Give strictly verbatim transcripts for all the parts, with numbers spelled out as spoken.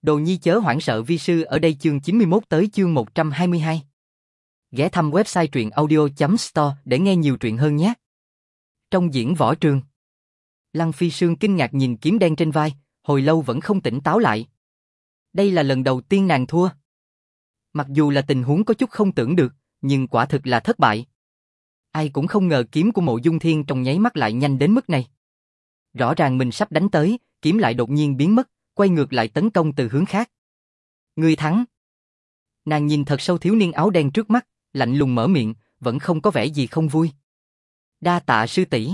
Đồ nhi chớ hoảng sợ vi sư ở đây chương chín mươi mốt tới chương một trăm hai mươi hai. Ghé thăm website truyện audio chấm store để nghe nhiều truyện hơn nhé. Trong diễn võ trường, Lăng Phi Sương kinh ngạc nhìn kiếm đen trên vai, hồi lâu vẫn không tỉnh táo lại. Đây là lần đầu tiên nàng thua. Mặc dù là tình huống có chút không tưởng được, nhưng quả thực là thất bại. Ai cũng không ngờ kiếm của Mộ Dung Thiên trong nháy mắt lại nhanh đến mức này. Rõ ràng mình sắp đánh tới, kiếm lại đột nhiên biến mất, quay ngược lại tấn công từ hướng khác. Ngươi thắng. Nàng nhìn thật sâu thiếu niên áo đen trước mắt, lạnh lùng mở miệng, vẫn không có vẻ gì không vui. Đa tạ sư tỷ.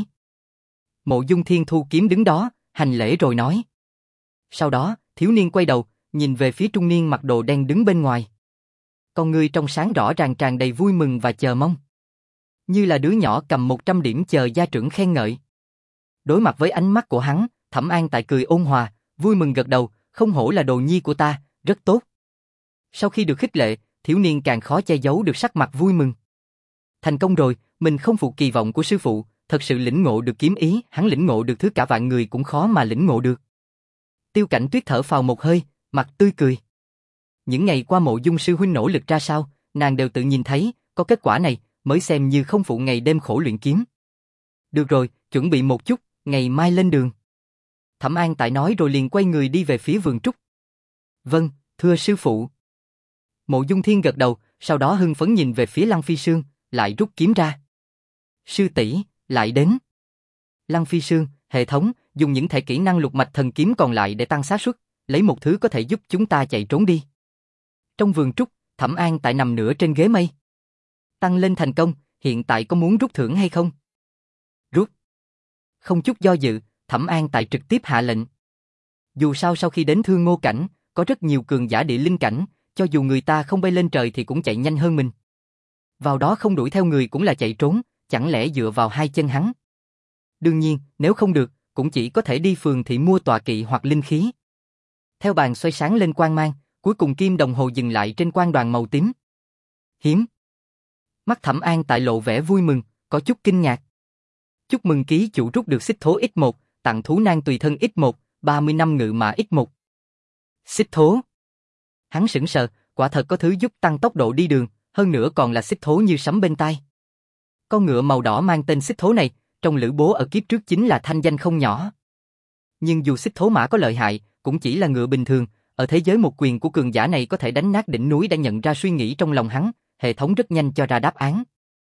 Mộ Dung Thiên thu kiếm đứng đó, hành lễ rồi nói. Sau đó, thiếu niên quay đầu, nhìn về phía trung niên mặc đồ đen đứng bên ngoài. Con ngươi trong sáng rõ ràng tràn đầy vui mừng và chờ mong. Như là đứa nhỏ cầm một trăm điểm chờ gia trưởng khen ngợi. Đối mặt với ánh mắt của hắn, Thẩm An Tại cười ôn hòa, vui mừng gật đầu, không hổ là đồ nhi của ta, rất tốt. Sau khi được khích lệ, thiếu niên càng khó che giấu được sắc mặt vui mừng. Thành công rồi, mình không phụ kỳ vọng của sư phụ, thật sự lĩnh ngộ được kiếm ý, hắn lĩnh ngộ được thứ cả vạn người cũng khó mà lĩnh ngộ được. Tiêu Cảnh Tuyết thở phào một hơi, mặt tươi cười. Những ngày qua Mộ Dung sư huynh nỗ lực ra sao, nàng đều tự nhìn thấy, có kết quả này, mới xem như không phụ ngày đêm khổ luyện kiếm. Được rồi, chuẩn bị một chút, ngày mai lên đường. Thẩm An Tại nói rồi liền quay người đi về phía vườn trúc. Vâng, thưa sư phụ. Mộ Dung Thiên gật đầu, sau đó hưng phấn nhìn về phía Lăng Phi Sương, lại rút kiếm ra. Sư tỷ, lại đến. Lăng Phi Sương, hệ thống, dùng những thể kỹ năng lục mạch thần kiếm còn lại để tăng xác suất, lấy một thứ có thể giúp chúng ta chạy trốn đi. Trong vườn trúc, Thẩm An Tại nằm nửa trên ghế mây. Tăng lên thành công, hiện tại có muốn rút thưởng hay không? Rút. Không chút do dự, Thẩm An Tại trực tiếp hạ lệnh. Dù sao sau khi đến Thương Ngô cảnh, có rất nhiều cường giả địa linh cảnh, cho dù người ta không bay lên trời thì cũng chạy nhanh hơn mình. Vào đó không đuổi theo người cũng là chạy trốn, chẳng lẽ dựa vào hai chân hắn? Đương nhiên, nếu không được, cũng chỉ có thể đi phường thị mua tọa kỵ hoặc linh khí. Theo bàn xoay sáng lên quang mang, cuối cùng kim đồng hồ dừng lại trên quang đoàn màu tím. Hiếm. Mắt Thẩm An Tại lộ vẻ vui mừng, có chút kinh ngạc. Chúc mừng ký chủ rút được xích thố ích một, tặng thú nan tùy thân ích một, ba mươi năm ngự mã ích một. Xích thố. Hắn sững sờ, quả thật có thứ giúp tăng tốc độ đi đường, hơn nữa còn là xích thố như sấm bên tai. Con ngựa màu đỏ mang tên xích thố này, trong lữ bố ở kiếp trước chính là thanh danh không nhỏ. Nhưng dù xích thố mã có lợi hại, cũng chỉ là ngựa bình thường, ở thế giới một quyền của cường giả này có thể đánh nát đỉnh núi đã nhận ra suy nghĩ trong lòng hắn, hệ thống rất nhanh cho ra đáp án.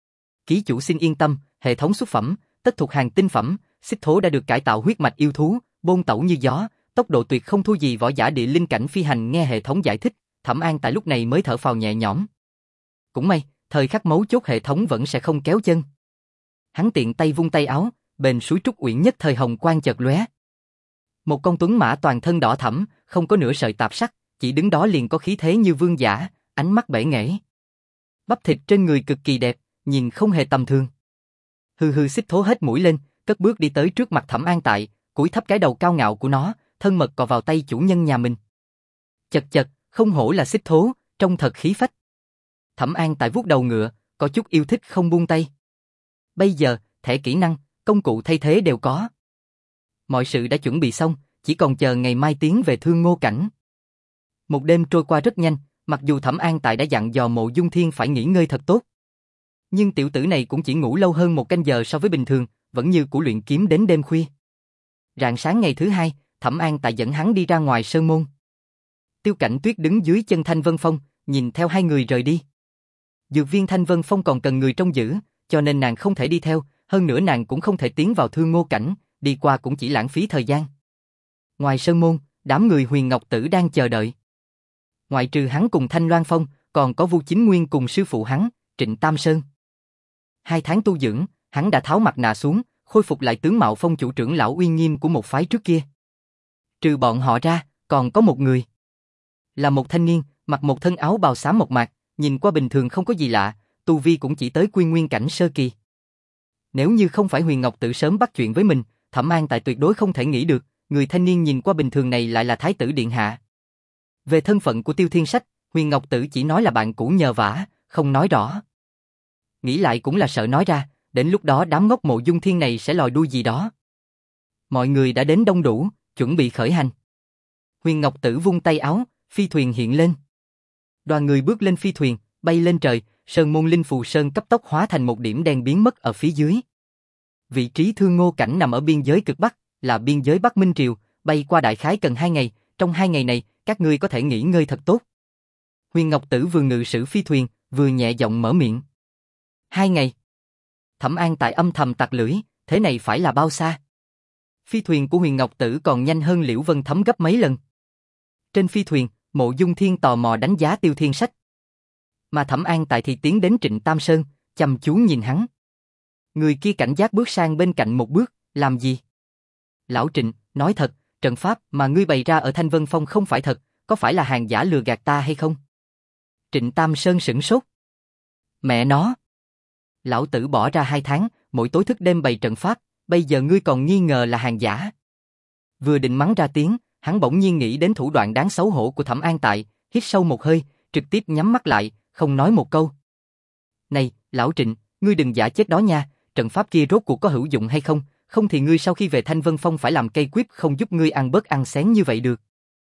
Ký chủ xin yên tâm, hệ thống xuất phẩm, tất thuộc hàng tinh phẩm, xích thố đã được cải tạo huyết mạch yêu thú, bôn tẩu như gió, tốc độ tuyệt không thua gì võ giả địa linh cảnh phi hành. Nghe hệ thống giải thích, Thẩm An Tại lúc này mới thở phào nhẹ nhõm. Cũng may, thời khắc mấu chốt hệ thống vẫn sẽ không kéo chân. Hắn tiện tay vung tay áo, bền suối trúc uyển nhất thời hồng quang chợt lóe. Một con tuấn mã toàn thân đỏ thẫm, không có nửa sợi tạp sắc, chỉ đứng đó liền có khí thế như vương giả, ánh mắt bể nghễ. Bắp thịt trên người cực kỳ đẹp, nhìn không hề tầm thường. Hừ hừ xích thố hết mũi lên, cất bước đi tới trước mặt Thẩm An Tại, cúi thấp cái đầu cao ngạo của nó, thân mật cọ vào tay chủ nhân nhà mình. Chật chật, không hổ là xích thố, trông thật khí phách. Thẩm An Tại vuốt đầu ngựa, có chút yêu thích không buông tay. Bây giờ, thẻ kỹ năng, công cụ thay thế đều có. Mọi sự đã chuẩn bị xong, chỉ còn chờ ngày mai tiến về Thương Ngô cảnh. Một đêm trôi qua rất nhanh, mặc dù Thẩm An Tại đã dặn dò Mộ Dung Thiên phải nghỉ ngơi thật tốt. Nhưng tiểu tử này cũng chỉ ngủ lâu hơn một canh giờ so với bình thường, vẫn như cũ luyện kiếm đến đêm khuya. Rạng sáng ngày thứ hai, Thẩm An Tại dẫn hắn đi ra ngoài sơn môn. Tiêu Cảnh Tuyết đứng dưới chân Thanh Vân Phong, nhìn theo hai người rời đi. Dược viên Thanh Vân Phong còn cần người trông giữ, cho nên nàng không thể đi theo, hơn nữa nàng cũng không thể tiến vào Thương Ngô cảnh, đi qua cũng chỉ lãng phí thời gian. Ngoài sơn môn, đám người Huyền Ngọc Tử đang chờ đợi. Ngoại trừ hắn cùng Thanh Loan Phong, còn có Vu Chính Nguyên cùng sư phụ hắn, Trịnh Tam Sơn. Hai tháng tu dưỡng, hắn đã tháo mặt nạ xuống, khôi phục lại tướng mạo phong chủ trưởng lão uy nghiêm của một phái trước kia. Trừ bọn họ ra, còn có một người. Là một thanh niên, mặc một thân áo bào xám mộc mạc, nhìn qua bình thường không có gì lạ, tu vi cũng chỉ tới quy nguyên cảnh sơ kỳ. Nếu như không phải Huyền Ngọc Tử sớm bắt chuyện với mình, Thẩm An Tại tuyệt đối không thể nghĩ được, người thanh niên nhìn qua bình thường này lại là Thái tử điện hạ. Về thân phận của Tiêu Thiên Sách, Huyền Ngọc Tử chỉ nói là bạn cũ nhờ vả, không nói rõ. Nghĩ lại cũng là sợ nói ra, đến lúc đó đám ngốc Mộ Dung Thiên này sẽ lòi đuôi gì đó. Mọi người đã đến đông đủ, chuẩn bị khởi hành. Huyền Ngọc Tử vung tay áo, Phi thuyền hiện lên. Đoàn người bước lên phi thuyền, bay lên trời, Sơn Môn Linh Phù Sơn cấp tốc hóa thành một điểm đen biến mất ở phía dưới. Vị trí Thương Ngô Cảnh nằm ở biên giới cực Bắc, là biên giới Bắc Minh Triều, bay qua đại khái cần hai ngày, trong hai ngày này, các ngươi có thể nghỉ ngơi thật tốt. Huyền Ngọc Tử vừa ngự sử phi thuyền, vừa nhẹ giọng mở miệng. Hai ngày. Thẩm An Tại âm thầm tặc lưỡi, thế này phải là bao xa? Phi thuyền của Huyền Ngọc Tử còn nhanh hơn Liễu Vân Thấm gấp mấy lần. Trên phi thuyền, Mộ Dung Thiên tò mò đánh giá Tiêu Thiên Sách. Mà Thẩm An Tại thì tiến đến Trịnh Tam Sơn, chăm chú nhìn hắn. Người kia cảnh giác bước sang bên cạnh một bước, làm gì? Lão Trịnh, nói thật, trận pháp mà ngươi bày ra ở Thanh Vân Phong không phải thật, có phải là hàng giả lừa gạt ta hay không? Trịnh Tam Sơn sửng sốt. Mẹ nó! Lão tử bỏ ra hai tháng, mỗi tối thức đêm bày trận pháp, bây giờ ngươi còn nghi ngờ là hàng giả. Vừa định mắng ra tiếng, hắn bỗng nhiên nghĩ đến thủ đoạn đáng xấu hổ của Thẩm An Tại, hít sâu một hơi, trực tiếp nhắm mắt lại, không nói một câu. Này, Lão Trịnh, ngươi đừng giả chết đó nha, trận pháp kia rốt cuộc có hữu dụng hay không, không thì ngươi sau khi về Thanh Vân Phong phải làm cây quýt không giúp ngươi ăn bớt ăn xén như vậy được.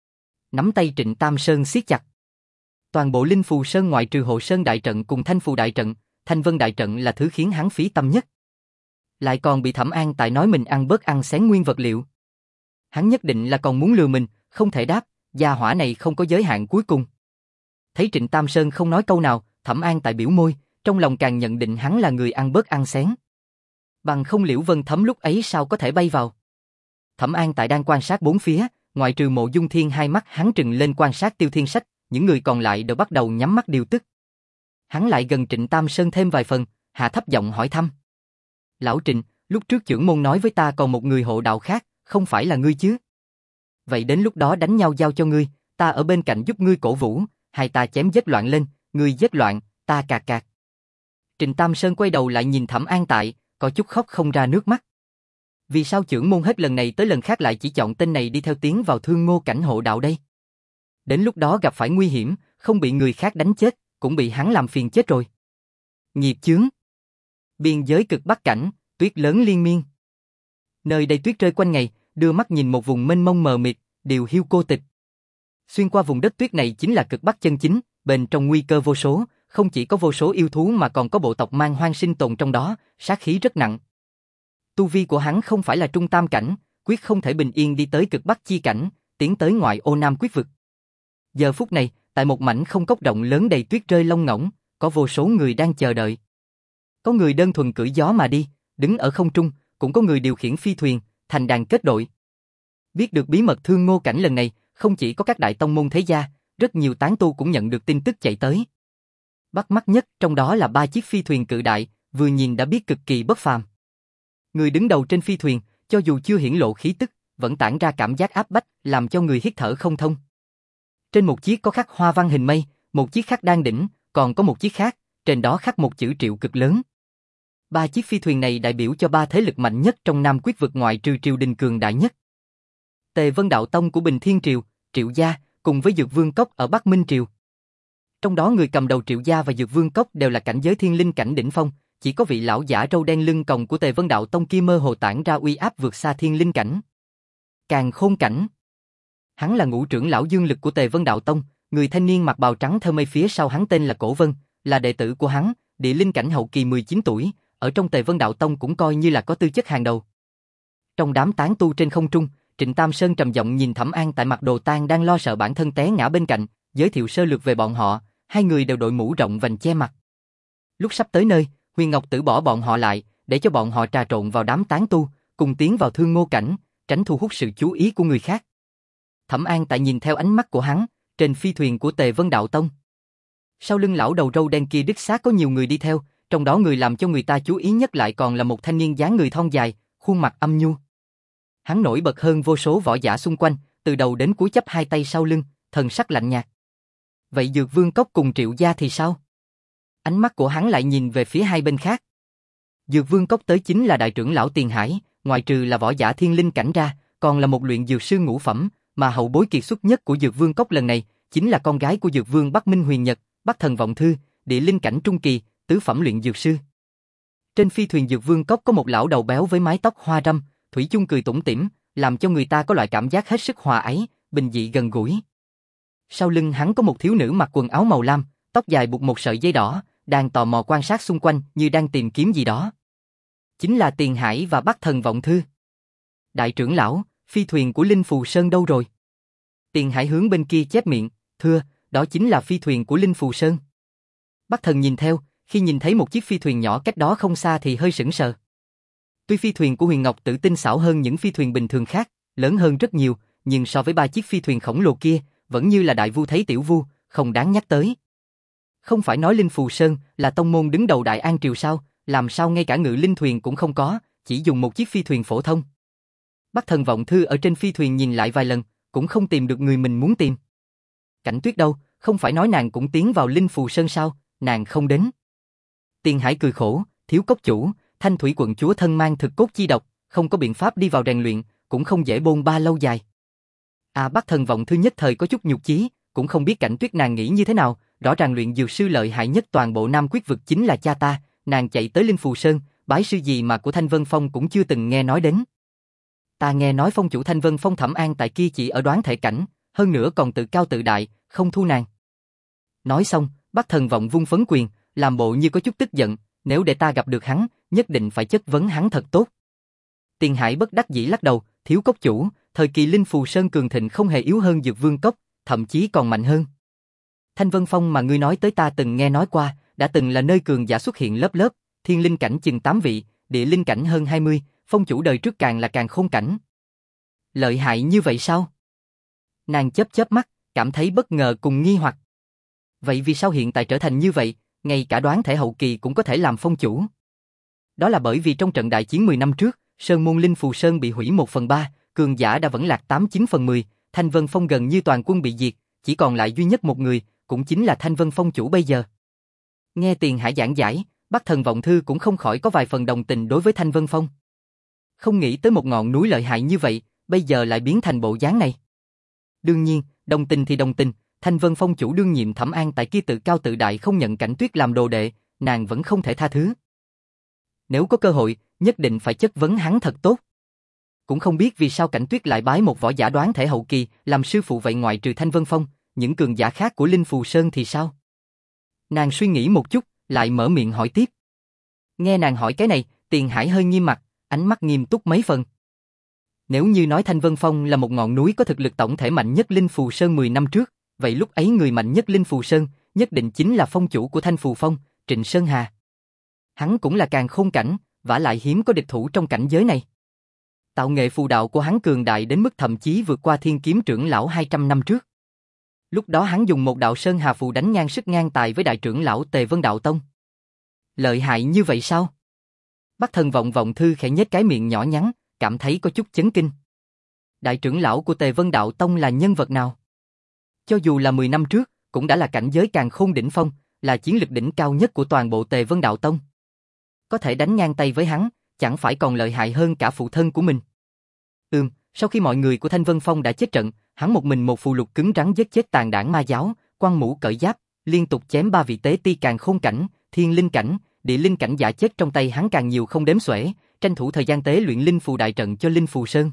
Nắm tay Trịnh Tam Sơn siết chặt. Toàn bộ Linh Phù Sơn ngoại trừ Hộ Sơn đại trận cùng Thanh Phù đại trận, Thanh Vân đại trận là thứ khiến hắn phí tâm nhất. Lại còn bị Thẩm An Tại nói mình ăn bớt ăn xén nguyên vật liệu. Hắn nhất định là còn muốn lừa mình, không thể đáp, gia hỏa này không có giới hạn cuối cùng. Thấy Trịnh Tam Sơn không nói câu nào, Thẩm An Tại biểu môi, trong lòng càng nhận định hắn là người ăn bớt ăn xén. Bằng không Liễu Vân Thấm lúc ấy sao có thể bay vào. Thẩm An Tại đang quan sát bốn phía, ngoại trừ Mộ Dung Thiên hai mắt hắn trừng lên quan sát Tiêu Thiên Sách, những người còn lại đều bắt đầu nhắm mắt điều tức. Hắn lại gần Trịnh Tam Sơn thêm vài phần, hạ thấp giọng hỏi thăm. Lão Trịnh, lúc trước trưởng môn nói với ta còn một người hộ đạo khác, không phải là ngươi chứ? Vậy đến lúc đó đánh nhau giao cho ngươi, ta ở bên cạnh giúp ngươi cổ vũ, hai ta chém giết loạn lên, ngươi giết loạn, ta cạc cạc. Trịnh Tam Sơn quay đầu lại nhìn Thẩm An Tại, có chút khóc không ra nước mắt. Vì sao trưởng môn hết lần này tới lần khác lại chỉ chọn tên này đi theo tiến vào Thương Ngô Cảnh hộ đạo đây? Đến lúc đó gặp phải nguy hiểm, không bị người khác đánh chết, cũng bị hắn làm phiền chết rồi. Nghiệp chướng. Biên giới cực Bắc cảnh, tuyết lớn liên miên. Nơi đây tuyết rơi quanh ngày, đưa mắt nhìn một vùng mênh mông mờ mịt, điều hiu cô tịch. Xuyên qua vùng đất tuyết này chính là cực Bắc chân chính, bên trong nguy cơ vô số, không chỉ có vô số yêu thú mà còn có bộ tộc man hoang sinh tồn trong đó, sát khí rất nặng. Tu vi của hắn không phải là trung tam cảnh, quyết không thể bình yên đi tới cực Bắc chi cảnh, tiến tới ngoại ô Nam Quyết vực. Giờ phút này, tại một mảnh không cốc rộng lớn đầy tuyết rơi lông ngỗng, có vô số người đang chờ đợi. Có người đơn thuần cưỡi gió mà đi, đứng ở không trung, cũng có người điều khiển phi thuyền, thành đàn kết đội. Biết được bí mật Thương Ngô Cảnh lần này, không chỉ có các đại tông môn thế gia, rất nhiều tán tu cũng nhận được tin tức chạy tới. Bắt mắt nhất trong đó là ba chiếc phi thuyền cự đại, vừa nhìn đã biết cực kỳ bất phàm. Người đứng đầu trên phi thuyền, cho dù chưa hiển lộ khí tức, vẫn tản ra cảm giác áp bách, làm cho người hít thở không thông. Trên một chiếc có khắc hoa văn hình mây, một chiếc khác đang đỉnh, còn có một chiếc khác, trên đó khắc một chữ Triệu cực lớn. Ba chiếc phi thuyền này đại biểu cho ba thế lực mạnh nhất trong Nam Quyết vực ngoại trừ triều đình cường đại nhất. Tề Vân Đạo Tông của Bình Thiên Triều, Triệu Gia, cùng với Dược Vương Cốc ở Bắc Minh Triều. Trong đó người cầm đầu Triệu Gia và Dược Vương Cốc đều là cảnh giới thiên linh cảnh đỉnh phong, chỉ có vị lão giả râu đen lưng còng của Tề Vân Đạo Tông kia mơ hồ tản ra uy áp vượt xa thiên linh cảnh. Càn Khôn cảnh. Hắn là ngũ trưởng lão dương lực của Tề Vân Đạo Tông, người thanh niên mặc bào trắng thơ mây phía sau hắn tên là Cổ Vân, là đệ tử của hắn, địa linh cảnh hậu kỳ mười chín tuổi, ở trong Tề Vân Đạo Tông cũng coi như là có tư chất hàng đầu. Trong đám tán tu trên không trung, Trịnh Tam Sơn trầm giọng nhìn Thẩm An Tại mặc đồ tang đang lo sợ bản thân té ngã bên cạnh, giới thiệu sơ lược về bọn họ, hai người đều đội mũ rộng vành che mặt. Lúc sắp tới nơi, Huyền Ngọc Tử bỏ bọn họ lại, để cho bọn họ trà trộn vào đám tán tu, cùng tiến vào Thương Ngô Cảnh, tránh thu hút sự chú ý của người khác. Thẩm An Tại nhìn theo ánh mắt của hắn, trên phi thuyền của Tề Vân Đạo Tông. Sau lưng lão đầu râu đen kia đích xác có nhiều người đi theo, trong đó người làm cho người ta chú ý nhất lại còn là một thanh niên dáng người thon dài, khuôn mặt âm nhu. Hắn nổi bật hơn vô số võ giả xung quanh, từ đầu đến cuối chắp hai tay sau lưng, thần sắc lạnh nhạt. Vậy Dược Vương Cốc cùng Triệu Gia thì sao? Ánh mắt của hắn lại nhìn về phía hai bên khác. Dược Vương Cốc tới chính là đại trưởng lão Tiền Hải, ngoại trừ là võ giả thiên linh cảnh ra, còn là một luyện dược sư ngũ phẩm, mà hậu bối kiệt xuất nhất của Dược Vương Cốc lần này chính là con gái của Dược Vương Bắc Minh Huyền Nhật, Bắc Thần Vọng Thư, địa linh cảnh trung kỳ, tứ phẩm luyện dược sư. Trên phi thuyền Dược Vương Cốc có một lão đầu béo với mái tóc hoa râm, thủy chung cười tủm tỉm, làm cho người ta có loại cảm giác hết sức hòa ái, bình dị gần gũi. Sau lưng hắn có một thiếu nữ mặc quần áo màu lam, tóc dài buộc một sợi dây đỏ, đang tò mò quan sát xung quanh như đang tìm kiếm gì đó. Chính là Tiền Hải và Bắc Thần Vọng Thư. Đại trưởng lão, phi thuyền của Linh Phù Sơn đâu rồi? Tiền Hải hướng bên kia chép miệng, thưa, đó chính là phi thuyền của Linh Phù Sơn. Bắc Thần nhìn theo, khi nhìn thấy một chiếc phi thuyền nhỏ cách đó không xa thì hơi sững sờ. Tuy phi thuyền của Huyền Ngọc Tử tinh xảo hơn những phi thuyền bình thường khác, lớn hơn rất nhiều, nhưng so với ba chiếc phi thuyền khổng lồ kia, vẫn như là đại vu thấy tiểu vu, không đáng nhắc tới. Không phải nói Linh Phù Sơn là tông môn đứng đầu Đại An Triều sao, làm sao ngay cả ngự linh thuyền cũng không có, chỉ dùng một chiếc phi thuyền phổ thông. Bắc Thần Vọng Thư ở trên phi thuyền nhìn lại vài lần, cũng không tìm được người mình muốn tìm. Cảnh Tuyết đâu, không phải nói nàng cũng tiến vào Linh Phù Sơn sao, nàng không đến. Tiền Hải cười khổ, thiếu cốc chủ, Thanh Thủy quận chúa thân mang thực cốt chi độc, không có biện pháp đi vào rèn luyện, cũng không dễ bôn ba lâu dài. À, Bắc Thần Vọng Thư nhất thời có chút nhục chí, cũng không biết Cảnh Tuyết nàng nghĩ như thế nào, rõ ràng luyện dược sư lợi hại nhất toàn bộ Nam Quyết vực chính là cha ta, nàng chạy tới Linh Phù Sơn, bái sư gì mà của Thanh Vân Phong cũng chưa từng nghe nói đến. Ta nghe nói phong chủ Thanh Vân Phong Thẩm An tại kia chỉ ở đoán thể cảnh, hơn nữa còn tự cao tự đại, không thu nàng. Nói xong, Bắc Thần Vọng vung phấn quyền, làm bộ như có chút tức giận, nếu để ta gặp được hắn, nhất định phải chất vấn hắn thật tốt. Tiền Hải bất đắc dĩ lắc đầu, thiếu cốc chủ, thời kỳ Linh Phù Sơn cường thịnh không hề yếu hơn Dược Vương Cốc, thậm chí còn mạnh hơn. Thanh Vân Phong mà ngươi nói tới ta từng nghe nói qua, đã từng là nơi cường giả xuất hiện lớp lớp, thiên linh cảnh chừng tám vị, địa linh cảnh hơn hai mươi, phong chủ đời trước càng là càng khôn cảnh. Lợi hại như vậy sao? Nàng chớp chớp mắt, cảm thấy bất ngờ cùng nghi hoặc. Vậy vì sao hiện tại trở thành như vậy, ngay cả đoán thể hậu kỳ cũng có thể làm phong chủ? Đó là bởi vì trong trận đại chiến mười năm trước, Sơn môn Linh Phù Sơn bị hủy một phần ba, cường giả đã vẫn lạc tám chín phần mười, Thanh Vân Phong gần như toàn quân bị diệt, chỉ còn lại duy nhất một người, cũng chính là Thanh Vân Phong chủ bây giờ. Nghe Tiền Hải giảng giải, Bắc Thần Vọng Thư cũng không khỏi có vài phần đồng tình đối với Thanh Vân Phong. Không nghĩ tới một ngọn núi lợi hại như vậy, bây giờ lại biến thành bộ dáng này. Đương nhiên, đồng tình thì đồng tình, Thanh Vân Phong chủ đương nhiệm Thẩm An tại kia tự cao tự đại không nhận Cảnh Tuyết làm đồ đệ, nàng vẫn không thể tha thứ. Nếu có cơ hội, nhất định phải chất vấn hắn thật tốt. Cũng không biết vì sao Cảnh Tuyết lại bái một võ giả đoán thể hậu kỳ làm sư phụ, vậy ngoại trừ Thanh Vân Phong, những cường giả khác của Linh Phù Sơn thì sao? Nàng suy nghĩ một chút, lại mở miệng hỏi tiếp. Nghe nàng hỏi cái này, Tiền Hải hơi nghiêm mặt, ánh mắt nghiêm túc mấy phần. Nếu như nói Thanh Vân Phong là một ngọn núi có thực lực tổng thể mạnh nhất Linh Phù Sơn mười năm trước, vậy lúc ấy người mạnh nhất Linh Phù Sơn nhất định chính là phong chủ của Thanh Phù Phong, Trịnh Sơn Hà. Hắn cũng là càng khôn cảnh, vả lại hiếm có địch thủ trong cảnh giới này. Tạo nghệ phù đạo của hắn cường đại đến mức thậm chí vượt qua Thiên Kiếm trưởng lão hai trăm năm trước. Lúc đó hắn dùng một đạo Sơn Hà phù đánh ngang sức ngang tài với đại trưởng lão Tề Vân Đạo Tông. Lợi hại như vậy sao? Bắc Thần Vọng Vọng Thư khẽ nhếch cái miệng nhỏ nhắn, cảm thấy có chút chấn kinh. Đại trưởng lão của Tề Vân Đạo Tông là nhân vật nào? Cho dù là mười năm trước, cũng đã là cảnh giới càn khôn đỉnh phong, là chiến lực đỉnh cao nhất của toàn bộ Tề Vân Đạo Tông. Có thể đánh ngang tay với hắn, chẳng phải còn lợi hại hơn cả phụ thân của mình. Ừm, sau khi mọi người của Thanh Vân Phong đã chết trận, hắn một mình một phù lục cứng rắn giết chết tàn đảng ma giáo, quăng mũ cởi giáp, liên tục chém ba vị tế ti càn khôn cảnh, thiên linh cảnh, địa linh cảnh giả chết trong tay hắn càng nhiều không đếm xuể, tranh thủ thời gian tế luyện linh phù đại trận cho Linh Phù Sơn.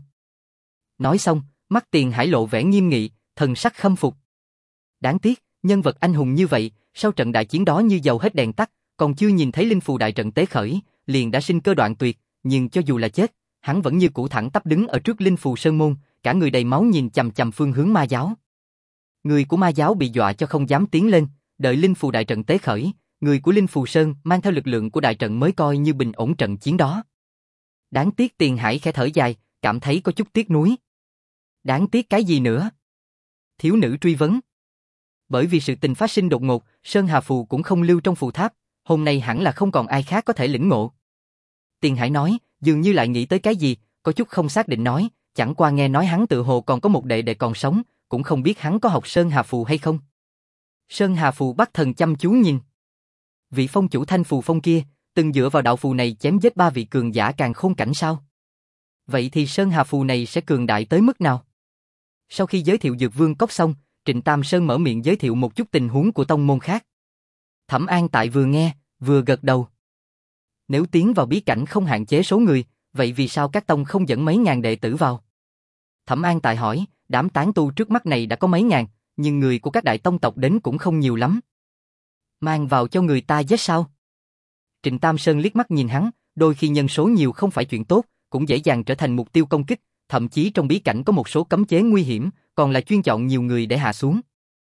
Nói xong, mắt Tiền Hải lộ vẻ nghiêm nghị, thần sắc khâm phục. Đáng tiếc, nhân vật anh hùng như vậy, sau trận đại chiến đó như dầu hết đèn tắt, còn chưa nhìn thấy linh phù đại trận tế khởi, liền đã sinh cơ đoạn tuyệt, nhưng cho dù là chết, hắn vẫn như cũ thẳng tắp đứng ở trước Linh Phù Sơn môn, cả người đầy máu nhìn chằm chằm phương hướng ma giáo. Người của ma giáo bị dọa cho không dám tiến lên, đợi linh phù đại trận tế khởi, người của Linh Phù Sơn mang theo lực lượng của đại trận mới coi như bình ổn trận chiến đó. Đáng tiếc. Tiền Hải khẽ thở dài, cảm thấy có chút tiếc nuối. Đáng tiếc cái gì nữa? Thiếu nữ truy vấn. Bởi vì sự tình phát sinh đột ngột, Sơn Hà phù cũng không lưu trong phù tháp, hôm nay hẳn là không còn ai khác có thể lĩnh ngộ. Tiền Hải nói, dường như lại nghĩ tới cái gì, có chút không xác định nói, chẳng qua nghe nói hắn tự hồ còn có một đệ đệ còn sống, cũng không biết hắn có học Sơn Hà phù hay không. Sơn Hà phù Bắc Thần chăm chú nhìn. Vị phong chủ Thanh Phù Phong kia, từng dựa vào đạo phù này chém giết ba vị cường giả càng khôn cảnh sao? Vậy thì Sơn Hà phù này sẽ cường đại tới mức nào? Sau khi giới thiệu Dược Vương Cốc xong, Trịnh Tam Sơn mở miệng giới thiệu một chút tình huống của tông môn khác. Thẩm An Tại vừa nghe, vừa gật đầu. Nếu tiến vào bí cảnh không hạn chế số người, vậy vì sao các tông không dẫn mấy ngàn đệ tử vào? Thẩm An Tại hỏi, đám tán tu trước mắt này đã có mấy ngàn, nhưng người của các đại tông tộc đến cũng không nhiều lắm. Mang vào cho người ta giết sao? Trịnh Tam Sơn liếc mắt nhìn hắn, đôi khi nhân số nhiều không phải chuyện tốt, cũng dễ dàng trở thành mục tiêu công kích, thậm chí trong bí cảnh có một số cấm chế nguy hiểm, còn là chuyên chọn nhiều người để hạ xuống.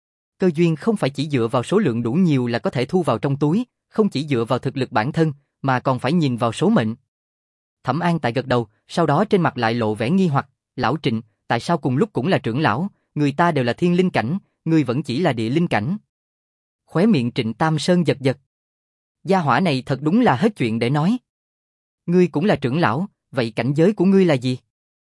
Cơ duyên không phải chỉ dựa vào số lượng đủ nhiều là có thể thu vào trong túi, không chỉ dựa vào thực lực bản thân, mà còn phải nhìn vào số mệnh. Thẩm An Tại gật đầu, sau đó trên mặt lại lộ vẻ nghi hoặc, lão Trịnh, tại sao cùng lúc cũng là trưởng lão, người ta đều là thiên linh cảnh, ngươi vẫn chỉ là địa linh cảnh. Khóe miệng Trịnh Tam Sơn giật giật. Gia hỏa này thật đúng là hết chuyện để nói. Ngươi cũng là trưởng lão, vậy cảnh giới của ngươi là gì?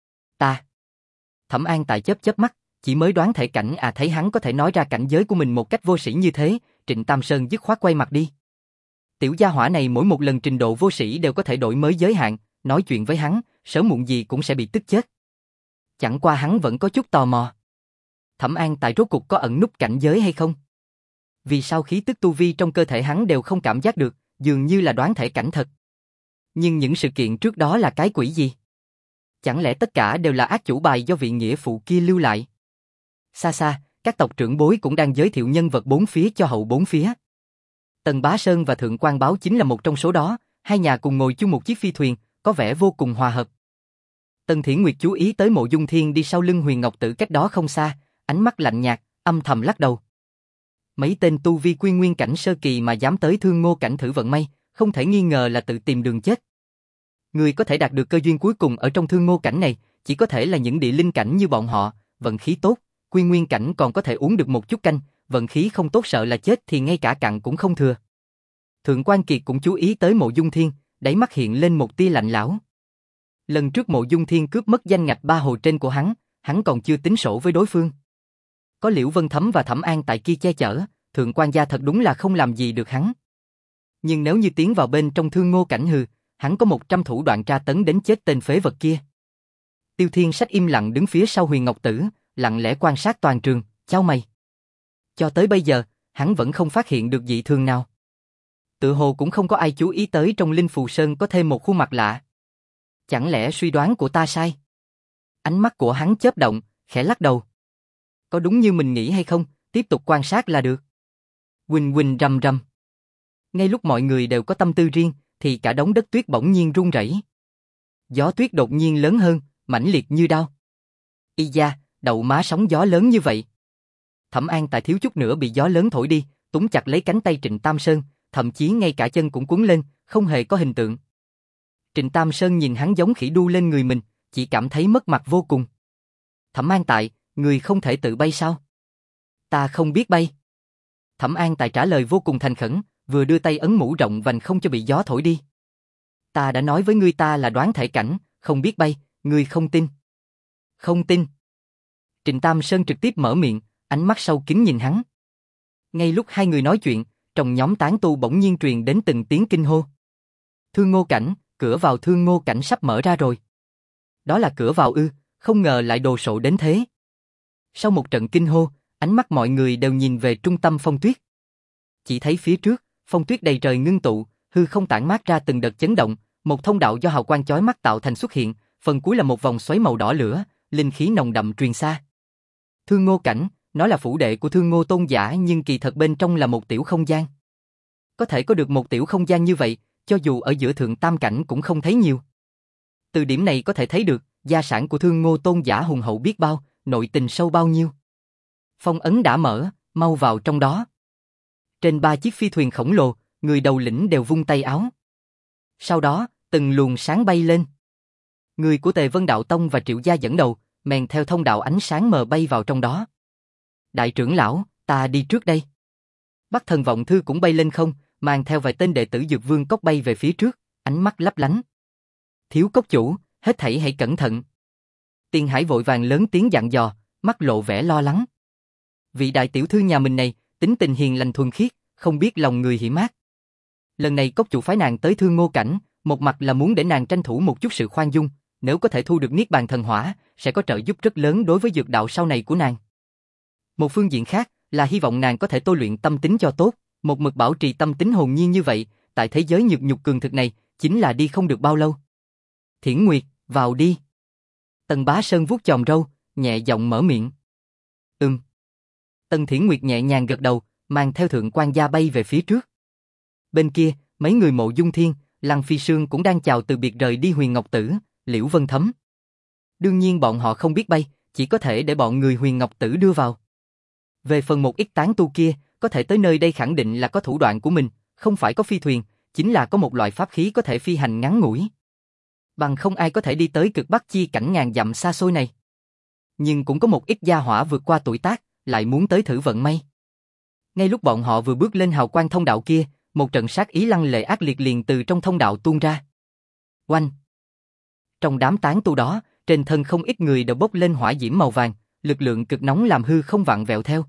Ta. Thẩm An Tại chớp chớp mắt, chỉ mới đoán thể cảnh à, thấy hắn có thể nói ra cảnh giới của mình một cách vô sĩ như thế, Trịnh Tam Sơn dứt khoát quay mặt đi. Tiểu gia hỏa này mỗi một lần trình độ vô sĩ đều có thể đổi mới giới hạn, nói chuyện với hắn, sớm muộn gì cũng sẽ bị tức chết. Chẳng qua hắn vẫn có chút tò mò. Thẩm An Tại rốt cuộc có ẩn núp cảnh giới hay không? Vì sao khí tức tu vi trong cơ thể hắn đều không cảm giác được, dường như là đoán thể cảnh thật. Nhưng những sự kiện trước đó là cái quỷ gì? Chẳng lẽ tất cả đều là ác chủ bài do vị nghĩa phụ kia lưu lại? Xa xa, các tộc trưởng bối cũng đang giới thiệu nhân vật bốn phía cho hậu bốn phía. Tần Bá Sơn và Thượng Quan Báo chính là một trong số đó, hai nhà cùng ngồi chung một chiếc phi thuyền, có vẻ vô cùng hòa hợp. Tần Thiển Nguyệt chú ý tới Mộ Dung Thiên đi sau lưng Huyền Ngọc Tử cách đó không xa, ánh mắt lạnh nhạt, âm thầm lắc đầu. Mấy tên tu vi quy nguyên cảnh sơ kỳ mà dám tới Thương Ngô cảnh thử vận may, không thể nghi ngờ là tự tìm đường chết. Người có thể đạt được cơ duyên cuối cùng ở trong Thương Ngô cảnh này, chỉ có thể là những địa linh cảnh như bọn họ, vận khí tốt, quy nguyên cảnh còn có thể uống được một chút canh, vận khí không tốt sợ là chết thì ngay cả cặn cũng không thừa. Thượng Quan Kiệt cũng chú ý tới Mộ Dung Thiên, đáy mắt hiện lên một tia lạnh lẽo. Lần trước Mộ Dung Thiên cướp mất danh ngạch ba hồ trên của hắn, hắn còn chưa tính sổ với đối phương. Có Liễu Vân Thấm và Thẩm An Tại kia che chở, Thượng Quan gia thật đúng là không làm gì được hắn. Nhưng nếu như tiến vào bên trong Thương Ngô cảnh hừ, hắn có một trăm thủ đoạn tra tấn đến chết tên phế vật kia. Tiêu Thiên Sách im lặng đứng phía sau Huyền Ngọc Tử, lặng lẽ quan sát toàn trường, chau mày. Cho tới bây giờ, hắn vẫn không phát hiện được dị thường nào. Tự hồ cũng không có ai chú ý tới trong Linh Phù Sơn có thêm một khuôn mặt lạ. Chẳng lẽ suy đoán của ta sai? Ánh mắt của hắn chớp động, khẽ lắc đầu. Có đúng như mình nghĩ hay không, tiếp tục quan sát là được. Quỳnh quỳnh rầm rầm. Ngay lúc mọi người đều có tâm tư riêng, thì cả đống đất tuyết bỗng nhiên rung rẩy. Gió tuyết đột nhiên lớn hơn, mãnh liệt như đao. Y da, đậu má sóng gió lớn như vậy. Thẩm An Tại thiếu chút nữa bị gió lớn thổi đi, túm chặt lấy cánh tay Trịnh Tam Sơn, thậm chí ngay cả chân cũng cuốn lên, không hề có hình tượng. Trịnh Tam Sơn nhìn hắn giống khỉ đu lên người mình, chỉ cảm thấy mất mặt vô cùng. Thẩm An Tại, người không thể tự bay sao? Ta không biết bay. Thẩm An Tại trả lời vô cùng thành khẩn, vừa đưa tay ấn mũ rộng vành không cho bị gió thổi đi. Ta đã nói với ngươi ta là đoán thể cảnh, không biết bay, ngươi không tin. Không tin. Trịnh Tam Sơn trực tiếp mở miệng, ánh mắt sâu kín nhìn hắn. Ngay lúc hai người nói chuyện, trong nhóm tán tu bỗng nhiên truyền đến từng tiếng kinh hô. Thương Ngô cảnh, cửa vào Thương Ngô cảnh sắp mở ra rồi. Đó là cửa vào ư, không ngờ lại đồ sộ đến thế. Sau một trận kinh hô, ánh mắt mọi người đều nhìn về trung tâm phong tuyết. Chỉ thấy phía trước, phong tuyết đầy trời ngưng tụ, hư không tản mát ra từng đợt chấn động, một thông đạo do hào quang chói mắt tạo thành xuất hiện, phần cuối là một vòng xoáy màu đỏ lửa, linh khí nồng đậm truyền xa. Thương Ngô cảnh, nó là phủ đệ của Thương Ngô tôn giả nhưng kỳ thật bên trong là một tiểu không gian. Có thể có được một tiểu không gian như vậy, cho dù ở giữa thượng tam cảnh cũng không thấy nhiều. Từ điểm này có thể thấy được, gia sản của Thương Ngô tôn giả hùng hậu biết bao, nội tình sâu bao nhiêu. Phong ấn đã mở, mau vào trong đó. Trên ba chiếc phi thuyền khổng lồ, người đầu lĩnh đều vung tay áo. Sau đó, từng luồng sáng bay lên. Người của Tề Vân Đạo Tông và Triệu gia dẫn đầu, men theo thông đạo ánh sáng mờ bay vào trong đó. Đại trưởng lão, ta đi trước đây. Bắc Thần Vọng Thư cũng bay lên không, mang theo vài tên đệ tử Dược Vương Cốc bay về phía trước, ánh mắt lấp lánh. Thiếu cốc chủ, hết thảy hãy cẩn thận. Tiền Hải vội vàng lớn tiếng dặn dò, mắt lộ vẻ lo lắng. Vị đại tiểu thư nhà mình này, tính tình hiền lành thuần khiết, không biết lòng người hiểm ác. Lần này cốc chủ phái nàng tới Thương Ngô cảnh, một mặt là muốn để nàng tranh thủ một chút sự khoan dung, nếu có thể thu được niết bàn thần hỏa, sẽ có trợ giúp rất lớn đối với dược đạo sau này của nàng. Một phương diện khác là hy vọng nàng có thể tôi luyện tâm tính cho tốt, một mực bảo trì tâm tính hồn nhiên như vậy, tại thế giới nhược nhục cường thực này, chính là đi không được bao lâu. Thiển Nguyệt, vào đi. Tần Bá Sơn vuốt chòm râu, nhẹ giọng mở miệng. Ừm. Tần Thiển Nguyệt nhẹ nhàng gật đầu, mang theo Thượng quan gia bay về phía trước. Bên kia, mấy người Mộ Dung Thiên, Lăng Phi Sương cũng đang chào từ biệt rời đi Huyền Ngọc Tử, Liễu Vân Thấm. Đương nhiên bọn họ không biết bay, chỉ có thể để bọn người Huyền Ngọc Tử đưa vào. Về phần một ít tán tu kia, có thể tới nơi đây khẳng định là có thủ đoạn của mình, không phải có phi thuyền, chính là có một loại pháp khí có thể phi hành ngắn ngủi. Bằng không ai có thể đi tới cực bắc chi cảnh ngàn dặm xa xôi này. Nhưng cũng có một ít gia hỏa vượt qua tuổi tác, lại muốn tới thử vận may. Ngay lúc bọn họ vừa bước lên hào quang thông đạo kia, một trận sát ý lăng lệ ác liệt liền từ trong thông đạo tuôn ra. Oanh! Trong đám tán tu đó, trên thân không ít người đều bốc lên hỏa diễm màu vàng, lực lượng cực nóng làm hư không vặn vẹo theo.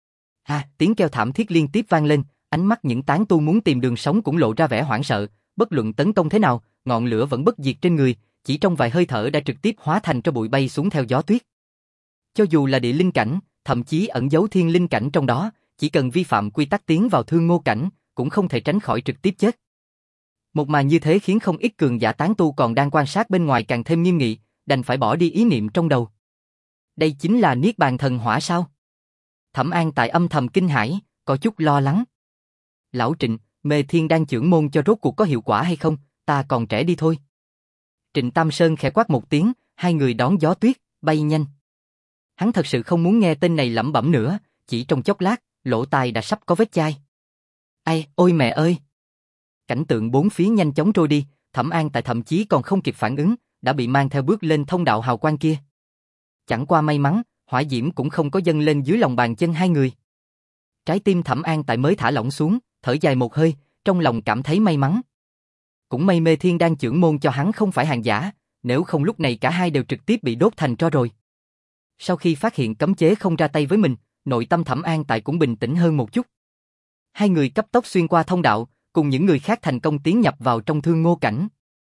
À, tiếng kêu thảm thiết liên tiếp vang lên, ánh mắt những tán tu muốn tìm đường sống cũng lộ ra vẻ hoảng sợ, bất luận tấn công thế nào, ngọn lửa vẫn bất diệt trên người, chỉ trong vài hơi thở đã trực tiếp hóa thành tro bụi bay xuống theo gió tuyết. Cho dù là địa linh cảnh, thậm chí ẩn giấu thiên linh cảnh trong đó, chỉ cần vi phạm quy tắc tiến vào thương ngô cảnh, cũng không thể tránh khỏi trực tiếp chết. Một màn như thế khiến không ít cường giả tán tu còn đang quan sát bên ngoài càng thêm nghiêm nghị, đành phải bỏ đi ý niệm trong đầu. Đây chính là Niết Bàn Thần Hỏa sao? Thẩm An tại âm thầm kinh hãi, có chút lo lắng. Lão Trịnh, Mê Thiên Đan chưởng môn cho rốt cuộc có hiệu quả hay không, ta còn trẻ đi thôi. Trịnh Tam Sơn khẽ quát một tiếng, hai người đón gió tuyết, bay nhanh. Hắn thật sự không muốn nghe tên này lẩm bẩm nữa, chỉ trong chốc lát, lỗ tai đã sắp có vết chai. Ai, ôi mẹ ơi! Cảnh tượng bốn phía nhanh chóng trôi đi, Thẩm An tại thậm chí còn không kịp phản ứng, đã bị mang theo bước lên thông đạo hào quang kia. Chẳng qua may mắn, hỏa diễm cũng không có dâng lên dưới lòng bàn chân hai người. Trái tim Thẩm An tại mới thả lỏng xuống, thở dài một hơi, trong lòng cảm thấy may mắn. Cũng may Mê Thiên Đan chưởng môn cho hắn không phải hàng giả, nếu không lúc này cả hai đều trực tiếp bị đốt thành tro rồi. Sau khi phát hiện cấm chế không ra tay với mình, nội tâm Thẩm An tại cũng bình tĩnh hơn một chút. Hai người cấp tốc xuyên qua thông đạo, cùng những người khác thành công tiến nhập vào trong thương ngô cảnh.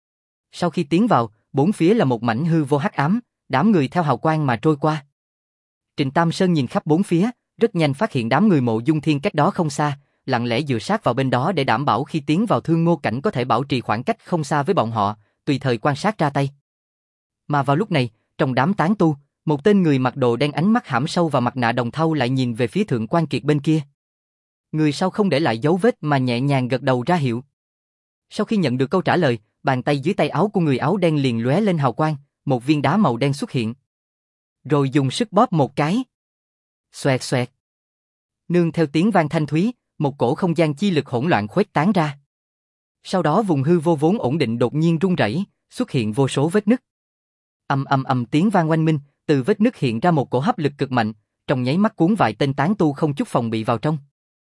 Sau khi tiến vào, bốn phía là một mảnh hư vô hắc ám, đám người theo hào quang mà trôi qua. Trịnh Tam Sơn nhìn khắp bốn phía, rất nhanh phát hiện đám người Mộ Dung Thiên cách đó không xa, lặng lẽ dựa sát vào bên đó để đảm bảo khi tiến vào thương ngô cảnh có thể bảo trì khoảng cách không xa với bọn họ, tùy thời quan sát ra tay. Mà vào lúc này, trong đám tán tu, một tên người mặc đồ đen ánh mắt hãm sâu vào mặt nạ đồng thau lại nhìn về phía Thượng quan Kiệt bên kia. Người sau không để lại dấu vết mà nhẹ nhàng gật đầu ra hiệu. Sau khi nhận được câu trả lời, bàn tay dưới tay áo của người áo đen liền lóe lên hào quang, một viên đá màu đen xuất hiện. Rồi dùng sức bóp một cái. Xoẹt xoẹt. Nương theo tiếng vang thanh thúy, một cổ không gian chi lực hỗn loạn khuếch tán ra. Sau đó vùng hư vô vốn ổn định đột nhiên rung rẩy, xuất hiện vô số vết nứt. Ầm ầm ầm tiếng vang oanh minh, từ vết nứt hiện ra một cổ hấp lực cực mạnh, trong nháy mắt cuốn vài tên tán tu không chút phòng bị vào trong.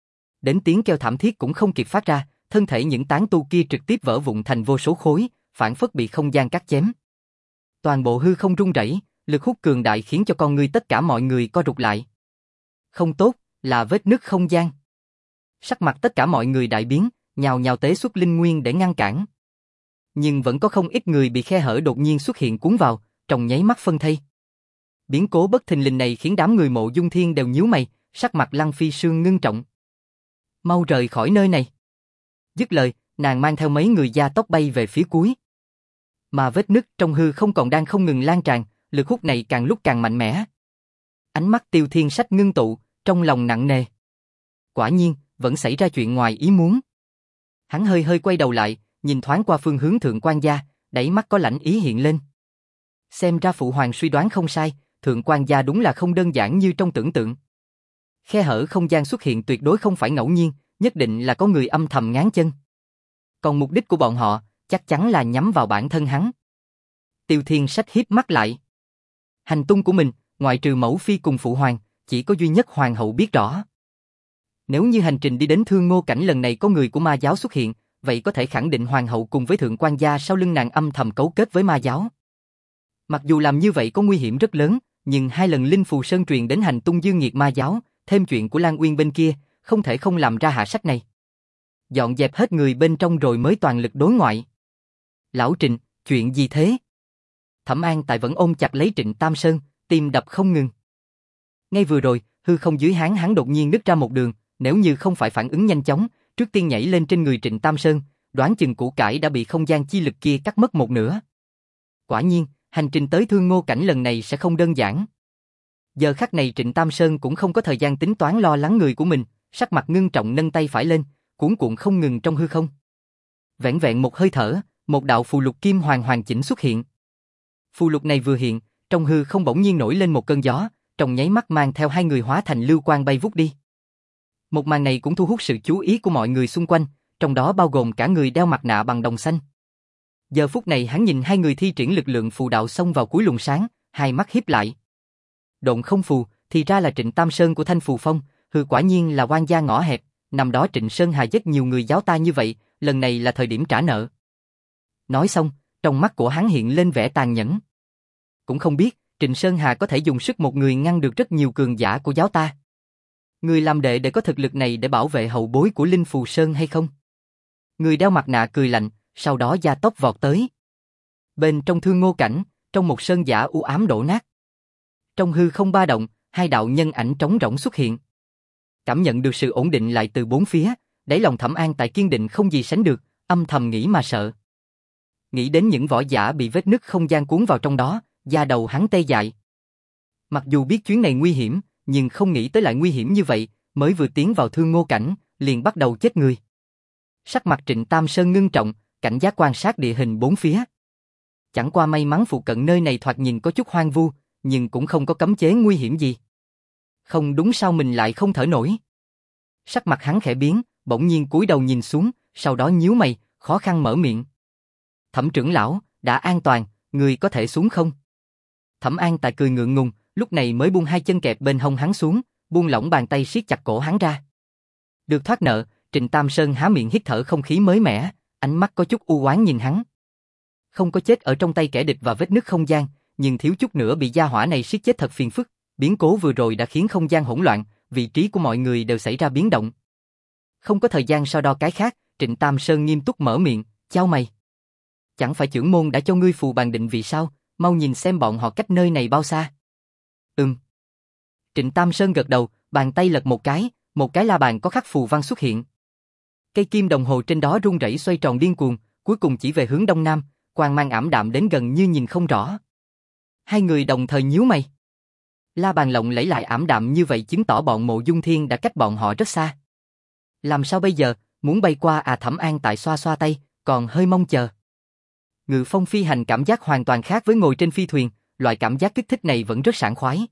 Đến tiếng kêu thảm thiết cũng không kịp phát ra, thân thể những tán tu kia trực tiếp vỡ vụn thành vô số khối, phản phất bị không gian cắt chém. Toàn bộ hư không rung rẩy, lực hút cường đại khiến cho con người tất cả mọi người co rụt lại. Không tốt, là vết nứt không gian. Sắc mặt tất cả mọi người đại biến, nhào nhào tế xuất linh nguyên để ngăn cản. Nhưng vẫn có không ít người bị khe hở đột nhiên xuất hiện cuốn vào, trong nháy mắt phân thây. Biến cố bất thình lình này khiến đám người Mộ Dung Thiên đều nhíu mày, sắc mặt Lăng Phi Sương ngưng trọng. Mau rời khỏi nơi này. Dứt lời, nàng mang theo mấy người gia tốc bay về phía cuối. Mà vết nứt trong hư không còn đang không ngừng lan tràn, lực hút này càng lúc càng mạnh mẽ. Ánh mắt Tiêu Thiên Sách ngưng tụ, trong lòng nặng nề. Quả nhiên, vẫn xảy ra chuyện ngoài ý muốn. Hắn hơi hơi quay đầu lại, nhìn thoáng qua phương hướng Thượng quan gia, đáy mắt có lãnh ý hiện lên. Xem ra phụ hoàng suy đoán không sai, Thượng quan gia đúng là không đơn giản như trong tưởng tượng. Khe hở không gian xuất hiện tuyệt đối không phải ngẫu nhiên, nhất định là có người âm thầm ngáng chân. Còn mục đích của bọn họ, chắc chắn là nhắm vào bản thân hắn. Tiêu Thiên Sách híp mắt lại. Hành tung của mình, ngoại trừ mẫu phi cùng phụ hoàng, chỉ có duy nhất hoàng hậu biết rõ. Nếu như hành trình đi đến Thương Ngô cảnh lần này có người của ma giáo xuất hiện, vậy có thể khẳng định hoàng hậu cùng với thượng quan gia sau lưng nàng âm thầm cấu kết với ma giáo. Mặc dù làm như vậy có nguy hiểm rất lớn, nhưng hai lần linh phù sơn truyền đến hành tung dương nghiệt ma giáo, thêm chuyện của Lan Uyên bên kia, không thể không làm ra hạ sách này. Dọn dẹp hết người bên trong rồi mới toàn lực đối ngoại. Lão Trịnh, chuyện gì thế? Thẩm An tại vẫn ôm chặt lấy Trịnh Tam Sơn, tim đập không ngừng. Ngay vừa rồi, hư không dưới háng hắn đột nhiên nứt ra một đường, nếu như không phải phản ứng nhanh chóng, trước tiên nhảy lên trên người Trịnh Tam Sơn, đoán chừng củ cải đã bị không gian chi lực kia cắt mất một nửa. Quả nhiên, hành trình tới Thương Ngô cảnh lần này sẽ không đơn giản. Giờ khắc này Trịnh Tam Sơn cũng không có thời gian tính toán lo lắng người của mình, sắc mặt ngưng trọng nâng tay phải lên, cuốn cuộn không ngừng trong hư không. Vẻn vẹn một hơi thở, một đạo phù lục kim hoàng hoàn chỉnh xuất hiện. Phù lục này vừa hiện, trong hư không bỗng nhiên nổi lên một cơn gió, trong nháy mắt mang theo hai người hóa thành lưu quang bay vút đi. Một màn này cũng thu hút sự chú ý của mọi người xung quanh, trong đó bao gồm cả người đeo mặt nạ bằng đồng xanh. Giờ phút này hắn nhìn hai người thi triển lực lượng phù đạo xông vào cuối luồng sáng, hai mắt híp lại. Độn không phù, thì ra là Trịnh Tam Sơn của Thanh Phù Phong, hừ quả nhiên là oan gia ngõ hẹp, năm đó Trịnh Sơn Hà giết nhiều người giáo ta như vậy, lần này là thời điểm trả nợ. Nói xong, trong mắt của hắn hiện lên vẻ tàn nhẫn. Cũng không biết, Trịnh Sơn Hà có thể dùng sức một người ngăn được rất nhiều cường giả của giáo ta. Người làm đệ để có thực lực này để bảo vệ hậu bối của Linh Phù Sơn hay không? Người đeo mặt nạ cười lạnh, sau đó gia tốc vọt tới. Bên trong Thương Ngô Cảnh, trong một sơn giả u ám đổ nát. Trong hư không ba động, hai đạo nhân ảnh trống rỗng xuất hiện. Cảm nhận được sự ổn định lại từ bốn phía, đáy lòng Thẩm An Tại kiên định không gì sánh được, âm thầm nghĩ mà sợ. Nghĩ đến những võ giả bị vết nứt không gian cuốn vào trong đó, da đầu hắn tê dại. Mặc dù biết chuyến này nguy hiểm, nhưng không nghĩ tới lại nguy hiểm như vậy, mới vừa tiến vào Thương Ngô Cảnh, liền bắt đầu chết người. Sắc mặt Trịnh Tam Sơn ngưng trọng, cảnh giác quan sát địa hình bốn phía. Chẳng qua may mắn phụ cận nơi này thoạt nhìn có chút hoang vu, nhưng cũng không có cấm chế nguy hiểm gì. Không đúng sao mình lại không thở nổi. Sắc mặt hắn khẽ biến, bỗng nhiên cúi đầu nhìn xuống, sau đó nhíu mày, khó khăn mở miệng. Thẩm trưởng lão, đã an toàn, người có thể xuống không? Thẩm An Tại cười ngượng ngùng, lúc này mới buông hai chân kẹp bên hông hắn xuống, buông lỏng bàn tay siết chặt cổ hắn ra. Được thoát nợ, Trịnh Tam Sơn há miệng hít thở không khí mới mẻ, ánh mắt có chút u oán nhìn hắn. Không có chết ở trong tay kẻ địch và vết nứt không gian, nhưng thiếu chút nữa bị gia hỏa này siết chết thật phiền phức. Biến cố vừa rồi đã khiến không gian hỗn loạn, vị trí của mọi người đều xảy ra biến động. Không có thời gian so đo cái khác, Trịnh Tam Sơn nghiêm túc mở miệng, chau mày. Chẳng phải trưởng môn đã cho ngươi phù bàn định vị sao, mau nhìn xem bọn họ cách nơi này bao xa. Ừm. Trịnh Tam Sơn gật đầu, bàn tay lật một cái, một cái la bàn có khắc phù văn xuất hiện. Cây kim đồng hồ trên đó rung rẩy xoay tròn điên cuồng, cuối cùng chỉ về hướng đông nam, quang mang ảm đạm đến gần như nhìn không rõ. Hai người đồng thời nhíu mày. La bàn lộng lẫy lại ảm đạm như vậy chứng tỏ bọn Mộ Dung Thiên đã cách bọn họ rất xa. Làm sao bây giờ, muốn bay qua à? Thẩm An Tại xoa xoa tay, còn hơi mong chờ. Ngự phong phi hành cảm giác hoàn toàn khác với ngồi trên phi thuyền, loại cảm giác kích thích này vẫn rất sảng khoái.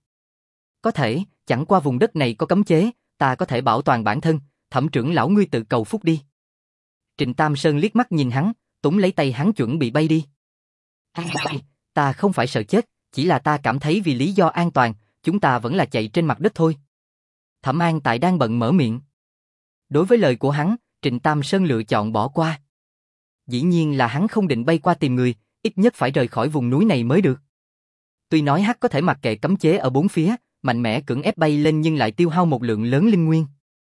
Có thể, chẳng qua vùng đất này có cấm chế, ta có thể bảo toàn bản thân, Thẩm trưởng lão ngươi tự cầu phúc đi. Trịnh Tam Sơn liếc mắt nhìn hắn, túm lấy tay hắn chuẩn bị bay đi. Ta không phải sợ chết, chỉ là ta cảm thấy vì lý do an toàn, chúng ta vẫn là chạy trên mặt đất thôi. Thẩm An Tại đang bận mở miệng. Đối với lời của hắn, Trịnh Tam Sơn lựa chọn bỏ qua. Dĩ nhiên là hắn không định bay qua tìm người, ít nhất phải rời khỏi vùng núi này mới được. Tuy nói hắn có thể mặc kệ cấm chế ở bốn phía, mạnh mẽ cưỡng ép bay lên nhưng lại tiêu hao một lượng lớn linh nguyên.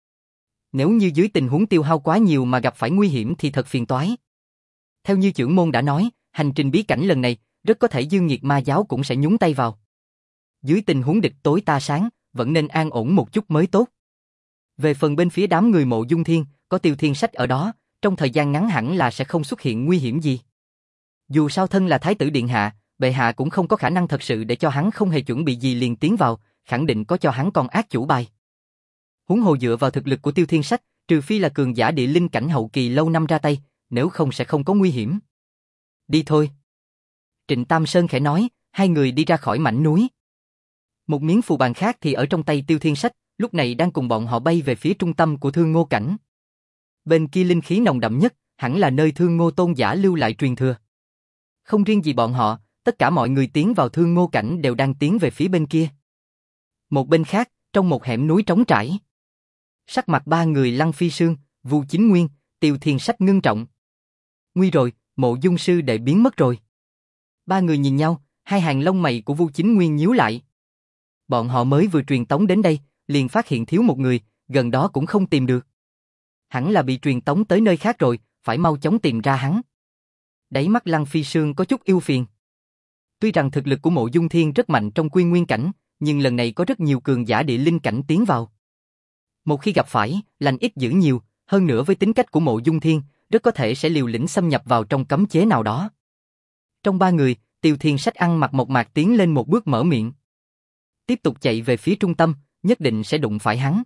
Nếu như dưới tình huống tiêu hao quá nhiều mà gặp phải nguy hiểm thì thật phiền toái. Theo như trưởng môn đã nói, hành trình bí cảnh lần này, rất có thể Dương Nhiệt Ma giáo cũng sẽ nhúng tay vào. Dưới tình huống địch tối ta sáng, vẫn nên an ổn một chút mới tốt. Về phần bên phía đám người Mộ Dung Thiên, có Tiêu Thiên Sách ở đó, trong thời gian ngắn hẳn là sẽ không xuất hiện nguy hiểm gì. Dù sao thân là Thái tử Điện Hạ, bệ hạ cũng không có khả năng thật sự để cho hắn không hề chuẩn bị gì liền tiến vào, khẳng định có cho hắn con ác chủ bài. Huống hồ dựa vào thực lực của Tiêu Thiên Sách, trừ phi là cường giả địa linh cảnh hậu kỳ lâu năm ra tay, nếu không sẽ không có nguy hiểm. Đi thôi. Trịnh Tam Sơn khẽ nói, hai người đi ra khỏi mảnh núi. Một miếng phù bàn khác thì ở trong tay Tiêu Thiên Sách, lúc này đang cùng bọn họ bay về phía trung tâm của Thương Ngô Cảnh. Bên kia linh khí nồng đậm nhất, hẳn là nơi Thương Ngô tôn giả lưu lại truyền thừa. Không riêng gì bọn họ, tất cả mọi người tiến vào Thương Ngô Cảnh đều đang tiến về phía bên kia. Một bên khác, trong một hẻm núi trống trải. Sắc mặt ba người Lăng Phi Sương, Vu Chính Nguyên, Tiêu Thiên Sách ngưng trọng. Nguy rồi, Mộ Dung sư đệ biến mất rồi. Ba người nhìn nhau, hai hàng lông mày của Vu Chính Nguyên nhíu lại. Bọn họ mới vừa truyền tống đến đây, liền phát hiện thiếu một người, gần đó cũng không tìm được. Hẳn là bị truyền tống tới nơi khác rồi, phải mau chóng tìm ra hắn. Đáy mắt Lăng Phi Sương có chút ưu phiền. Tuy rằng thực lực của Mộ Dung Thiên rất mạnh trong Quy Nguyên cảnh, nhưng lần này có rất nhiều cường giả địa linh cảnh tiến vào. Một khi gặp phải, lành ít dữ nhiều, hơn nữa với tính cách của Mộ Dung Thiên, rất có thể sẽ liều lĩnh xâm nhập vào trong cấm chế nào đó. Trong ba người, Tiêu Thiên Sách ăn mặc mộc mạc tiến lên một bước mở miệng. Tiếp tục chạy về phía trung tâm, nhất định sẽ đụng phải hắn.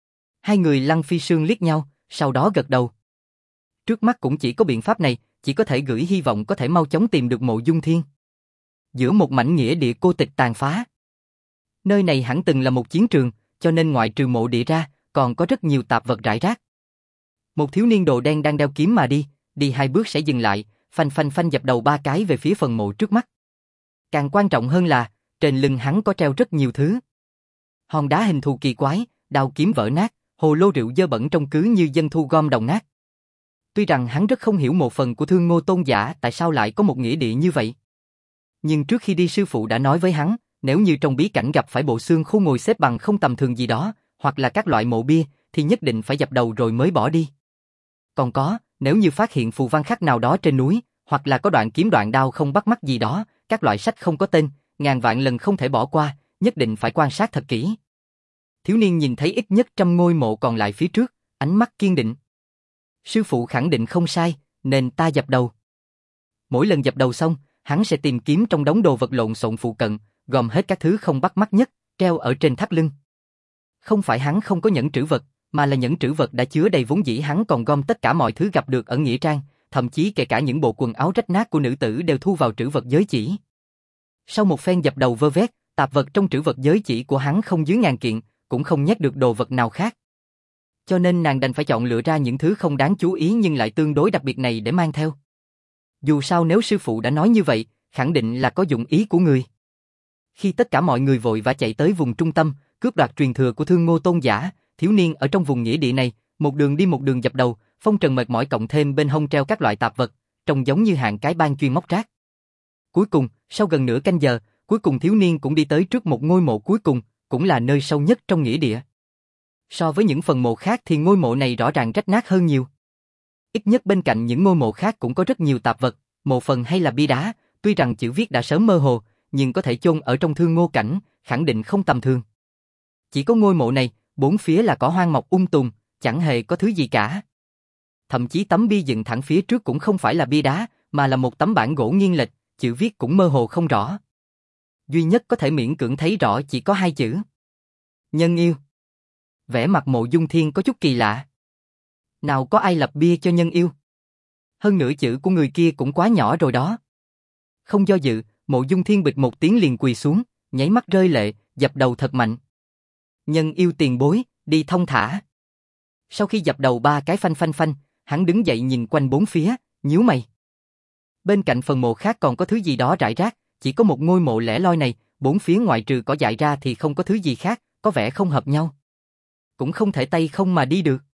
Hai người Lăng Phi Sương liếc nhau, sau đó gật đầu. Trước mắt cũng chỉ có biện pháp này, chỉ có thể gửi hy vọng có thể mau chóng tìm được Mộ Dung Thiên. Giữa một mảnh nghĩa địa cô tịch tàn phá. Nơi này hẳn từng là một chiến trường, cho nên ngoại trừ mộ địa ra, còn có rất nhiều tạp vật rải rác. Một thiếu niên đồ đen đang đeo kiếm mà đi, đi hai bước sẽ dừng lại, phanh phanh phanh dập đầu ba cái về phía phần mộ trước mắt. Càng quan trọng hơn là, trên lưng hắn có treo rất nhiều thứ. Hòn đá hình thù kỳ quái, đao kiếm vỡ nát, hồ lô rượu dơ bẩn trông cứ như dân thu gom đồng nát. Tuy rằng hắn rất không hiểu một phần của Thương Ngô Tôn giả tại sao lại có một nghĩa địa như vậy. Nhưng trước khi đi sư phụ đã nói với hắn, nếu như trong bí cảnh gặp phải bộ xương khô ngồi xếp bằng không tầm thường gì đó, hoặc là các loại mộ bia, thì nhất định phải dập đầu rồi mới bỏ đi. Còn có, nếu như phát hiện phù văn khắc nào đó trên núi, hoặc là có đoạn kiếm đoạn đao không bắt mắt gì đó, các loại sách không có tên, ngàn vạn lần không thể bỏ qua, nhất định phải quan sát thật kỹ. Thiếu niên nhìn thấy ít nhất trăm ngôi mộ còn lại phía trước, ánh mắt kiên định. Sư phụ khẳng định không sai, nên ta dập đầu. Mỗi lần dập đầu xong, hắn sẽ tìm kiếm trong đống đồ vật lộn xộn phụ cận, gom hết các thứ không bắt mắt nhất, treo ở trên thắt lưng. Không phải hắn không có nhẫn trữ vật, mà là nhẫn trữ vật đã chứa đầy vốn dĩ hắn còn gom tất cả mọi thứ gặp được ở nghĩa trang, thậm chí kể cả những bộ quần áo rách nát của nữ tử đều thu vào trữ vật giới chỉ. Sau một phen dập đầu vơ vét, tạp vật trong trữ vật giới chỉ của hắn không dưới ngàn kiện, cũng không nhét được đồ vật nào khác. Cho nên nàng đành phải chọn lựa ra những thứ không đáng chú ý nhưng lại tương đối đặc biệt này để mang theo. Dù sao nếu sư phụ đã nói như vậy, khẳng định là có dụng ý của người. Khi tất cả mọi người vội vã chạy tới vùng trung tâm, cướp đoạt truyền thừa của Thương Ngô Tôn giả, thiếu niên ở trong vùng nghĩa địa này, một đường đi một đường dập đầu, phong trần mệt mỏi cộng thêm bên hông treo các loại tạp vật, trông giống như hạng cái bang chuyên móc rác. Cuối cùng, sau gần nửa canh giờ, cuối cùng thiếu niên cũng đi tới trước một ngôi mộ cuối cùng, cũng là nơi sâu nhất trong nghĩa địa. So với những phần mộ khác thì ngôi mộ này rõ ràng rách nát hơn nhiều. Ít nhất bên cạnh những ngôi mộ khác cũng có rất nhiều tạp vật, mộ phần hay là bia đá, tuy rằng chữ viết đã sớm mơ hồ, nhưng có thể chôn ở trong Thương Ngô cảnh, khẳng định không tầm thường. Chỉ có ngôi mộ này, bốn phía là cỏ hoang mọc um tùm, chẳng hề có thứ gì cả. Thậm chí tấm bia dựng thẳng phía trước cũng không phải là bia đá, mà là một tấm bản gỗ nghiêng lệch, chữ viết cũng mơ hồ không rõ. Duy nhất có thể miễn cưỡng thấy rõ chỉ có hai chữ. Nhân yêu. Vẻ mặt Mộ Dung Thiên có chút kỳ lạ. Nào có ai lập bia cho nhân yêu? Hơn nữa chữ của người kia cũng quá nhỏ rồi đó. Không do dự, Mộ Dung Thiên bịch một tiếng liền quỳ xuống, nháy mắt rơi lệ, dập đầu thật mạnh. Nhân yêu tiền bối, đi thông thả. Sau khi dập đầu ba cái phanh phanh phanh, hắn đứng dậy nhìn quanh bốn phía, nhíu mày. Bên cạnh phần mộ khác còn có thứ gì đó rải rác, chỉ có một ngôi mộ lẻ loi này, bốn phía ngoại trừ cỏ dại ra thì không có thứ gì khác, có vẻ không hợp nhau. Cũng không thể tay không mà đi được.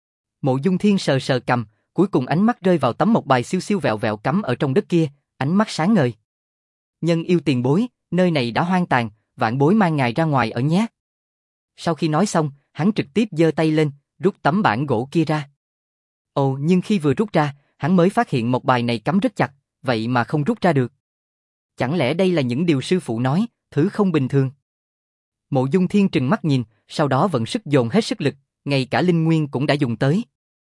Mộ Dung Thiên sờ sờ cầm, cuối cùng ánh mắt rơi vào tấm mộc bài siêu siêu vẹo vẹo cắm ở trong đất kia, ánh mắt sáng ngời. Nhân yêu tiền bối, nơi này đã hoang tàn, vạn bối mang ngài ra ngoài ở nhé. Sau khi nói xong, hắn trực tiếp giơ tay lên, rút tấm bản gỗ kia ra. Ồ, nhưng khi vừa rút ra, hắn mới phát hiện mộc bài này cắm rất chặt, vậy mà không rút ra được. Chẳng lẽ đây là những điều sư phụ nói, thứ không bình thường? Mộ Dung Thiên trừng mắt nhìn, sau đó vận sức dồn hết sức lực, ngay cả linh nguyên cũng đã dùng tới.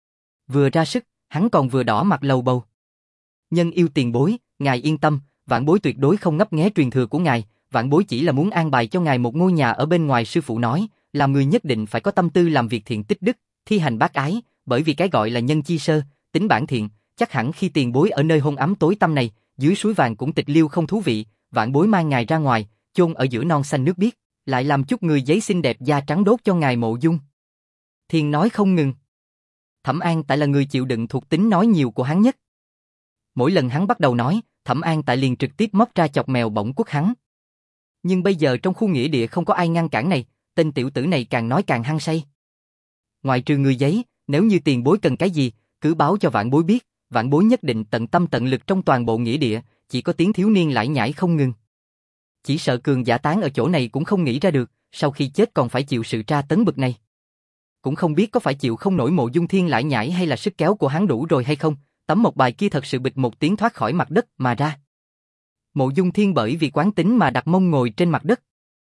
Vừa ra sức, hắn còn vừa đỏ mặt lầu bầu. Nhân yêu tiền bối, ngài yên tâm, vãn bối tuyệt đối không ngấp nghé truyền thừa của ngài, vãn bối chỉ là muốn an bài cho ngài một ngôi nhà ở bên ngoài. Sư phụ nói, làm người nhất định phải có tâm tư làm việc thiện tích đức, thi hành bác ái, bởi vì cái gọi là nhân chi sơ, tính bản thiện, chắc hẳn khi tiền bối ở nơi hôn ám tối tăm này, dưới suối vàng cũng tịch liêu không thú vị, vãn bối mang ngài ra ngoài, chôn ở giữa non xanh nước biếc, lại làm chút người giấy xinh đẹp da trắng đốt cho ngài Mộ Dung Thiên nói không ngừng. Thẩm An Tại là người chịu đựng thuộc tính nói nhiều của hắn nhất. Mỗi lần hắn bắt đầu nói, Thẩm An Tại liền trực tiếp móc ra chọc mèo bỗng quất hắn. Nhưng bây giờ trong khu nghĩa địa không có ai ngăn cản này, tên tiểu tử này càng nói càng hăng say. Ngoại trừ người giấy, nếu như tiền bối cần cái gì, cứ báo cho vãn bối biết, vãn bối nhất định tận tâm tận lực trong toàn bộ nghĩa địa. Chỉ có tiếng thiếu niên lải nhải không ngừng. Chỉ sợ cường giả tán ở chỗ này cũng không nghĩ ra được, sau khi chết còn phải chịu sự tra tấn bực này. Cũng không biết có phải chịu không nổi Mộ Dung Thiên lải nhải hay là sức kéo của hắn đủ rồi hay không, tấm mộc bài kia thật sự bịch một tiếng thoát khỏi mặt đất mà ra. Mộ Dung Thiên bởi vì quán tính mà đặt mông ngồi trên mặt đất.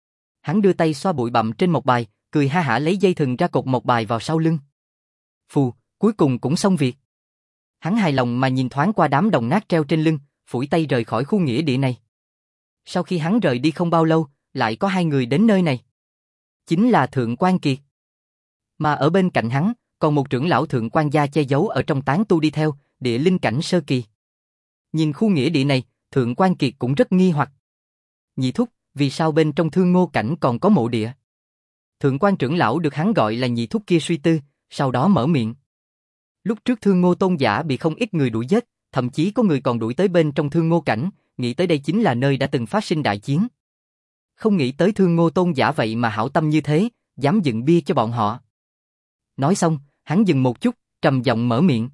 Hắn đưa tay xoa bụi bặm trên mộc bài, cười ha hả lấy dây thừng ra cột mộc bài vào sau lưng. Phù, cuối cùng cũng xong việc. Hắn hài lòng mà nhìn thoáng qua đám đồng nát treo trên lưng, phủi tay rời khỏi khu nghĩa địa này. Sau khi hắn rời đi không bao lâu, lại có hai người đến nơi này. Chính là Thượng Quan Kiệt. Mà ở bên cạnh hắn, còn một trưởng lão Thượng Quan gia che giấu ở trong tán tu đi theo, địa linh cảnh sơ kỳ. Nhìn khu nghĩa địa này, Thượng Quan Kiệt cũng rất nghi hoặc. Nhị thúc, vì sao bên trong Thương Ngô cảnh còn có mộ địa? Thượng Quan trưởng lão được hắn gọi là nhị thúc kia suy tư, sau đó mở miệng. Lúc trước Thương Ngô tôn giả bị không ít người đuổi giết, thậm chí có người còn đuổi tới bên trong Thương Ngô cảnh, nghĩ tới đây chính là nơi đã từng phát sinh đại chiến. Không nghĩ tới Thương Ngô tôn giả vậy mà hảo tâm như thế, dám dựng bia cho bọn họ. Nói xong, hắn dừng một chút, trầm giọng mở miệng.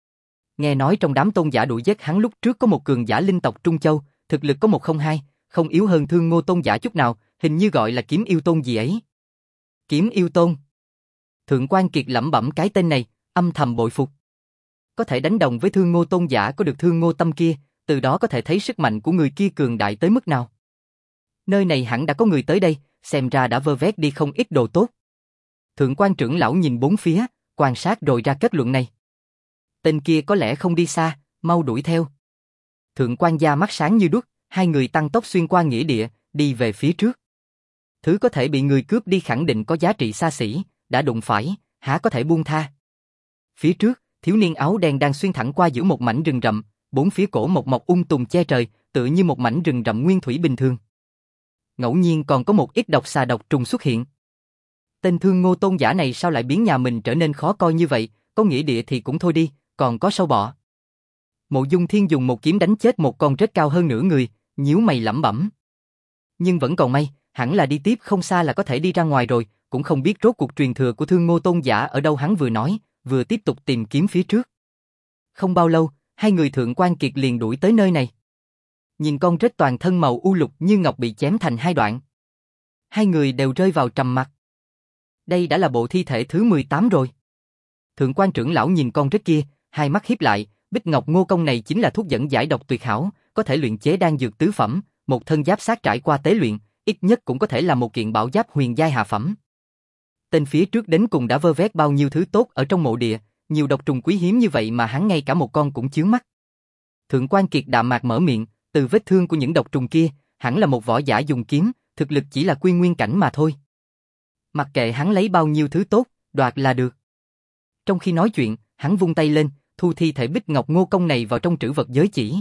Nghe nói trong đám tôn giả đuổi giết hắn lúc trước có một cường giả linh tộc Trung Châu, thực lực có một không hai, không yếu hơn Thương Ngô tôn giả chút nào, hình như gọi là Kiếm Yêu Tôn gì ấy. Kiếm Yêu Tôn. Thượng Quan Kiệt lẩm bẩm cái tên này, âm thầm bội phục. Có thể đánh đồng với Thương Ngô tôn giả có được Thương Ngô tâm kia, từ đó có thể thấy sức mạnh của người kia cường đại tới mức nào. Nơi này hẳn đã có người tới đây, xem ra đã vơ vét đi không ít đồ tốt. Thượng Quan trưởng lão nhìn bốn phía, quan sát rồi ra kết luận này. Tên kia có lẽ không đi xa, mau đuổi theo. Thượng Quan gia mắt sáng như đuốc, hai người tăng tốc xuyên qua nghĩa địa, đi về phía trước. Thứ có thể bị người cướp đi khẳng định có giá trị xa xỉ, đã đụng phải, há có thể buông tha. Phía trước, thiếu niên áo đen đang xuyên thẳng qua giữa một mảnh rừng rậm, bốn phía cổ một mọc um tùm che trời, tựa như một mảnh rừng rậm nguyên thủy bình thường. Ngẫu nhiên còn có một ít độc xà độc trùng xuất hiện. Tên Thương Ngô tôn giả này sao lại biến nhà mình trở nên khó coi như vậy, có nghĩa địa thì cũng thôi đi, còn có sâu bọ. Mộ Dung Thiên dùng một kiếm đánh chết một con rết cao hơn nửa người, nhíu mày lẩm bẩm. Nhưng vẫn còn may, hẳn là đi tiếp không xa là có thể đi ra ngoài rồi, cũng không biết rốt cuộc truyền thừa của Thương Ngô tôn giả ở đâu, hắn vừa nói, vừa tiếp tục tìm kiếm phía trước. Không bao lâu, hai người Thượng Quan Kiệt liền đuổi tới nơi này. Nhìn con rết toàn thân màu u lục như ngọc bị chém thành hai đoạn. Hai người đều rơi vào trầm mặc. Đây đã là bộ thi thể thứ mười tám rồi. Thượng Quan trưởng lão nhìn con rết kia, hai mắt híp lại, Bích Ngọc Ngô Công này chính là thuốc dẫn giải độc tuyệt hảo, có thể luyện chế đan dược tứ phẩm, một thân giáp sát trải qua tế luyện, ít nhất cũng có thể là một kiện bảo giáp huyền giai hạ phẩm. Tên phía trước đến cùng đã vơ vét bao nhiêu thứ tốt ở trong mộ địa, nhiều độc trùng quý hiếm như vậy mà hắn ngay cả một con cũng chướng mắt. Thượng Quan Kiệt đạm mạc mở miệng, từ vết thương của những độc trùng kia, hẳn là một võ giả dùng kiếm, thực lực chỉ là quy nguyên cảnh mà thôi. Mặc kệ hắn lấy bao nhiêu thứ tốt, đoạt là được. Trong khi nói chuyện, hắn vung tay lên, thu thi thể Bích Ngọc Ngô Công này vào trong trữ vật giới chỉ.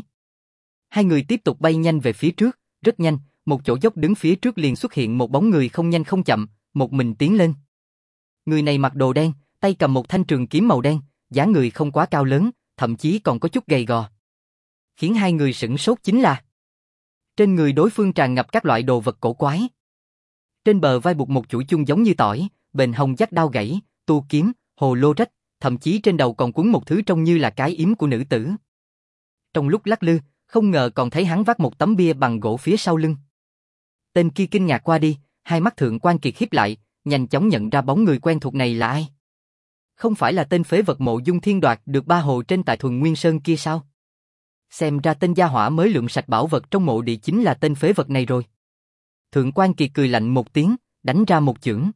Hai người tiếp tục bay nhanh về phía trước, rất nhanh, một chỗ dốc đứng phía trước liền xuất hiện một bóng người không nhanh không chậm, một mình tiến lên. Người này mặc đồ đen, tay cầm một thanh trường kiếm màu đen, dáng người không quá cao lớn, thậm chí còn có chút gầy gò. Khiến hai người sửng sốt chính là trên người đối phương tràn ngập các loại đồ vật cổ quái. Trên bờ vai buộc một chuỗi chung giống như tỏi, bên hông dắt đao gãy, tu kiếm, hồ lô rách, thậm chí trên đầu còn quấn một thứ trông như là cái yếm của nữ tử. Trong lúc lắc lư, không ngờ còn thấy hắn vác một tấm bia bằng gỗ phía sau lưng. Tên kia kinh ngạc qua đi, hai mắt Thượng Quan Kiệt híp lại, nhanh chóng nhận ra bóng người quen thuộc này là ai. Không phải là tên phế vật Mộ Dung Thiên đoạt được ba hồ trên tại Thuần Nguyên Sơn kia sao? Xem ra tên gia hỏa mới lượm sạch bảo vật trong mộ địa chính là tên phế vật này rồi. Thượng Quan Kiệt cười lạnh một tiếng, đánh ra một chưởng.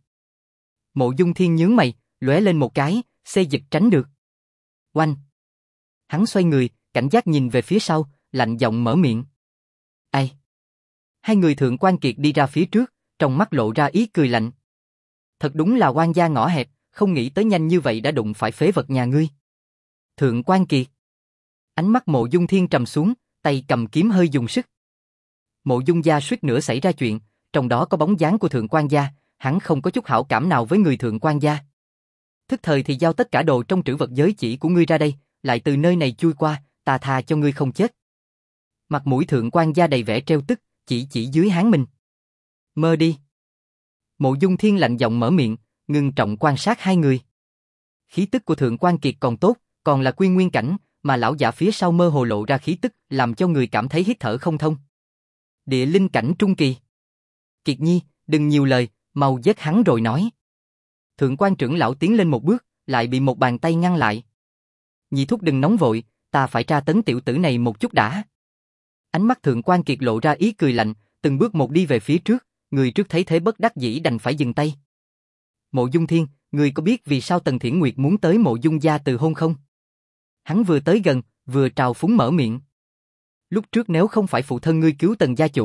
Mộ Dung Thiên nhướng mày, lóe lên một cái, xê dịch tránh được. Oanh! Hắn xoay người, cảnh giác nhìn về phía sau, lạnh giọng mở miệng. Ai? Hai người Thượng Quan Kiệt đi ra phía trước, trong mắt lộ ra ý cười lạnh. Thật đúng là oan gia ngõ hẹp, không nghĩ tới nhanh như vậy đã đụng phải phế vật nhà ngươi. Thượng Quan Kiệt. Ánh mắt Mộ Dung Thiên trầm xuống, tay cầm kiếm hơi dùng sức. Mộ Dung gia suýt nữa xảy ra chuyện, trong đó có bóng dáng của Thượng Quan gia, hắn không có chút hảo cảm nào với người Thượng Quan gia. Thức thời thì giao tất cả đồ trong trữ vật giới chỉ của ngươi ra đây, lại từ nơi này chui qua, ta tha cho ngươi không chết. Mặt mũi Thượng Quan gia đầy vẻ trêu tức, chỉ chỉ dưới háng mình. Mơ đi. Mộ Dung Thiên lạnh giọng mở miệng, ngưng trọng quan sát hai người. Khí tức của Thượng Quan Kiệt còn tốt, còn là quy nguyên cảnh, mà lão giả phía sau mơ hồ lộ ra khí tức, làm cho người cảm thấy hít thở không thông. Địa linh cảnh trung kỳ. Kiệt Nhi, đừng nhiều lời, mau giết hắn rồi nói. Thượng Quan trưởng lão tiến lên một bước, lại bị một bàn tay ngăn lại. Nhị thúc đừng nóng vội, ta phải tra tấn tiểu tử này một chút đã. Ánh mắt Thượng Quan Kiệt lộ ra ý cười lạnh, từng bước một đi về phía trước, người trước thấy thế bất đắc dĩ đành phải dừng tay. Mộ Dung Thiên, ngươi có biết vì sao Tần Thiển Nguyệt muốn tới Mộ Dung gia từ hôn không? Hắn vừa tới gần, vừa trào phúng mở miệng. Lúc trước nếu không phải phụ thân ngươi cứu Tần gia chủ,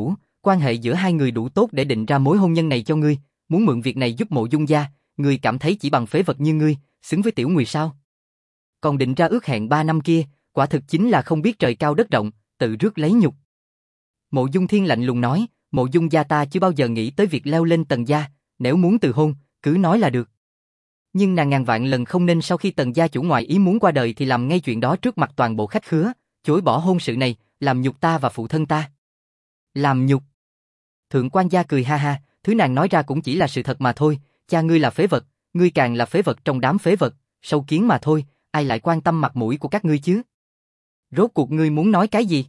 Quan hệ giữa hai người đủ tốt để định ra mối hôn nhân này cho ngươi, muốn mượn việc này giúp Mộ Dung gia, ngươi cảm thấy chỉ bằng phế vật như ngươi, xứng với Tiểu Ngụy sao? Còn định ra ước hẹn ba năm kia, quả thực chính là không biết trời cao đất rộng, tự rước lấy nhục. Mộ Dung Thiên lạnh lùng nói, Mộ Dung gia ta chưa bao giờ nghĩ tới việc leo lên Tần gia, nếu muốn từ hôn, cứ nói là được. Nhưng nàng ngàn vạn lần không nên sau khi Tần gia chủ ngoại ý muốn qua đời thì làm ngay chuyện đó trước mặt toàn bộ khách khứa, chối bỏ hôn sự này, làm nhục ta và phụ thân ta. Làm nhục? Thượng quan gia cười ha ha, thứ nàng nói ra cũng chỉ là sự thật mà thôi, cha ngươi là phế vật, ngươi càng là phế vật trong đám phế vật, sâu kiến mà thôi, ai lại quan tâm mặt mũi của các ngươi chứ? Rốt cuộc ngươi muốn nói cái gì?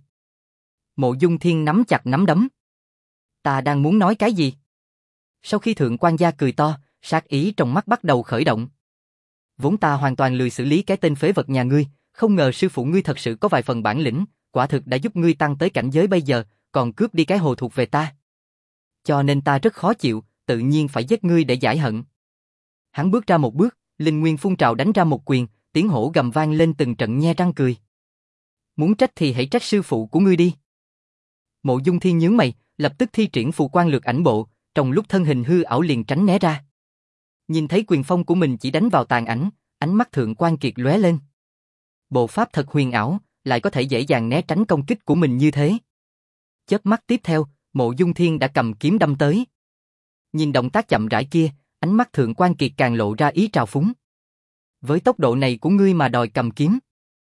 Mộ Dung Thiên nắm chặt nắm đấm. Ta đang muốn nói cái gì? Sau khi thượng quan gia cười to, sát ý trong mắt bắt đầu khởi động. Vốn ta hoàn toàn lười xử lý cái tên phế vật nhà ngươi, không ngờ sư phụ ngươi thật sự có vài phần bản lĩnh, quả thực đã giúp ngươi tăng tới cảnh giới bây giờ, còn cướp đi cái hồ thuộc về ta. Cho nên ta rất khó chịu, tự nhiên phải giết ngươi để giải hận. Hắn bước ra một bước, linh nguyên phun trào đánh ra một quyền, tiếng hổ gầm vang lên từng trận nhe răng cười. Muốn trách thì hãy trách sư phụ của ngươi đi. Mộ Dung Thiên nhướng mày, lập tức thi triển phù quan lược ảnh bộ, trong lúc thân hình hư ảo liền tránh né ra. Nhìn thấy quyền phong của mình chỉ đánh vào tàn ảnh, ánh mắt Thượng quan Kiệt lóe lên. Bộ pháp thật huyền ảo, lại có thể dễ dàng né tránh công kích của mình như thế. Chớp mắt tiếp theo, Mộ Dung Thiên đã cầm kiếm đâm tới. Nhìn động tác chậm rãi kia, ánh mắt Thượng quan Kiệt càng lộ ra ý trào phúng. Với tốc độ này của ngươi mà đòi cầm kiếm.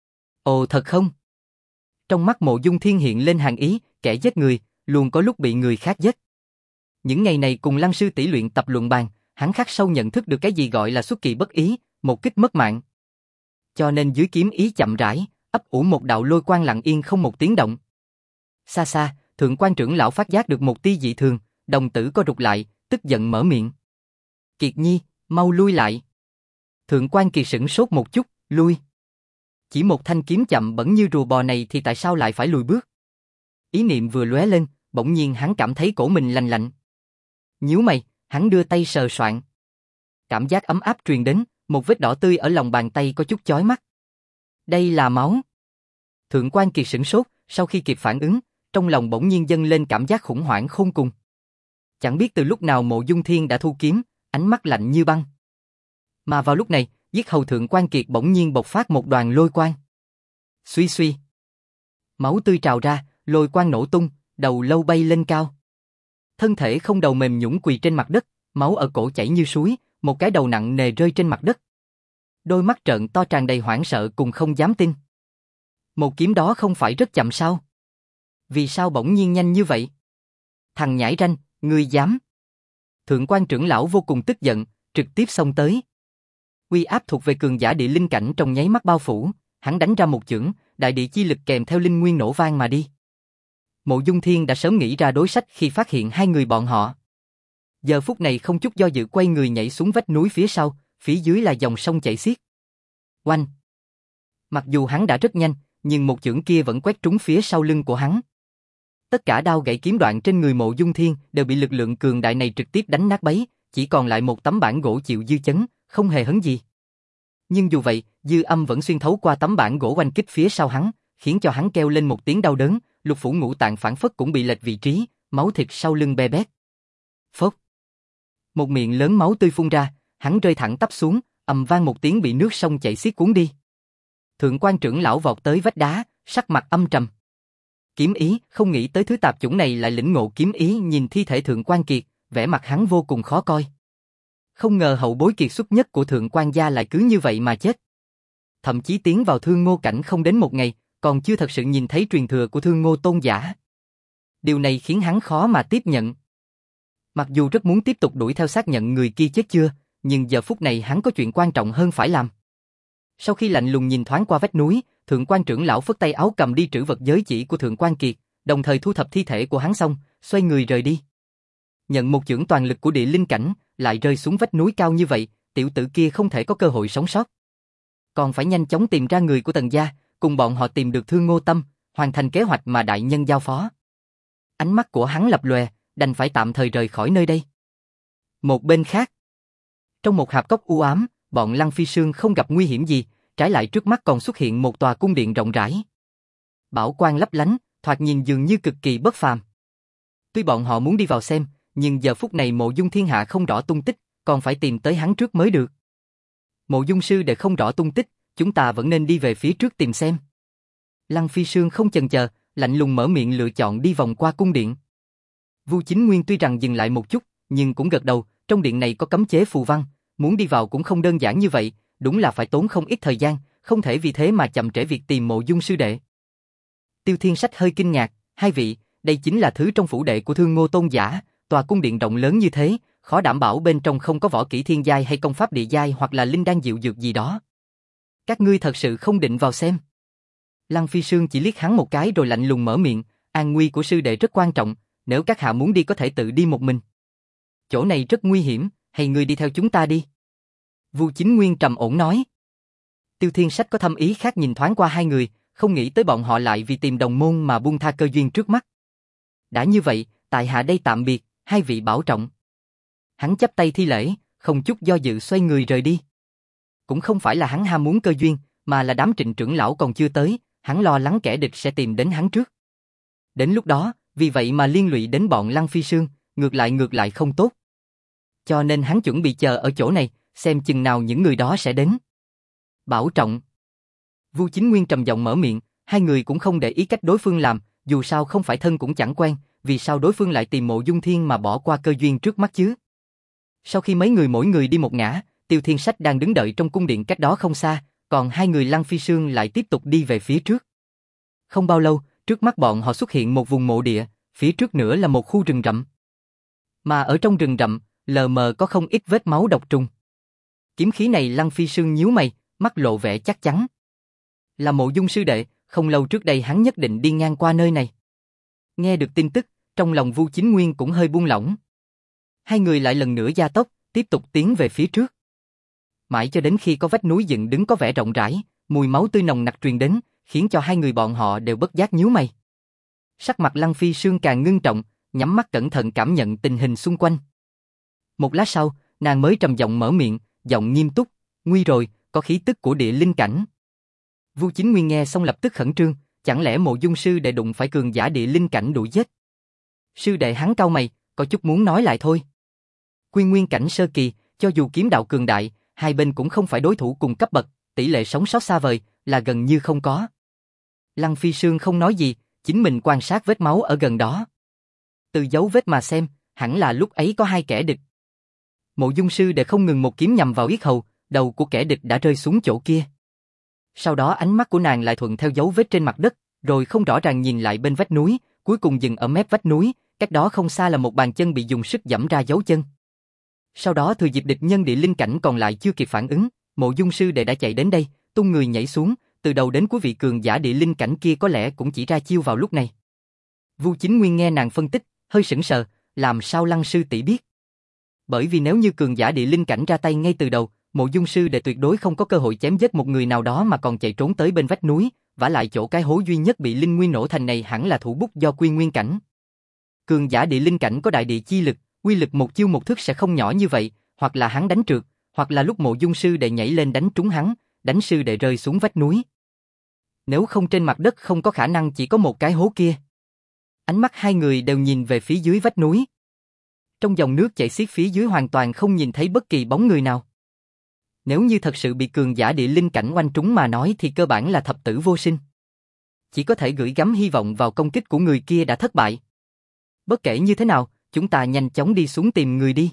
Ồ thật không? Trong mắt Mộ Dung Thiên hiện lên hàn ý, kẻ giết người, luôn có lúc bị người khác giết. Những ngày này cùng Lăng sư tỷ luyện tập luận bàn, hắn khắc sâu nhận thức được cái gì gọi là xuất kỳ bất ý, một kích mất mạng. Cho nên dưới kiếm ý chậm rãi, ấp ủ một đạo lôi quang lặng yên không một tiếng động. Xa xa, Thượng quan trưởng lão phát giác được một tia dị thường, đồng tử co rụt lại, tức giận mở miệng. Kiệt Nhi, mau lui lại. Thượng quan Kiệt sửng sốt một chút, lui. Chỉ một thanh kiếm chậm bẩn như rùa bò này thì tại sao lại phải lùi bước? Ý niệm vừa lóe lên, bỗng nhiên hắn cảm thấy cổ mình lạnh lạnh. Nhíu mày, hắn đưa tay sờ soạng. Cảm giác ấm áp truyền đến, một vết đỏ tươi ở lòng bàn tay có chút chói mắt. Đây là máu. Thượng quan Kiệt sửng sốt, sau khi kịp phản ứng, trong lòng bỗng nhiên dâng lên cảm giác khủng hoảng khôn cùng. Chẳng biết từ lúc nào Mộ Dung Thiên đã thu kiếm, ánh mắt lạnh như băng. Mà vào lúc này, yết hầu Thượng quan Kiệt bỗng nhiên bộc phát một đoàn lôi quang. Suy suy. Máu tươi trào ra, lôi quang nổ tung, đầu lâu bay lên cao. Thân thể không đầu mềm nhũn quỳ trên mặt đất, máu ở cổ chảy như suối, một cái đầu nặng nề rơi trên mặt đất. Đôi mắt trợn to tràn đầy hoảng sợ cùng không dám tin. Một kiếm đó không phải rất chậm sao? Vì sao bỗng nhiên nhanh như vậy? Thằng nhãi ranh, ngươi dám? Thượng quan trưởng lão vô cùng tức giận, trực tiếp xông tới. Uy áp thuộc về cường giả địa linh cảnh trong nháy mắt bao phủ, hắn đánh ra một chưởng, đại địa chi lực kèm theo linh nguyên nổ vang mà đi. Mộ Dung Thiên đã sớm nghĩ ra đối sách khi phát hiện hai người bọn họ. Giờ phút này không chút do dự quay người nhảy xuống vách núi phía sau, phía dưới là dòng sông chảy xiết. Oanh! Mặc dù hắn đã rất nhanh, nhưng một chưởng kia vẫn quét trúng phía sau lưng của hắn. Tất cả đao gãy kiếm đoạn trên người Mộ Dung Thiên đều bị lực lượng cường đại này trực tiếp đánh nát bấy, chỉ còn lại một tấm bản gỗ chịu dư chấn, không hề hấn gì. Nhưng dù vậy, dư âm vẫn xuyên thấu qua tấm bản gỗ oanh kích phía sau hắn, khiến cho hắn kêu lên một tiếng đau đớn, lục phủ ngũ tạng phản phất cũng bị lệch vị trí, máu thịt sau lưng be bét. Phốc! Một miệng lớn máu tươi phun ra, hắn rơi thẳng tắp xuống, ầm vang một tiếng bị nước sông chảy xiết cuốn đi. Thượng quan trưởng lão vọt tới vách đá, sắc mặt âm trầm. Kiếm ý, không nghĩ tới thứ tạp chủng này lại lĩnh ngộ kiếm ý, nhìn thi thể Thượng quan Kiệt, vẻ mặt hắn vô cùng khó coi. Không ngờ hậu bối kiệt xuất nhất của Thượng quan gia lại cứ như vậy mà chết. Thậm chí tiến vào Thương Ngô cảnh không đến một ngày, còn chưa thật sự nhìn thấy truyền thừa của Thương Ngô tôn giả. Điều này khiến hắn khó mà tiếp nhận. Mặc dù rất muốn tiếp tục đuổi theo xác nhận người kia chết chưa, nhưng giờ phút này hắn có chuyện quan trọng hơn phải làm. Sau khi lạnh lùng nhìn thoáng qua vách núi, Thượng quan trưởng lão phất tay áo cầm đi trữ vật giới chỉ của Thượng quan Kiệt, đồng thời thu thập thi thể của hắn xong, xoay người rời đi. Nhận một chưởng toàn lực của địa linh cảnh, lại rơi xuống vách núi cao như vậy, tiểu tử kia không thể có cơ hội sống sót. Còn phải nhanh chóng tìm ra người của Tần gia, cùng bọn họ tìm được Thương Ngô Tâm, hoàn thành kế hoạch mà đại nhân giao phó. Ánh mắt của hắn lập lòe, đành phải tạm thời rời khỏi nơi đây. Một bên khác, trong một hạp cốc u ám, bọn Lăng Phi Sương không gặp nguy hiểm gì, trái lại trước mắt còn xuất hiện một tòa cung điện rộng rãi. Bảo quang lấp lánh, thoạt nhìn dường như cực kỳ bất phàm. Tuy bọn họ muốn đi vào xem, nhưng giờ phút này Mộ Dung Thiên Hạ không rõ tung tích, còn phải tìm tới hắn trước mới được. Mộ Dung sư đệ không rõ tung tích, chúng ta vẫn nên đi về phía trước tìm xem. Lăng Phi Sương không chần chờ, lạnh lùng mở miệng lựa chọn đi vòng qua cung điện. Vu Chính Nguyên tuy rằng dừng lại một chút, nhưng cũng gật đầu, trong điện này có cấm chế phù văn, muốn đi vào cũng không đơn giản như vậy, đúng là phải tốn không ít thời gian, không thể vì thế mà chậm trễ việc tìm Mộ Dung sư đệ. Tiêu Thiên Sách hơi kinh ngạc, hai vị, đây chính là thứ trong phủ đệ của Thương Ngô Tôn giả, tòa cung điện rộng lớn như thế, khó đảm bảo bên trong không có võ kỹ thiên giai hay công pháp địa giai hoặc là linh đan diệu dược gì đó. Các ngươi thật sự không định vào xem? Lăng Phi Sương chỉ liếc hắn một cái rồi lạnh lùng mở miệng, an nguy của sư đệ rất quan trọng, nếu các hạ muốn đi có thể tự đi một mình. Chỗ này rất nguy hiểm, hay ngươi đi theo chúng ta đi. Vu Chính Nguyên trầm ổn nói. Tiêu Thiên Sách có thâm ý khác nhìn thoáng qua hai người, không nghĩ tới bọn họ lại vì tìm đồng môn mà buông tha cơ duyên trước mắt. Đã như vậy, tại hạ đây tạm biệt, hai vị bảo trọng. Hắn chắp tay thi lễ, không chút do dự xoay người rời đi. Cũng không phải là hắn ham muốn cơ duyên, mà là đám Trịnh trưởng lão còn chưa tới, hắn lo lắng kẻ địch sẽ tìm đến hắn trước. Đến lúc đó, vì vậy mà liên lụy đến bọn Lăng Phi Sương, ngược lại ngược lại không tốt. Cho nên hắn chuẩn bị chờ ở chỗ này, xem chừng nào những người đó sẽ đến. Bảo trọng. Vu Chính Nguyên trầm giọng mở miệng, hai người cũng không để ý cách đối phương làm, dù sao không phải thân cũng chẳng quen, vì sao đối phương lại tìm Mộ Dung Thiên mà bỏ qua cơ duyên trước mắt chứ? Sau khi mấy người mỗi người đi một ngã, Tiêu Thiên Sách đang đứng đợi trong cung điện cách đó không xa, còn hai người Lăng Phi Sương lại tiếp tục đi về phía trước. Không bao lâu, trước mắt bọn họ xuất hiện một vùng mộ địa, phía trước nữa là một khu rừng rậm. Mà ở trong rừng rậm, lờ mờ có không ít vết máu độc trùng. Kiếm khí này Lăng Phi Sương nhíu mày, mắt lộ vẻ chắc chắn. Là Mộ Dung sư đệ, không lâu trước đây hắn nhất định đi ngang qua nơi này. Nghe được tin tức, trong lòng Vu Chính Nguyên cũng hơi buông lỏng. Hai người lại lần nữa gia tốc, tiếp tục tiến về phía trước. Mãi cho đến khi có vách núi dựng đứng có vẻ rộng rãi, mùi máu tươi nồng nặc truyền đến, khiến cho hai người bọn họ đều bất giác nhíu mày. Sắc mặt Lăng Phi Sương càng ngưng trọng, nhắm mắt cẩn thận cảm nhận tình hình xung quanh. Một lát sau, nàng mới trầm giọng mở miệng, giọng nghiêm túc, nguy rồi, có khí tức của địa linh cảnh. Vu Chính Nguyên nghe xong lập tức khẩn trương, chẳng lẽ Mộ Dung sư đệ đụng phải cường giả địa linh cảnh đuổi giết? Sư đệ hắn cau mày, có chút muốn nói lại thôi. Quy nguyên cảnh sơ kỳ, cho dù kiếm đạo cường đại, hai bên cũng không phải đối thủ cùng cấp bậc, tỷ lệ sống sót xa vời, là gần như không có. Lăng Phi Sương không nói gì, chính mình quan sát vết máu ở gần đó. Từ dấu vết mà xem, hẳn là lúc ấy có hai kẻ địch. Mộ Dung sư đệ không ngừng một kiếm nhằm vào yết hầu, đầu của kẻ địch đã rơi xuống chỗ kia. Sau đó ánh mắt của nàng lại thuận theo dấu vết trên mặt đất, rồi không rõ ràng nhìn lại bên vách núi, cuối cùng dừng ở mép vách núi, cách đó không xa là một bàn chân bị dùng sức giẫm ra dấu chân. Sau đó thừa dịp địch nhân địa linh cảnh còn lại chưa kịp phản ứng, Mộ Dung sư đệ đã chạy đến đây, tung người nhảy xuống, từ đầu đến cuối vị cường giả địa linh cảnh kia có lẽ cũng chỉ ra chiêu vào lúc này. Vu Chính Nguyên nghe nàng phân tích, hơi sững sờ, làm sao Lăng sư tỷ biết? Bởi vì nếu như cường giả địa linh cảnh ra tay ngay từ đầu, Mộ Dung sư đệ tuyệt đối không có cơ hội chém giết một người nào đó mà còn chạy trốn tới bên vách núi, vả lại chỗ cái hố duy nhất bị linh nguyên nổ thành này hẳn là thủ bút do quy nguyên cảnh. Cường giả địa linh cảnh có đại địa chi lực, quy lực một chiêu một thức sẽ không nhỏ như vậy, hoặc là hắn đánh trượt, hoặc là lúc Mộ Dung sư đệ nhảy lên đánh trúng hắn, đánh sư đệ rơi xuống vách núi. Nếu không trên mặt đất không có khả năng chỉ có một cái hố kia. Ánh mắt hai người đều nhìn về phía dưới vách núi. Trong dòng nước chảy xiết phía dưới hoàn toàn không nhìn thấy bất kỳ bóng người nào. Nếu như thật sự bị cường giả địa linh cảnh oanh trúng mà nói thì cơ bản là thập tử vô sinh. Chỉ có thể gửi gắm hy vọng vào công kích của người kia đã thất bại. Bất kể như thế nào, chúng ta nhanh chóng đi xuống tìm người đi.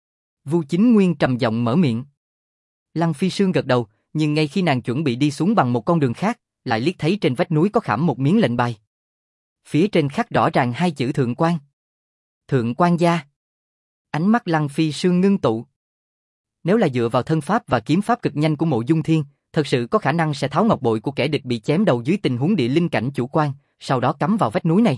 Vu Chính Nguyên trầm giọng mở miệng. Lăng Phi Sương gật đầu, nhưng ngay khi nàng chuẩn bị đi xuống bằng một con đường khác, lại liếc thấy trên vách núi có khảm một miếng lệnh bài. Phía trên khắc rõ ràng hai chữ Thượng Quan. Thượng Quan gia. Ánh mắt Lăng Phi Sương ngưng tụ. Nếu là dựa vào thân pháp và kiếm pháp cực nhanh của Mộ Dung Thiên, thật sự có khả năng sẽ tháo ngọc bội của kẻ địch bị chém đầu dưới tình huống địa linh cảnh chủ quan, sau đó cắm vào vách núi này.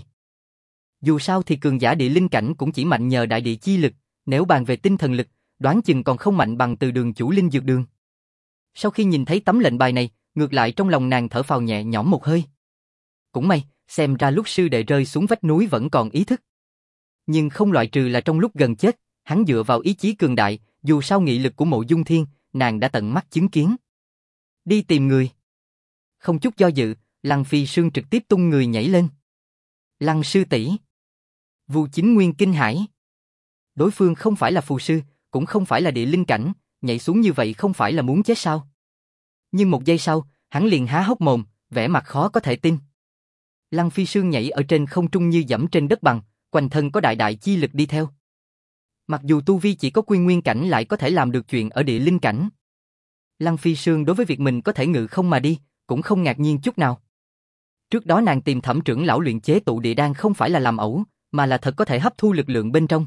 Dù sao thì cường giả địa linh cảnh cũng chỉ mạnh nhờ đại địa chi lực, nếu bàn về tinh thần lực, đoán chừng còn không mạnh bằng từ đường chủ linh dược đường. Sau khi nhìn thấy tấm lệnh bài này, ngược lại trong lòng nàng thở phào nhẹ nhõm một hơi. Cũng may, xem ra lúc sư đệ rơi xuống vách núi vẫn còn ý thức. Nhưng không loại trừ là trong lúc gần chết, hắn dựa vào ý chí cường đại, dù sao nghị lực của Mộ Dung Thiên, nàng đã tận mắt chứng kiến. Đi tìm người. Không chút do dự, Lăng Phi Sương trực tiếp tung người nhảy lên. Lăng sư tỷ. Vu Chính Nguyên kinh hãi. Đối phương không phải là phù sư, cũng không phải là địa linh cảnh, nhảy xuống như vậy không phải là muốn chết sao? Nhưng một giây sau, hắn liền há hốc mồm, vẻ mặt khó có thể tin. Lăng Phi Sương nhảy ở trên không trung như dẫm trên đất bằng, quanh thân có đại đại chi lực đi theo. Mặc dù tu vi chỉ có quy nguyên cảnh lại có thể làm được chuyện ở địa linh cảnh. Lăng Phi Sương đối với việc mình có thể ngự không mà đi, cũng không ngạc nhiên chút nào. Trước đó nàng tìm Thẩm trưởng lão luyện chế tụ địa đan không phải là làm ẩu, mà là thật có thể hấp thu lực lượng bên trong.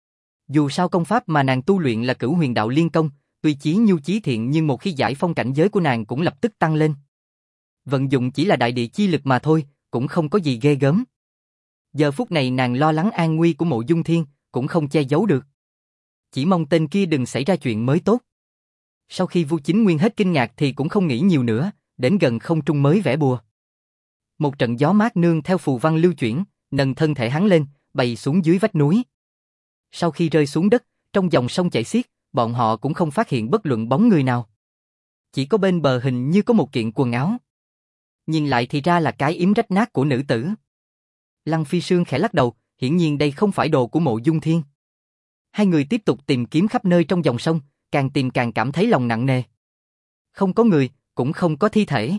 Dù sao công pháp mà nàng tu luyện là Cửu Huyền Đạo Liên Công, tuy chí nhu chí thiện nhưng một khi giải phong cảnh giới của nàng cũng lập tức tăng lên. Vận dụng chỉ là đại địa chi lực mà thôi, cũng không có gì ghê gớm. Giờ phút này nàng lo lắng an nguy của Mộ Dung Thiên, cũng không che giấu được. Chỉ mong tên kia đừng xảy ra chuyện mới tốt. Sau khi Vu Chính Nguyên hết kinh ngạc thì cũng không nghĩ nhiều nữa, đến gần không trung mới vẽ bùa. Một trận gió mát nương theo phù văn lưu chuyển, nâng thân thể hắn lên, bay xuống dưới vách núi. Sau khi rơi xuống đất, trong dòng sông chảy xiết, bọn họ cũng không phát hiện bất luận bóng người nào. Chỉ có bên bờ hình như có một kiện quần áo. Nhìn lại thì ra là cái yếm rách nát của nữ tử. Lăng Phi Sương khẽ lắc đầu, hiển nhiên đây không phải đồ của Mộ Dung Thiên. Hai người tiếp tục tìm kiếm khắp nơi trong dòng sông, càng tìm càng cảm thấy lòng nặng nề. Không có người, cũng không có thi thể.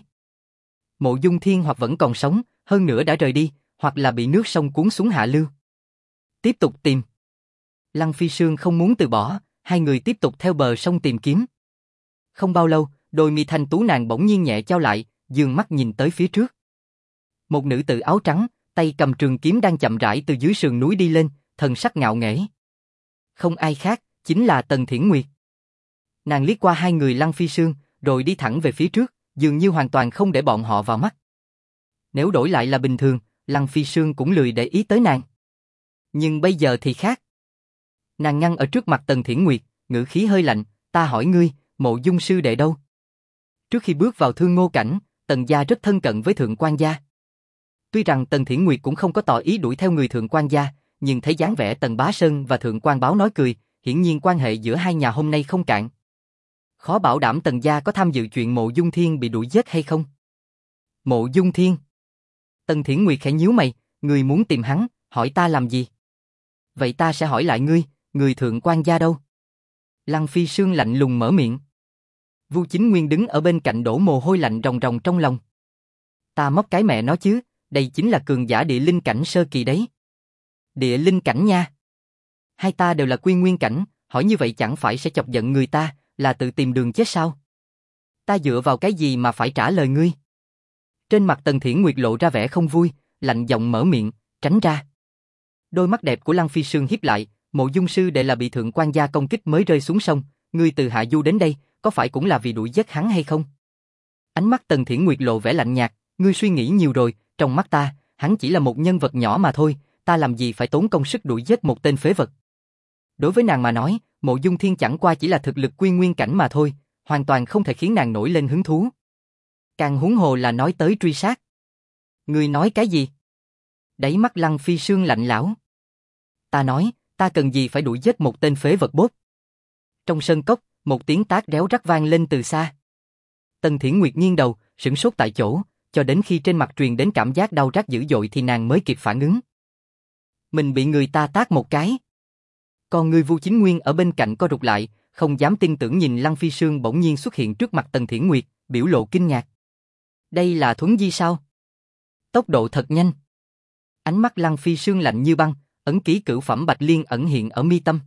Mộ Dung Thiên hoặc vẫn còn sống, hơn nữa đã rời đi, hoặc là bị nước sông cuốn xuống hạ lưu. Tiếp tục tìm. Lăng Phi Sương không muốn từ bỏ, hai người tiếp tục theo bờ sông tìm kiếm. Không bao lâu, đôi mi thanh tú nàng bỗng nhiên nhẹ chau lại, dương mắt nhìn tới phía trước. Một nữ tử áo trắng, tay cầm trường kiếm đang chậm rãi từ dưới sườn núi đi lên, thần sắc ngạo nghễ. Không ai khác, chính là Tần Thiển Nguyệt. Nàng liếc qua hai người Lăng Phi Sương, rồi đi thẳng về phía trước, dường như hoàn toàn không để bọn họ vào mắt. Nếu đổi lại là bình thường, Lăng Phi Sương cũng lười để ý tới nàng. Nhưng bây giờ thì khác. Nàng ngăn ở trước mặt Tần Thiển Nguyệt, ngữ khí hơi lạnh, ta hỏi ngươi, Mộ Dung sư đệ đâu? Trước khi bước vào Thương Ngô cảnh, Tần gia rất thân cận với Thượng Quan gia. Tuy rằng Tần Thiển Nguyệt cũng không có tỏ ý đuổi theo người Thượng Quan gia, nhưng thấy dáng vẻ Tần Bá Sơn và Thượng Quan Báo nói cười, hiển nhiên quan hệ giữa hai nhà hôm nay không cạn. Khó bảo đảm Tần gia có tham dự chuyện Mộ Dung Thiên bị đuổi giết hay không. Mộ Dung Thiên. Tần Thiển Nguyệt khẽ nhíu mày, ngươi muốn tìm hắn, hỏi ta làm gì? Vậy ta sẽ hỏi lại ngươi, người Thượng Quan gia đâu? Lăng Phi Sương lạnh lùng mở miệng. Vu Chính Nguyên đứng ở bên cạnh đổ mồ hôi lạnh ròng ròng trong lòng. Ta móc cái mẹ nó chứ, đây chính là cường giả địa linh cảnh sơ kỳ đấy. Địa linh cảnh nha. Hai ta đều là quy nguyên cảnh, hỏi như vậy chẳng phải sẽ chọc giận người ta, là tự tìm đường chết sao? Ta dựa vào cái gì mà phải trả lời ngươi? Trên mặt Tần Thiển Nguyệt lộ ra vẻ không vui, lạnh giọng mở miệng, tránh ra. Đôi mắt đẹp của Lăng Phi Sương híp lại, Mộ Dung sư đệ là bị Thượng Quan gia công kích mới rơi xuống sông, ngươi từ Hạ Du đến đây, có phải cũng là vì đuổi giết hắn hay không? Ánh mắt Tần Thiển Nguyệt lộ vẻ lạnh nhạt, ngươi suy nghĩ nhiều rồi, trong mắt ta, hắn chỉ là một nhân vật nhỏ mà thôi, ta làm gì phải tốn công sức đuổi giết một tên phế vật. Đối với nàng mà nói, Mộ Dung Thiên chẳng qua chỉ là thực lực quy nguyên cảnh mà thôi, hoàn toàn không thể khiến nàng nổi lên hứng thú. Càng huống hồ là nói tới truy sát. Ngươi nói cái gì? Đáy mắt Lăng Phi Sương lạnh lẽo. Ta nói, ta cần gì phải đuổi giết một tên phế vật bốt. Trong sân cốc, một tiếng tát réo rắt vang lên từ xa. Tần Thiển Nguyệt nghiêng đầu, sửng sốt tại chỗ, cho đến khi trên mặt truyền đến cảm giác đau rát dữ dội thì nàng mới kịp phản ứng. Mình bị người ta tát một cái. Còn người Vu Chính Nguyên ở bên cạnh co rụt lại, không dám tin tưởng nhìn Lăng Phi Sương bỗng nhiên xuất hiện trước mặt Tần Thiển Nguyệt, biểu lộ kinh ngạc. Đây là thuấn di sao? Tốc độ thật nhanh. Ánh mắt Lăng Phi Sương lạnh như băng, ấn ký cửu phẩm Bạch Liên ẩn hiện ở mi tâm.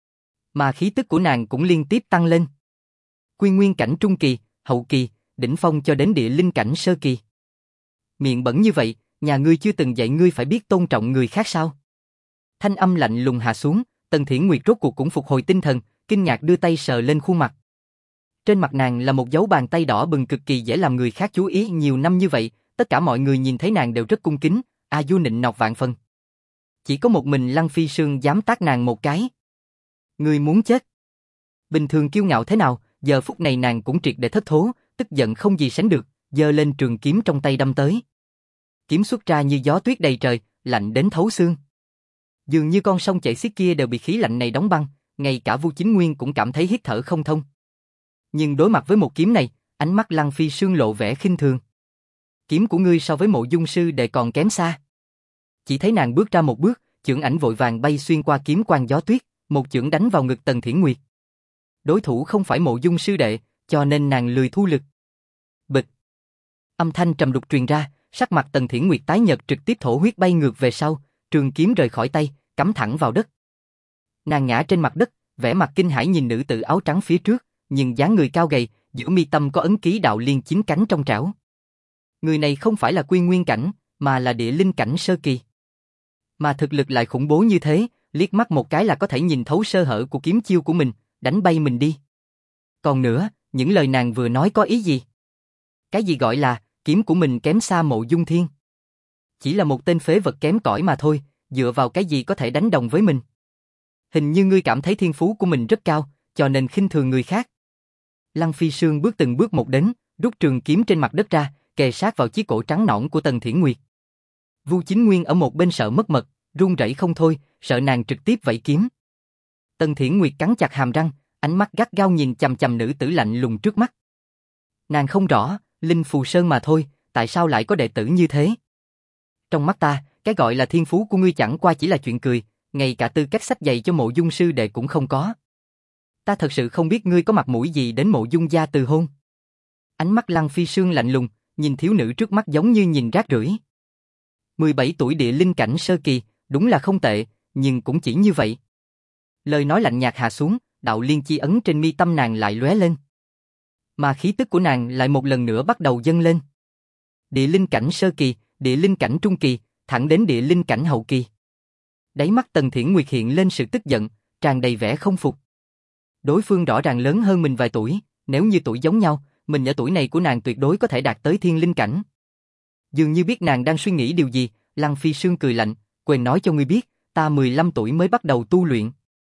Mà khí tức của nàng cũng liên tiếp tăng lên. Quy nguyên cảnh trung kỳ, hậu kỳ, đỉnh phong cho đến địa linh cảnh sơ kỳ. Miệng bẩn như vậy, nhà ngươi chưa từng dạy ngươi phải biết tôn trọng người khác sao? Thanh âm lạnh lùng hạ xuống, Tần Thiển Nguyệt rốt cuộc cũng phục hồi tinh thần, kinh ngạc đưa tay sờ lên khuôn mặt. Trên mặt nàng là một dấu bàn tay đỏ bừng cực kỳ dễ làm người khác chú ý nhiều năm như vậy, tất cả mọi người nhìn thấy nàng đều rất cung kính, a du nịnh nọt vạn phần. Chỉ có một mình Lăng Phi Sương dám tát nàng một cái. Ngươi muốn chết. Bình thường kiêu ngạo thế nào, giờ phút này nàng cũng triệt để thất thố, tức giận không gì sánh được, giơ lên trường kiếm trong tay đâm tới. Kiếm xuất ra như gió tuyết đầy trời, lạnh đến thấu xương. Dường như con sông chảy xiết kia đều bị khí lạnh này đóng băng, ngay cả Vu Chính Nguyên cũng cảm thấy hít thở không thông. Nhưng đối mặt với một kiếm này, ánh mắt Lăng Phi Sương lộ vẻ khinh thường. Kiếm của ngươi so với Mộ Dung sư đệ còn kém xa. Chỉ thấy nàng bước ra một bước, chưởng ảnh vội vàng bay xuyên qua kiếm quang gió tuyết, một chưởng đánh vào ngực Tần Thiển Nguyệt. Đối thủ không phải Mộ Dung sư đệ, cho nên nàng lười thu lực. Bịch. Âm thanh trầm đục truyền ra, sắc mặt Tần Thiển Nguyệt tái nhợt trực tiếp thổ huyết bay ngược về sau, trường kiếm rời khỏi tay, cắm thẳng vào đất. Nàng ngã trên mặt đất, vẻ mặt kinh hãi nhìn nữ tử áo trắng phía trước, nhưng dáng người cao gầy, giữa mi tâm có ấn ký đạo liên chín cánh trong trảo. Người này không phải là quy nguyên cảnh, mà là địa linh cảnh sơ kỳ. Mà thực lực lại khủng bố như thế, liếc mắt một cái là có thể nhìn thấu sơ hở của kiếm chiêu của mình, đánh bay mình đi. Còn nữa, những lời nàng vừa nói có ý gì? Cái gì gọi là kiếm của mình kém xa Mộ Dung Thiên? Chỉ là một tên phế vật kém cỏi mà thôi, dựa vào cái gì có thể đánh đồng với mình? Hình như ngươi cảm thấy thiên phú của mình rất cao, cho nên khinh thường người khác. Lăng Phi Sương bước từng bước một đến, rút trường kiếm trên mặt đất ra, kề sát vào chiếc cổ trắng nõn của Tần Thiển Nguyệt. Vu Chính Nguyên ở một bên sợ mất mật, run rẩy không thôi, sợ nàng trực tiếp vẫy kiếm. Tần Thiển Nguyệt cắn chặt hàm răng, ánh mắt gắt gao nhìn chằm chằm nữ tử lạnh lùng trước mắt. Nàng không rõ, Linh Phù Sơn mà thôi, tại sao lại có đệ tử như thế? Trong mắt ta, cái gọi là thiên phú của ngươi chẳng qua chỉ là chuyện cười, ngay cả tư cách sách dạy cho Mộ Dung sư đệ cũng không có. Ta thật sự không biết ngươi có mặt mũi gì đến Mộ Dung gia từ hôn. Ánh mắt Lăng Phi Sương lạnh lùng, nhìn thiếu nữ trước mắt giống như nhìn rác rưởi. mười bảy tuổi địa linh cảnh sơ kỳ, đúng là không tệ, nhưng cũng chỉ như vậy. Lời nói lạnh nhạt hạ xuống, đạo liên chi ấn trên mi tâm nàng lại lóe lên. Mà khí tức của nàng lại một lần nữa bắt đầu dâng lên. Địa linh cảnh sơ kỳ, địa linh cảnh trung kỳ, thẳng đến địa linh cảnh hậu kỳ. Đáy mắt Tần Thiển Nguyệt hiện lên sự tức giận, tràn đầy vẻ không phục. Đối phương rõ ràng lớn hơn mình vài tuổi, nếu như tuổi giống nhau, mình ở tuổi này của nàng tuyệt đối có thể đạt tới thiên linh cảnh. Dường như biết nàng đang suy nghĩ điều gì, Lăng Phi Sương cười lạnh, quên nói cho ngươi biết, ta mười lăm tuổi mới bắt đầu tu luyện.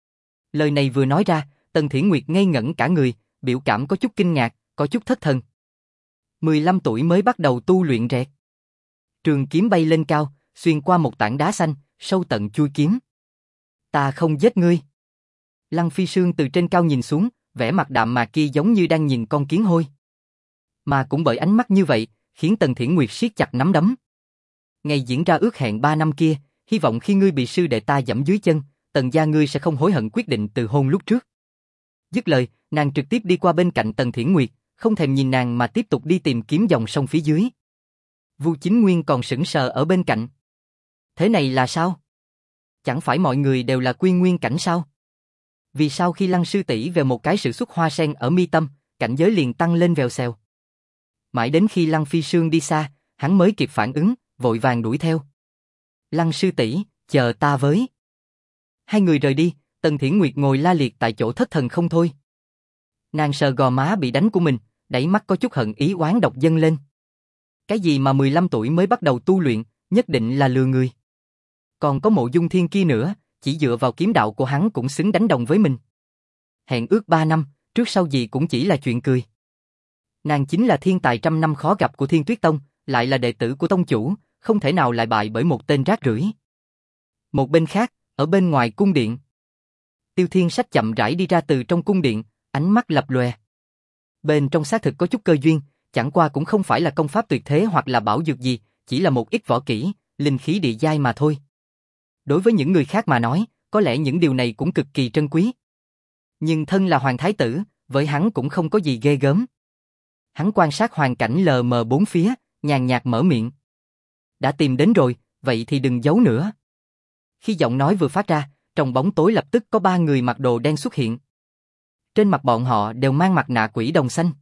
Lời này vừa nói ra, Tần Thiển Nguyệt ngây ngẩn cả người, biểu cảm có chút kinh ngạc, có chút thất thần. mười lăm tuổi mới bắt đầu tu luyện rẹt. Trường kiếm bay lên cao, xuyên qua một tảng đá xanh, sâu tận chui kiếm. Ta không giết ngươi. Lăng Phi Sương từ trên cao nhìn xuống, vẻ mặt đạm mạc kia giống như đang nhìn con kiến hôi. Mà cũng bởi ánh mắt như vậy, khiến Tần Thiển Nguyệt siết chặt nắm đấm. Ngày diễn ra ước hẹn ba năm kia, hy vọng khi ngươi bị sư đệ ta giẫm dưới chân, Tần gia ngươi sẽ không hối hận quyết định từ hôn lúc trước. Dứt lời, nàng trực tiếp đi qua bên cạnh Tần Thiển Nguyệt, không thèm nhìn nàng mà tiếp tục đi tìm kiếm dòng sông phía dưới. Vu Chính Nguyên còn sững sờ ở bên cạnh. Thế này là sao? Chẳng phải mọi người đều là quy nguyên cảnh sao? Vì sao khi Lăng sư tỷ về một cái sự xuất hoa sen ở mi tâm, cảnh giới liền tăng lên vèo xèo? Mãi đến khi Lăng Phi Sương đi xa, hắn mới kịp phản ứng, vội vàng đuổi theo. Lăng sư tỷ, chờ ta với. Hai người rời đi, Tần Thiển Nguyệt ngồi la liệt tại chỗ thất thần không thôi. Nàng sờ gò má bị đánh của mình, đáy mắt có chút hận ý oán độc dâng lên. Cái gì mà mười lăm tuổi mới bắt đầu tu luyện, nhất định là lừa người. Còn có Mộ Dung Thiên kia nữa, chỉ dựa vào kiếm đạo của hắn cũng xứng đánh đồng với mình. Hẹn ước ba năm, trước sau gì cũng chỉ là chuyện cười. Nàng chính là thiên tài trăm năm khó gặp của Thiên Tuyết Tông, lại là đệ tử của tông chủ, không thể nào lại bại bởi một tên rác rưởi. Một bên khác, ở bên ngoài cung điện, Tiêu Thiên Sách chậm rãi đi ra từ trong cung điện, ánh mắt lập lòe. Bên trong xác thực có chút cơ duyên, chẳng qua cũng không phải là công pháp tuyệt thế hoặc là bảo dược gì, chỉ là một ít võ kỹ, linh khí địa giai mà thôi. Đối với những người khác mà nói, có lẽ những điều này cũng cực kỳ trân quý. Nhưng thân là hoàng thái tử, với hắn cũng không có gì ghê gớm. Hắn quan sát hoàn cảnh lờ mờ bốn phía, nhàn nhạt mở miệng. Đã tìm đến rồi, vậy thì đừng giấu nữa. Khi giọng nói vừa phát ra, trong bóng tối lập tức có ba người mặc đồ đen xuất hiện. Trên mặt bọn họ đều mang mặt nạ quỷ đồng xanh.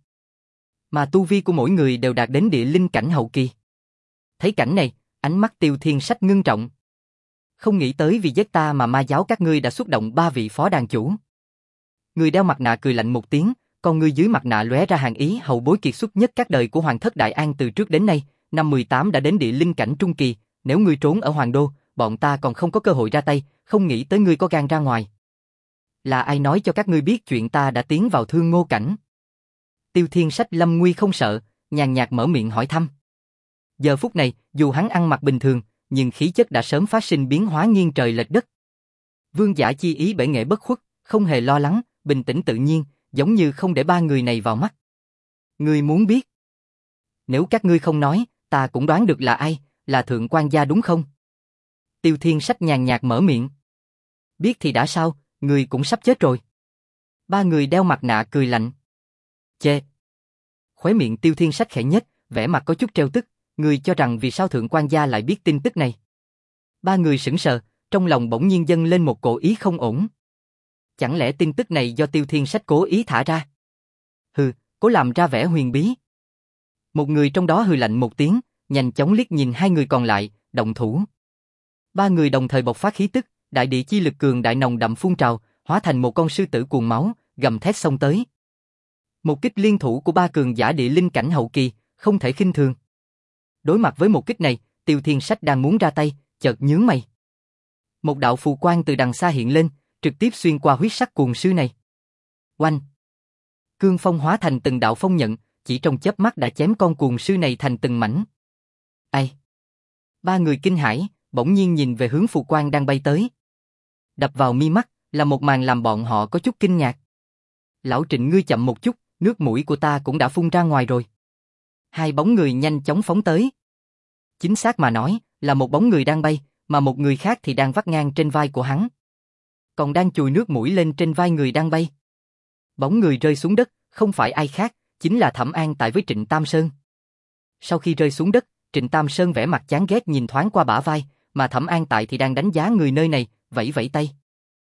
Mà tu vi của mỗi người đều đạt đến địa linh cảnh hậu kỳ. Thấy cảnh này, ánh mắt Tiêu Thiên Sách ngưng trọng. Không nghĩ tới vì giết ta mà ma giáo các ngươi đã xuất động ba vị phó đàn chủ. Người đeo mặt nạ cười lạnh một tiếng, con ngươi dưới mặt nạ lóe ra hàn ý, hậu bối kiệt xuất nhất các đời của Hoàng thất Đại An từ trước đến nay, năm mười tám đã đến địa linh cảnh trung kỳ, nếu ngươi trốn ở Hoàng đô, bọn ta còn không có cơ hội ra tay, không nghĩ tới ngươi có gan ra ngoài. Là ai nói cho các ngươi biết chuyện ta đã tiến vào Thương Ngô cảnh? Tiêu Thiên Sách lâm nguy không sợ, nhàn nhạt mở miệng hỏi thăm. Giờ phút này, dù hắn ăn mặc bình thường, nhưng khí chất đã sớm phát sinh biến hóa nghiêng trời lệch đất. Vương giả chi ý bể nghệ bất khuất, không hề lo lắng, bình tĩnh tự nhiên, giống như không để ba người này vào mắt. Ngươi muốn biết? Nếu các ngươi không nói, ta cũng đoán được là ai, là Thượng quan gia đúng không? Tiêu Thiên Sách nhàn nhạt mở miệng. Biết thì đã sao, người cũng sắp chết rồi. Ba người đeo mặt nạ cười lạnh. Chê. Khóe miệng Tiêu Thiên Sách khẽ nhếch, vẻ mặt có chút trêu tức, người cho rằng vì sao thượng quan gia lại biết tin tức này. Ba người sững sờ, trong lòng bỗng nhiên dâng lên một cổ ý không ổn. Chẳng lẽ tin tức này do Tiêu Thiên Sách cố ý thả ra? Hừ, cố làm ra vẻ huyền bí. Một người trong đó hừ lạnh một tiếng, nhanh chóng liếc nhìn hai người còn lại, động thủ. Ba người đồng thời bộc phát khí tức, đại địa chi lực cường đại nồng đậm phun trào, hóa thành một con sư tử cuồng máu, gầm thét xông tới. Một kích liên thủ của ba cường giả địa linh cảnh hậu kỳ, không thể khinh thường. Đối mặt với một kích này, Tiêu Thiên Sách đang muốn ra tay, chợt nhướng mày. Một đạo phù quang từ đằng xa hiện lên, trực tiếp xuyên qua huyết sắc cuồng sư này. Oanh! Cương phong hóa thành từng đạo phong nhận, chỉ trong chớp mắt đã chém con cuồng sư này thành từng mảnh. Ai? Ba người kinh hãi, bỗng nhiên nhìn về hướng phù quang đang bay tới. Đập vào mi mắt là một màn làm bọn họ có chút kinh ngạc. Lão Trịnh, ngươi chậm một chút, nước mũi của ta cũng đã phun ra ngoài rồi. Hai bóng người nhanh chóng phóng tới. Chính xác mà nói, là một bóng người đang bay, mà một người khác thì đang vắt ngang trên vai của hắn. Còn đang chùi nước mũi lên trên vai người đang bay. Bóng người rơi xuống đất, không phải ai khác, chính là Thẩm An Tại với Trịnh Tam Sơn. Sau khi rơi xuống đất, Trịnh Tam Sơn vẻ mặt chán ghét nhìn thoáng qua bả vai, mà Thẩm An Tại thì đang đánh giá người nơi này, vẫy vẫy tay.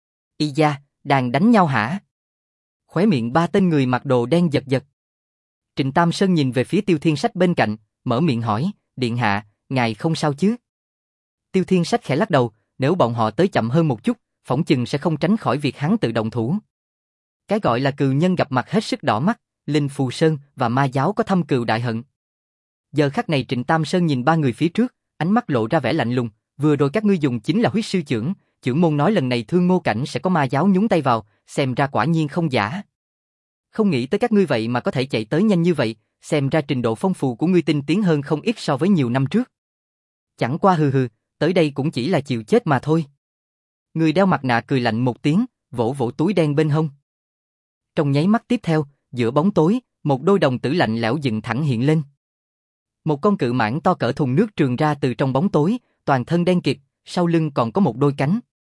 Y da, đang đánh nhau hả? Khóe miệng ba tên người mặc đồ đen giật giật. Trịnh Tam Sơn nhìn về phía Tiêu Thiên Sách bên cạnh, mở miệng hỏi, điện hạ, ngài không sao chứ? Tiêu Thiên Sách khẽ lắc đầu, nếu bọn họ tới chậm hơn một chút, phỏng chừng sẽ không tránh khỏi việc hắn tự động thủ. Cái gọi là cừu nhân gặp mặt hết sức đỏ mắt, Linh Phù Sơn và Ma Giáo có thâm cừu đại hận. Giờ khắc này Trịnh Tam Sơn nhìn ba người phía trước, ánh mắt lộ ra vẻ lạnh lùng, vừa rồi các ngươi dùng chính là huyết sư chưởng, chưởng môn nói lần này Thương Ngô Cảnh sẽ có Ma Giáo nhúng tay vào, xem ra quả nhiên không giả. Không nghĩ tới các ngươi vậy mà có thể chạy tới nhanh như vậy, xem ra trình độ phong phú của ngươi tinh tiến hơn không ít so với nhiều năm trước. Chẳng qua hừ hừ, tới đây cũng chỉ là chịu chết mà thôi. Người đeo mặt nạ cười lạnh một tiếng, vỗ vỗ túi đen bên hông. Trong nháy mắt tiếp theo, giữa bóng tối, một đôi đồng tử lạnh lẽo dựng thẳng hiện lên. Một con cự mãng to cỡ thùng nước trườn ra từ trong bóng tối, toàn thân đen kịt, sau lưng còn có một đôi cánh.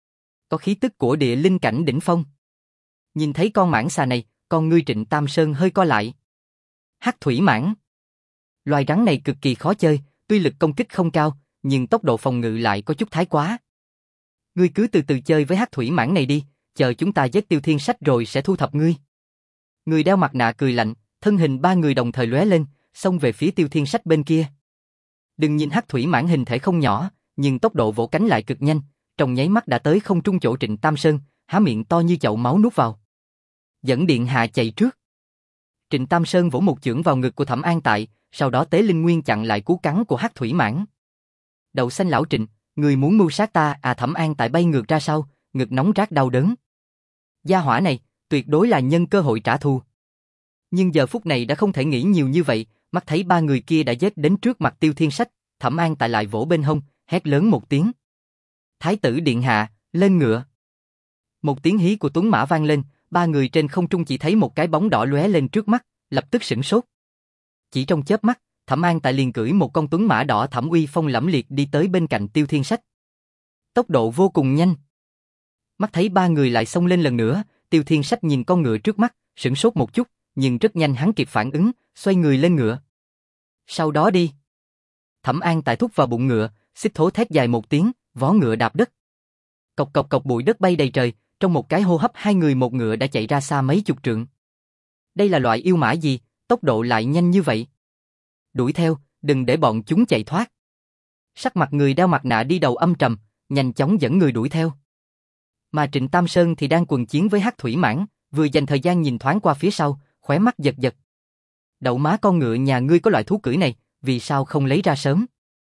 Có khí tức của địa linh cảnh đỉnh phong. Nhìn thấy con mãng xà này, con ngươi Trịnh Tam Sơn hơi co lại. Hắc thủy mãng. Loài rắn này cực kỳ khó chơi, tuy lực công kích không cao, nhưng tốc độ phòng ngự lại có chút thái quá. Ngươi cứ từ từ chơi với hắc thủy mãng này đi, chờ chúng ta giết Tiêu Thiên Sách rồi sẽ thu thập ngươi. Người đeo mặt nạ cười lạnh, thân hình ba người đồng thời lóe lên, xông về phía Tiêu Thiên Sách bên kia. Đừng nhìn hắc thủy mãng hình thể không nhỏ, nhưng tốc độ vỗ cánh lại cực nhanh, trong nháy mắt đã tới không trung chỗ Trịnh Tam Sơn, há miệng to như chậu máu nuốt vào. Dẫn điện hạ chạy trước. Trịnh Tam Sơn vỗ một chưởng vào ngực của Thẩm An Tại, sau đó tế linh nguyên chặn lại cú cắn của hắc thủy mãng. Đậu xanh lão Trịnh, người muốn mưu sát ta à? Thẩm An Tại bay ngược ra sau, ngực nóng rát đau đớn. Gia hỏa này, tuyệt đối là nhân cơ hội trả thù. Nhưng giờ phút này đã không thể nghĩ nhiều như vậy, mắt thấy ba người kia đã giết đến trước mặt Tiêu Thiên Sách, Thẩm An Tại lại vỗ bên hông, hét lớn một tiếng. Thái tử điện hạ, lên ngựa. Một tiếng hí của tuấn mã vang lên, ba người trên không trung chỉ thấy một cái bóng đỏ lóe lên trước mắt, lập tức sửng sốt. Chỉ trong chớp mắt, Thẩm An Tại liền cưỡi một con tuấn mã đỏ thẫm uy phong lẫm liệt đi tới bên cạnh Tiêu Thiên Sách. Tốc độ vô cùng nhanh. Mắt thấy ba người lại xông lên lần nữa, Tiêu Thiên Sách nhìn con ngựa trước mắt, sửng sốt một chút, nhưng rất nhanh hắn kịp phản ứng, xoay người lên ngựa. Sau đó đi. Thẩm An Tại thúc vào bụng ngựa, xích thố thét dài một tiếng, vó ngựa đạp đất. Cộc cộc cộc bụi đất bay đầy trời, trong một cái hô hấp hai người một ngựa đã chạy ra xa mấy chục trượng. Đây là loại yêu mã gì, tốc độ lại nhanh như vậy? Đuổi theo, đừng để bọn chúng chạy thoát. Sắc mặt người đeo mặt nạ đi đầu âm trầm, nhanh chóng dẫn người đuổi theo. Mà Trịnh Tam Sơn thì đang quần chiến với hắc thủy mãng, vừa dành thời gian nhìn thoáng qua phía sau, khóe mắt giật giật. Đậu má con ngựa nhà ngươi có loại thú cưỡi này, vì sao không lấy ra sớm?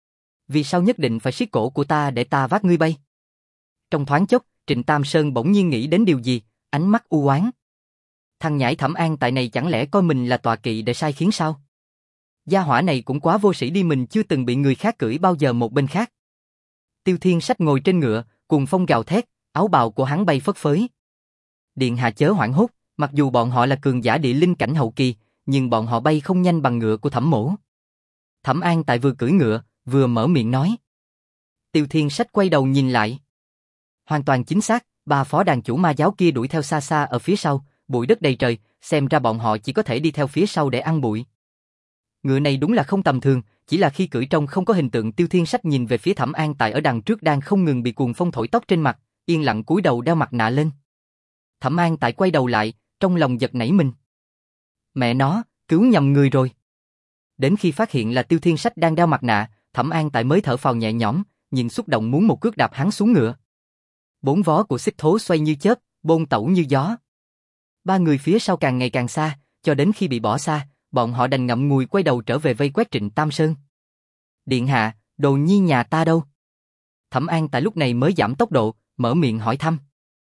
Vì sao nhất định phải siết cổ của ta để ta vác ngươi bay? Trong thoáng chốc, Trịnh Tam Sơn bỗng nhiên nghĩ đến điều gì, ánh mắt u oán. Thằng nhãi Thẩm An Tại này chẳng lẽ coi mình là tọa kỵ để sai khiến sao? Gia hỏa này cũng quá vô sĩ đi, mình chưa từng bị người khác cưỡi bao giờ một bên khác. Tiêu Thiên Sách ngồi trên ngựa, cuồng phong gào thét, áo bào của hắn bay phất phới. Điện hạ chớ hoảng hốt, mặc dù bọn họ là cường giả địa linh cảnh hậu kỳ, nhưng bọn họ bay không nhanh bằng ngựa của Thẩm mỗ. Thẩm An Tại vừa cưỡi ngựa, vừa mở miệng nói. Tiêu Thiên Sách quay đầu nhìn lại. Hoàn toàn chính xác, ba phó đàn chủ ma giáo kia đuổi theo xa xa ở phía sau, bụi đất đầy trời, xem ra bọn họ chỉ có thể đi theo phía sau để ăn bụi. Ngựa này đúng là không tầm thường, chỉ là khi cưỡi trông không có hình tượng. Tiêu Thiên Sách nhìn về phía Thẩm An Tại ở đằng trước đang không ngừng bị cuồng phong thổi tóc trên mặt, yên lặng cúi đầu đeo mặt nạ lên. Thẩm An Tại quay đầu lại, trong lòng giật nảy mình. Mẹ nó, cứu nhầm người rồi. Đến khi phát hiện là Tiêu Thiên Sách đang đeo mặt nạ, Thẩm An Tại mới thở phào nhẹ nhõm, nhìn xúc động muốn một cước đạp hắn xuống ngựa. Bốn vó của xích thố xoay như chớp, bôn tẩu như gió. Ba người phía sau càng ngày càng xa, cho đến khi bị bỏ xa, bọn họ đành ngậm ngùi quay đầu trở về vây quét Trịnh Tam Sơn. Điện hạ, đồ nhi nhà ta đâu? Thẩm An Tại lúc này mới giảm tốc độ, mở miệng hỏi thăm.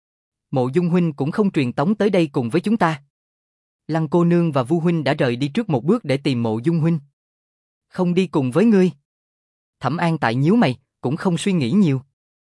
Mộ Dung huynh cũng không truyền tống tới đây cùng với chúng ta. Lăng cô nương và Vu huynh đã rời đi trước một bước để tìm Mộ Dung huynh. Không đi cùng với ngươi. Thẩm An Tại nhíu mày, cũng không suy nghĩ nhiều.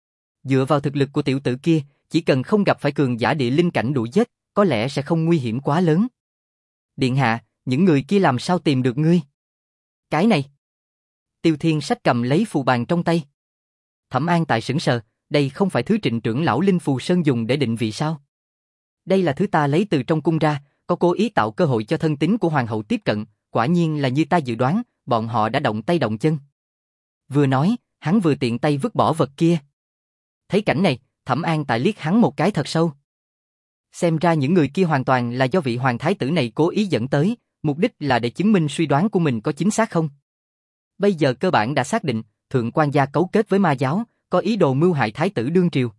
Dựa vào thực lực của tiểu tử kia, chỉ cần không gặp phải cường giả địa linh cảnh đuổi giết, có lẽ sẽ không nguy hiểm quá lớn. Điện hạ, những người kia làm sao tìm được ngươi? Cái này. Tiêu Thiên Sách cầm lấy phù bàn trong tay. Thẩm An Tại sững sờ, đây không phải thứ Trịnh trưởng lão Linh Phù Sơn dùng để định vị sao? Đây là thứ ta lấy từ trong cung ra, có cố ý tạo cơ hội cho thân tín của hoàng hậu tiếp cận, quả nhiên là như ta dự đoán, bọn họ đã động tay động chân. Vừa nói, hắn vừa tiện tay vứt bỏ vật kia. Thấy cảnh này, Thẩm An Tại liếc hắn một cái thật sâu. Xem ra những người kia hoàn toàn là do vị hoàng thái tử này cố ý dẫn tới, mục đích là để chứng minh suy đoán của mình có chính xác không. Bây giờ cơ bản đã xác định, thượng quan gia cấu kết với ma giáo, có ý đồ mưu hại thái tử đương triều.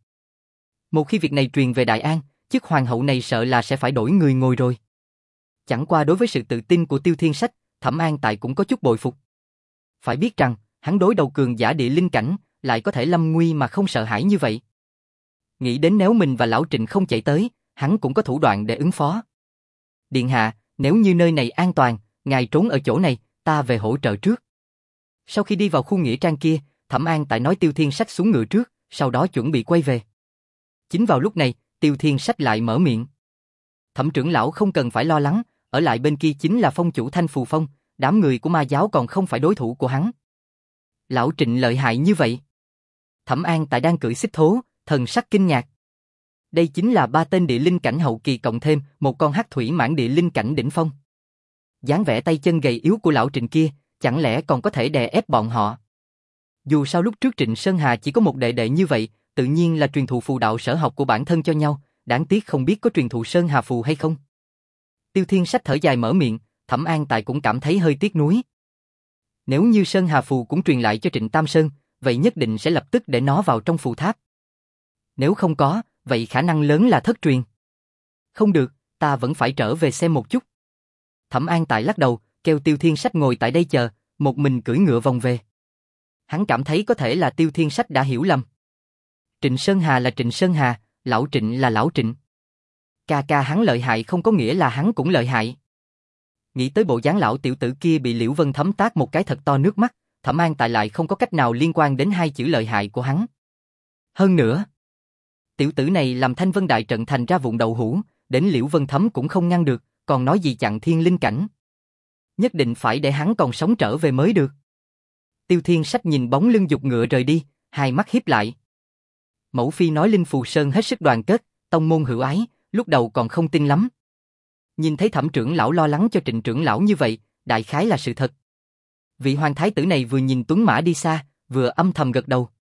Một khi việc này truyền về Đại An, chức hoàng hậu này sợ là sẽ phải đổi người ngồi rồi. Chẳng qua đối với sự tự tin của Tiêu Thiên Sách, Thẩm An Tại cũng có chút bội phục. Phải biết rằng, hắn đối đầu cường giả địa linh cảnh, lại có thể lâm nguy mà không sợ hãi như vậy. Nghĩ đến nếu mình và lão Trịnh không chạy tới, hắn cũng có thủ đoạn để ứng phó. Điện hạ, nếu như nơi này an toàn, ngài trốn ở chỗ này, ta về hỗ trợ trước. Sau khi đi vào khu nghĩa trang kia, Thẩm An Tại nói Tiêu Thiên Sách xuống ngựa trước, sau đó chuẩn bị quay về. Chính vào lúc này, Tiêu Thiên Sách lại mở miệng. Thẩm trưởng lão không cần phải lo lắng, ở lại bên kia chính là phong chủ Thanh Phù Phong, đám người của ma giáo còn không phải đối thủ của hắn. Lão Trịnh lợi hại như vậy. Thẩm An Tại đang cưỡi xích thố, thần sắc kinh ngạc. Đây chính là ba tên địa linh cảnh hậu kỳ cộng thêm một con hắc thủy mãng địa linh cảnh đỉnh phong. Dáng vẻ tay chân gầy yếu của lão Trịnh kia, chẳng lẽ còn có thể đè ép bọn họ? Dù sao lúc trước Trịnh Sơn Hà chỉ có một đệ đệ như vậy, tự nhiên là truyền thụ phù đạo sở học của bản thân cho nhau, đáng tiếc không biết có truyền thụ Sơn Hà phù hay không. Tiêu Thiên Sách thở dài mở miệng, Thẩm An Tại cũng cảm thấy hơi tiếc nuối. Nếu như Sơn Hà phù cũng truyền lại cho Trịnh Tam Sơn, vậy nhất định sẽ lập tức để nó vào trong phù tháp. Nếu không có, vậy khả năng lớn là thất truyền. Không được, ta vẫn phải trở về xem một chút. Thẩm An Tại lắc đầu, kêu Tiêu Thiên Sách ngồi tại đây chờ, một mình cưỡi ngựa vòng về. Hắn cảm thấy có thể là Tiêu Thiên Sách đã hiểu lầm. Trịnh Sơn Hà là Trịnh Sơn Hà, lão Trịnh là lão Trịnh. Ca ca hắn lợi hại không có nghĩa là hắn cũng lợi hại. Nghĩ tới bộ dáng lão tiểu tử kia bị Liễu Vân Thấm tát một cái thật to nước mắt, Thẩm An Tại lại không có cách nào liên quan đến hai chữ lợi hại của hắn. Hơn nữa, tiểu tử này làm Thanh Vân Đại trận thành ra vụn đậu hũ, đến Liễu Vân Thấm cũng không ngăn được, còn nói gì chặn thiên linh cảnh. Nhất định phải để hắn còn sống trở về mới được. Tiêu Thiên Sách nhìn bóng lưng dục ngựa rời đi, hai mắt híp lại. Mẫu phi nói Linh Phù Sơn hết sức đoàn kết, tông môn hữu ái, lúc đầu còn không tin lắm. Nhìn thấy Thẩm trưởng lão lo lắng cho Trịnh trưởng lão như vậy, đại khái là sự thật. Vị hoàng thái tử này vừa nhìn tuấn mã đi xa, vừa âm thầm gật đầu.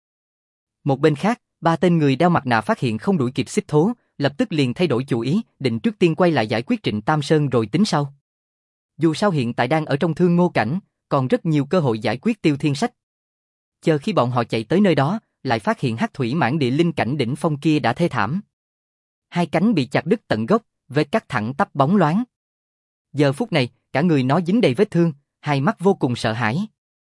Một bên khác, ba tên người đeo mặt nạ phát hiện không đuổi kịp xích thố, lập tức liền thay đổi chủ ý, định trước tiên quay lại giải quyết Trịnh Tam Sơn rồi tính sau. Dù sao hiện tại đang ở trong thương ngô cảnh, còn rất nhiều cơ hội giải quyết Tiêu Thiên Sách. Chờ khi bọn họ chạy tới nơi đó, lại phát hiện hắc thủy mãng địa linh cảnh đỉnh phong kia đã thê thảm. Hai cánh bị chặt đứt tận gốc, vết cắt thẳng tắp bóng loáng. Giờ phút này, cả người nó dính đầy vết thương, hai mắt vô cùng sợ hãi.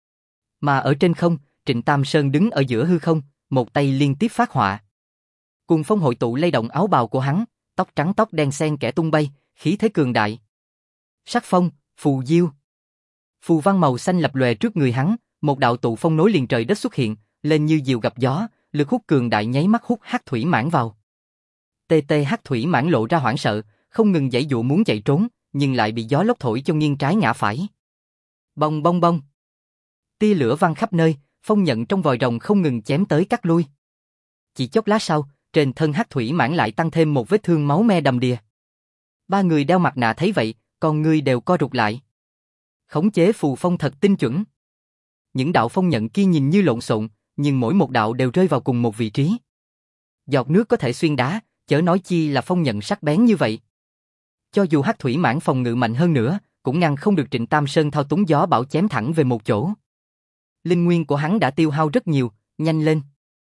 Mà ở trên không, Trịnh Tam Sơn đứng ở giữa hư không, một tay liên tiếp phát họa. Cùng phong hội tụ lay động áo bào của hắn, tóc trắng tóc đen xen kẽ tung bay, khí thế cường đại. Sắc phong, phù diêu. Phù văn màu xanh lập lòe trước người hắn, một đạo tụ phong nối liền trời đất xuất hiện, lên như diều gặp gió, lực hút cường đại nháy mắt hút hắc thủy mãng vào. Tê tê hắc thủy mãng lộ ra hoảng sợ, không ngừng giãy giụa muốn chạy trốn, nhưng lại bị gió lốc thổi cho nghiêng trái ngã phải. Bong bong bong. Tia lửa văng khắp nơi, phong nhận trong vòi rồng không ngừng chém tới cắt lui. Chỉ chốc lát sau, trên thân Hắc Thủy Mãng lại tăng thêm một vết thương máu me đầm đìa. Ba người đeo mặt nạ thấy vậy, con người đều co rụt lại. Khống chế phù phong thật tinh chuẩn. Những đạo phong nhận kia nhìn như lộn xộn, nhưng mỗi một đạo đều rơi vào cùng một vị trí. Giọt nước có thể xuyên đá, chớ nói chi là phong nhận sắc bén như vậy. Cho dù Hắc Thủy Mãng phòng ngự mạnh hơn nữa, cũng ngăn không được Trịnh Tam Sơn thao túng gió bão chém thẳng về một chỗ. Linh nguyên của hắn đã tiêu hao rất nhiều, nhanh lên.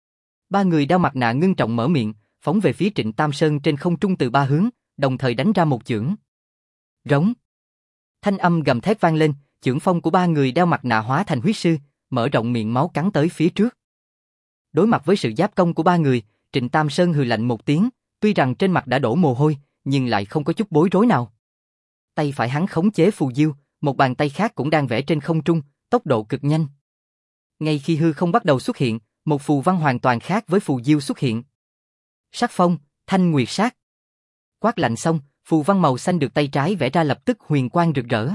Ba người đeo mặt nạ ngưng trọng mở miệng, phóng về phía Trịnh Tam Sơn trên không trung từ ba hướng, đồng thời đánh ra một chưởng. Rống. Thanh âm gầm thét vang lên, chưởng phong của ba người đeo mặt nạ hóa thành huyết sư, mở rộng miệng máu cắn tới phía trước. Đối mặt với sự giáp công của ba người, Trịnh Tam Sơn hừ lạnh một tiếng, tuy rằng trên mặt đã đổ mồ hôi, nhưng lại không có chút bối rối nào. Tay phải hắn khống chế phù diêu, một bàn tay khác cũng đang vẽ trên không trung, tốc độ cực nhanh. Ngay khi hư không bắt đầu xuất hiện, một phù văn hoàn toàn khác với phù diêu xuất hiện. Sắc phong, thanh nguyệt sát. Quát lạnh xong, phù văn màu xanh được tay trái vẽ ra lập tức huyền quang rực rỡ.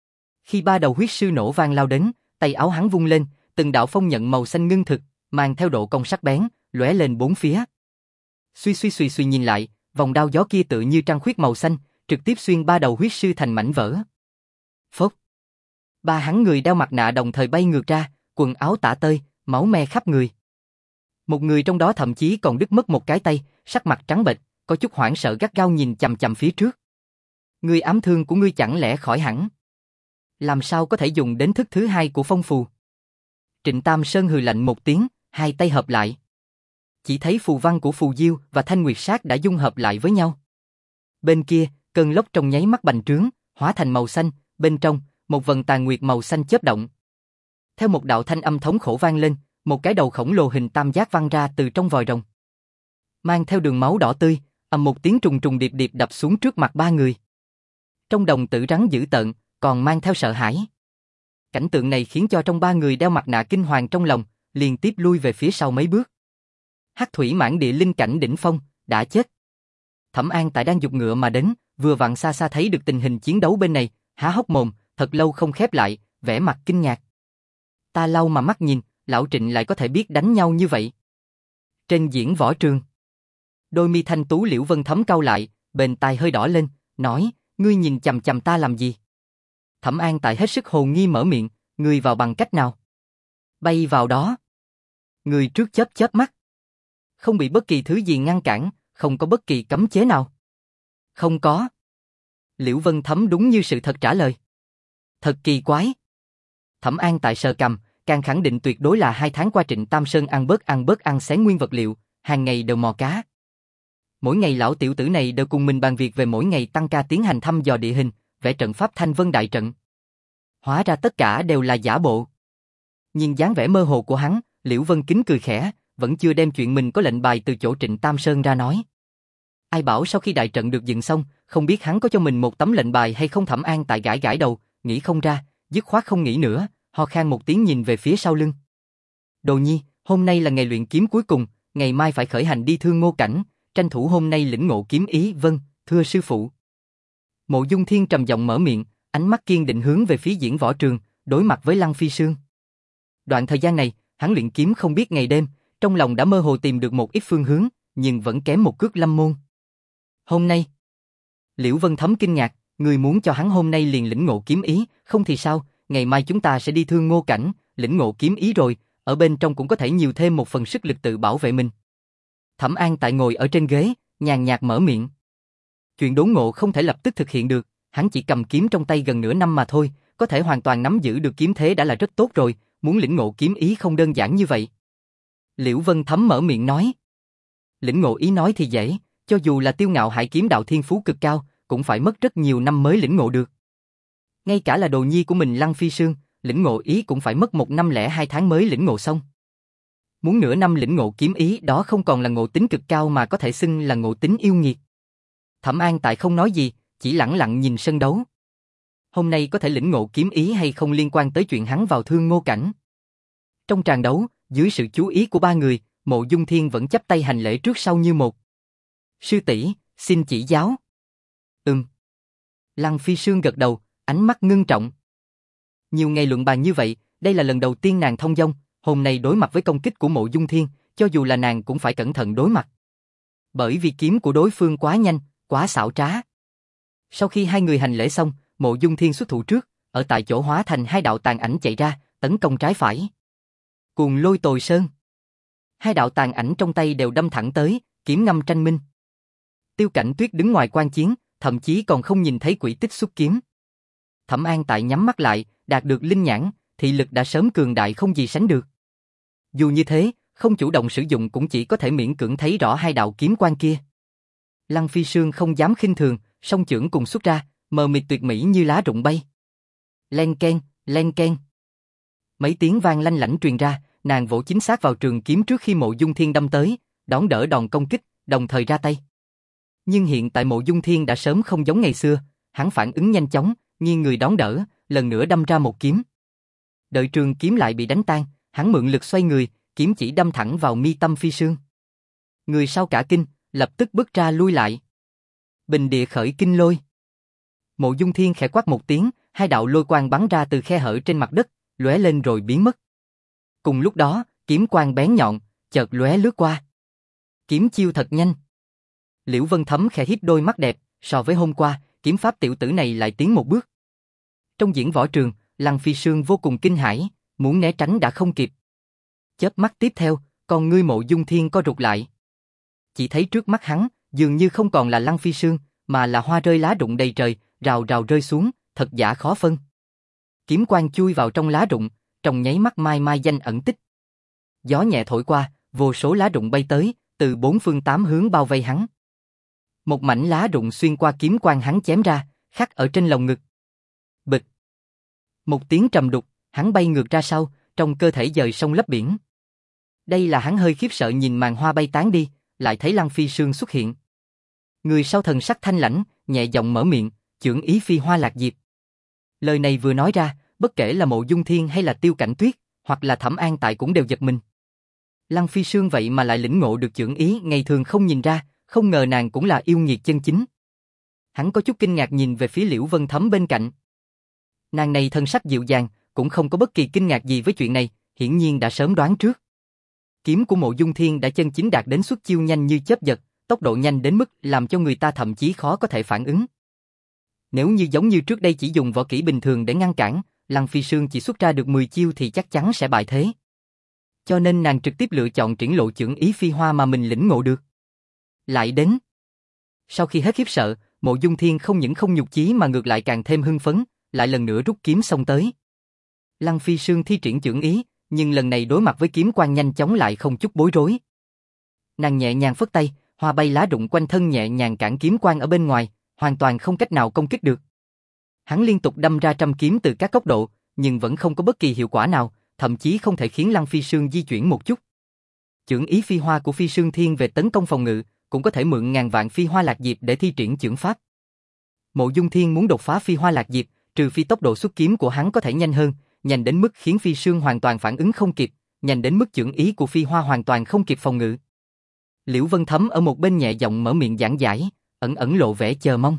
Khi ba đầu huyết sư nổ vang lao đến, tay áo hắn vung lên, từng đạo phong nhận màu xanh ngưng thực, mang theo độ cong sắc bén, lóe lên bốn phía. Suy suy suy suy nhìn lại, vòng đao gió kia tự như trăng khuyết màu xanh, trực tiếp xuyên ba đầu huyết sư thành mảnh vỡ. Phốc. Ba hắn người đeo mặt nạ đồng thời bay ngược ra, quần áo tả tơi, máu me khắp người. Một người trong đó thậm chí còn đứt mất một cái tay, sắc mặt trắng bệch, có chút hoảng sợ gắt gao nhìn chằm chằm phía trước. Ngươi ám thương của ngươi chẳng lẽ khỏi hẳn? Làm sao có thể dùng đến thức thứ hai của phong phù? Trịnh Tam Sơn hừ lạnh một tiếng, hai tay hợp lại. Chỉ thấy phù văn của phù diêu và thanh nguyệt sát đã dung hợp lại với nhau. Bên kia, cơn lốc trong nháy mắt bành trướng, hóa thành màu xanh, bên trong, một vần tàn nguyệt màu xanh chớp động. Theo một đạo thanh âm thống khổ vang lên, một cái đầu khổng lồ hình tam giác văng ra từ trong vòi rồng. Mang theo đường máu đỏ tươi, ầm một tiếng trùng trùng điệp điệp đập xuống trước mặt ba người. Trong đồng tử rắn dữ tợn, còn mang theo sợ hãi. Cảnh tượng này khiến cho trong ba người đeo mặt nạ kinh hoàng trong lòng, liên tiếp lui về phía sau mấy bước. Hắc Thủy Mãng địa linh cảnh đỉnh phong, đã chết. Thẩm An tại đang giục ngựa mà đến, vừa vặn xa xa thấy được tình hình chiến đấu bên này, há hốc mồm, thật lâu không khép lại, vẻ mặt kinh ngạc. Ta lau mà mắt nhìn, lão Trịnh lại có thể biết đánh nhau như vậy. Trên diễn võ trường, đôi mi thanh tú Liễu Vân Thấm cau lại, bên tai hơi đỏ lên, nói, ngươi nhìn chằm chằm ta làm gì? Thẩm An tại hết sức hồ nghi mở miệng, ngươi vào bằng cách nào? Bay vào đó. Người trước chớp chớp mắt. Không bị bất kỳ thứ gì ngăn cản, không có bất kỳ cấm chế nào. Không có. Liễu Vân Thấm đúng như sự thật trả lời. Thật kỳ quái. Thẩm An tại sờ cằm, càng khẳng định tuyệt đối là hai tháng qua Trịnh Tam Sơn ăn bớt ăn bớt ăn xén nguyên vật liệu, hàng ngày đều mò cá. Mỗi ngày lão tiểu tử này đều cùng mình bàn việc về mỗi ngày tăng ca tiến hành thăm dò địa hình, vẽ trận pháp Thanh Vân đại trận. Hóa ra tất cả đều là giả bộ. Nhìn dáng vẻ mơ hồ của hắn, Liễu Vân Kính cười khẽ, vẫn chưa đem chuyện mình có lệnh bài từ chỗ Trịnh Tam Sơn ra nói. Ai bảo sau khi đại trận được dựng xong, không biết hắn có cho mình một tấm lệnh bài hay không. Thẩm An tại gãi gãi đầu, nghĩ không ra, dứt khoát không nghĩ nữa, ho khan một tiếng nhìn về phía sau lưng. Đồ Nhi, hôm nay là ngày luyện kiếm cuối cùng, ngày mai phải khởi hành đi Thương Ngô Cảnh, tranh thủ hôm nay lĩnh ngộ kiếm ý. Vâng, thưa sư phụ. Mộ Dung Thiên trầm giọng mở miệng, ánh mắt kiên định hướng về phía diễn võ trường, đối mặt với Lăng Phi Sương. Đoạn thời gian này, hắn luyện kiếm không biết ngày đêm, trong lòng đã mơ hồ tìm được một ít phương hướng, nhưng vẫn kém một cước lâm môn. Hôm nay, Liễu Vân Thấm kinh ngạc, người muốn cho hắn hôm nay liền lĩnh ngộ kiếm ý, không thì sao, ngày mai chúng ta sẽ đi Thương Ngô Cảnh, lĩnh ngộ kiếm ý rồi, ở bên trong cũng có thể nhiều thêm một phần sức lực tự bảo vệ mình. Thẩm An tại ngồi ở trên ghế, nhàn nhạt mở miệng. Chuyện đốn ngộ không thể lập tức thực hiện được, hắn chỉ cầm kiếm trong tay gần nửa năm mà thôi, có thể hoàn toàn nắm giữ được kiếm thế đã là rất tốt rồi, muốn lĩnh ngộ kiếm ý không đơn giản như vậy. Liễu Vân Thấm mở miệng nói. Lĩnh ngộ ý nói thì dễ, cho dù là Tiêu Ngạo Hải kiếm đạo thiên phú cực cao, cũng phải mất rất nhiều năm mới lĩnh ngộ được. Ngay cả là đồ nhi của mình Lăng Phi Sương, lĩnh ngộ ý cũng phải mất một năm lẻ hai tháng mới lĩnh ngộ xong. Muốn nửa năm lĩnh ngộ kiếm ý đó không còn là ngộ tính cực cao mà có thể xưng là ngộ tính yêu nghiệt. Thẩm An tại không nói gì, chỉ lẳng lặng nhìn sân đấu. Hôm nay có thể lĩnh ngộ kiếm ý hay không liên quan tới chuyện hắn vào Thương Ngô Cảnh. Trong tràng đấu, dưới sự chú ý của ba người, Mộ Dung Thiên vẫn chắp tay hành lễ trước sau như một. Sư tỷ, xin chỉ giáo. Ừm. Lăng Phi Sương gật đầu, ánh mắt ngưng trọng. Nhiều ngày luận bàn như vậy, đây là lần đầu tiên nàng thông dong, hôm nay đối mặt với công kích của Mộ Dung Thiên, cho dù là nàng cũng phải cẩn thận đối mặt. Bởi vì kiếm của đối phương quá nhanh, quá xảo trá. Sau khi hai người hành lễ xong, Mộ Dung Thiên xuất thủ trước, ở tại chỗ hóa thành hai đạo tàn ảnh chạy ra, tấn công trái phải. Cuồng Lôi Tồi Sơn. Hai đạo tàn ảnh trong tay đều đâm thẳng tới, kiếm ngâm tranh minh. Tiêu Cảnh Tuyết đứng ngoài quan chiến, thậm chí còn không nhìn thấy quỷ tích xuất kiếm. Thẩm An Tại nhắm mắt lại, đạt được linh nhãn, thị lực đã sớm cường đại không gì sánh được. Dù như thế, không chủ động sử dụng cũng chỉ có thể miễn cưỡng thấy rõ hai đạo kiếm quang kia. Lăng Phi Sương không dám khinh thường, song chưởng cùng xuất ra, mờ mịt tuyệt mỹ như lá rụng bay. Len ken, len ken. Mấy tiếng vang lanh lảnh truyền ra, nàng vỗ chính xác vào trường kiếm trước khi Mộ Dung Thiên đâm tới, đón đỡ đòn công kích, đồng thời ra tay. Nhưng hiện tại Mộ Dung Thiên đã sớm không giống ngày xưa, hắn phản ứng nhanh chóng, nghiêng người đón đỡ, lần nữa đâm ra một kiếm. Đợi trường kiếm lại bị đánh tan, hắn mượn lực xoay người, kiếm chỉ đâm thẳng vào mi tâm Phi Sương. Người sau cả kinh, lập tức bước ra lui lại. Bình địa khởi kinh lôi. Mộ Dung Thiên khẽ quát một tiếng, hai đạo lôi quang bắn ra từ khe hở trên mặt đất, lóe lên rồi biến mất. Cùng lúc đó, kiếm quang bén nhọn, chợt lóe lướt qua. Kiếm chiêu thật nhanh. Liễu Vân Thấm khẽ híp đôi mắt đẹp, so với hôm qua, kiếm pháp tiểu tử này lại tiến một bước. Trong diễn võ trường, Lăng Phi Sương vô cùng kinh hãi, muốn né tránh đã không kịp. Chớp mắt tiếp theo, con ngươi Mộ Dung Thiên co rụt lại. Chỉ thấy trước mắt hắn, dường như không còn là Lăng Phi Sương, mà là hoa rơi lá rụng đầy trời, rào rào rơi xuống, thật giả khó phân. Kiếm quang chui vào trong lá rụng, trong nháy mắt mai mai danh ẩn tích. Gió nhẹ thổi qua, vô số lá rụng bay tới, từ bốn phương tám hướng bao vây hắn. Một mảnh lá rụng xuyên qua kiếm quang hắn chém ra, khắc ở trên lồng ngực. Bịch. Một tiếng trầm đục, hắn bay ngược ra sau, trong cơ thể dời sông lấp biển. Đây là hắn hơi khiếp sợ nhìn màn hoa bay tán đi, lại thấy Lăng Phi Sương xuất hiện. Người sau thần sắc thanh lãnh, nhẹ giọng mở miệng, chưởng ý phi hoa lạc diệp. Lời này vừa nói ra, bất kể là Mộ Dung Thiên hay là Tiêu Cảnh Tuyết, hoặc là Thẩm An Tại cũng đều giật mình. Lăng Phi Sương vậy mà lại lĩnh ngộ được chưởng ý ngày thường không nhìn ra, không ngờ nàng cũng là yêu nghiệt chân chính. Hắn có chút kinh ngạc nhìn về phía Liễu Vân Thấm bên cạnh. Nàng này thân sắc dịu dàng, cũng không có bất kỳ kinh ngạc gì với chuyện này, hiển nhiên đã sớm đoán trước. Kiếm của Mộ Dung Thiên đã chân chính đạt đến xuất chiêu nhanh như chớp giật, tốc độ nhanh đến mức làm cho người ta thậm chí khó có thể phản ứng. Nếu như giống như trước đây chỉ dùng võ kỹ bình thường để ngăn cản, Lăng Phi Sương chỉ xuất ra được mười chiêu thì chắc chắn sẽ bại thế. Cho nên nàng trực tiếp lựa chọn triển lộ chưởng ý phi hoa mà mình lĩnh ngộ được. Lại đến. Sau khi hết khiếp sợ, Mộ Dung Thiên không những không nhục chí mà ngược lại càng thêm hưng phấn, lại lần nữa rút kiếm xông tới. Lăng Phi Sương thi triển chưởng ý, nhưng lần này đối mặt với kiếm quang nhanh chóng lại không chút bối rối. Nàng nhẹ nhàng phất tay, hoa bay lá rụng quanh thân nhẹ nhàng cản kiếm quang ở bên ngoài, hoàn toàn không cách nào công kích được. Hắn liên tục đâm ra trăm kiếm từ các góc độ, nhưng vẫn không có bất kỳ hiệu quả nào, thậm chí không thể khiến Lăng Phi Sương di chuyển một chút. Chưởng ý phi hoa của Phi Sương Thiên về tấn công phòng ngự, cũng có thể mượn ngàn vạn phi hoa lạc diệp để thi triển chưởng pháp. Mộ Dung Thiên muốn đột phá phi hoa lạc diệp, trừ phi tốc độ xuất kiếm của hắn có thể nhanh hơn, nhanh đến mức khiến Phi Sương hoàn toàn phản ứng không kịp, nhanh đến mức chưởng ý của phi hoa hoàn toàn không kịp phòng ngự. Liễu Vân Thấm ở một bên nhẹ giọng mở miệng giảng giải, ẩn ẩn lộ vẻ chờ mong.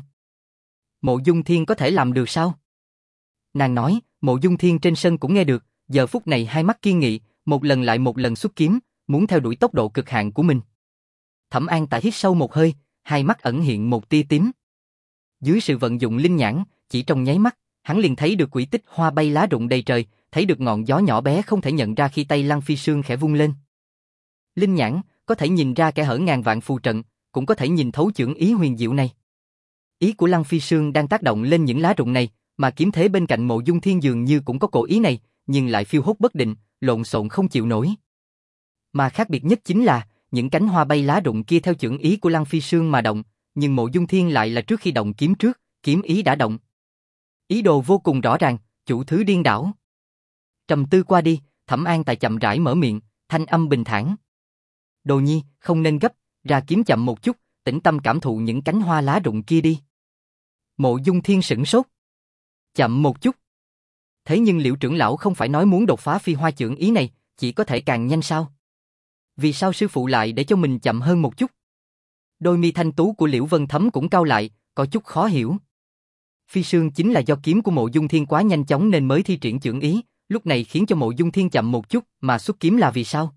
Mộ Dung Thiên có thể làm được sao? Nàng nói, Mộ Dung Thiên trên sân cũng nghe được, giờ phút này hai mắt kiên nghị, một lần lại một lần xuất kiếm, muốn theo đuổi tốc độ cực hạn của mình. Thẩm An Tại hít sâu một hơi, hai mắt ẩn hiện một tia tím. Dưới sự vận dụng linh nhãn, chỉ trong nháy mắt, hắn liền thấy được quỷ tích hoa bay lá rụng đầy trời, thấy được ngọn gió nhỏ bé không thể nhận ra khi tay Lăng Phi Sương khẽ vung lên. Linh nhãn có thể nhìn ra kẽ hở ngàn vạn phù trận, cũng có thể nhìn thấu chưởng ý huyền diệu này. Ý của Lăng Phi Sương đang tác động lên những lá rụng này, mà kiếm thế bên cạnh Mộ Dung Thiên dường như cũng có cổ ý này, nhưng lại phiêu hốt bất định, lộn xộn không chịu nổi. Mà khác biệt nhất chính là, những cánh hoa bay lá rụng kia theo chưởng ý của Lăng Phi Sương mà động, nhưng Mộ Dung Thiên lại là trước khi động kiếm trước, kiếm ý đã động. Ý đồ vô cùng rõ ràng, chủ thứ điên đảo. Trầm tư qua đi, Thẩm An Tại chậm rãi mở miệng, thanh âm bình thản. Đồ nhi, không nên gấp, ra kiếm chậm một chút, tĩnh tâm cảm thụ những cánh hoa lá rụng kia đi. Mộ Dung Thiên sửng sốt. Chậm một chút. Thế nhưng Liễu trưởng lão không phải nói muốn đột phá phi hoa chưởng ý này, chỉ có thể càng nhanh sao? Vì sao sư phụ lại để cho mình chậm hơn một chút? Đôi mi thanh tú của Liễu Vân Thấm cũng cau lại, có chút khó hiểu. Phi Sương chính là do kiếm của Mộ Dung Thiên quá nhanh chóng nên mới thi triển chưởng ý, Lúc này khiến cho Mộ Dung Thiên chậm một chút, mà xuất kiếm là vì sao?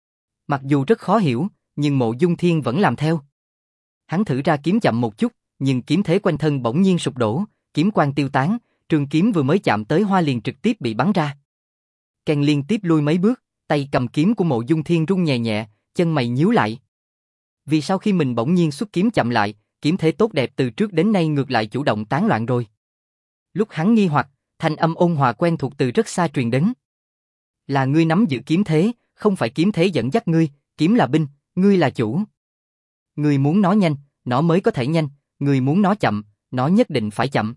Mặc dù rất khó hiểu, nhưng Mộ Dung Thiên vẫn làm theo. Hắn thử ra kiếm chậm một chút, nhưng kiếm thế quanh thân bỗng nhiên sụp đổ, kiếm quang tiêu tán, trường kiếm vừa mới chạm tới hoa liền trực tiếp bị bắn ra. Ken liên tiếp lui mấy bước, tay cầm kiếm của Mộ Dung Thiên rung nhẹ nhẹ, chân mày nhíu lại. Vì sao khi mình bỗng nhiên xuất kiếm chậm lại, kiếm thế tốt đẹp từ trước đến nay ngược lại chủ động tán loạn rồi? Lúc hắn nghi hoặc, thanh âm ôn hòa quen thuộc từ rất xa truyền đến. Là ngươi nắm giữ kiếm thế, không phải kiếm thế dẫn dắt ngươi, kiếm là binh, ngươi là chủ. Ngươi muốn nó nhanh, nó mới có thể nhanh, ngươi muốn nó chậm, nó nhất định phải chậm.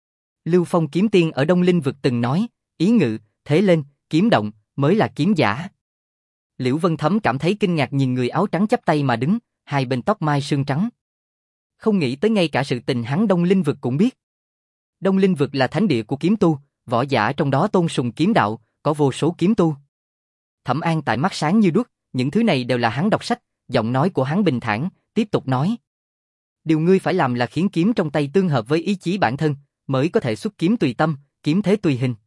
Lưu Phong kiếm tiên ở Đông Linh vực từng nói, ý ngự, thế lên, kiếm động, mới là kiếm giả. Liễu Vân Thấm cảm thấy kinh ngạc nhìn người áo trắng chắp tay mà đứng, hai bên tóc mai sương trắng. Không nghĩ tới ngay cả sự tình hắn Đông Linh vực cũng biết. Đông Linh vực là thánh địa của kiếm tu, võ giả trong đó tôn sùng kiếm đạo, có vô số kiếm tu. Thẩm An tại mắt sáng như đuốc, những thứ này đều là hắn đọc sách, giọng nói của hắn bình thản, tiếp tục nói. Điều ngươi phải làm là khiến kiếm trong tay tương hợp với ý chí bản thân, mới có thể xuất kiếm tùy tâm, kiếm thế tùy hình.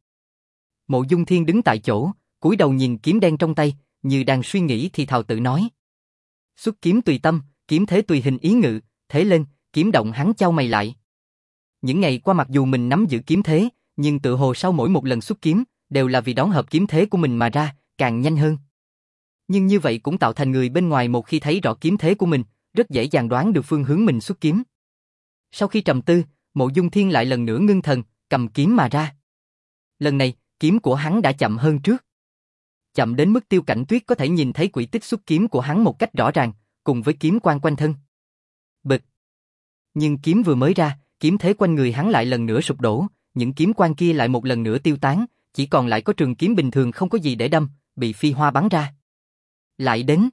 Mộ Dung Thiên đứng tại chỗ, cúi đầu nhìn kiếm đen trong tay, như đang suy nghĩ thì thào tự nói. Xuất kiếm tùy tâm, kiếm thế tùy hình ý ngự, thế lên, kiếm động hắn chau mày lại. Những ngày qua mặc dù mình nắm giữ kiếm thế, nhưng tự hồ sau mỗi một lần xuất kiếm, đều là vì đón hợp kiếm thế của mình mà ra, càng nhanh hơn. Nhưng như vậy cũng tạo thành người bên ngoài một khi thấy rõ kiếm thế của mình, rất dễ dàng đoán được phương hướng mình xuất kiếm. Sau khi trầm tư, Mộ Dung Thiên lại lần nữa ngưng thần, cầm kiếm mà ra. Lần này, kiếm của hắn đã chậm hơn trước. Chậm đến mức Tiêu Cảnh Tuyết có thể nhìn thấy quỹ tích xuất kiếm của hắn một cách rõ ràng, cùng với kiếm quang quanh thân. Bịch. Nhưng kiếm vừa mới ra, kiếm thế quanh người hắn lại lần nữa sụp đổ, những kiếm quang kia lại một lần nữa tiêu tán, chỉ còn lại có trường kiếm bình thường không có gì để đâm, bị phi hoa bắn ra. Lại đến.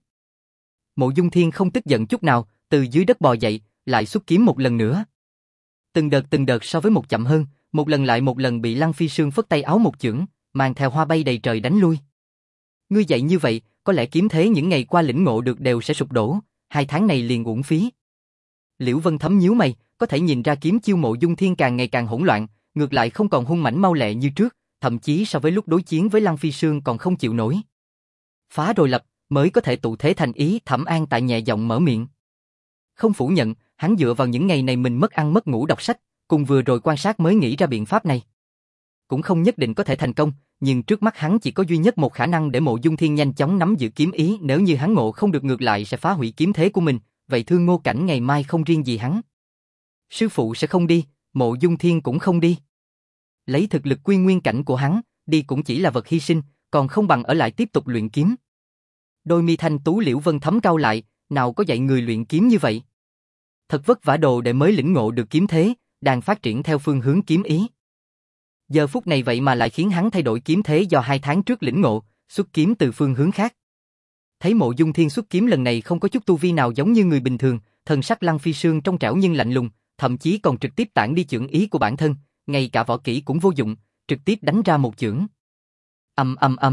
Mộ Dung Thiên không tức giận chút nào, từ dưới đất bò dậy, lại xuất kiếm một lần nữa. Từng đợt từng đợt so với một chậm hơn, một lần lại một lần bị Lăng Phi Sương phất tay áo một chưởng, mang theo hoa bay đầy trời đánh lui. Ngươi dạy như vậy, có lẽ kiếm thế những ngày qua lĩnh ngộ được đều sẽ sụp đổ, hai tháng này liền uổng phí. Liễu Vân Thấm nhíu mày, có thể nhìn ra kiếm chiêu Mộ Dung Thiên càng ngày càng hỗn loạn, ngược lại không còn hung mãnh mau lẹ như trước, thậm chí so với lúc đối chiến với Lăng Phi Sương còn không chịu nổi. Phá rồi lập, mới có thể tụ thế thành ý. Thẩm An tại nhẹ giọng mở miệng. Không phủ nhận, hắn dựa vào những ngày này mình mất ăn mất ngủ đọc sách, cùng vừa rồi quan sát mới nghĩ ra biện pháp này. Cũng không nhất định có thể thành công, nhưng trước mắt hắn chỉ có duy nhất một khả năng để Mộ Dung Thiên nhanh chóng nắm giữ kiếm ý, nếu như hắn ngộ không được ngược lại sẽ phá hủy kiếm thế của mình, vậy Thương Ngô Cảnh ngày mai không riêng gì hắn. Sư phụ sẽ không đi, Mộ Dung Thiên cũng không đi. Lấy thực lực quy nguyên cảnh của hắn, đi cũng chỉ là vật hy sinh, còn không bằng ở lại tiếp tục luyện kiếm. Đôi mi thanh tú Liễu Vân Thấm cau lại, nào có dạy người luyện kiếm như vậy. Thật vất vả đồ để mới lĩnh ngộ được kiếm thế, đang phát triển theo phương hướng kiếm ý. Giờ phút này vậy mà lại khiến hắn thay đổi kiếm thế do hai tháng trước lĩnh ngộ, xuất kiếm từ phương hướng khác. Thấy Mộ Dung Thiên xuất kiếm lần này không có chút tu vi nào giống như người bình thường, thần sắc Lăng Phi Sương trong trẻo nhưng lạnh lùng, thậm chí còn trực tiếp tản đi chưởng ý của bản thân, ngay cả võ kỹ cũng vô dụng, trực tiếp đánh ra một chưởng. Ầm ầm ầm.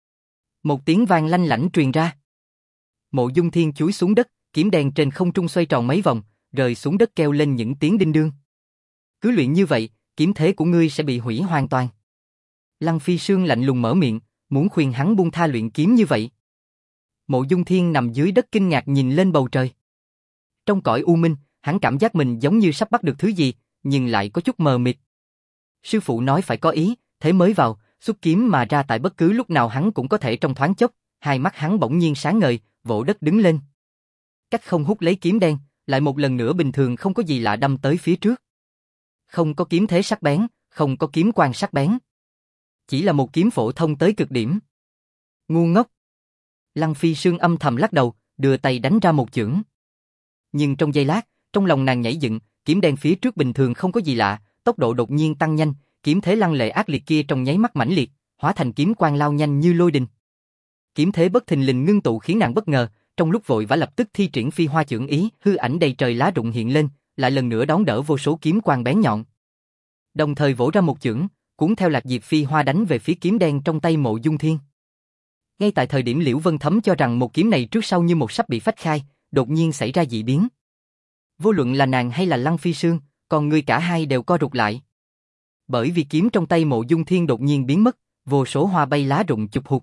Một tiếng vang lanh lảnh truyền ra. Mộ Dung Thiên chúi xuống đất, kiếm đen trên không trung xoay tròn mấy vòng, rơi xuống đất kêu lên những tiếng đinh đương. Cứ luyện như vậy, kiếm thế của ngươi sẽ bị hủy hoàn toàn. Lăng Phi Sương lạnh lùng mở miệng, muốn khuyên hắn buông tha luyện kiếm như vậy. Mộ Dung Thiên nằm dưới đất kinh ngạc nhìn lên bầu trời. Trong cõi u minh, hắn cảm giác mình giống như sắp bắt được thứ gì, nhưng lại có chút mờ mịt. Sư phụ nói phải có ý, thế mới vào, xuất kiếm mà ra tại bất cứ lúc nào hắn cũng có thể trong thoáng chốc, hai mắt hắn bỗng nhiên sáng ngời, vỗ đất đứng lên. Cách không hút lấy kiếm đen, lại một lần nữa bình thường không có gì lạ đâm tới phía trước. Không có kiếm thế sắc bén, không có kiếm quang sắc bén. Chỉ là một kiếm phổ thông tới cực điểm. Ngu ngốc. Lăng Phi Sương âm thầm lắc đầu, đưa tay đánh ra một chưởng. Nhưng trong giây lát, trong lòng nàng nhảy dựng, kiếm đen phía trước bình thường không có gì lạ, tốc độ đột nhiên tăng nhanh, kiếm thế lăng lệ ác liệt kia trong nháy mắt mãnh liệt, hóa thành kiếm quang lao nhanh như lôi đình. Kiếm thế bất thình lình ngưng tụ khiến nàng bất ngờ, trong lúc vội vã lập tức thi triển phi hoa chưởng ý, hư ảnh đầy trời lá rụng hiện lên, lại lần nữa đón đỡ vô số kiếm quang bén nhọn. Đồng thời vỗ ra một chưởng, cuốn theo lạc diệp phi hoa đánh về phía kiếm đen trong tay Mộ Dung Thiên. Ngay tại thời điểm Liễu Vân Thấm cho rằng một kiếm này trước sau như một sắp bị phách khai, đột nhiên xảy ra dị biến. Vô luận là nàng hay là Lăng Phi Sương, còn người cả hai đều co rụt lại. Bởi vì kiếm trong tay Mộ Dung Thiên đột nhiên biến mất, vô số hoa bay lá rụng chụp hụt.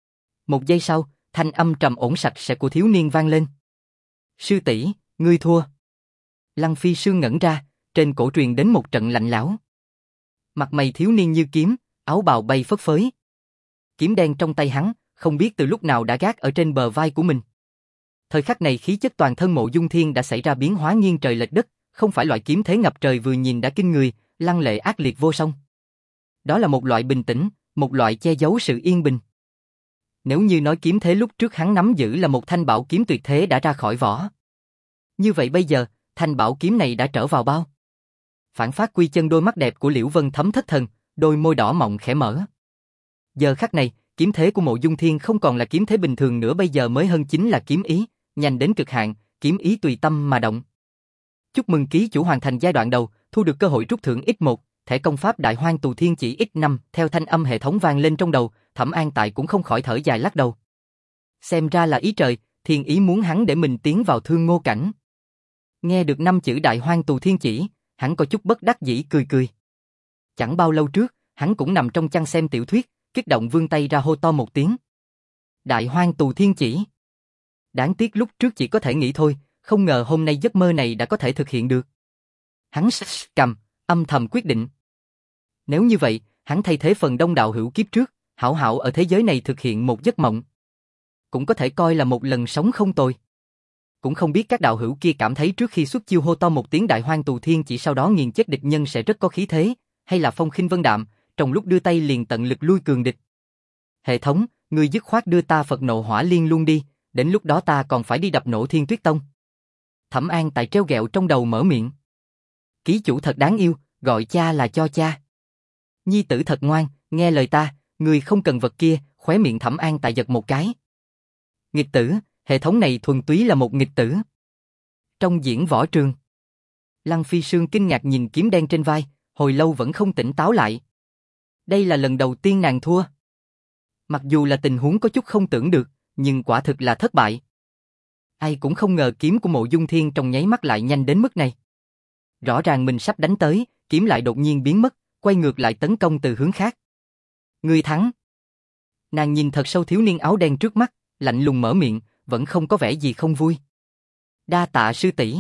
Một giây sau, thanh âm trầm ổn sạch sẽ của thiếu niên vang lên. Sư tỷ, ngươi thua. Lăng Phi Sương ngẩn ra, trên cổ truyền đến một trận lạnh lẽo. Mặt mày thiếu niên như kiếm, áo bào bay phất phới. Kiếm đen trong tay hắn, không biết từ lúc nào đã gác ở trên bờ vai của mình. Thời khắc này khí chất toàn thân Mộ Dung Thiên đã xảy ra biến hóa nghiêng trời lệch đất, không phải loại kiếm thế ngập trời vừa nhìn đã kinh người, lăng lệ ác liệt vô song. Đó là một loại bình tĩnh, một loại che giấu sự yên bình. Nếu như nói kiếm thế lúc trước hắn nắm giữ là một thanh bảo kiếm tuyệt thế đã ra khỏi vỏ. Như vậy bây giờ, thanh bảo kiếm này đã trở vào bao. Phản phát quy chân đôi mắt đẹp của Liễu Vân thấm thất thần, đôi môi đỏ mọng khẽ mở. Giờ khắc này, kiếm thế của Mộ Dung Thiên không còn là kiếm thế bình thường nữa, bây giờ mới hơn chính là kiếm ý, nhanh đến cực hạn, kiếm ý tùy tâm mà động. Chúc mừng ký chủ hoàn thành giai đoạn đầu, thu được cơ hội rút thưởng x một, thẻ công pháp Đại Hoang Tù Thiên Chỉ x năm, theo thanh âm hệ thống vang lên trong đầu, Thẩm An Tại cũng không khỏi thở dài lắc đầu. Xem ra là ý trời, thiên ý muốn hắn để mình tiến vào Thương Ngô cảnh. Nghe được năm chữ Đại Hoang Tù Thiên Chỉ, hắn có chút bất đắc dĩ cười cười. Chẳng bao lâu trước, hắn cũng nằm trong chăn xem tiểu thuyết, kích động vươn tay ra hô to một tiếng. Đại Hoang Tù Thiên Chỉ. Đáng tiếc lúc trước chỉ có thể nghĩ thôi, không ngờ hôm nay giấc mơ này đã có thể thực hiện được. Hắn cầm, âm thầm quyết định. Nếu như vậy, hắn thay thế phần đông đạo hữu kiếp trước, hảo hảo ở thế giới này thực hiện một giấc mộng. Cũng có thể coi là một lần sống không tồi. Cũng không biết các đạo hữu kia cảm thấy trước khi xuất chiêu hô to một tiếng Đại Hoang Tù Thiên Chỉ sau đó nghiền chết địch nhân sẽ rất có khí thế, hay là phong khinh vân đạm, trong lúc đưa tay liền tận lực lui cường địch. Hệ thống, ngươi dứt khoát đưa ta Phật Nộ Hỏa Liên luôn đi, đến lúc đó ta còn phải đi đập nổ Thiên Tuyết Tông. Thẩm An Tại treo ghẹo trong đầu mở miệng. Ký chủ thật đáng yêu, gọi cha là cho cha. Nhi tử thật ngoan, nghe lời ta, ngươi không cần vật kia, khóe miệng Thẩm An Tại giật một cái. Nghịch tử, hệ thống này thuần túy là một nghịch tử. Trong diễn võ trường, Lăng Phi Sương kinh ngạc nhìn kiếm đen trên vai, hồi lâu vẫn không tỉnh táo lại. Đây là lần đầu tiên nàng thua. Mặc dù là tình huống có chút không tưởng được, nhưng quả thực là thất bại. Ai cũng không ngờ kiếm của Mộ Dung Thiên trong nháy mắt lại nhanh đến mức này. Rõ ràng mình sắp đánh tới, kiếm lại đột nhiên biến mất, quay ngược lại tấn công từ hướng khác. Ngươi thắng. Nàng nhìn thật sâu thiếu niên áo đen trước mắt, lạnh lùng mở miệng, vẫn không có vẻ gì không vui. Đa tạ sư tỷ.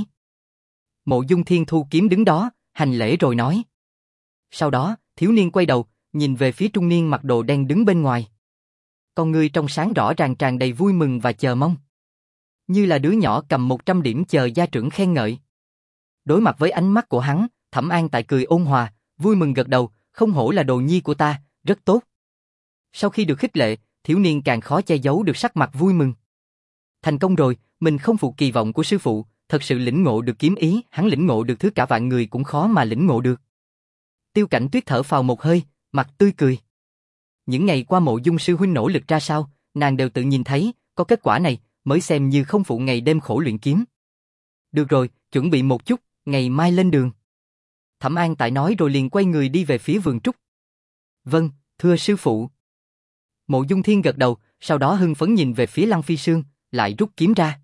Mộ Dung Thiên thu kiếm đứng đó, hành lễ rồi nói. Sau đó, thiếu niên quay đầu, nhìn về phía trung niên mặc đồ đen đứng bên ngoài. Con ngươi trong sáng rõ ràng tràn đầy vui mừng và chờ mong. Như là đứa nhỏ cầm một trăm điểm chờ gia trưởng khen ngợi. Đối mặt với ánh mắt của hắn, Thẩm An Tại cười ôn hòa, vui mừng gật đầu, không hổ là đồ nhi của ta, rất tốt. Sau khi được khích lệ, thiếu niên càng khó che giấu được sắc mặt vui mừng. Thành công rồi, mình không phụ kỳ vọng của sư phụ, thật sự lĩnh ngộ được kiếm ý, hắn lĩnh ngộ được thứ cả vạn người cũng khó mà lĩnh ngộ được. Tiêu Cảnh Tuyết thở phào một hơi, mặt tươi cười. Những ngày qua Mộ Dung sư huynh nỗ lực ra sao, nàng đều tự nhìn thấy, có kết quả này, mới xem như không phụ ngày đêm khổ luyện kiếm. Được rồi, chuẩn bị một chút, ngày mai lên đường. Thẩm An Tại nói rồi liền quay người đi về phía vườn trúc. Vâng, thưa sư phụ. Mộ Dung Thiên gật đầu, sau đó hưng phấn nhìn về phía Lăng Phi Sương, lại rút kiếm ra.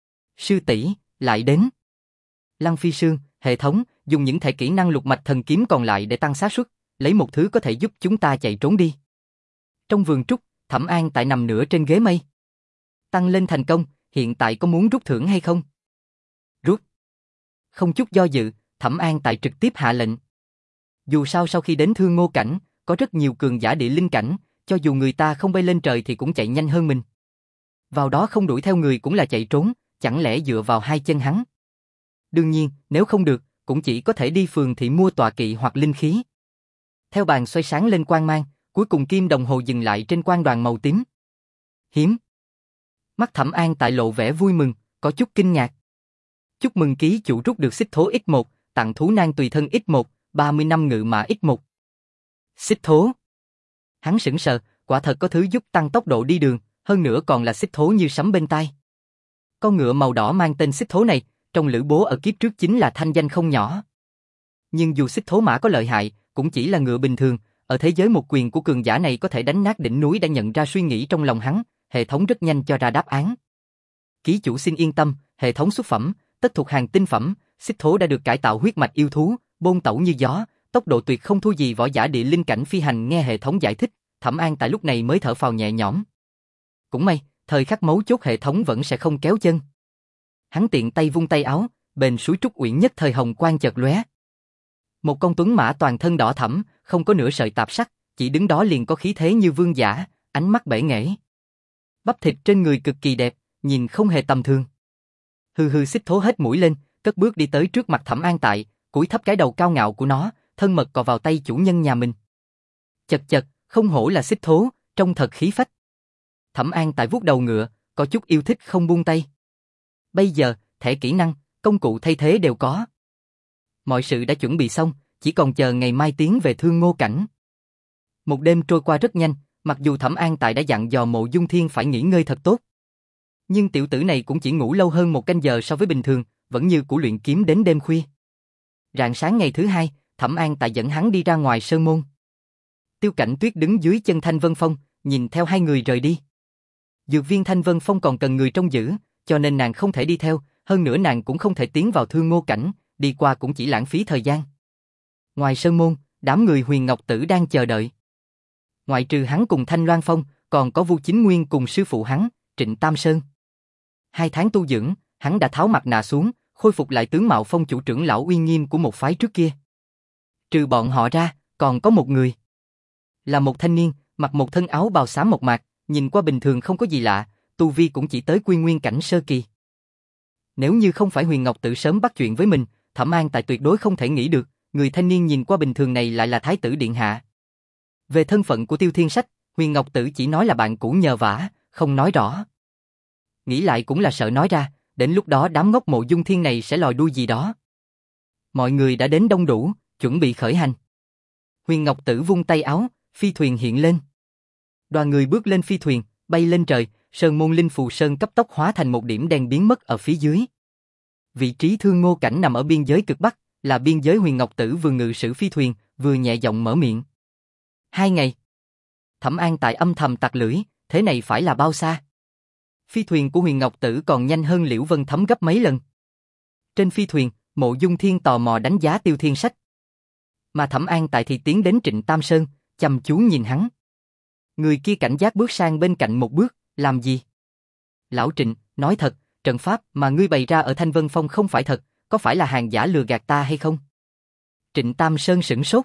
Sư tỷ, lại đến. Lăng Phi Sương, hệ thống, dùng những thể kỹ năng lục mạch thần kiếm còn lại để tăng xác suất, lấy một thứ có thể giúp chúng ta chạy trốn đi. Trong vườn trúc, Thẩm An Tại nằm nửa trên ghế mây. Tăng lên thành công, hiện tại có muốn rút thưởng hay không? Rút. Không chút do dự, Thẩm An Tại trực tiếp hạ lệnh. Dù sao sau khi đến Thương Ngô cảnh, có rất nhiều cường giả địa linh cảnh, cho dù người ta không bay lên trời thì cũng chạy nhanh hơn mình. Vào đó không đuổi theo người cũng là chạy trốn, chẳng lẽ dựa vào hai chân hắn? Đương nhiên, nếu không được, cũng chỉ có thể đi phường thị mua tọa kỵ hoặc linh khí. Theo bàn xoay sáng lên quang mang, cuối cùng kim đồng hồ dừng lại trên quang đoàn màu tím. Hiếm. Mắt Thẩm An Tại lộ vẻ vui mừng, có chút kinh ngạc. Chúc mừng ký chủ rút được xích thố x một, tặng thú nang tùy thân x một, ba mươi năm ngự mã x một. Xích thố. Hắn sững sờ, quả thật có thứ giúp tăng tốc độ đi đường, hơn nữa còn là xích thố như sấm bên tai. Con ngựa màu đỏ mang tên xích thố này, trong Lữ Bố ở kiếp trước chính là thanh danh không nhỏ. Nhưng dù xích thố mã có lợi hại, cũng chỉ là ngựa bình thường, ở thế giới một quyền của cường giả này có thể đánh nát đỉnh núi đã nhận ra suy nghĩ trong lòng hắn, hệ thống rất nhanh cho ra đáp án. Ký chủ xin yên tâm, hệ thống xuất phẩm, tất thuộc hàng tinh phẩm, xích thố đã được cải tạo huyết mạch yêu thú, bôn tẩu như gió, tốc độ tuyệt không thua gì võ giả địa linh cảnh phi hành. Nghe hệ thống giải thích, Thẩm An tại lúc này mới thở phào nhẹ nhõm. Cũng may, thời khắc mấu chốt hệ thống vẫn sẽ không kéo chân. Hắn tiện tay vung tay áo, bền suối Trúc Uyển nhất thời hồng quang chợt lóe. Một con tuấn mã toàn thân đỏ thẫm, không có nửa sợi tạp sắc, chỉ đứng đó liền có khí thế như vương giả, ánh mắt bể nghễ. Bắp thịt trên người cực kỳ đẹp, nhìn không hề tầm thường. Hư hư xích thố hết mũi lên, cất bước đi tới trước mặt Thẩm An tại, cúi thấp cái đầu cao ngạo của nó, thân mật cọ vào tay chủ nhân nhà mình. Chật chật, không hổ là xích thố, trông thật khí phách. Thẩm An tại vuốt đầu ngựa, có chút yêu thích không buông tay. Bây giờ, thẻ kỹ năng, công cụ thay thế đều có. Mọi sự đã chuẩn bị xong, chỉ còn chờ ngày mai tiến về Thương Ngô Cảnh. Một đêm trôi qua rất nhanh, mặc dù Thẩm An tại đã dặn dò Mộ Dung Thiên phải nghỉ ngơi thật tốt. Nhưng tiểu tử này cũng chỉ ngủ lâu hơn một canh giờ so với bình thường, vẫn như cũ luyện kiếm đến đêm khuya. Rạng sáng ngày thứ hai, Thẩm An tại dẫn hắn đi ra ngoài sơn môn. Tiêu Cảnh Tuyết đứng dưới chân Thanh Vân Phong, nhìn theo hai người rời đi. Dược viên Thanh Vân Phong còn cần người trông giữ, cho nên nàng không thể đi theo, hơn nữa nàng cũng không thể tiến vào Thương Ngô Cảnh, đi qua cũng chỉ lãng phí thời gian. Ngoài sơn môn, đám người Huyền Ngọc Tử đang chờ đợi. Ngoại trừ hắn cùng Thanh Loan Phong, còn có Vu Chính Nguyên cùng sư phụ hắn, Trịnh Tam Sơn. Hai tháng tu dưỡng, hắn đã tháo mặt nạ xuống, khôi phục lại tướng mạo phong chủ trưởng lão uy nghiêm của một phái trước kia. Trừ bọn họ ra, còn có một người. Là một thanh niên, mặc một thân áo bào xám mộc mạc, nhìn qua bình thường không có gì lạ, tu vi cũng chỉ tới Quy Nguyên Cảnh sơ kỳ. Nếu như không phải Huyền Ngọc Tử sớm bắt chuyện với mình, Thẩm An tại tuyệt đối không thể nghĩ được, người thanh niên nhìn qua bình thường này lại là Thái tử điện hạ. Về thân phận của Tiêu Thiên Sách, Huyền Ngọc Tử chỉ nói là bạn cũ nhờ vả, không nói rõ. Nghĩ lại cũng là sợ nói ra, đến lúc đó đám ngốc Mộ Dung Thiên này sẽ lòi đuôi gì đó. Mọi người đã đến đông đủ, chuẩn bị khởi hành. Huyền Ngọc Tử vung tay áo, phi thuyền hiện lên. Đoàn người bước lên phi thuyền, bay lên trời, sơn môn linh phù sơn cấp tốc hóa thành một điểm đen biến mất ở phía dưới. Vị trí Thương Ngô Cảnh nằm ở biên giới cực Bắc, là biên giới. Huyền Ngọc Tử vừa ngự sử phi thuyền, vừa nhẹ giọng mở miệng. Hai ngày. Thẩm An tại âm thầm tặc lưỡi, thế này phải là bao xa? Phi thuyền của Huyền Ngọc Tử còn nhanh hơn Liễu Vân Thấm gấp mấy lần. Trên phi thuyền, Mộ Dung Thiên tò mò đánh giá Tiêu Thiên Sách. Mà Thẩm An tại thì tiến đến Trịnh Tam Sơn, chăm chú nhìn hắn. Người kia cảnh giác bước sang bên cạnh một bước, làm gì? Lão Trịnh, nói thật, trận pháp mà ngươi bày ra ở Thanh Vân Phong không phải thật, có phải là hàng giả lừa gạt ta hay không? Trịnh Tam Sơn sửng sốt.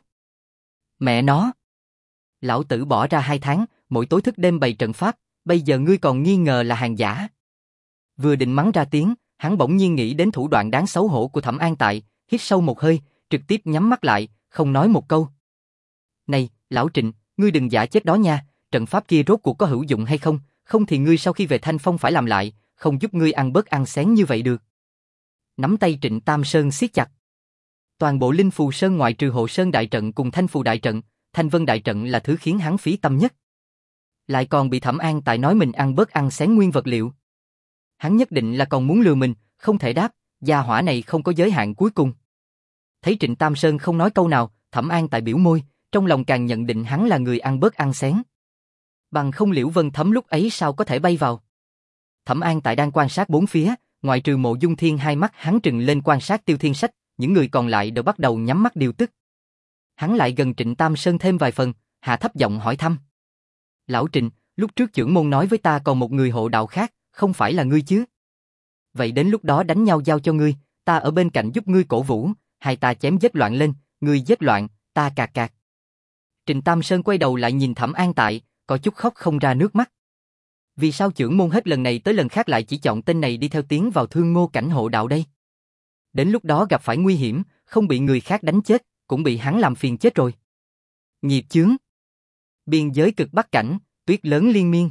Mẹ nó! Lão tử bỏ ra hai tháng, mỗi tối thức đêm bày trận pháp, bây giờ ngươi còn nghi ngờ là hàng giả. Vừa định mắng ra tiếng, hắn bỗng nhiên nghĩ đến thủ đoạn đáng xấu hổ của Thẩm An tại, hít sâu một hơi, trực tiếp nhắm mắt lại, không nói một câu. Này, Lão Trịnh, ngươi đừng giả chết đó nha, trận pháp kia rốt cuộc có hữu dụng hay không, không thì ngươi sau khi về Thanh Phong phải làm lại, không giúp ngươi ăn bớt ăn xén như vậy được. Nắm tay Trịnh Tam Sơn siết chặt. Toàn bộ Linh Phù Sơn ngoại trừ Hộ Sơn đại trận cùng Thanh Phù đại trận, Thanh Vân đại trận là thứ khiến hắn phí tâm nhất. Lại còn bị Thẩm An tại nói mình ăn bớt ăn xén nguyên vật liệu. Hắn nhất định là còn muốn lừa mình, không thể đáp, gia hỏa này không có giới hạn cuối cùng. Thấy Trịnh Tam Sơn không nói câu nào, Thẩm An tại biểu môi, trong lòng càng nhận định hắn là người ăn bớt ăn xén. Bằng không Liễu Vân Thấm lúc ấy sao có thể bay vào. Thẩm An tại đang quan sát bốn phía, ngoại trừ Mộ Dung Thiên hai mắt hắn trừng lên quan sát Tiêu Thiên Sách, những người còn lại đều bắt đầu nhắm mắt điều tức. Hắn lại gần Trịnh Tam Sơn thêm vài phần, hạ thấp giọng hỏi thăm. Lão Trịnh, lúc trước trưởng môn nói với ta còn một người hộ đạo khác, không phải là ngươi chứ? Vậy đến lúc đó đánh nhau giao cho ngươi, ta ở bên cạnh giúp ngươi cổ vũ, hai ta chém giết loạn lên, ngươi giết loạn, ta cạc cạc. Trịnh Tam Sơn quay đầu lại nhìn Thẩm An tại, có chút khóc không ra nước mắt. Vì sao trưởng môn hết lần này tới lần khác lại chỉ chọn tên này đi theo tiến vào Thương Ngô Cảnh hộ đạo đây? Đến lúc đó gặp phải nguy hiểm, không bị người khác đánh chết, cũng bị hắn làm phiền chết rồi. Nghiệp chướng. Biên giới cực Bắc cảnh, tuyết lớn liên miên.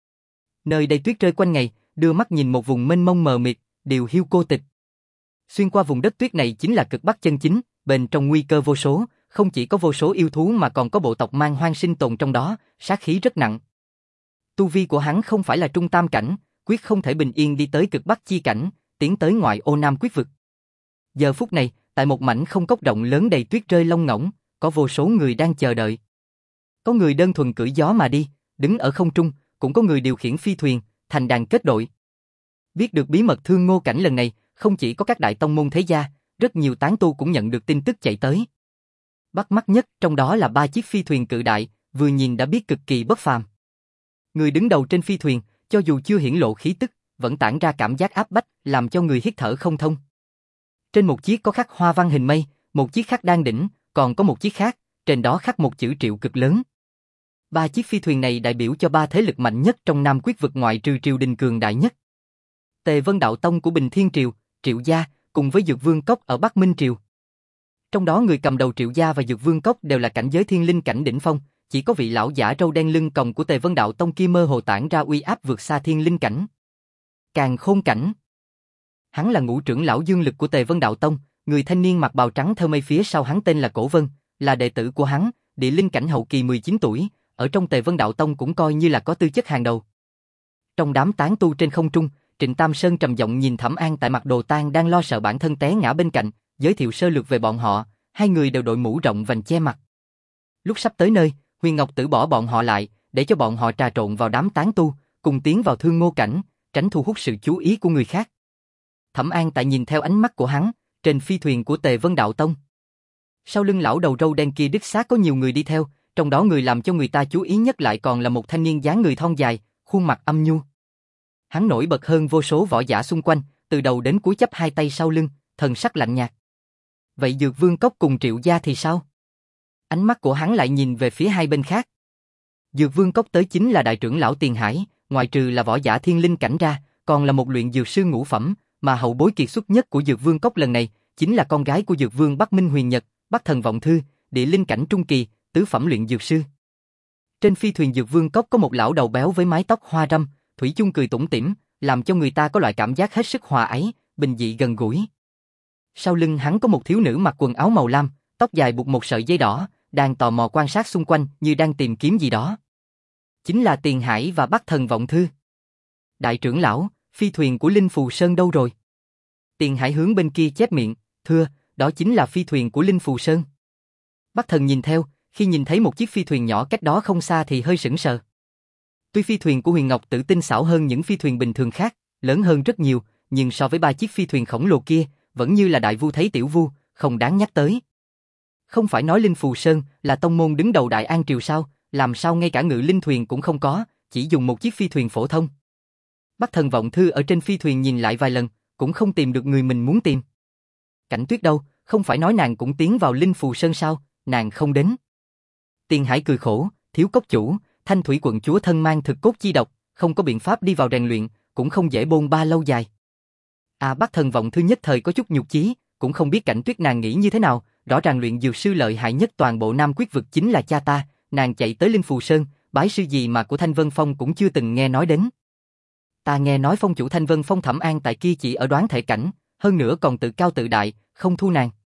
Nơi đây tuyết rơi quanh ngày, đưa mắt nhìn một vùng mênh mông mờ mịt, điều hiu cô tịch. Xuyên qua vùng đất tuyết này chính là cực Bắc chân chính, bên trong nguy cơ vô số, không chỉ có vô số yêu thú mà còn có bộ tộc man hoang sinh tồn trong đó, sát khí rất nặng. Tu vi của hắn không phải là trung tam cảnh, quyết không thể bình yên đi tới cực Bắc chi cảnh, tiến tới ngoại ô Nam Quyết vực. Giờ phút này, tại một mảnh không cốc rộng lớn đầy tuyết rơi lông ngỗng, có vô số người đang chờ đợi. Có người đơn thuần cưỡi gió mà đi, đứng ở không trung, cũng có người điều khiển phi thuyền, thành đàn kết đội. Biết được bí mật Thương Ngô Cảnh lần này, không chỉ có các đại tông môn thế gia, rất nhiều tán tu cũng nhận được tin tức chạy tới. Bắt mắt nhất trong đó là ba chiếc phi thuyền cự đại, vừa nhìn đã biết cực kỳ bất phàm. Người đứng đầu trên phi thuyền, cho dù chưa hiển lộ khí tức, vẫn tản ra cảm giác áp bách, làm cho người hít thở không thông. Trên một chiếc có khắc hoa văn hình mây, một chiếc khác đang đỉnh, còn có một chiếc khác, trên đó khắc một chữ Triệu cực lớn. Ba chiếc phi thuyền này đại biểu cho ba thế lực mạnh nhất trong Nam Quyết vực ngoại trừ triều đình cường đại nhất. Tề Vân Đạo Tông của Bình Thiên Triều, Triệu gia, cùng với Dược Vương Cốc ở Bắc Minh Triều. Trong đó người cầm đầu Triệu gia và Dược Vương Cốc đều là cảnh giới thiên linh cảnh đỉnh phong, chỉ có vị lão giả râu đen lưng còng của Tề Vân Đạo Tông kia mơ hồ tản ra uy áp vượt xa thiên linh cảnh. Càn Khôn cảnh. Hắn là ngũ trưởng lão dương lực của Tề Vân Đạo Tông, người thanh niên mặc bào trắng theo mây phía sau hắn tên là Cổ Vân, là đệ tử của hắn, địa linh cảnh hậu kỳ mười chín tuổi, ở trong Tề Vân Đạo Tông cũng coi như là có tư chất hàng đầu. Trong đám tán tu trên không trung, Trịnh Tam Sơn trầm giọng nhìn Thẩm An tại mặt Đồ Tang đang lo sợ bản thân té ngã bên cạnh, giới thiệu sơ lược về bọn họ, hai người đều đội mũ rộng vành che mặt. Lúc sắp tới nơi, Huyền Ngọc Tử bỏ bọn họ lại, để cho bọn họ trà trộn vào đám tán tu, cùng tiến vào Thương Ngô cảnh, tránh thu hút sự chú ý của người khác. Thẩm An tại nhìn theo ánh mắt của hắn, trên phi thuyền của Tề Vân Đạo Tông. Sau lưng lão đầu râu đen kia đích xác có nhiều người đi theo, trong đó người làm cho người ta chú ý nhất lại còn là một thanh niên dáng người thon dài, khuôn mặt âm nhu. Hắn nổi bật hơn vô số võ giả xung quanh, từ đầu đến cuối chắp hai tay sau lưng, thần sắc lạnh nhạt. Vậy Dược Vương Cốc cùng Triệu gia thì sao? Ánh mắt của hắn lại nhìn về phía hai bên khác. Dược Vương Cốc tới chính là đại trưởng lão Tiền Hải, ngoại trừ là võ giả thiên linh cảnh ra, còn là một luyện dược sư ngũ phẩm, mà hậu bối kiệt xuất nhất của Dược Vương Cốc lần này chính là con gái của Dược Vương Bắc Minh Huyền Nhật, Bắc Thần Vọng Thư, địa linh cảnh trung kỳ, tứ phẩm luyện dược sư. Trên phi thuyền Dược Vương Cốc có một lão đầu béo với mái tóc hoa râm, thủy chung cười tủm tỉm, làm cho người ta có loại cảm giác hết sức hòa ái, bình dị gần gũi. Sau lưng hắn có một thiếu nữ mặc quần áo màu lam, tóc dài buộc một sợi dây đỏ, đang tò mò quan sát xung quanh như đang tìm kiếm gì đó. Chính là Tiền Hải và Bắc Thần Vọng Thư. Đại trưởng lão, phi thuyền của Linh Phù Sơn đâu rồi? Tiền Hải hướng bên kia chép miệng, thưa, đó chính là phi thuyền của Linh Phù Sơn. Bắc Thần nhìn theo, khi nhìn thấy một chiếc phi thuyền nhỏ cách đó không xa thì hơi sững sờ. Tuy phi thuyền của Huyền Ngọc Tử tinh xảo hơn những phi thuyền bình thường khác, lớn hơn rất nhiều, nhưng so với ba chiếc phi thuyền khổng lồ kia, vẫn như là đại vu thấy tiểu vu, không đáng nhắc tới. Không phải nói Linh Phù Sơn là tông môn đứng đầu Đại An Triều sao, làm sao ngay cả ngự linh thuyền cũng không có, chỉ dùng một chiếc phi thuyền phổ thông. Bắc Thần Vọng Thư ở trên phi thuyền nhìn lại vài lần, cũng không tìm được người mình muốn tìm. Cảnh Tuyết đâu, không phải nói nàng cũng tiến vào Linh Phù Sơn sao, nàng không đến. Tiền Hải cười khổ, thiếu cốc chủ, Thanh Thủy quận chúa thân mang thực cốt chi độc, không có biện pháp đi vào rèn luyện, cũng không dễ bôn ba lâu dài. À, Bắc Thần Vọng Thư nhất thời có chút nhục chí, cũng không biết Cảnh Tuyết nàng nghĩ như thế nào, rõ ràng luyện dược sư lợi hại nhất toàn bộ Nam Quyết vực chính là cha ta, nàng chạy tới Linh Phù Sơn, bái sư gì mà của Thanh Vân Phong cũng chưa từng nghe nói đến. Ta nghe nói phong chủ Thanh Vân Phong Thẩm An tại kia chỉ ở đoán thể cảnh, hơn nữa còn tự cao tự đại, không thu nàng.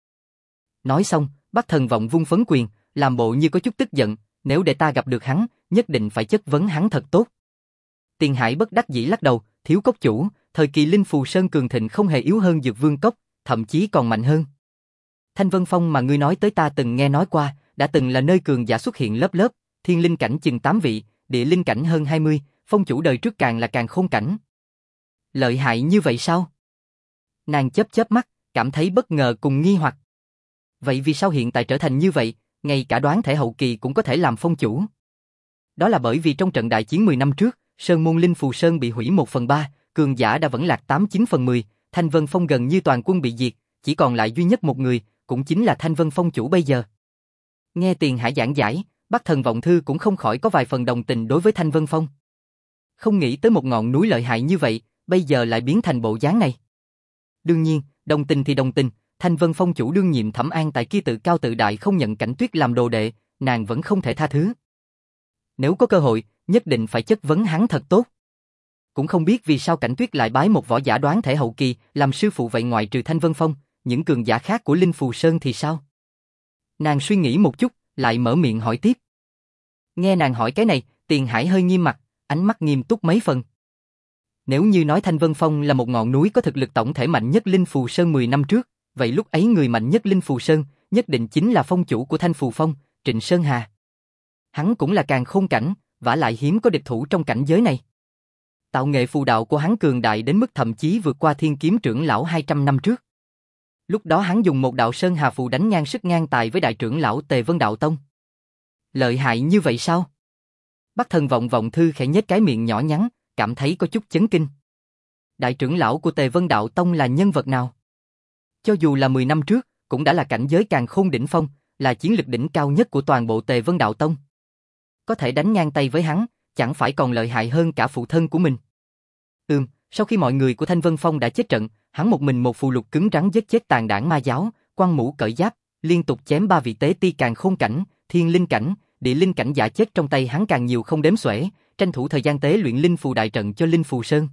Nói xong, Bắc Thần Vọng vung phấn quyền, làm bộ như có chút tức giận, nếu để ta gặp được hắn, nhất định phải chất vấn hắn thật tốt. Tiền Hải bất đắc dĩ lắc đầu, thiếu cốc chủ, thời kỳ Linh Phù Sơn cường thịnh không hề yếu hơn Dược Vương Cốc, thậm chí còn mạnh hơn. Thanh Vân Phong mà ngươi nói tới ta từng nghe nói qua, đã từng là nơi cường giả xuất hiện lớp lớp, thiên linh cảnh chừng tám vị, địa linh cảnh hơn hai mươi, phong chủ đời trước càng là càng khôn cảnh. Lợi hại như vậy sao? Nàng chớp chớp mắt, cảm thấy bất ngờ cùng nghi hoặc. Vậy vì sao hiện tại trở thành như vậy, ngay cả đoán thể hậu kỳ cũng có thể làm phong chủ? Đó là bởi vì trong trận đại chiến mười năm trước, Sơn môn Linh Phù Sơn bị hủy một phần ba, cường giả đã vẫn lạc tám chín phần mười, Thanh Vân Phong gần như toàn quân bị diệt, chỉ còn lại duy nhất một người, cũng chính là Thanh Vân Phong chủ bây giờ. Nghe Tiền Hải giảng giải, Bắc Thần Vọng Thư cũng không khỏi có vài phần đồng tình đối với Thanh Vân Phong. Không nghĩ tới một ngọn núi lợi hại như vậy, bây giờ lại biến thành bộ dáng này. Đương nhiên, đồng tình thì đồng tình, Thanh Vân Phong chủ đương nhiệm Thẩm An tại kia tự cao tự đại không nhận Cảnh Tuyết làm đồ đệ, nàng vẫn không thể tha thứ. Nếu có cơ hội, nhất định phải chất vấn hắn thật tốt. Cũng không biết vì sao Cảnh Tuyết lại bái một võ giả đoán thể hậu kỳ làm sư phụ, vậy ngoại trừ Thanh Vân Phong, những cường giả khác của Linh Phù Sơn thì sao? Nàng suy nghĩ một chút, lại mở miệng hỏi tiếp. Nghe nàng hỏi cái này, Tiền Hải hơi nghiêm mặt, ánh mắt nghiêm túc mấy phần. Nếu như nói Thanh Vân Phong là một ngọn núi có thực lực tổng thể mạnh nhất Linh Phù Sơn mười năm trước, vậy lúc ấy người mạnh nhất Linh Phù Sơn nhất định chính là phong chủ của Thanh Phù Phong, Trịnh Sơn Hà. Hắn cũng là càng khôn cảnh, vả lại hiếm có địch thủ trong cảnh giới này. Tạo nghệ phù đạo của hắn cường đại đến mức thậm chí vượt qua Thiên Kiếm trưởng lão hai trăm năm trước. Lúc đó hắn dùng một đạo Sơn Hà phù đánh ngang sức ngang tài với đại trưởng lão Tề Vân Đạo Tông. Lợi hại như vậy sao? Bắc Thần Vọng Vọng Thư khẽ nhếch cái miệng nhỏ nhắn, cảm thấy có chút chấn kinh. Đại trưởng lão của Tề Vân Đạo Tông là nhân vật nào? Cho dù là mười năm trước, cũng đã là cảnh giới càn khôn đỉnh phong, là chiến lực đỉnh cao nhất của toàn bộ Tề Vân Đạo Tông. Có thể đánh ngang tay với hắn, chẳng phải còn lợi hại hơn cả phụ thân của mình. Ừm, sau khi mọi người của Thanh Vân Phong đã chết trận, hắn một mình một phù lục cứng rắn giết chết tàn đảng ma giáo, quăng mũ cởi giáp, liên tục chém ba vị tế ti càn khôn cảnh, thiên linh cảnh, địa linh cảnh giả chết trong tay hắn càng nhiều không đếm xuể, tranh thủ thời gian tế luyện linh phù đại trận cho linh phù sơn.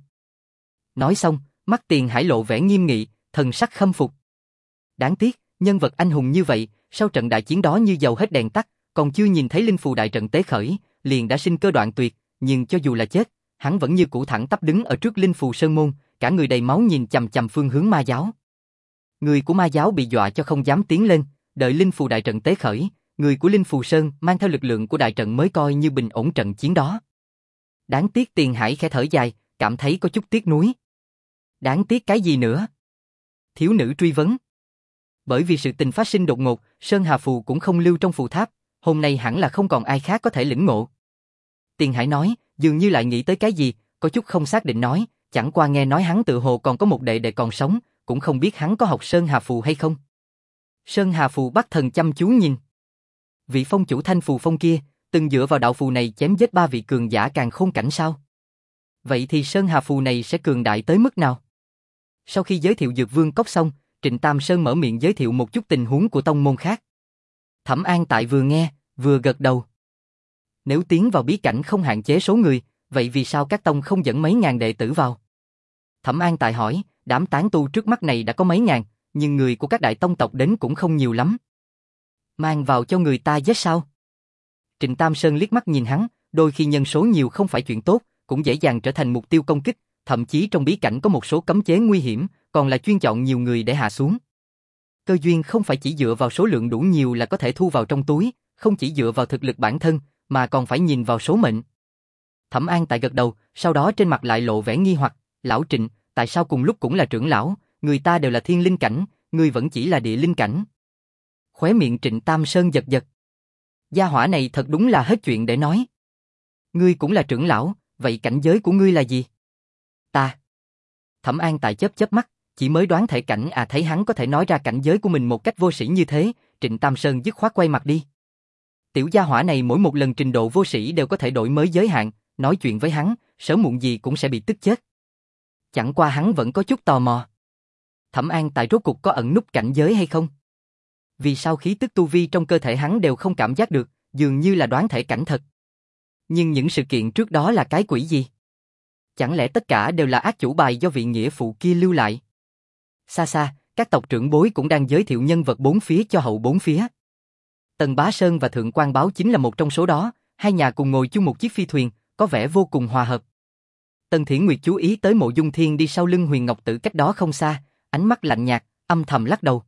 Nói xong, mắt Tiền Hải lộ vẻ nghiêm nghị, thần sắc khâm phục. Đáng tiếc, nhân vật anh hùng như vậy, sau trận đại chiến đó như dầu hết đèn tắt, còn chưa nhìn thấy linh phù đại trận tế khởi, liền đã sinh cơ đoạn tuyệt, nhưng cho dù là chết, hắn vẫn như cũ thẳng tắp đứng ở trước linh phù sơn môn, cả người đầy máu nhìn chằm chằm phương hướng ma giáo. Người của ma giáo bị dọa cho không dám tiến lên, đợi linh phù đại trận tế khởi, người của linh phù sơn mang theo lực lượng của đại trận mới coi như bình ổn trận chiến đó. Đáng tiếc Tiền Hải khẽ thở dài, cảm thấy có chút tiếc nuối. Đáng tiếc cái gì nữa? Thiếu nữ truy vấn. Bởi vì sự tình phát sinh đột ngột, Sơn Hà Phù cũng không lưu trong phù tháp, hôm nay hẳn là không còn ai khác có thể lĩnh ngộ. Tiền Hải nói, dường như lại nghĩ tới cái gì, có chút không xác định nói, chẳng qua nghe nói hắn tự hồ còn có một đệ đệ còn sống, cũng không biết hắn có học Sơn Hà Phù hay không. Sơn Hà Phù Bắc Thần chăm chú nhìn. Vị phong chủ Thanh Phù Phong kia, từng dựa vào đạo phù này chém giết ba vị cường giả càn khôn cảnh sao? Vậy thì Sơn Hà Phù này sẽ cường đại tới mức nào? Sau khi giới thiệu Dược Vương Cốc xong, Trịnh Tam Sơn mở miệng giới thiệu một chút tình huống của tông môn khác. Thẩm An Tại vừa nghe, vừa gật đầu. Nếu tiến vào bí cảnh không hạn chế số người, vậy vì sao các tông không dẫn mấy ngàn đệ tử vào? Thẩm An Tại hỏi, đám tán tu trước mắt này đã có mấy ngàn, nhưng người của các đại tông tộc đến cũng không nhiều lắm. Mang vào cho người ta giết sao? Trịnh Tam Sơn liếc mắt nhìn hắn, đôi khi nhân số nhiều không phải chuyện tốt, cũng dễ dàng trở thành mục tiêu công kích, thậm chí trong bí cảnh có một số cấm chế nguy hiểm, còn là chuyên chọn nhiều người để hạ xuống. Cơ duyên không phải chỉ dựa vào số lượng đủ nhiều là có thể thu vào trong túi, không chỉ dựa vào thực lực bản thân, mà còn phải nhìn vào số mệnh. Thẩm An Tại gật đầu, sau đó trên mặt lại lộ vẻ nghi hoặc, lão Trịnh, tại sao cùng lúc cũng là trưởng lão, người ta đều là thiên linh cảnh, ngươi vẫn chỉ là địa linh cảnh. Khóe miệng Trịnh Tam Sơn giật giật. Gia hỏa này thật đúng là hết chuyện để nói. Ngươi cũng là trưởng lão, vậy cảnh giới của ngươi là gì? Ta. Thẩm An Tại chớp chớp mắt, chỉ mới đoán thể cảnh à thấy hắn có thể nói ra cảnh giới của mình một cách vô sĩ như thế, Trịnh Tam Sơn dứt khoát quay mặt đi. Tiểu gia hỏa này mỗi một lần trình độ vô sĩ đều có thể đổi mới giới hạn, nói chuyện với hắn, sớm muộn gì cũng sẽ bị tức chết. Chẳng qua hắn vẫn có chút tò mò. Thẩm An Tại rốt cuộc có ẩn núp cảnh giới hay không? Vì sao khí tức tu vi trong cơ thể hắn đều không cảm giác được, dường như là đoán thể cảnh thật. Nhưng những sự kiện trước đó là cái quỷ gì? Chẳng lẽ tất cả đều là ác chủ bài do vị nghĩa phụ kia lưu lại? Xa xa, các tộc trưởng bối cũng đang giới thiệu nhân vật bốn phía cho hậu bốn phía. Tần Bá Sơn và Thượng Quan Báo chính là một trong số đó, hai nhà cùng ngồi chung một chiếc phi thuyền, có vẻ vô cùng hòa hợp. Tần Thiển Nguyệt chú ý tới Mộ Dung Thiên đi sau lưng Huyền Ngọc Tử cách đó không xa, ánh mắt lạnh nhạt, âm thầm lắc đầu.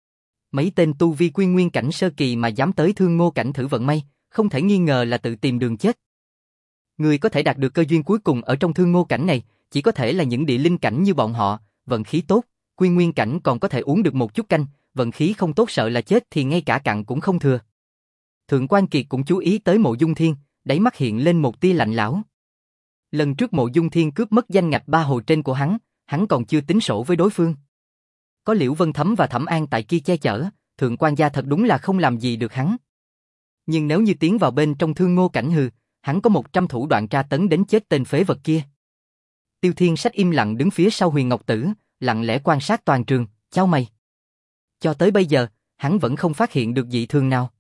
Mấy tên tu vi quy nguyên cảnh sơ kỳ mà dám tới Thương Ngô cảnh thử vận may, không thể nghi ngờ là tự tìm đường chết. Người có thể đạt được cơ duyên cuối cùng ở trong Thương Ngô cảnh này, chỉ có thể là những địa linh cảnh như bọn họ, vận khí tốt, quy nguyên cảnh còn có thể uống được một chút canh, vận khí không tốt sợ là chết thì ngay cả cặn cũng không thừa. Thượng Quan Kiệt cũng chú ý tới Mộ Dung Thiên, đáy mắt hiện lên một tia lạnh lẽo. Lần trước Mộ Dung Thiên cướp mất danh ngạch ba hồ trên của hắn, hắn còn chưa tính sổ với đối phương. Có Liễu Vân Thấm và Thẩm An Tại kia che chở, Thượng Quan gia thật đúng là không làm gì được hắn. Nhưng nếu như tiến vào bên trong Thương Ngô cảnh hừ, hắn có một trăm thủ đoạn tra tấn đến chết tên phế vật kia. Tiêu Thiên Sách im lặng đứng phía sau Huyền Ngọc Tử, lặng lẽ quan sát toàn trường, chau mày. Cho tới bây giờ, hắn vẫn không phát hiện được dị thường nào.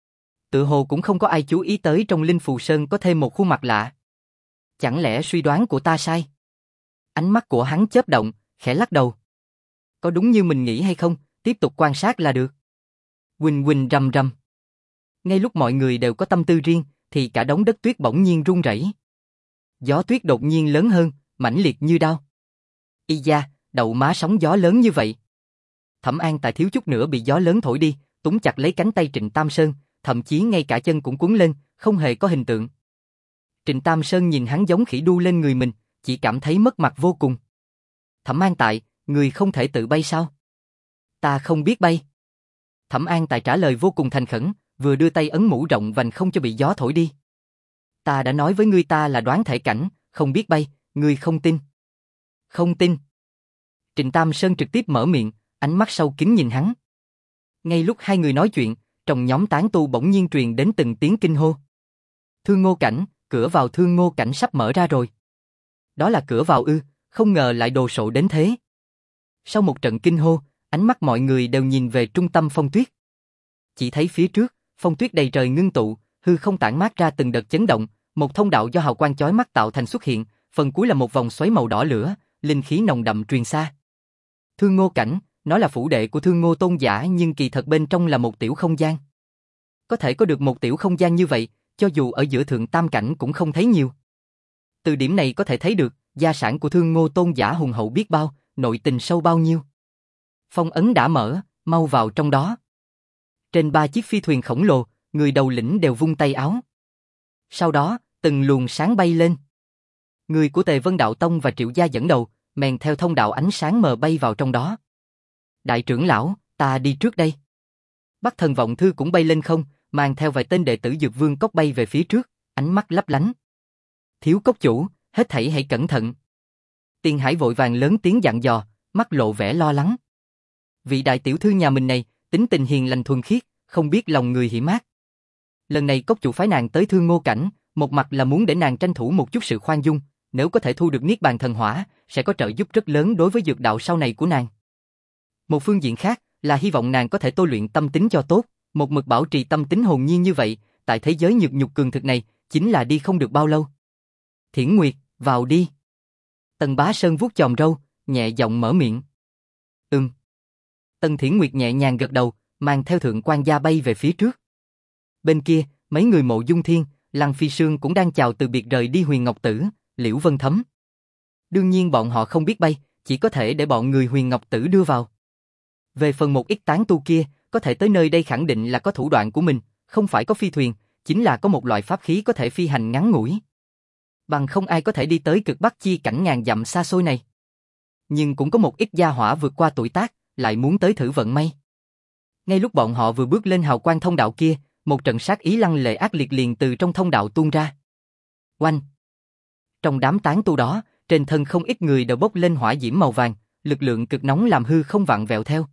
Tự hồ cũng không có ai chú ý tới trong Linh Phù Sơn có thêm một khuôn mặt lạ. Chẳng lẽ suy đoán của ta sai? Ánh mắt của hắn chớp động, khẽ lắc đầu. Có đúng như mình nghĩ hay không, tiếp tục quan sát là được. Huỳnh huỳnh rầm rầm. Ngay lúc mọi người đều có tâm tư riêng, thì cả đống đất tuyết bỗng nhiên rung rẩy. Gió tuyết đột nhiên lớn hơn, mãnh liệt như đao. Y da, đậu má sóng gió lớn như vậy. Thẩm An Tại thiếu chút nữa bị gió lớn thổi đi, túm chặt lấy cánh tay Trịnh Tam Sơn, thậm chí ngay cả chân cũng cuốn lên, không hề có hình tượng. Trịnh Tam Sơn nhìn hắn giống khỉ đu lên người mình, chỉ cảm thấy mất mặt vô cùng. Thẩm An Tại, người không thể tự bay sao? Ta không biết bay. Thẩm An Tại trả lời vô cùng thành khẩn, vừa đưa tay ấn mũ rộng vành không cho bị gió thổi đi. Ta đã nói với ngươi ta là đoán thể cảnh, không biết bay, ngươi không tin. Không tin. Trịnh Tam Sơn trực tiếp mở miệng, ánh mắt sâu kín nhìn hắn. Ngay lúc hai người nói chuyện, trong nhóm tán tu bỗng nhiên truyền đến từng tiếng kinh hô. Thương Ngô Cảnh, cửa vào Thương Ngô Cảnh sắp mở ra rồi. Đó là cửa vào ư, không ngờ lại đồ sộ đến thế. Sau một trận kinh hô, ánh mắt mọi người đều nhìn về trung tâm phong tuyết. Chỉ thấy phía trước, phong tuyết đầy trời ngưng tụ, hư không tản mát ra từng đợt chấn động, một thông đạo do hào quang chói mắt tạo thành xuất hiện, phần cuối là một vòng xoáy màu đỏ lửa, linh khí nồng đậm truyền xa. Thương Ngô Cảnh, nó là phủ đệ của Thương Ngô Tôn giả nhưng kỳ thật bên trong là một tiểu không gian. Có thể có được một tiểu không gian như vậy, cho dù ở giữa thượng tam cảnh cũng không thấy nhiều. Từ điểm này có thể thấy được, gia sản của Thương Ngô Tôn giả hùng hậu biết bao, nội tình sâu bao nhiêu. Phong ấn đã mở, mau vào trong đó. Trên ba chiếc phi thuyền khổng lồ, người đầu lĩnh đều vung tay áo. Sau đó, từng luồng sáng bay lên. Người của Tề Vân Đạo Tông và Triệu Gia dẫn đầu, men theo thông đạo ánh sáng mờ bay vào trong đó. Đại trưởng lão, ta đi trước đây. Bắc Thần Vọng Thư cũng bay lên không, mang theo vài tên đệ tử Dược Vương Cốc bay về phía trước, ánh mắt lấp lánh. Thiếu cốc chủ, hết thảy hãy cẩn thận. Tiền Hải vội vàng lớn tiếng dặn dò, mắt lộ vẻ lo lắng. Vị đại tiểu thư nhà mình này, tính tình hiền lành thuần khiết, không biết lòng người hiểm ác. Lần này cốc chủ phái nàng tới Thương Ngô Cảnh, một mặt là muốn để nàng tranh thủ một chút sự khoan dung, nếu có thể thu được Niết Bàn Thần Hỏa, sẽ có trợ giúp rất lớn đối với dược đạo sau này của nàng. Một phương diện khác là hy vọng nàng có thể tôi luyện tâm tính cho tốt, một mực bảo trì tâm tính hồn nhiên như vậy, tại thế giới nhược nhục cường thực này, chính là đi không được bao lâu. Thiển Nguyệt, vào đi. Tần Bá Sơn vuốt chòm râu, nhẹ giọng mở miệng. Ừm. Tần Thiển Nguyệt nhẹ nhàng gật đầu, mang theo Thượng Quan Gia bay về phía trước. Bên kia, mấy người Mộ Dung Thiên, Lăng Phi Sương cũng đang chào từ biệt rời đi Huyền Ngọc Tử, Liễu Vân Thấm. Đương nhiên bọn họ không biết bay, chỉ có thể để bọn người Huyền Ngọc Tử đưa vào. Về phần một ít tán tu kia, có thể tới nơi đây khẳng định là có thủ đoạn của mình, không phải có phi thuyền, chính là có một loại pháp khí có thể phi hành ngắn ngủi. Bằng không ai có thể đi tới cực bắc chi cảnh ngàn dặm xa xôi này. Nhưng cũng có một ít gia hỏa vượt qua tuổi tác, lại muốn tới thử vận may. Ngay lúc bọn họ vừa bước lên hào quang thông đạo kia, một trận sát ý lăng lệ ác liệt liền từ trong thông đạo tuôn ra. Oanh! Trong đám tán tu đó, trên thân không ít người đều bốc lên hỏa diễm màu vàng, lực lượng cực nóng làm hư không vặn vẹo theo.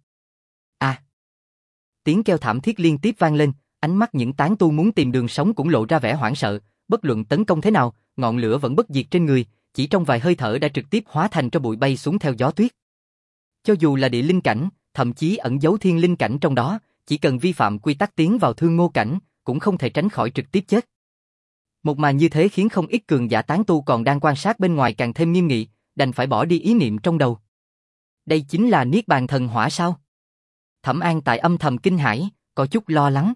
À! Tiếng kêu thảm thiết liên tiếp vang lên, ánh mắt những tán tu muốn tìm đường sống cũng lộ ra vẻ hoảng sợ, bất luận tấn công thế nào, ngọn lửa vẫn bất diệt trên người, chỉ trong vài hơi thở đã trực tiếp hóa thành tro bụi bay xuống theo gió tuyết. Cho dù là địa linh cảnh, thậm chí ẩn giấu thiên linh cảnh trong đó, chỉ cần vi phạm quy tắc tiến vào Thương Ngô Cảnh, cũng không thể tránh khỏi trực tiếp chết. Một màn như thế khiến không ít cường giả tán tu còn đang quan sát bên ngoài càng thêm nghiêm nghị, đành phải bỏ đi ý niệm trong đầu. Đây chính là Niết Bàn Thần Hỏa sao? Thẩm An tại âm thầm kinh hãi, có chút lo lắng.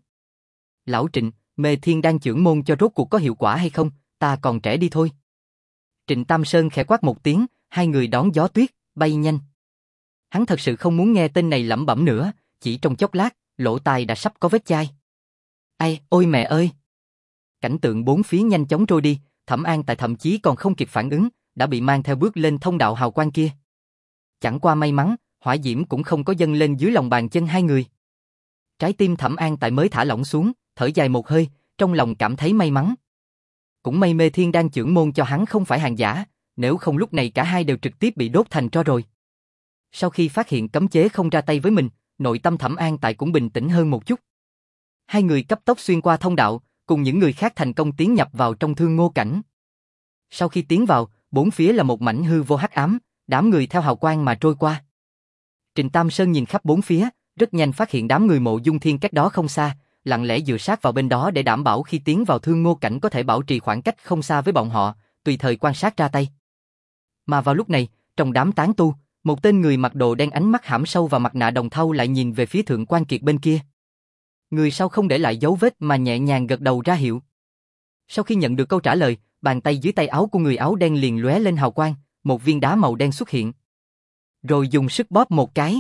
Lão Trịnh, Mê Thiên Đan chưởng môn cho rốt cuộc có hiệu quả hay không, ta còn trẻ đi thôi. Trịnh Tam Sơn khẽ quát một tiếng, hai người đón gió tuyết, bay nhanh. Hắn thật sự không muốn nghe tên này lẩm bẩm nữa, chỉ trong chốc lát, lỗ tai đã sắp có vết chai. Ai, ôi mẹ ơi! Cảnh tượng bốn phía nhanh chóng trôi đi, Thẩm An tại thậm chí còn không kịp phản ứng, đã bị mang theo bước lên thông đạo hào quang kia. Chẳng qua may mắn, hỏa diễm cũng không có dâng lên dưới lòng bàn chân hai người. Trái tim Thẩm An tại mới thả lỏng xuống, thở dài một hơi, trong lòng cảm thấy may mắn. Cũng may Mê Thiên Đan chưởng môn cho hắn không phải hàng giả, nếu không lúc này cả hai đều trực tiếp bị đốt thành tro rồi. Sau khi phát hiện cấm chế không ra tay với mình, nội tâm Thẩm An tại cũng bình tĩnh hơn một chút. Hai người cấp tốc xuyên qua thông đạo, cùng những người khác thành công tiến nhập vào trong Thương Ngô Cảnh. Sau khi tiến vào, bốn phía là một mảnh hư vô hắc ám, đám người theo hào quang mà trôi qua. Trịnh Tam Sơn nhìn khắp bốn phía, rất nhanh phát hiện đám người Mộ Dung Thiên cách đó không xa, lặng lẽ dựa sát vào bên đó để đảm bảo khi tiến vào Thương Ngô Cảnh có thể bảo trì khoảng cách không xa với bọn họ, tùy thời quan sát ra tay. Mà vào lúc này, trong đám tán tu, một tên người mặc đồ đen ánh mắt hãm sâu vào mặt nạ đồng thau lại nhìn về phía Thượng Quan Kiệt bên kia. Người sau không để lại dấu vết mà nhẹ nhàng gật đầu ra hiệu. Sau khi nhận được câu trả lời, bàn tay dưới tay áo của người áo đen liền lóe lên hào quang, một viên đá màu đen xuất hiện. Rồi dùng sức bóp một cái.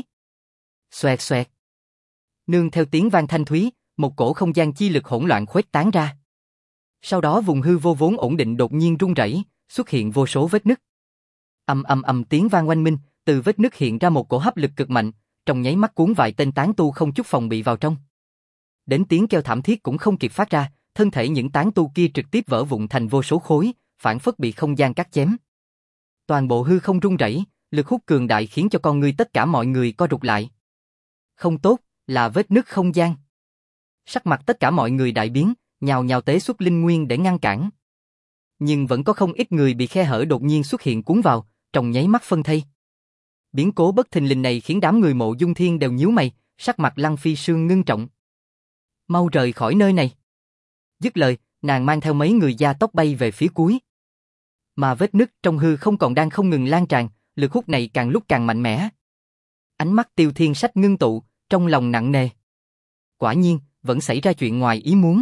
Xoẹt xoẹt. Nương theo tiếng vang thanh thúy, một cổ không gian chi lực hỗn loạn khuếch tán ra. Sau đó vùng hư vô vốn ổn định đột nhiên rung rẩy, xuất hiện vô số vết nứt. Ầm ầm ầm tiếng vang oanh minh, từ vết nứt hiện ra một cổ hấp lực cực mạnh, trong nháy mắt cuốn vài tên tán tu không chút phòng bị vào trong. Đến tiếng kêu thảm thiết cũng không kịp phát ra, thân thể những tán tu kia trực tiếp vỡ vụn thành vô số khối, phản phất bị không gian cắt chém. Toàn bộ hư không rung rẩy, lực hút cường đại khiến cho con ngươi tất cả mọi người co rụt lại. Không tốt, là vết nứt không gian. Sắc mặt tất cả mọi người đại biến, nhào nhào tế xuất linh nguyên để ngăn cản. Nhưng vẫn có không ít người bị khe hở đột nhiên xuất hiện cuốn vào, trong nháy mắt phân thây. Biến cố bất thình lình này khiến đám người Mộ Dung Thiên đều nhíu mày, sắc mặt Lăng Phi Sương ngưng trọng. Mau rời khỏi nơi này. Dứt lời, nàng mang theo mấy người gia tốc bay về phía cuối. Mà vết nứt trong hư không còn đang không ngừng lan tràn, lực hút này càng lúc càng mạnh mẽ. Ánh mắt Tiêu Thiên Sách ngưng tụ, trong lòng nặng nề. Quả nhiên, vẫn xảy ra chuyện ngoài ý muốn.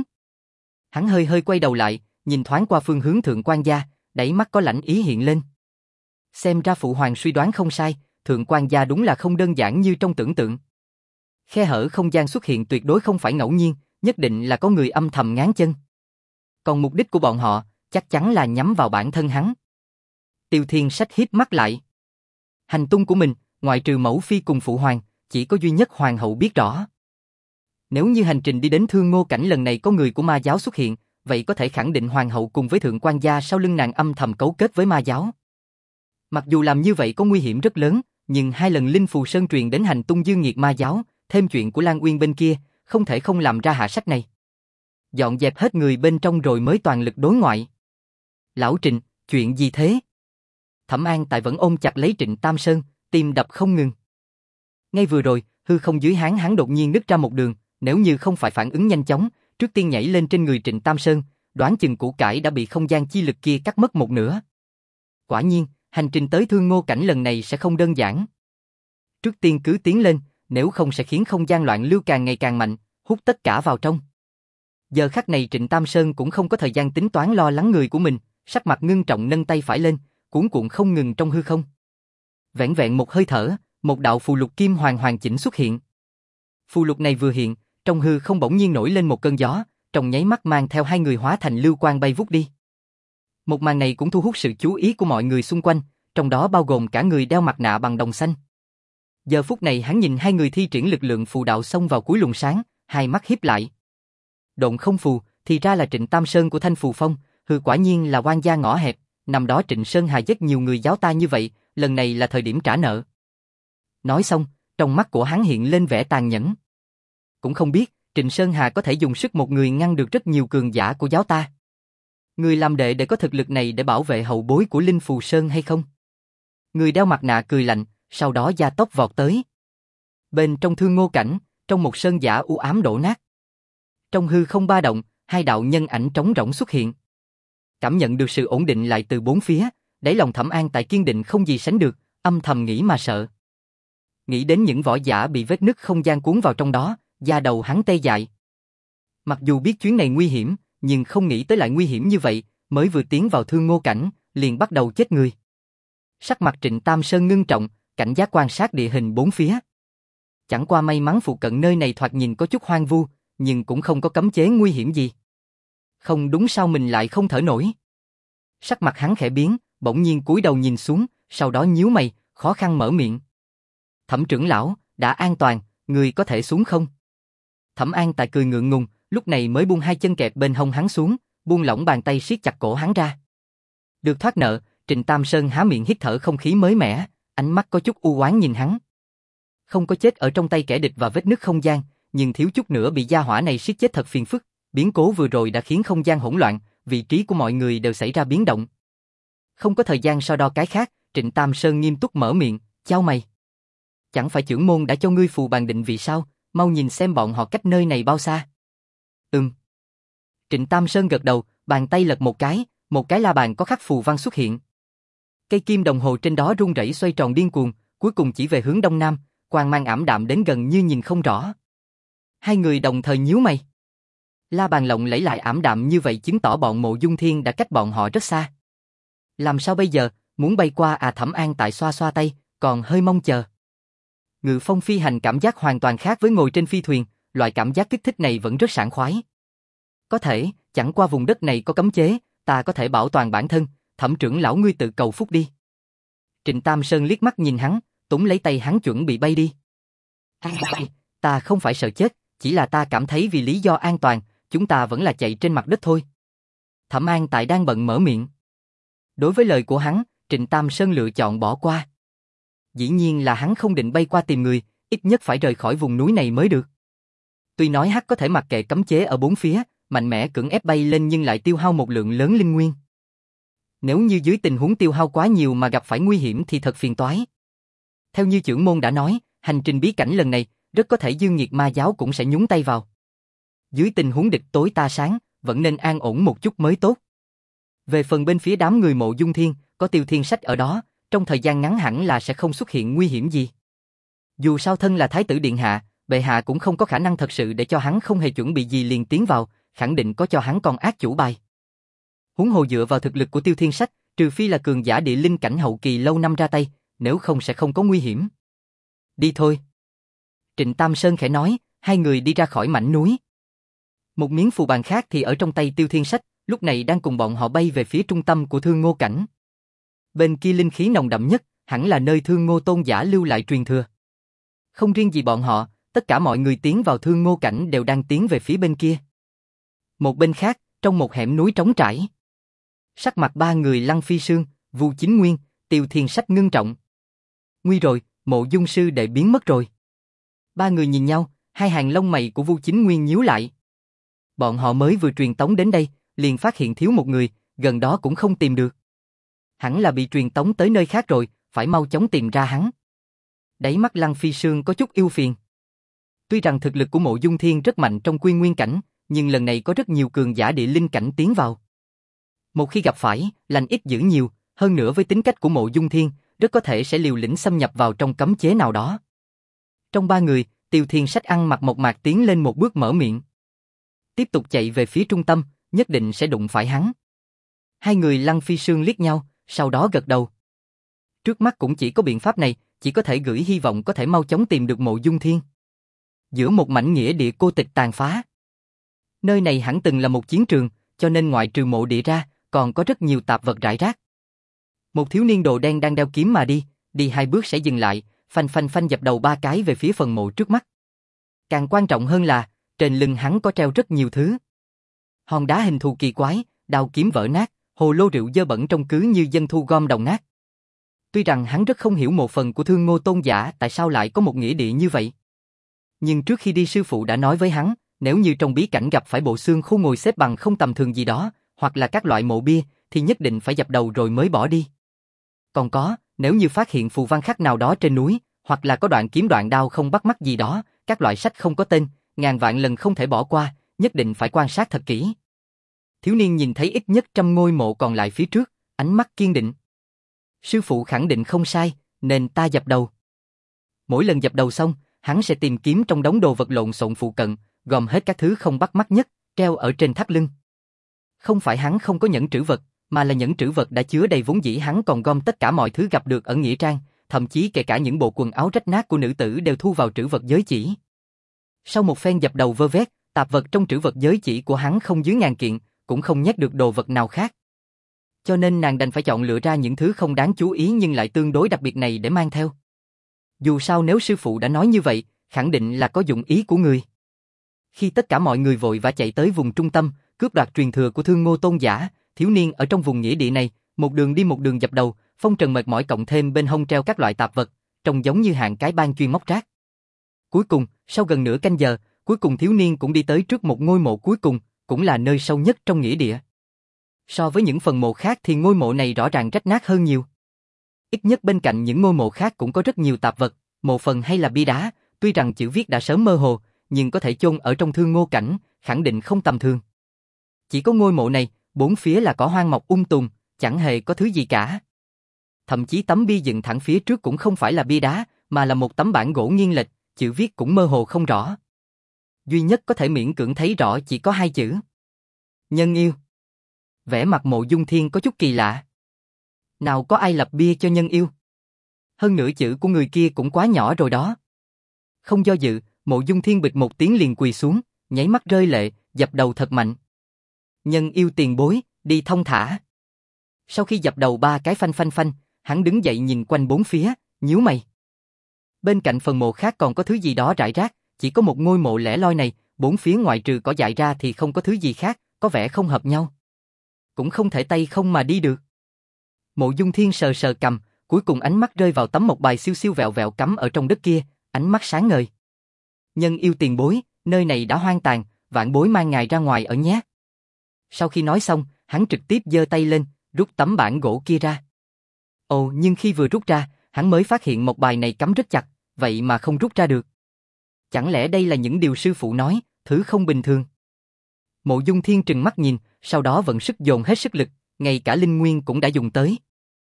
Hắn hơi hơi quay đầu lại, nhìn thoáng qua phương hướng Thượng Quan gia, đáy mắt có lãnh ý hiện lên. Xem ra phụ hoàng suy đoán không sai, Thượng Quan gia đúng là không đơn giản như trong tưởng tượng. Khe hở không gian xuất hiện tuyệt đối không phải ngẫu nhiên, nhất định là có người âm thầm ngáng chân. Còn mục đích của bọn họ, chắc chắn là nhắm vào bản thân hắn. Tiêu Thiên Sách híp mắt lại. Hành tung của mình, ngoại trừ mẫu phi cùng phụ hoàng, chỉ có duy nhất hoàng hậu biết rõ. Nếu như hành trình đi đến Thương Ngô Cảnh lần này có người của ma giáo xuất hiện, vậy có thể khẳng định hoàng hậu cùng với Thượng Quan gia sau lưng nàng âm thầm cấu kết với ma giáo. Mặc dù làm như vậy có nguy hiểm rất lớn, nhưng hai lần Linh Phù Sơn truyền đến hành tung dương nghiệt ma giáo, thêm chuyện của Lan Uyên bên kia, không thể không làm ra hạ sách này. Dọn dẹp hết người bên trong rồi mới toàn lực đối ngoại. Lão Trịnh, chuyện gì thế? Thẩm An Tại vẫn ôm chặt lấy Trịnh Tam Sơn, tim đập không ngừng. Ngay vừa rồi, hư không dưới háng hắn đột nhiên nứt ra một đường, nếu như không phải phản ứng nhanh chóng, trước tiên nhảy lên trên người Trịnh Tam Sơn, đoán chừng củ cải đã bị không gian chi lực kia cắt mất một nửa. Quả nhiên, hành trình tới Thương Ngô Cảnh lần này sẽ không đơn giản. Trước tiên cứ tiến lên, nếu không sẽ khiến không gian loạn lưu càng ngày càng mạnh, hút tất cả vào trong. Giờ khắc này Trịnh Tam Sơn cũng không có thời gian tính toán lo lắng người của mình, sắc mặt ngưng trọng nâng tay phải lên, cuộn cuộn không ngừng trong hư không. Vẻn vẹn một hơi thở, một đạo phù lục kim hoàng hoàn chỉnh xuất hiện. Phù lục này vừa hiện, trong hư không bỗng nhiên nổi lên một cơn gió, trong nháy mắt mang theo hai người hóa thành lưu quang bay vút đi. Một màn này cũng thu hút sự chú ý của mọi người xung quanh, trong đó bao gồm cả người đeo mặt nạ bằng đồng xanh. Giờ phút này hắn nhìn hai người thi triển lực lượng phù đạo xông vào cuối luồng sáng, hai mắt híp lại. Độn không phù, thì ra là Trịnh Tam Sơn của Thanh Phù Phong, hư quả nhiên là oan gia ngõ hẹp, năm đó Trịnh Sơn Hà giết nhiều người giáo ta như vậy, lần này là thời điểm trả nợ. Nói xong, trong mắt của hắn hiện lên vẻ tàn nhẫn. Cũng không biết, Trịnh Sơn Hà có thể dùng sức một người ngăn được rất nhiều cường giả của giáo ta. Người làm đệ để có thực lực này để bảo vệ hậu bối của Linh Phù Sơn hay không? Người đeo mặt nạ cười lạnh, sau đó gia tốc vọt tới. Bên trong Thương Ngô Cảnh, trong một sơn giả u ám đổ nát. Trong hư không ba động, hai đạo nhân ảnh trống rỗng xuất hiện. Cảm nhận được sự ổn định lại từ bốn phía, đáy lòng Thẩm An Tại kiên định không gì sánh được, âm thầm nghĩ mà sợ. Nghĩ đến những võ giả bị vết nứt không gian cuốn vào trong đó, da đầu hắn tê dại. Mặc dù biết chuyến này nguy hiểm, nhưng không nghĩ tới lại nguy hiểm như vậy, mới vừa tiến vào Thương Ngô Cảnh, liền bắt đầu chết người. Sắc mặt Trịnh Tam Sơn ngưng trọng, cảnh giác quan sát địa hình bốn phía. Chẳng qua may mắn phụ cận nơi này thoạt nhìn có chút hoang vu, nhưng cũng không có cấm chế nguy hiểm gì. Không đúng sao mình lại không thở nổi. Sắc mặt hắn khẽ biến, bỗng nhiên cúi đầu nhìn xuống, sau đó nhíu mày, khó khăn mở miệng. Thẩm trưởng lão, đã an toàn, người có thể xuống không? Thẩm An Tại cười ngượng ngùng, lúc này mới buông hai chân kẹp bên hông hắn xuống, buông lỏng bàn tay siết chặt cổ hắn ra. Được thoát nợ, Trịnh Tam Sơn há miệng hít thở không khí mới mẻ, ánh mắt có chút u oán nhìn hắn. Không có chết ở trong tay kẻ địch và vết nứt không gian, nhưng thiếu chút nữa bị gia hỏa này siết chết thật phiền phức. Biến cố vừa rồi đã khiến không gian hỗn loạn, vị trí của mọi người đều xảy ra biến động. Không có thời gian so đo cái khác, Trịnh Tam Sơn nghiêm túc mở miệng, chau mày. Chẳng phải trưởng môn đã cho ngươi phù bàn định vị sao, mau nhìn xem bọn họ cách nơi này bao xa. Ừm. Trịnh Tam Sơn gật đầu, bàn tay lật một cái, một cái la bàn có khắc phù văn xuất hiện. Cây kim đồng hồ trên đó rung rẩy xoay tròn điên cuồng, cuối cùng chỉ về hướng đông nam, quang mang ảm đạm đến gần như nhìn không rõ. Hai người đồng thời nhíu mày. La bàn lộng lẫy lại ảm đạm như vậy chứng tỏ bọn Mộ Dung Thiên đã cách bọn họ rất xa. Làm sao bây giờ, muốn bay qua à? Thẩm An Tại xoa xoa tay, còn hơi mong chờ. Ngự phong phi hành cảm giác hoàn toàn khác với ngồi trên phi thuyền, loại cảm giác kích thích này vẫn rất sảng khoái. Có thể, chẳng qua vùng đất này có cấm chế, ta có thể bảo toàn bản thân, Thẩm trưởng lão ngươi tự cầu phúc đi. Trịnh Tam Sơn liếc mắt nhìn hắn, túm lấy tay hắn chuẩn bị bay đi. Ta không phải sợ chết, chỉ là ta cảm thấy vì lý do an toàn, chúng ta vẫn là chạy trên mặt đất thôi. Thẩm An Tại đang bận mở miệng. Đối với lời của hắn, Trịnh Tam Sơn lựa chọn bỏ qua. Dĩ nhiên là hắn không định bay qua tìm người, ít nhất phải rời khỏi vùng núi này mới được. Tuy nói hắn có thể mặc kệ cấm chế ở bốn phía, mạnh mẽ cưỡng ép bay lên nhưng lại tiêu hao một lượng lớn linh nguyên. Nếu như dưới tình huống tiêu hao quá nhiều mà gặp phải nguy hiểm thì thật phiền toái. Theo như trưởng môn đã nói, hành trình bí cảnh lần này, rất có thể Dương Nhiệt Ma giáo cũng sẽ nhúng tay vào. Dưới tình huống địch tối ta sáng, vẫn nên an ổn một chút mới tốt. Về phần bên phía đám người Mộ Dung Thiên, có Tiêu Thiên Sách ở đó, trong thời gian ngắn hẳn là sẽ không xuất hiện nguy hiểm gì. Dù sao thân là Thái tử Điện Hạ, bệ hạ cũng không có khả năng thật sự để cho hắn không hề chuẩn bị gì liền tiến vào, khẳng định có cho hắn con ác chủ bài. Huống hồ dựa vào thực lực của Tiêu Thiên Sách, trừ phi là cường giả địa linh cảnh hậu kỳ lâu năm ra tay, nếu không sẽ không có nguy hiểm. Đi thôi. Trịnh Tam Sơn khẽ nói, hai người đi ra khỏi mảnh núi. Một miếng phù bàn khác thì ở trong tay Tiêu Thiên Sách, lúc này đang cùng bọn họ bay về phía trung tâm của Thương Ngô Cảnh. Bên kia linh khí nồng đậm nhất, hẳn là nơi Thương Ngô Tôn giả lưu lại truyền thừa. Không riêng gì bọn họ, tất cả mọi người tiến vào Thương Ngô Cảnh đều đang tiến về phía bên kia. Một bên khác, trong một hẻm núi trống trải. Sắc mặt ba người Lăng Phi Sương, Vu Chính Nguyên, Tiêu Thiên Sách ngưng trọng. Nguy rồi, Mộ Dung sư đệ biến mất rồi. Ba người nhìn nhau, hai hàng lông mày của Vu Chính Nguyên nhíu lại. Bọn họ mới vừa truyền tống đến đây, liền phát hiện thiếu một người, gần đó cũng không tìm được. Hẳn là bị truyền tống tới nơi khác rồi, phải mau chóng tìm ra hắn. Đáy mắt Lăng Phi Sương có chút ưu phiền. Tuy rằng thực lực của Mộ Dung Thiên rất mạnh trong Quy Nguyên cảnh, nhưng lần này có rất nhiều cường giả địa linh cảnh tiến vào. Một khi gặp phải, lành ít dữ nhiều, hơn nữa với tính cách của Mộ Dung Thiên, rất có thể sẽ liều lĩnh xâm nhập vào trong cấm chế nào đó. Trong ba người, Tiêu Thiên Sách ăn mặc mộc mạc tiến lên một bước mở miệng. Tiếp tục chạy về phía trung tâm, nhất định sẽ đụng phải hắn. Hai người Lăng Phi Sương liếc nhau, sau đó gật đầu. Trước mắt cũng chỉ có biện pháp này, chỉ có thể gửi hy vọng có thể mau chóng tìm được Mộ Dung Thiên. Giữa một mảnh nghĩa địa cô tịch tàn phá. Nơi này hẳn từng là một chiến trường, cho nên ngoại trừ mộ địa ra, còn có rất nhiều tạp vật rải rác. Một thiếu niên đồ đen đang đeo kiếm mà đi, đi hai bước sẽ dừng lại, phanh phanh phanh dập đầu ba cái về phía phần mộ trước mắt. Càng quan trọng hơn là, trên lưng hắn có treo rất nhiều thứ. Hòn đá hình thù kỳ quái, đao kiếm vỡ nát, hồ lô rượu dơ bẩn trông cứ như dân thu gom đồng nát. Tuy rằng hắn rất không hiểu một phần của Thương Ngô Tôn giả tại sao lại có một nghĩa địa như vậy. Nhưng trước khi đi sư phụ đã nói với hắn, nếu như trong bí cảnh gặp phải bộ xương khô ngồi xếp bằng không tầm thường gì đó, hoặc là các loại mộ bia, thì nhất định phải dập đầu rồi mới bỏ đi. Còn có, nếu như phát hiện phù văn khắc nào đó trên núi, hoặc là có đoạn kiếm đoạn đao không bắt mắt gì đó, các loại sách không có tên, ngàn vạn lần không thể bỏ qua, nhất định phải quan sát thật kỹ. Thiếu niên nhìn thấy ít nhất trăm ngôi mộ còn lại phía trước, ánh mắt kiên định. Sư phụ khẳng định không sai, nên ta dập đầu. Mỗi lần dập đầu xong, hắn sẽ tìm kiếm trong đống đồ vật lộn xộn phụ cận, gom hết các thứ không bắt mắt nhất, treo ở trên thắt lưng. Không phải hắn không có nhẫn trữ vật, mà là nhẫn trữ vật đã chứa đầy vốn dĩ hắn còn gom tất cả mọi thứ gặp được ở nghĩa trang, thậm chí kể cả những bộ quần áo rách nát của nữ tử đều thu vào trữ vật giới chỉ. Sau một phen dập đầu vơ vét, tạp vật trong trữ vật giới chỉ của hắn không dưới ngàn kiện, cũng không nhét được đồ vật nào khác. Cho nên nàng đành phải chọn lựa ra những thứ không đáng chú ý nhưng lại tương đối đặc biệt này để mang theo. Dù sao nếu sư phụ đã nói như vậy, khẳng định là có dụng ý của người. Khi tất cả mọi người vội vã chạy tới vùng trung tâm, cướp đoạt truyền thừa của Thương Ngô Tôn giả, thiếu niên ở trong vùng nghĩa địa này, một đường đi một đường dập đầu, phong trần mệt mỏi cộng thêm bên hông treo các loại tạp vật, trông giống như hạng cái bang chuyên móc rác. Cuối cùng, sau gần nửa canh giờ, cuối cùng thiếu niên cũng đi tới trước một ngôi mộ cuối cùng, cũng là nơi sâu nhất trong nghĩa địa. So với những phần mộ khác thì ngôi mộ này rõ ràng rách nát hơn nhiều. Ít nhất bên cạnh những ngôi mộ khác cũng có rất nhiều tạp vật, mộ phần hay là bia đá, tuy rằng chữ viết đã sớm mơ hồ, nhưng có thể chôn ở trong Thương Ngô Cảnh, khẳng định không tầm thường. Chỉ có ngôi mộ này, bốn phía là cỏ hoang mọc um tùm, chẳng hề có thứ gì cả. Thậm chí tấm bia dựng thẳng phía trước cũng không phải là bia đá, mà là một tấm bản gỗ nghiêng lệch, chữ viết cũng mơ hồ không rõ. Duy nhất có thể miễn cưỡng thấy rõ chỉ có hai chữ. Nhân yêu. Vẻ mặt Mộ Dung Thiên có chút kỳ lạ. Nào có ai lập bia cho nhân yêu? Hơn nữa chữ của người kia cũng quá nhỏ rồi đó. Không do dự, Mộ Dung Thiên bịch một tiếng liền quỳ xuống, nháy mắt rơi lệ, dập đầu thật mạnh. Nhân yêu tiền bối, đi thông thả. Sau khi dập đầu ba cái phanh phanh phanh, hắn đứng dậy nhìn quanh bốn phía, nhíu mày. Bên cạnh phần mộ khác còn có thứ gì đó rải rác, chỉ có một ngôi mộ lẻ loi này, bốn phía ngoại trừ cỏ dại ra thì không có thứ gì khác, có vẻ không hợp nhau. Cũng không thể tay không mà đi được. Mộ Dung Thiên sờ sờ cầm, cuối cùng ánh mắt rơi vào tấm mộc bài siêu siêu vẹo vẹo cắm ở trong đất kia, ánh mắt sáng ngời. Nhân yêu tiền bối, nơi này đã hoang tàn, vạn bối mang ngài ra ngoài ở nhé. Sau khi nói xong, hắn trực tiếp giơ tay lên, rút tấm bản gỗ kia ra. Ồ, nhưng khi vừa rút ra, hắn mới phát hiện mộc bài này cắm rất chặt, vậy mà không rút ra được. Chẳng lẽ đây là những điều sư phụ nói, thứ không bình thường? Mộ Dung Thiên trừng mắt nhìn, sau đó vận sức dồn hết sức lực, ngay cả linh nguyên cũng đã dùng tới.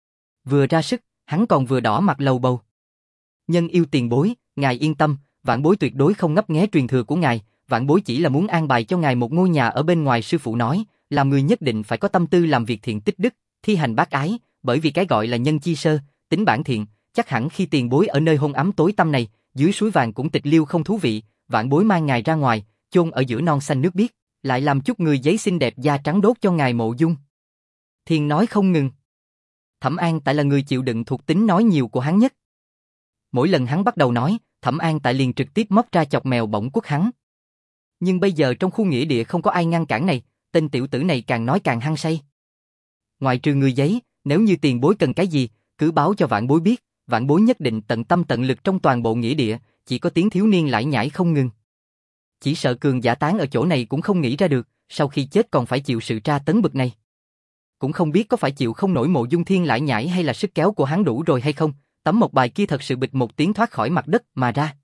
Vừa ra sức, hắn còn vừa đỏ mặt lầu bầu. Nhân yêu tiền bối, ngài yên tâm, vạn bối tuyệt đối không ngấp nghé truyền thừa của ngài, vạn bối chỉ là muốn an bài cho ngài một ngôi nhà ở bên ngoài. Sư phụ nói, làm người nhất định phải có tâm tư làm việc thiện tích đức, thi hành bác ái, bởi vì cái gọi là nhân chi sơ, tính bản thiện, chắc hẳn khi tiền bối ở nơi hôn ám tối tăm này, dưới suối vàng cũng tịch liêu không thú vị, vạn bối mang ngài ra ngoài, chôn ở giữa non xanh nước biếc, lại làm chút người giấy xinh đẹp da trắng đốt cho ngài. Mộ Dung Thiên nói không ngừng. Thẩm An Tại là người chịu đựng thuộc tính nói nhiều của hắn nhất. Mỗi lần hắn bắt đầu nói, Thẩm An Tại liền trực tiếp móc ra chọc mèo bỗng quất hắn. Nhưng bây giờ trong khu nghĩa địa không có ai ngăn cản này, tên tiểu tử này càng nói càng hăng say. Ngoại trừ người giấy, nếu như tiền bối cần cái gì, cứ báo cho vạn bối biết, vạn bối nhất định tận tâm tận lực trong toàn bộ nghĩa địa. Chỉ có tiếng thiếu niên lải nhải không ngừng. Chỉ sợ cường giả tán ở chỗ này cũng không nghĩ ra được, sau khi chết còn phải chịu sự tra tấn bực này. Cũng không biết có phải chịu không nổi Mộ Dung Thiên lải nhải hay là sức kéo của hắn đủ rồi hay không, tấm mộc bài kia thật sự bịch một tiếng thoát khỏi mặt đất mà ra.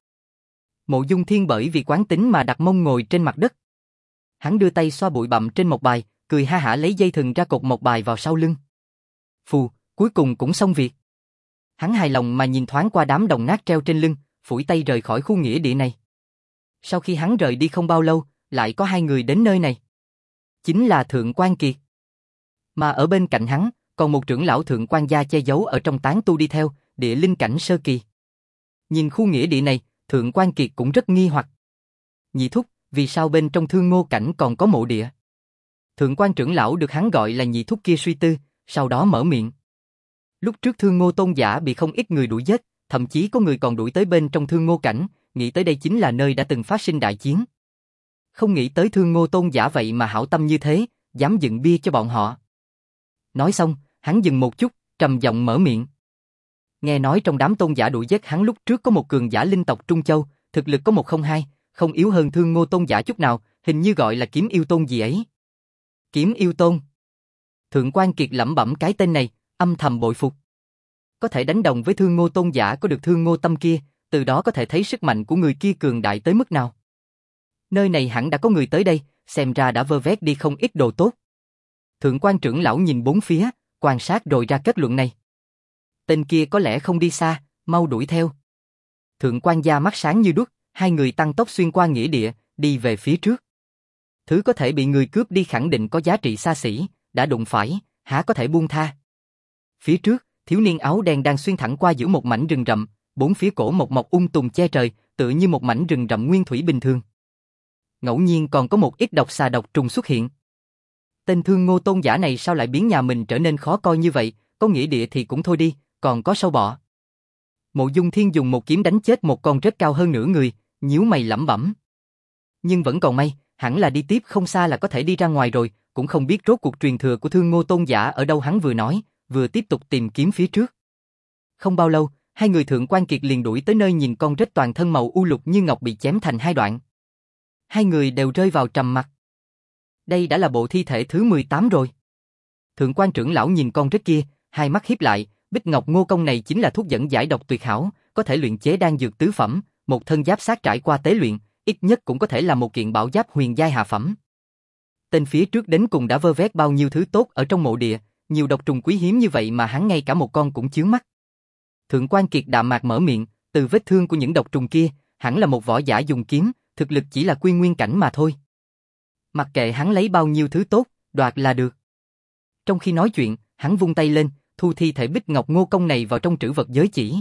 Mộ Dung Thiên bởi vì quán tính mà đặt mông ngồi trên mặt đất. Hắn đưa tay xoa bụi bặm trên mộc bài, cười ha hả lấy dây thừng ra cột mộc bài vào sau lưng. Phù, cuối cùng cũng xong việc. Hắn hài lòng mà nhìn thoáng qua đám đồng nát treo trên lưng, phủi tay rời khỏi khu nghĩa địa này. Sau khi hắn rời đi không bao lâu, lại có hai người đến nơi này. Chính là Thượng Quan Kiệt. Mà ở bên cạnh hắn, còn một trưởng lão Thượng Quan gia che giấu ở trong tán tu đi theo, địa linh cảnh sơ kỳ. Nhìn khu nghĩa địa này, Thượng Quan Kiệt cũng rất nghi hoặc. Nhị thúc, vì sao bên trong Thương Ngô cảnh còn có mộ địa? Thượng Quan trưởng lão được hắn gọi là nhị thúc kia suy tư, sau đó mở miệng. Lúc trước Thương Ngô tôn giả bị không ít người đuổi giết, thậm chí có người còn đuổi tới bên trong Thương Ngô cảnh, nghĩ tới đây chính là nơi đã từng phát sinh đại chiến. Không nghĩ tới Thương Ngô tôn giả vậy mà hảo tâm như thế, dám dựng bia cho bọn họ. Nói xong, hắn dừng một chút, trầm giọng mở miệng. Nghe nói trong đám tôn giả đuổi giết hắn lúc trước có một cường giả linh tộc Trung Châu, thực lực có một không hai, không yếu hơn Thương Ngô tôn giả chút nào, hình như gọi là Kiếm Yêu Tôn gì ấy. Kiếm Yêu Tôn. Thượng Quan Kiệt lẩm bẩm cái tên này, âm thầm bội phục. Có thể đánh đồng với Thương Ngô tôn giả có được Thương Ngô tâm kia, từ đó có thể thấy sức mạnh của người kia cường đại tới mức nào. Nơi này hẳn đã có người tới đây, xem ra đã vơ vét đi không ít đồ tốt. Thượng Quan trưởng lão nhìn bốn phía, quan sát rồi ra kết luận này. Tên kia có lẽ không đi xa, mau đuổi theo. Thượng Quan gia mắt sáng như đuốc, hai người tăng tốc xuyên qua nghĩa địa, đi về phía trước. Thứ có thể bị người cướp đi khẳng định có giá trị xa xỉ, đã đụng phải, há có thể buông tha. Phía trước, thiếu niên áo đen đang xuyên thẳng qua giữa một mảnh rừng rậm, bốn phía cổ một mọc um tùm che trời, tựa như một mảnh rừng rậm nguyên thủy bình thường. Ngẫu nhiên còn có một ít độc xà độc trùng xuất hiện. Tên Thương Ngô tôn giả này sao lại biến nhà mình trở nên khó coi như vậy, có nghĩa địa thì cũng thôi đi, còn có sâu bọ. Mộ Dung Thiên dùng một kiếm đánh chết một con rết cao hơn nửa người, nhíu mày lẩm bẩm. Nhưng vẫn còn may, hẳn là đi tiếp không xa là có thể đi ra ngoài rồi, cũng không biết rốt cuộc truyền thừa của Thương Ngô tôn giả ở đâu. Hắn vừa nói, vừa tiếp tục tìm kiếm phía trước. Không bao lâu, hai người Thượng Quan Kiệt liền đuổi tới nơi nhìn con rết toàn thân màu u lục như ngọc bị chém thành hai đoạn. Hai người đều rơi vào trầm mặc. Đây đã là bộ thi thể thứ mười tám rồi. Thượng Quan trưởng lão nhìn con rết kia, hai mắt híp lại, Bích Ngọc Ngô Công này chính là thuốc dẫn giải độc tuyệt hảo, có thể luyện chế đan dược tứ phẩm, một thân giáp sát trải qua tế luyện, ít nhất cũng có thể là một kiện bảo giáp huyền giai hạ phẩm. Tên phía trước đến cùng đã vơ vét bao nhiêu thứ tốt ở trong mộ địa, nhiều độc trùng quý hiếm như vậy mà hắn ngay cả một con cũng chướng mắt. Thượng Quan Kiệt đạm mạc mở miệng, từ vết thương của những độc trùng kia, hẳn là một võ giả dùng kiếm, thực lực chỉ là quy nguyên cảnh mà thôi. Mặc kệ hắn lấy bao nhiêu thứ tốt, đoạt là được. Trong khi nói chuyện, hắn vung tay lên, thu thi thể Bích Ngọc Ngô Công này vào trong trữ vật giới chỉ.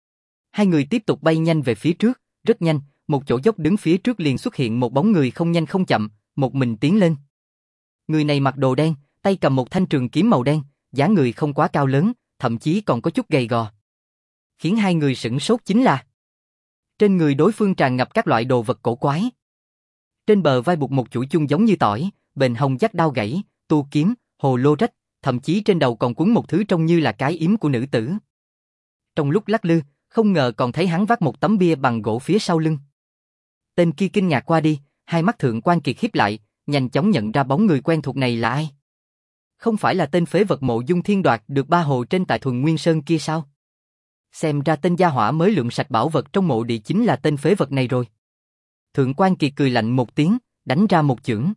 Hai người tiếp tục bay nhanh về phía trước, rất nhanh, một chỗ dốc đứng phía trước liền xuất hiện một bóng người không nhanh không chậm, một mình tiến lên. Người này mặc đồ đen, tay cầm một thanh trường kiếm màu đen, dáng người không quá cao lớn, thậm chí còn có chút gầy gò. Khiến hai người sửng sốt chính là Trên người đối phương tràn ngập các loại đồ vật cổ quái. Trên bờ vai buộc một chuỗi chung giống như tỏi, bền hồng dắt đao gãy, tu kiếm, hồ lô rách, thậm chí trên đầu còn quấn một thứ trông như là cái yếm của nữ tử. Trong lúc lắc lư, không ngờ còn thấy hắn vác một tấm bia bằng gỗ phía sau lưng. Tên kia kinh ngạc qua đi, hai mắt Thượng Quan Kiệt híp lại, nhanh chóng nhận ra bóng người quen thuộc này là ai. Không phải là tên phế vật Mộ Dung Thiên đoạt được ba hồ trên tại Thuần Nguyên Sơn kia sao? Xem ra tên gia hỏa mới lượm sạch bảo vật trong mộ địa chính là tên phế vật này rồi. Thượng Quan Kiệt cười lạnh một tiếng, đánh ra một chưởng.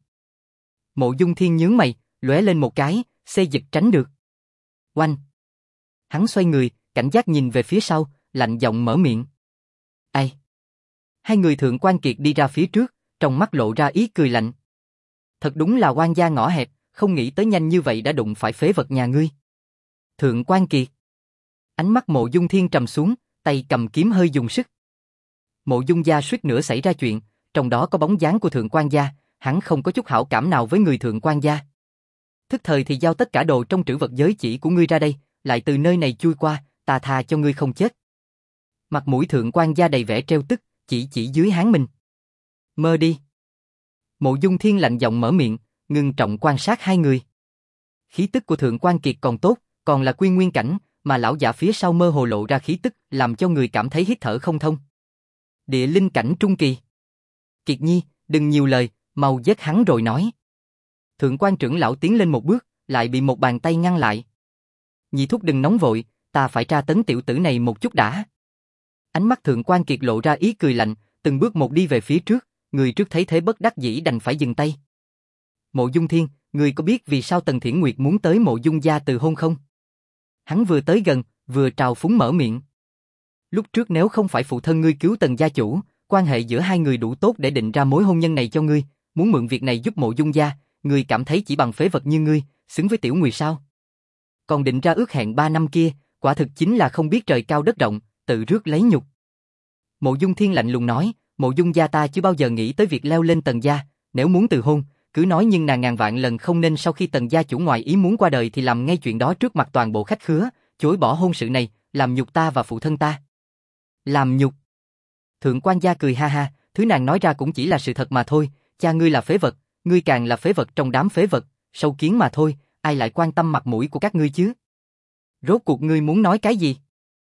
Mộ Dung Thiên nhướng mày, lóe lên một cái, xê dịch tránh được. Oanh! Hắn xoay người, cảnh giác nhìn về phía sau, lạnh giọng mở miệng. Ai? Hai người Thượng Quan Kiệt đi ra phía trước, trong mắt lộ ra ý cười lạnh. Thật đúng là oan gia ngõ hẹp, không nghĩ tới nhanh như vậy đã đụng phải phế vật nhà ngươi. Thượng Quan Kiệt. Ánh mắt Mộ Dung Thiên trầm xuống, tay cầm kiếm hơi dùng sức. Mộ Dung gia suýt nữa xảy ra chuyện, trong đó có bóng dáng của Thượng Quan gia, hắn không có chút hảo cảm nào với người Thượng Quan gia. Thức thời thì giao tất cả đồ trong trữ vật giới chỉ của ngươi ra đây, lại từ nơi này chui qua, ta tha cho ngươi không chết. Mặt mũi Thượng Quan gia đầy vẻ trêu tức, chỉ chỉ dưới háng mình. Mơ đi. Mộ Dung Thiên lạnh giọng mở miệng, ngưng trọng quan sát hai người. Khí tức của Thượng Quan Kiệt còn tốt, còn là quy nguyên cảnh, mà lão giả phía sau mơ hồ lộ ra khí tức, làm cho người cảm thấy hít thở không thông. Địa linh cảnh trung kỳ. Kiệt Nhi, đừng nhiều lời, mau giết hắn rồi nói. Thượng Quan trưởng lão tiến lên một bước, lại bị một bàn tay ngăn lại. Nhị thúc đừng nóng vội, ta phải tra tấn tiểu tử này một chút đã. Ánh mắt Thượng Quan Kiệt lộ ra ý cười lạnh, từng bước một đi về phía trước, người trước thấy thế bất đắc dĩ đành phải dừng tay. Mộ Dung Thiên, người có biết vì sao Tần Thiển Nguyệt muốn tới Mộ Dung gia từ hôn không? Hắn vừa tới gần, vừa trào phúng mở miệng. Lúc trước nếu không phải phụ thân ngươi cứu Tần gia chủ, quan hệ giữa hai người đủ tốt để định ra mối hôn nhân này cho ngươi, muốn mượn việc này giúp Mộ Dung gia, ngươi cảm thấy chỉ bằng phế vật như ngươi, xứng với Tiểu Nguyệt sao? Còn định ra ước hẹn ba năm kia, quả thực chính là không biết trời cao đất rộng, tự rước lấy nhục. Mộ Dung Thiên lạnh lùng nói, Mộ Dung gia ta chưa bao giờ nghĩ tới việc leo lên Tần gia, nếu muốn từ hôn, cứ nói, nhưng nàng ngàn vạn lần không nên sau khi Tần gia chủ ngoài ý muốn qua đời thì làm ngay chuyện đó trước mặt toàn bộ khách khứa, chối bỏ hôn sự này, làm nhục ta và phụ thân ta. Làm nhục? Thượng Quan gia cười ha ha, thứ nàng nói ra cũng chỉ là sự thật mà thôi, cha ngươi là phế vật, ngươi càng là phế vật trong đám phế vật, sâu kiến mà thôi, ai lại quan tâm mặt mũi của các ngươi chứ? Rốt cuộc ngươi muốn nói cái gì?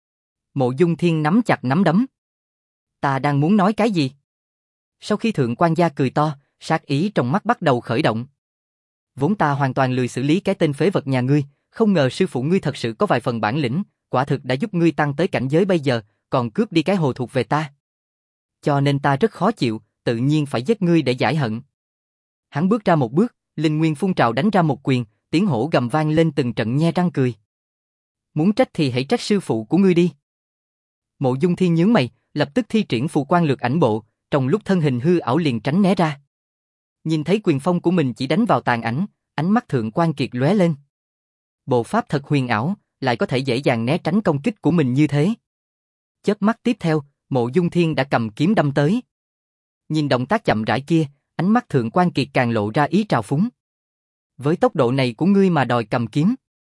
Mộ Dung Thiên nắm chặt nắm đấm. Ta đang muốn nói cái gì? Sau khi Thượng Quan gia cười to, sát ý trong mắt bắt đầu khởi động. Vốn ta hoàn toàn lười xử lý cái tên phế vật nhà ngươi, không ngờ sư phụ ngươi thật sự có vài phần bản lĩnh, quả thực đã giúp ngươi tăng tới cảnh giới bây giờ, còn cướp đi cái hồ thuộc về ta. Cho nên ta rất khó chịu, tự nhiên phải giết ngươi để giải hận. Hắn bước ra một bước, linh nguyên phun trào đánh ra một quyền, tiếng hổ gầm vang lên từng trận nhe răng cười. Muốn trách thì hãy trách sư phụ của ngươi đi. Mộ Dung Thiên nhướng mày, lập tức thi triển phù quan lược ảnh bộ, trong lúc thân hình hư ảo liền tránh né ra. Nhìn thấy quyền phong của mình chỉ đánh vào tàn ảnh, ánh mắt Thượng Quan Kiệt lóe lên. Bộ pháp thật huyền ảo, lại có thể dễ dàng né tránh công kích của mình như thế. Chớp mắt tiếp theo, Mộ Dung Thiên đã cầm kiếm đâm tới. Nhìn động tác chậm rãi kia, ánh mắt Thượng Quan Kiệt càng lộ ra ý trào phúng. Với tốc độ này của ngươi mà đòi cầm kiếm.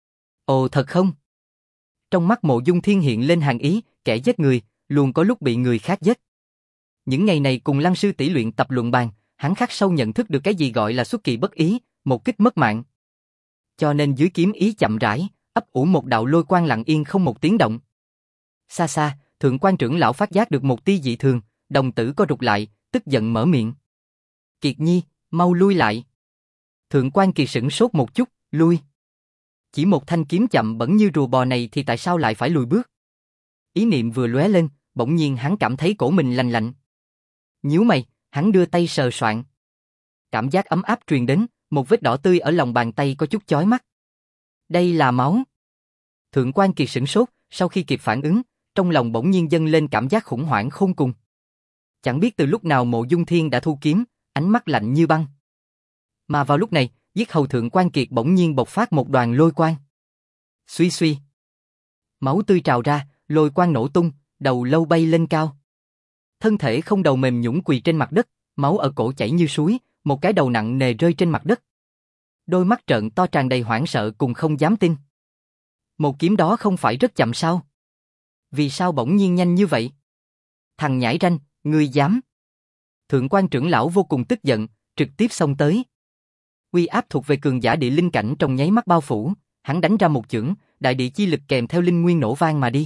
Ồ thật không? Trong mắt Mộ Dung Thiên hiện lên hàn ý, kẻ giết người, luôn có lúc bị người khác giết. Những ngày này cùng Lăng sư tỷ luyện tập luận bàn, hắn khắc sâu nhận thức được cái gì gọi là xuất kỳ bất ý, một kích mất mạng. Cho nên dưới kiếm ý chậm rãi, ấp ủ một đạo lôi quang lặng yên không một tiếng động. Xa xa, Thượng Quan trưởng lão phát giác được một tia dị thường, đồng tử co rụt lại, tức giận mở miệng. Kiệt Nhi, mau lui lại. Thượng Quan Kiệt sửng sốt một chút, lui. Chỉ một thanh kiếm chậm bẩn như rùa bò này thì tại sao lại phải lùi bước? Ý niệm vừa lóe lên, bỗng nhiên hắn cảm thấy cổ mình lạnh lạnh. Nhíu mày, hắn đưa tay sờ soạng. Cảm giác ấm áp truyền đến, một vết đỏ tươi ở lòng bàn tay có chút chói mắt. Đây là máu. Thượng Quan Kiệt sửng sốt, sau khi kịp phản ứng, trong lòng bỗng nhiên dâng lên cảm giác khủng hoảng khôn cùng. Chẳng biết từ lúc nào Mộ Dung Thiên đã thu kiếm, ánh mắt lạnh như băng. Mà vào lúc này, yết hầu Thượng Quan Kiệt bỗng nhiên bộc phát một đoàn lôi quang. Suy suy. Máu tươi trào ra, lôi quang nổ tung, đầu lâu bay lên cao. Thân thể không đầu mềm nhũn quỳ trên mặt đất, máu ở cổ chảy như suối, một cái đầu nặng nề rơi trên mặt đất. Đôi mắt trợn to tràn đầy hoảng sợ cùng không dám tin. Một kiếm đó không phải rất chậm sao? Vì sao bỗng nhiên nhanh như vậy? Thằng nhãi ranh, ngươi dám? Thượng quan trưởng lão vô cùng tức giận, trực tiếp xông tới. Uy áp thuộc về cường giả địa linh cảnh trong nháy mắt bao phủ, hắn đánh ra một chưởng, đại địa chi lực kèm theo linh nguyên nổ vang mà đi.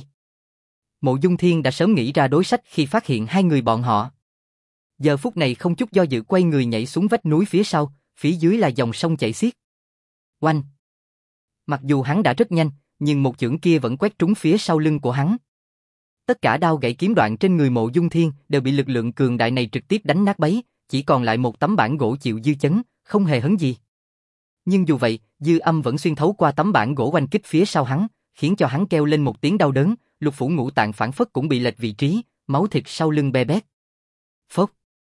Mộ Dung Thiên đã sớm nghĩ ra đối sách khi phát hiện hai người bọn họ. Giờ phút này không chút do dự quay người nhảy xuống vách núi phía sau, phía dưới là dòng sông chảy xiết. Oanh! Mặc dù hắn đã rất nhanh, nhưng một chưởng kia vẫn quét trúng phía sau lưng của hắn. Tất cả đao gãy kiếm đoạn trên người Mộ Dung Thiên đều bị lực lượng cường đại này trực tiếp đánh nát bấy, chỉ còn lại một tấm bản gỗ chịu dư chấn, không hề hấn gì. Nhưng dù vậy, dư âm vẫn xuyên thấu qua tấm bản gỗ oanh kích phía sau hắn, khiến cho hắn kêu lên một tiếng đau đớn, lục phủ ngũ tạng phản phất cũng bị lệch vị trí, máu thịt sau lưng be bét. Phốc!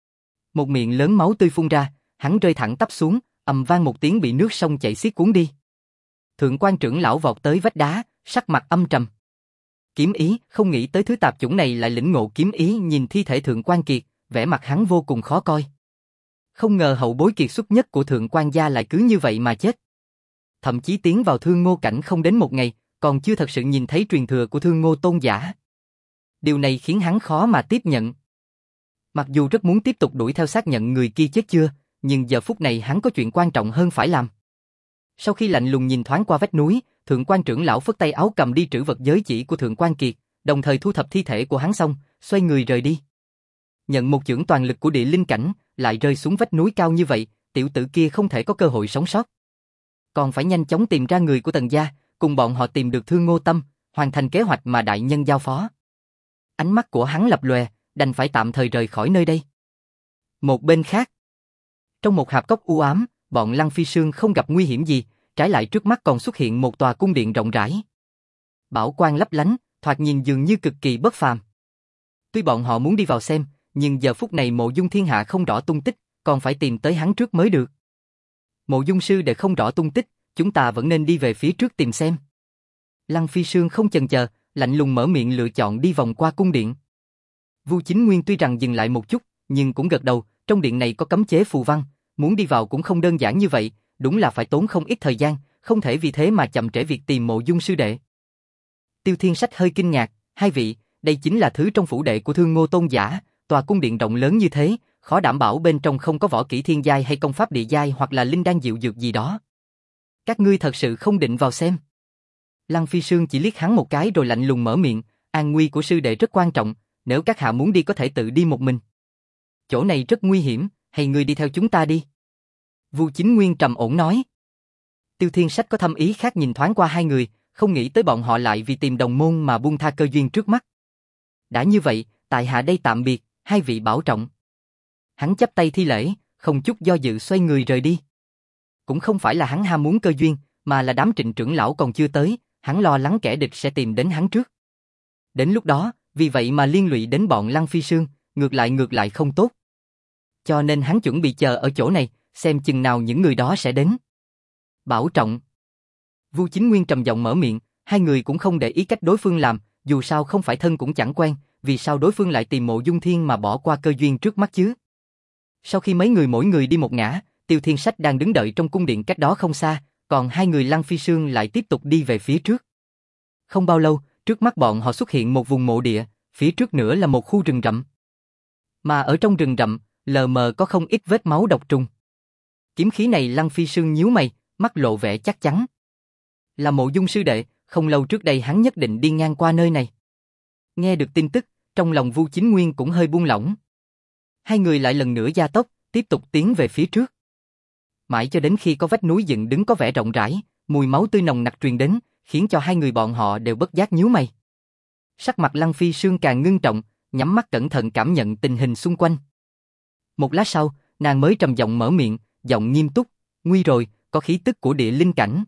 Một miệng lớn máu tươi phun ra, hắn rơi thẳng tắp xuống, ầm vang một tiếng bị nước sông chảy xiết cuốn đi. Thượng quan trưởng lão vọt tới vách đá, sắc mặt âm trầm. Kiếm ý, không nghĩ tới thứ tạp chủng này lại lĩnh ngộ kiếm ý, nhìn thi thể Thượng quan Kiệt, vẻ mặt hắn vô cùng khó coi. Không ngờ hậu bối kiệt xuất nhất của Thượng quan gia lại cứ như vậy mà chết. Thậm chí tiến vào Thương Ngô cảnh không đến một ngày, còn chưa thật sự nhìn thấy truyền thừa của Thương Ngô tôn giả. Điều này khiến hắn khó mà tiếp nhận. Mặc dù rất muốn tiếp tục đuổi theo xác nhận người kia chết chưa, nhưng giờ phút này hắn có chuyện quan trọng hơn phải làm. Sau khi lạnh lùng nhìn thoáng qua vách núi, Thượng quan trưởng lão phất tay áo cầm đi trữ vật giới chỉ của Thượng quan Kiệt, đồng thời thu thập thi thể của hắn xong, xoay người rời đi. Nhận một chưởng toàn lực của địa linh cảnh, lại rơi xuống vách núi cao như vậy, tiểu tử kia không thể có cơ hội sống sót. Còn phải nhanh chóng tìm ra người của Tần gia, cùng bọn họ tìm được Thương Ngô Tâm, hoàn thành kế hoạch mà đại nhân giao phó. Ánh mắt của hắn lập lòe, đành phải tạm thời rời khỏi nơi đây. Một bên khác, trong một hạp cốc u ám, bọn Lăng Phi Sương không gặp nguy hiểm gì, trái lại trước mắt còn xuất hiện một tòa cung điện rộng rãi. Bảo quang lấp lánh, thoạt nhìn dường như cực kỳ bất phàm. Tuy bọn họ muốn đi vào xem, nhưng giờ phút này Mộ Dung Thiên Hạ không rõ tung tích, còn phải tìm tới hắn trước mới được. Mộ Dung sư đệ không rõ tung tích, chúng ta vẫn nên đi về phía trước tìm xem. Lăng Phi Sương không chần chờ, lạnh lùng mở miệng lựa chọn đi vòng qua cung điện. Vu Chính Nguyên tuy rằng dừng lại một chút, nhưng cũng gật đầu, trong điện này có cấm chế phù văn, muốn đi vào cũng không đơn giản như vậy, đúng là phải tốn không ít thời gian, không thể vì thế mà chậm trễ việc tìm Mộ Dung sư đệ. Tiêu Thiên Sách hơi kinh ngạc, hai vị, đây chính là thứ trong phủ đệ của Thương Ngô tôn giả, tòa cung điện rộng lớn như thế, khó đảm bảo bên trong không có võ kỹ thiên giai hay công pháp địa giai hoặc là linh đan diệu dược gì đó. Các ngươi thật sự không định vào xem? Lăng Phi Sương chỉ liếc hắn một cái rồi lạnh lùng mở miệng, an nguy của sư đệ rất quan trọng, nếu các hạ muốn đi có thể tự đi một mình. Chỗ này rất nguy hiểm, hay ngươi đi theo chúng ta đi? Vu Chính Nguyên trầm ổn nói. Tiêu Thiên Sách có thâm ý khác nhìn thoáng qua hai người, không nghĩ tới bọn họ lại vì tìm đồng môn mà buông tha cơ duyên trước mắt. Đã như vậy, tại hạ đây tạm biệt, hai vị bảo trọng. Hắn chắp tay thi lễ, không chút do dự xoay người rời đi. Cũng không phải là hắn ham muốn cơ duyên, mà là đám Trịnh trưởng lão còn chưa tới, hắn lo lắng kẻ địch sẽ tìm đến hắn trước. Đến lúc đó, vì vậy mà liên lụy đến bọn Lăng Phi Sương, ngược lại ngược lại không tốt. Cho nên hắn chuẩn bị chờ ở chỗ này, xem chừng nào những người đó sẽ đến. Bảo trọng. Vu Chính Nguyên trầm giọng mở miệng, hai người cũng không để ý cách đối phương làm, dù sao không phải thân cũng chẳng quen, vì sao đối phương lại tìm Mộ Dung Thiên mà bỏ qua cơ duyên trước mắt chứ? Sau khi mấy người mỗi người đi một ngã, Tiêu Thiên Sách đang đứng đợi trong cung điện cách đó không xa, còn hai người Lăng Phi Sương lại tiếp tục đi về phía trước. Không bao lâu, trước mắt bọn họ xuất hiện một vùng mộ địa, phía trước nữa là một khu rừng rậm. Mà ở trong rừng rậm, lờ mờ có không ít vết máu độc trùng. Kiếm khí này Lăng Phi Sương nhíu mày, mắt lộ vẻ chắc chắn. Là Mộ Dung sư đệ, không lâu trước đây hắn nhất định đi ngang qua nơi này. Nghe được tin tức, trong lòng Vu Chính Nguyên cũng hơi buông lỏng. Hai người lại lần nữa gia tốc, tiếp tục tiến về phía trước. Mãi cho đến khi có vách núi dựng đứng có vẻ rộng rãi, mùi máu tươi nồng nặc truyền đến, khiến cho hai người bọn họ đều bất giác nhíu mày. Sắc mặt Lăng Phi Sương càng ngưng trọng, nhắm mắt cẩn thận cảm nhận tình hình xung quanh. Một lát sau, nàng mới trầm giọng mở miệng, giọng nghiêm túc, nguy rồi, có khí tức của địa linh cảnh.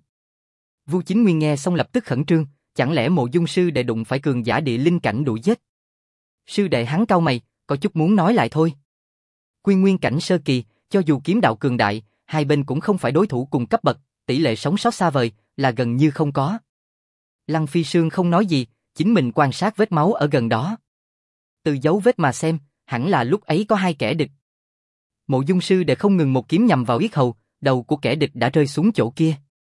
Vu Chính Nguyên nghe xong lập tức khẩn trương, chẳng lẽ Mộ Dung sư đệ đụng phải cường giả địa linh cảnh đuổi giết? Sư đệ hắn cau mày, có chút muốn nói lại thôi. Quy nguyên cảnh sơ kỳ, cho dù kiếm đạo cường đại, hai bên cũng không phải đối thủ cùng cấp bậc, tỷ lệ sống sót xa vời, là gần như không có. Lăng Phi Sương không nói gì, chính mình quan sát vết máu ở gần đó. Từ dấu vết mà xem, hẳn là lúc ấy có hai kẻ địch. Mộ Dung sư đệ không ngừng một kiếm nhằm vào yết hầu, đầu của kẻ địch đã rơi xuống chỗ kia.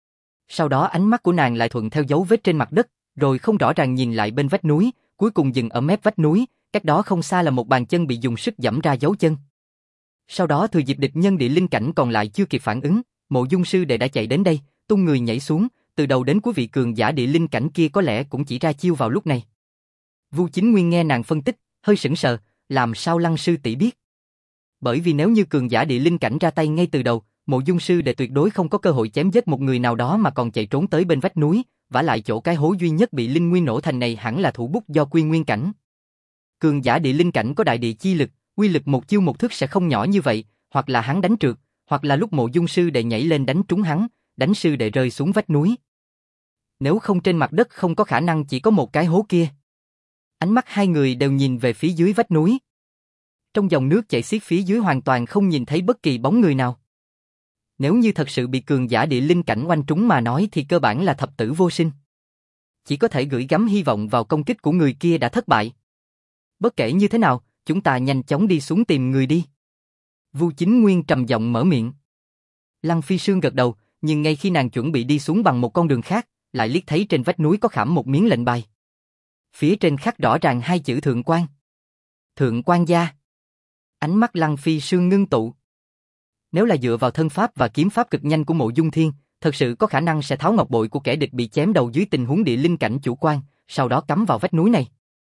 Sau đó ánh mắt của nàng lại thuận theo dấu vết trên mặt đất, rồi không rõ ràng nhìn lại bên vách núi, cuối cùng dừng ở mép vách núi, cách đó không xa là một bàn chân bị dùng sức giẫm ra dấu chân. Sau đó thừa dịp địch nhân địa linh cảnh còn lại chưa kịp phản ứng, Mộ Dung sư đệ đã chạy đến đây, tung người nhảy xuống, từ đầu đến cuối vị cường giả địa linh cảnh kia có lẽ cũng chỉ ra chiêu vào lúc này. Vu Chính Nguyên nghe nàng phân tích, hơi sững sờ, làm sao Lăng sư tỷ biết? Bởi vì nếu như cường giả địa linh cảnh ra tay ngay từ đầu, Mộ Dung sư đệ tuyệt đối không có cơ hội chém giết một người nào đó mà còn chạy trốn tới bên vách núi, vả lại chỗ cái hố duy nhất bị linh nguyên nổ thành này hẳn là thủ bút do quy nguyên cảnh. Cường giả địa linh cảnh có đại địa chi lực, uy lực một chiêu một thức sẽ không nhỏ như vậy, hoặc là hắn đánh trượt, hoặc là lúc Mộ Dung sư đệ nhảy lên đánh trúng hắn, đánh sư đệ rơi xuống vách núi. Nếu không trên mặt đất không có khả năng chỉ có một cái hố kia. Ánh mắt hai người đều nhìn về phía dưới vách núi. Trong dòng nước chảy xiết phía dưới hoàn toàn không nhìn thấy bất kỳ bóng người nào. Nếu như thật sự bị cường giả địa linh cảnh oanh trúng mà nói thì cơ bản là thập tử vô sinh. Chỉ có thể gửi gắm hy vọng vào công kích của người kia đã thất bại. Bất kể như thế nào, chúng ta nhanh chóng đi xuống tìm người đi. Vu Chính Nguyên trầm giọng mở miệng. Lăng Phi Sương gật đầu, nhưng ngay khi nàng chuẩn bị đi xuống bằng một con đường khác, lại liếc thấy trên vách núi có khảm một miếng lệnh bài. Phía trên khắc rõ ràng hai chữ Thượng Quan. Thượng Quan gia. Ánh mắt Lăng Phi Sương ngưng tụ. Nếu là dựa vào thân pháp và kiếm pháp cực nhanh của Mộ Dung Thiên, thật sự có khả năng sẽ tháo ngọc bội của kẻ địch bị chém đầu dưới tình huống địa linh cảnh chủ quan, sau đó cắm vào vách núi này.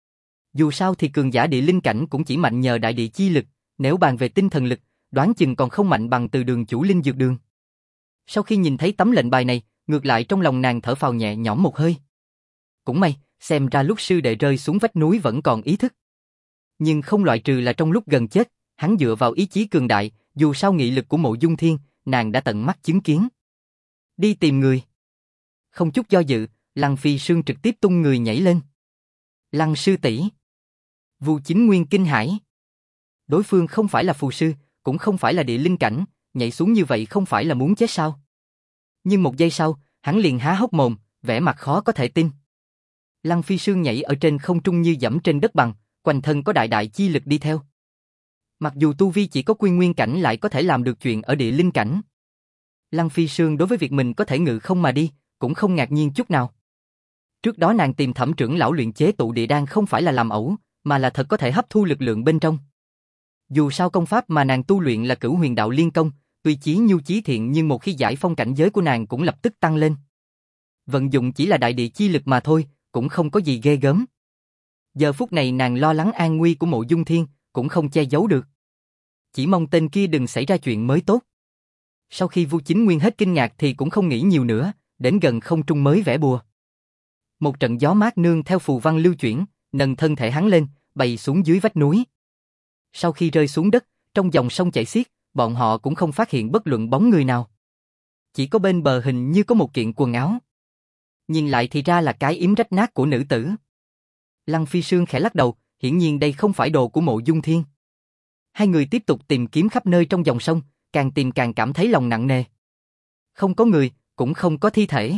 Dù sao thì cường giả địa linh cảnh cũng chỉ mạnh nhờ đại địa chi lực, nếu bàn về tinh thần lực, đoán chừng còn không mạnh bằng từ đường chủ linh dược đường. Sau khi nhìn thấy tấm lệnh bài này, ngược lại trong lòng nàng thở phào nhẹ nhõm một hơi. Cũng may, xem ra lúc sư đệ rơi xuống vách núi vẫn còn ý thức. Nhưng không loại trừ là trong lúc gần chết, hắn dựa vào ý chí cường đại, dù sao nghị lực của Mộ Dung Thiên, nàng đã tận mắt chứng kiến. Đi tìm người. Không chút do dự, Lăng Phi Sương trực tiếp tung người nhảy lên. Lăng sư tỷ. Vu Chính Nguyên kinh hãi. Đối phương không phải là phù sư, cũng không phải là địa linh cảnh, nhảy xuống như vậy không phải là muốn chết sao? Nhưng một giây sau, hắn liền há hốc mồm, vẻ mặt khó có thể tin. Lăng Phi Sương nhảy ở trên không trung như dẫm trên đất bằng, quanh thân có đại đại chi lực đi theo. Mặc dù tu vi chỉ có quy nguyên cảnh lại có thể làm được chuyện ở địa linh cảnh. Lăng Phi Sương đối với việc mình có thể ngự không mà đi, cũng không ngạc nhiên chút nào. Trước đó nàng tìm Thẩm trưởng lão luyện chế tụ địa đan không phải là làm ẩu, mà là thật có thể hấp thu lực lượng bên trong. Dù sao công pháp mà nàng tu luyện là Cửu Huyền Đạo Liên Công, tuy chí nhu chí thiện nhưng một khi giải phong cảnh giới của nàng cũng lập tức tăng lên. Vận dụng chỉ là đại địa chi lực mà thôi, cũng không có gì ghê gớm. Giờ phút này nàng lo lắng an nguy của Mộ Dung Thiên, cũng không che giấu được. Chỉ mong tên kia đừng xảy ra chuyện mới tốt. Sau khi Vu Chính Nguyên hết kinh ngạc thì cũng không nghĩ nhiều nữa, đến gần không trung mới vẽ bùa. Một trận gió mát nương theo phù văn lưu chuyển, nâng thân thể hắn lên, bay xuống dưới vách núi. Sau khi rơi xuống đất, trong dòng sông chảy xiết, bọn họ cũng không phát hiện bất luận bóng người nào. Chỉ có bên bờ hình như có một kiện quần áo. Nhìn lại thì ra là cái yếm rách nát của nữ tử. Lăng Phi Sương khẽ lắc đầu, hiển nhiên đây không phải đồ của Mộ Dung Thiên. Hai người tiếp tục tìm kiếm khắp nơi trong dòng sông, càng tìm càng cảm thấy lòng nặng nề. Không có người, cũng không có thi thể.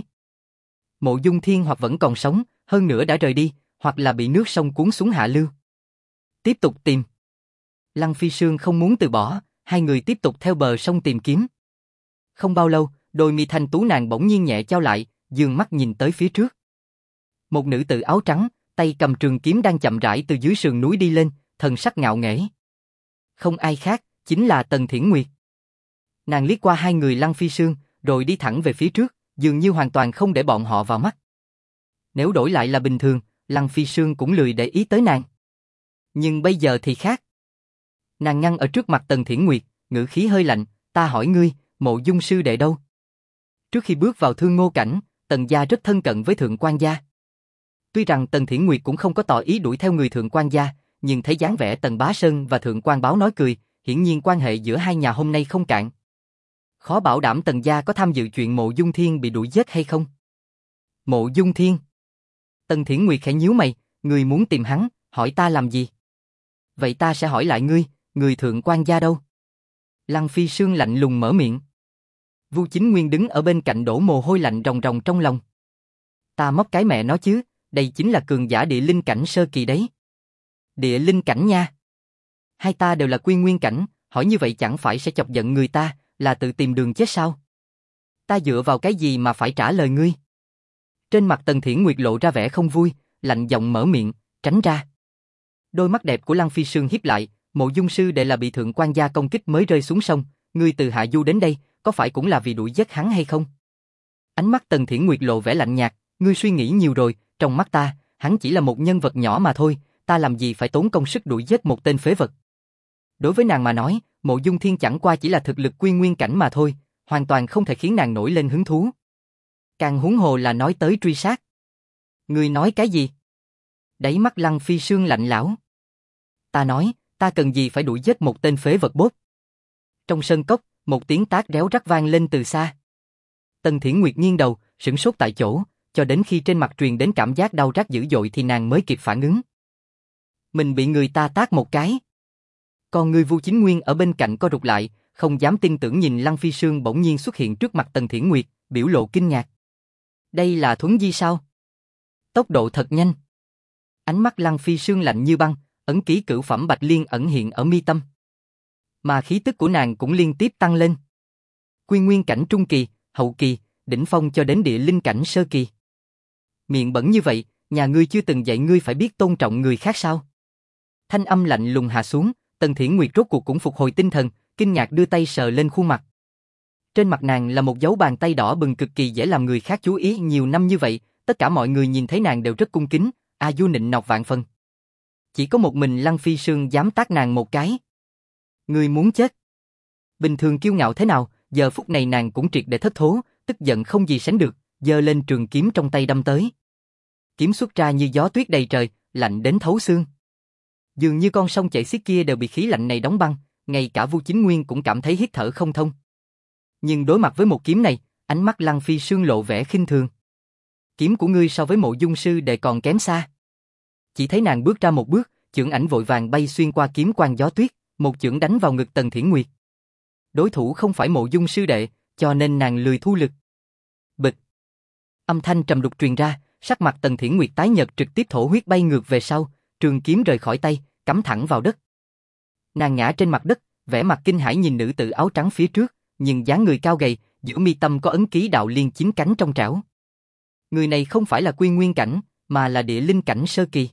Mộ Dung Thiên hoặc vẫn còn sống, hơn nữa đã rời đi, hoặc là bị nước sông cuốn xuống hạ lưu. Tiếp tục tìm. Lăng Phi Sương không muốn từ bỏ, hai người tiếp tục theo bờ sông tìm kiếm. Không bao lâu, đôi mi thanh tú nàng bỗng nhiên nhẹ chau lại, dương mắt nhìn tới phía trước. Một nữ tử áo trắng, tay cầm trường kiếm đang chậm rãi từ dưới sườn núi đi lên, thần sắc ngạo nghễ. Không ai khác, chính là Tần Thiển Nguyệt. Nàng liếc qua hai người Lăng Phi Sương, rồi đi thẳng về phía trước, dường như hoàn toàn không để bọn họ vào mắt. Nếu đổi lại là bình thường, Lăng Phi Sương cũng lười để ý tới nàng. Nhưng bây giờ thì khác. Nàng ngăn ở trước mặt Tần Thiển Nguyệt, ngữ khí hơi lạnh, ta hỏi ngươi, Mộ Dung sư đệ đâu? Trước khi bước vào Thương Ngô cảnh, Tần gia rất thân cận với Thượng Quan gia. Tuy rằng Tần Thiển Nguyệt cũng không có tỏ ý đuổi theo người Thượng Quan gia, nhưng thấy dáng vẻ Tần Bá Sơn và Thượng Quan Báo nói cười, hiển nhiên quan hệ giữa hai nhà hôm nay không cạn. Khó bảo đảm Tần gia có tham dự chuyện Mộ Dung Thiên bị đuổi giết hay không. Mộ Dung Thiên. Tần Thiển Nguyệt khẽ nhíu mày, ngươi muốn tìm hắn, hỏi ta làm gì? Vậy ta sẽ hỏi lại ngươi, người Thượng Quan gia đâu? Lăng Phi Sương lạnh lùng mở miệng. Vu Chính Nguyên đứng ở bên cạnh đổ mồ hôi lạnh ròng ròng trong lòng. Ta móc cái mẹ nó chứ, đây chính là cường giả địa linh cảnh sơ kỳ đấy. Địa linh cảnh nha. Hai ta đều là quy nguyên cảnh, hỏi như vậy chẳng phải sẽ chọc giận người ta, là tự tìm đường chết sao? Ta dựa vào cái gì mà phải trả lời ngươi? Trên mặt Tần Thiển Nguyệt lộ ra vẻ không vui, lạnh giọng mở miệng, tránh ra. Đôi mắt đẹp của Lăng Phi Sương híp lại, Mộ Dung sư đệ là bị thượng quan gia công kích mới rơi xuống sông, ngươi từ Hạ Du đến đây, có phải cũng là vì đuổi giết hắn hay không? Ánh mắt Tần Thiển Nguyệt lộ vẻ lạnh nhạt, ngươi suy nghĩ nhiều rồi, trong mắt ta, hắn chỉ là một nhân vật nhỏ mà thôi, ta làm gì phải tốn công sức đuổi giết một tên phế vật. Đối với nàng mà nói, Mộ Dung Thiên chẳng qua chỉ là thực lực quy nguyên cảnh mà thôi, hoàn toàn không thể khiến nàng nổi lên hứng thú. Càng huống hồ là nói tới truy sát. Ngươi nói cái gì? Đáy mắt Lăng Phi Sương lạnh lẽo. Ta nói, ta cần gì phải đuổi giết một tên phế vật bốt. Trong sân cốc, một tiếng tát réo rắt vang lên từ xa. Tần Thiển Nguyệt nghiêng đầu, sửng sốt tại chỗ, cho đến khi trên mặt truyền đến cảm giác đau rát dữ dội thì nàng mới kịp phản ứng. Mình bị người ta tát một cái. Còn người Vu Chính Nguyên ở bên cạnh co rụt lại, không dám tin tưởng nhìn Lăng Phi Sương bỗng nhiên xuất hiện trước mặt Tần Thiển Nguyệt, biểu lộ kinh ngạc. Đây là thuấn di sao? Tốc độ thật nhanh. Ánh mắt Lăng Phi Sương lạnh như băng, ấn ký cửu phẩm Bạch Liên ẩn hiện ở mi tâm. Mà khí tức của nàng cũng liên tiếp tăng lên. Quy nguyên cảnh trung kỳ, hậu kỳ, đỉnh phong cho đến địa linh cảnh sơ kỳ. Miệng bẩn như vậy, nhà ngươi chưa từng dạy ngươi phải biết tôn trọng người khác sao? Thanh âm lạnh lùng hạ xuống, Tần Thiển Nguyệt rốt cuộc cũng phục hồi tinh thần, kinh ngạc đưa tay sờ lên khuôn mặt. Trên mặt nàng là một dấu bàn tay đỏ bừng cực kỳ dễ làm người khác chú ý nhiều năm như vậy, tất cả mọi người nhìn thấy nàng đều rất cung kính, a du nịnh nọt vạn phần. Chỉ có một mình Lăng Phi Sương dám tát nàng một cái. Ngươi muốn chết. Bình thường kiêu ngạo thế nào, giờ phút này nàng cũng triệt để thất thố, tức giận không gì sánh được, giơ lên trường kiếm trong tay đâm tới. Kiếm xuất ra như gió tuyết đầy trời, lạnh đến thấu xương. Dường như con sông chảy xiết kia đều bị khí lạnh này đóng băng, ngay cả Vu Chính Nguyên cũng cảm thấy hít thở không thông. Nhưng đối mặt với một kiếm này, ánh mắt Lăng Phi Sương lộ vẻ khinh thường. Kiếm của ngươi so với Mộ Dung sư đệ còn kém xa. Chỉ thấy nàng bước ra một bước, chưởng ảnh vội vàng bay xuyên qua kiếm quang gió tuyết, một chưởng đánh vào ngực Tần Thiển Nguyệt. Đối thủ không phải Mộ Dung sư đệ, cho nên nàng lười thu lực. Bịch. Âm thanh trầm đục truyền ra, sắc mặt Tần Thiển Nguyệt tái nhợt trực tiếp thổ huyết bay ngược về sau, trường kiếm rời khỏi tay, cắm thẳng vào đất. Nàng ngã trên mặt đất, vẻ mặt kinh hãi nhìn nữ tử áo trắng phía trước, nhưng dáng người cao gầy, giữa mi tâm có ấn ký đạo liên chín cánh trong trảo. Người này không phải là quy nguyên cảnh, mà là địa linh cảnh sơ kỳ.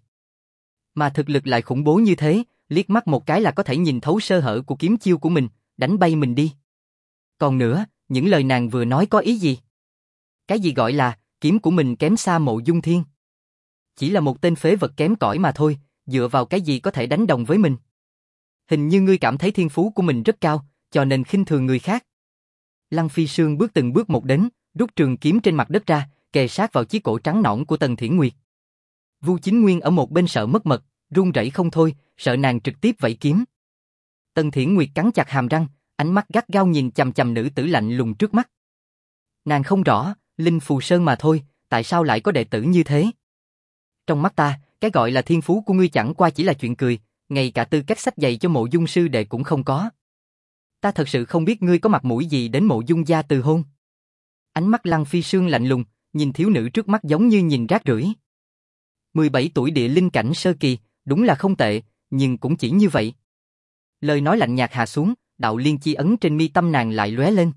Mà thực lực lại khủng bố như thế, liếc mắt một cái là có thể nhìn thấu sơ hở của kiếm chiêu của mình, đánh bay mình đi. Còn nữa, những lời nàng vừa nói có ý gì? Cái gì gọi là kiếm của mình kém xa Mộ Dung Thiên? Chỉ là một tên phế vật kém cỏi mà thôi, dựa vào cái gì có thể đánh đồng với mình? Hình như ngươi cảm thấy thiên phú của mình rất cao, cho nên khinh thường người khác. Lăng Phi Sương bước từng bước một đến, rút trường kiếm trên mặt đất ra, kề sát vào chiếc cổ trắng nõn của Tần Thiển Nguyệt. Vu Chính Nguyên ở một bên sợ mất mật, run rẩy không thôi, sợ nàng trực tiếp vẫy kiếm. Tần Thiển Nguyệt cắn chặt hàm răng, ánh mắt gắt gao nhìn chằm chằm nữ tử lạnh lùng trước mắt. Nàng không rõ, Linh Phù Sơn mà thôi, tại sao lại có đệ tử như thế? Trong mắt ta, cái gọi là thiên phú của ngươi chẳng qua chỉ là chuyện cười, ngay cả tư cách sách dạy cho Mộ Dung sư đệ cũng không có. Ta thật sự không biết ngươi có mặt mũi gì đến Mộ Dung gia từ hôn. Ánh mắt Lăng Phi Sương lạnh lùng, nhìn thiếu nữ trước mắt giống như nhìn rác rưởi. mười bảy tuổi địa linh cảnh sơ kỳ, đúng là không tệ, nhưng cũng chỉ như vậy. Lời nói lạnh nhạt hạ xuống, đạo liên chi ấn trên mi tâm nàng lại lóe lên.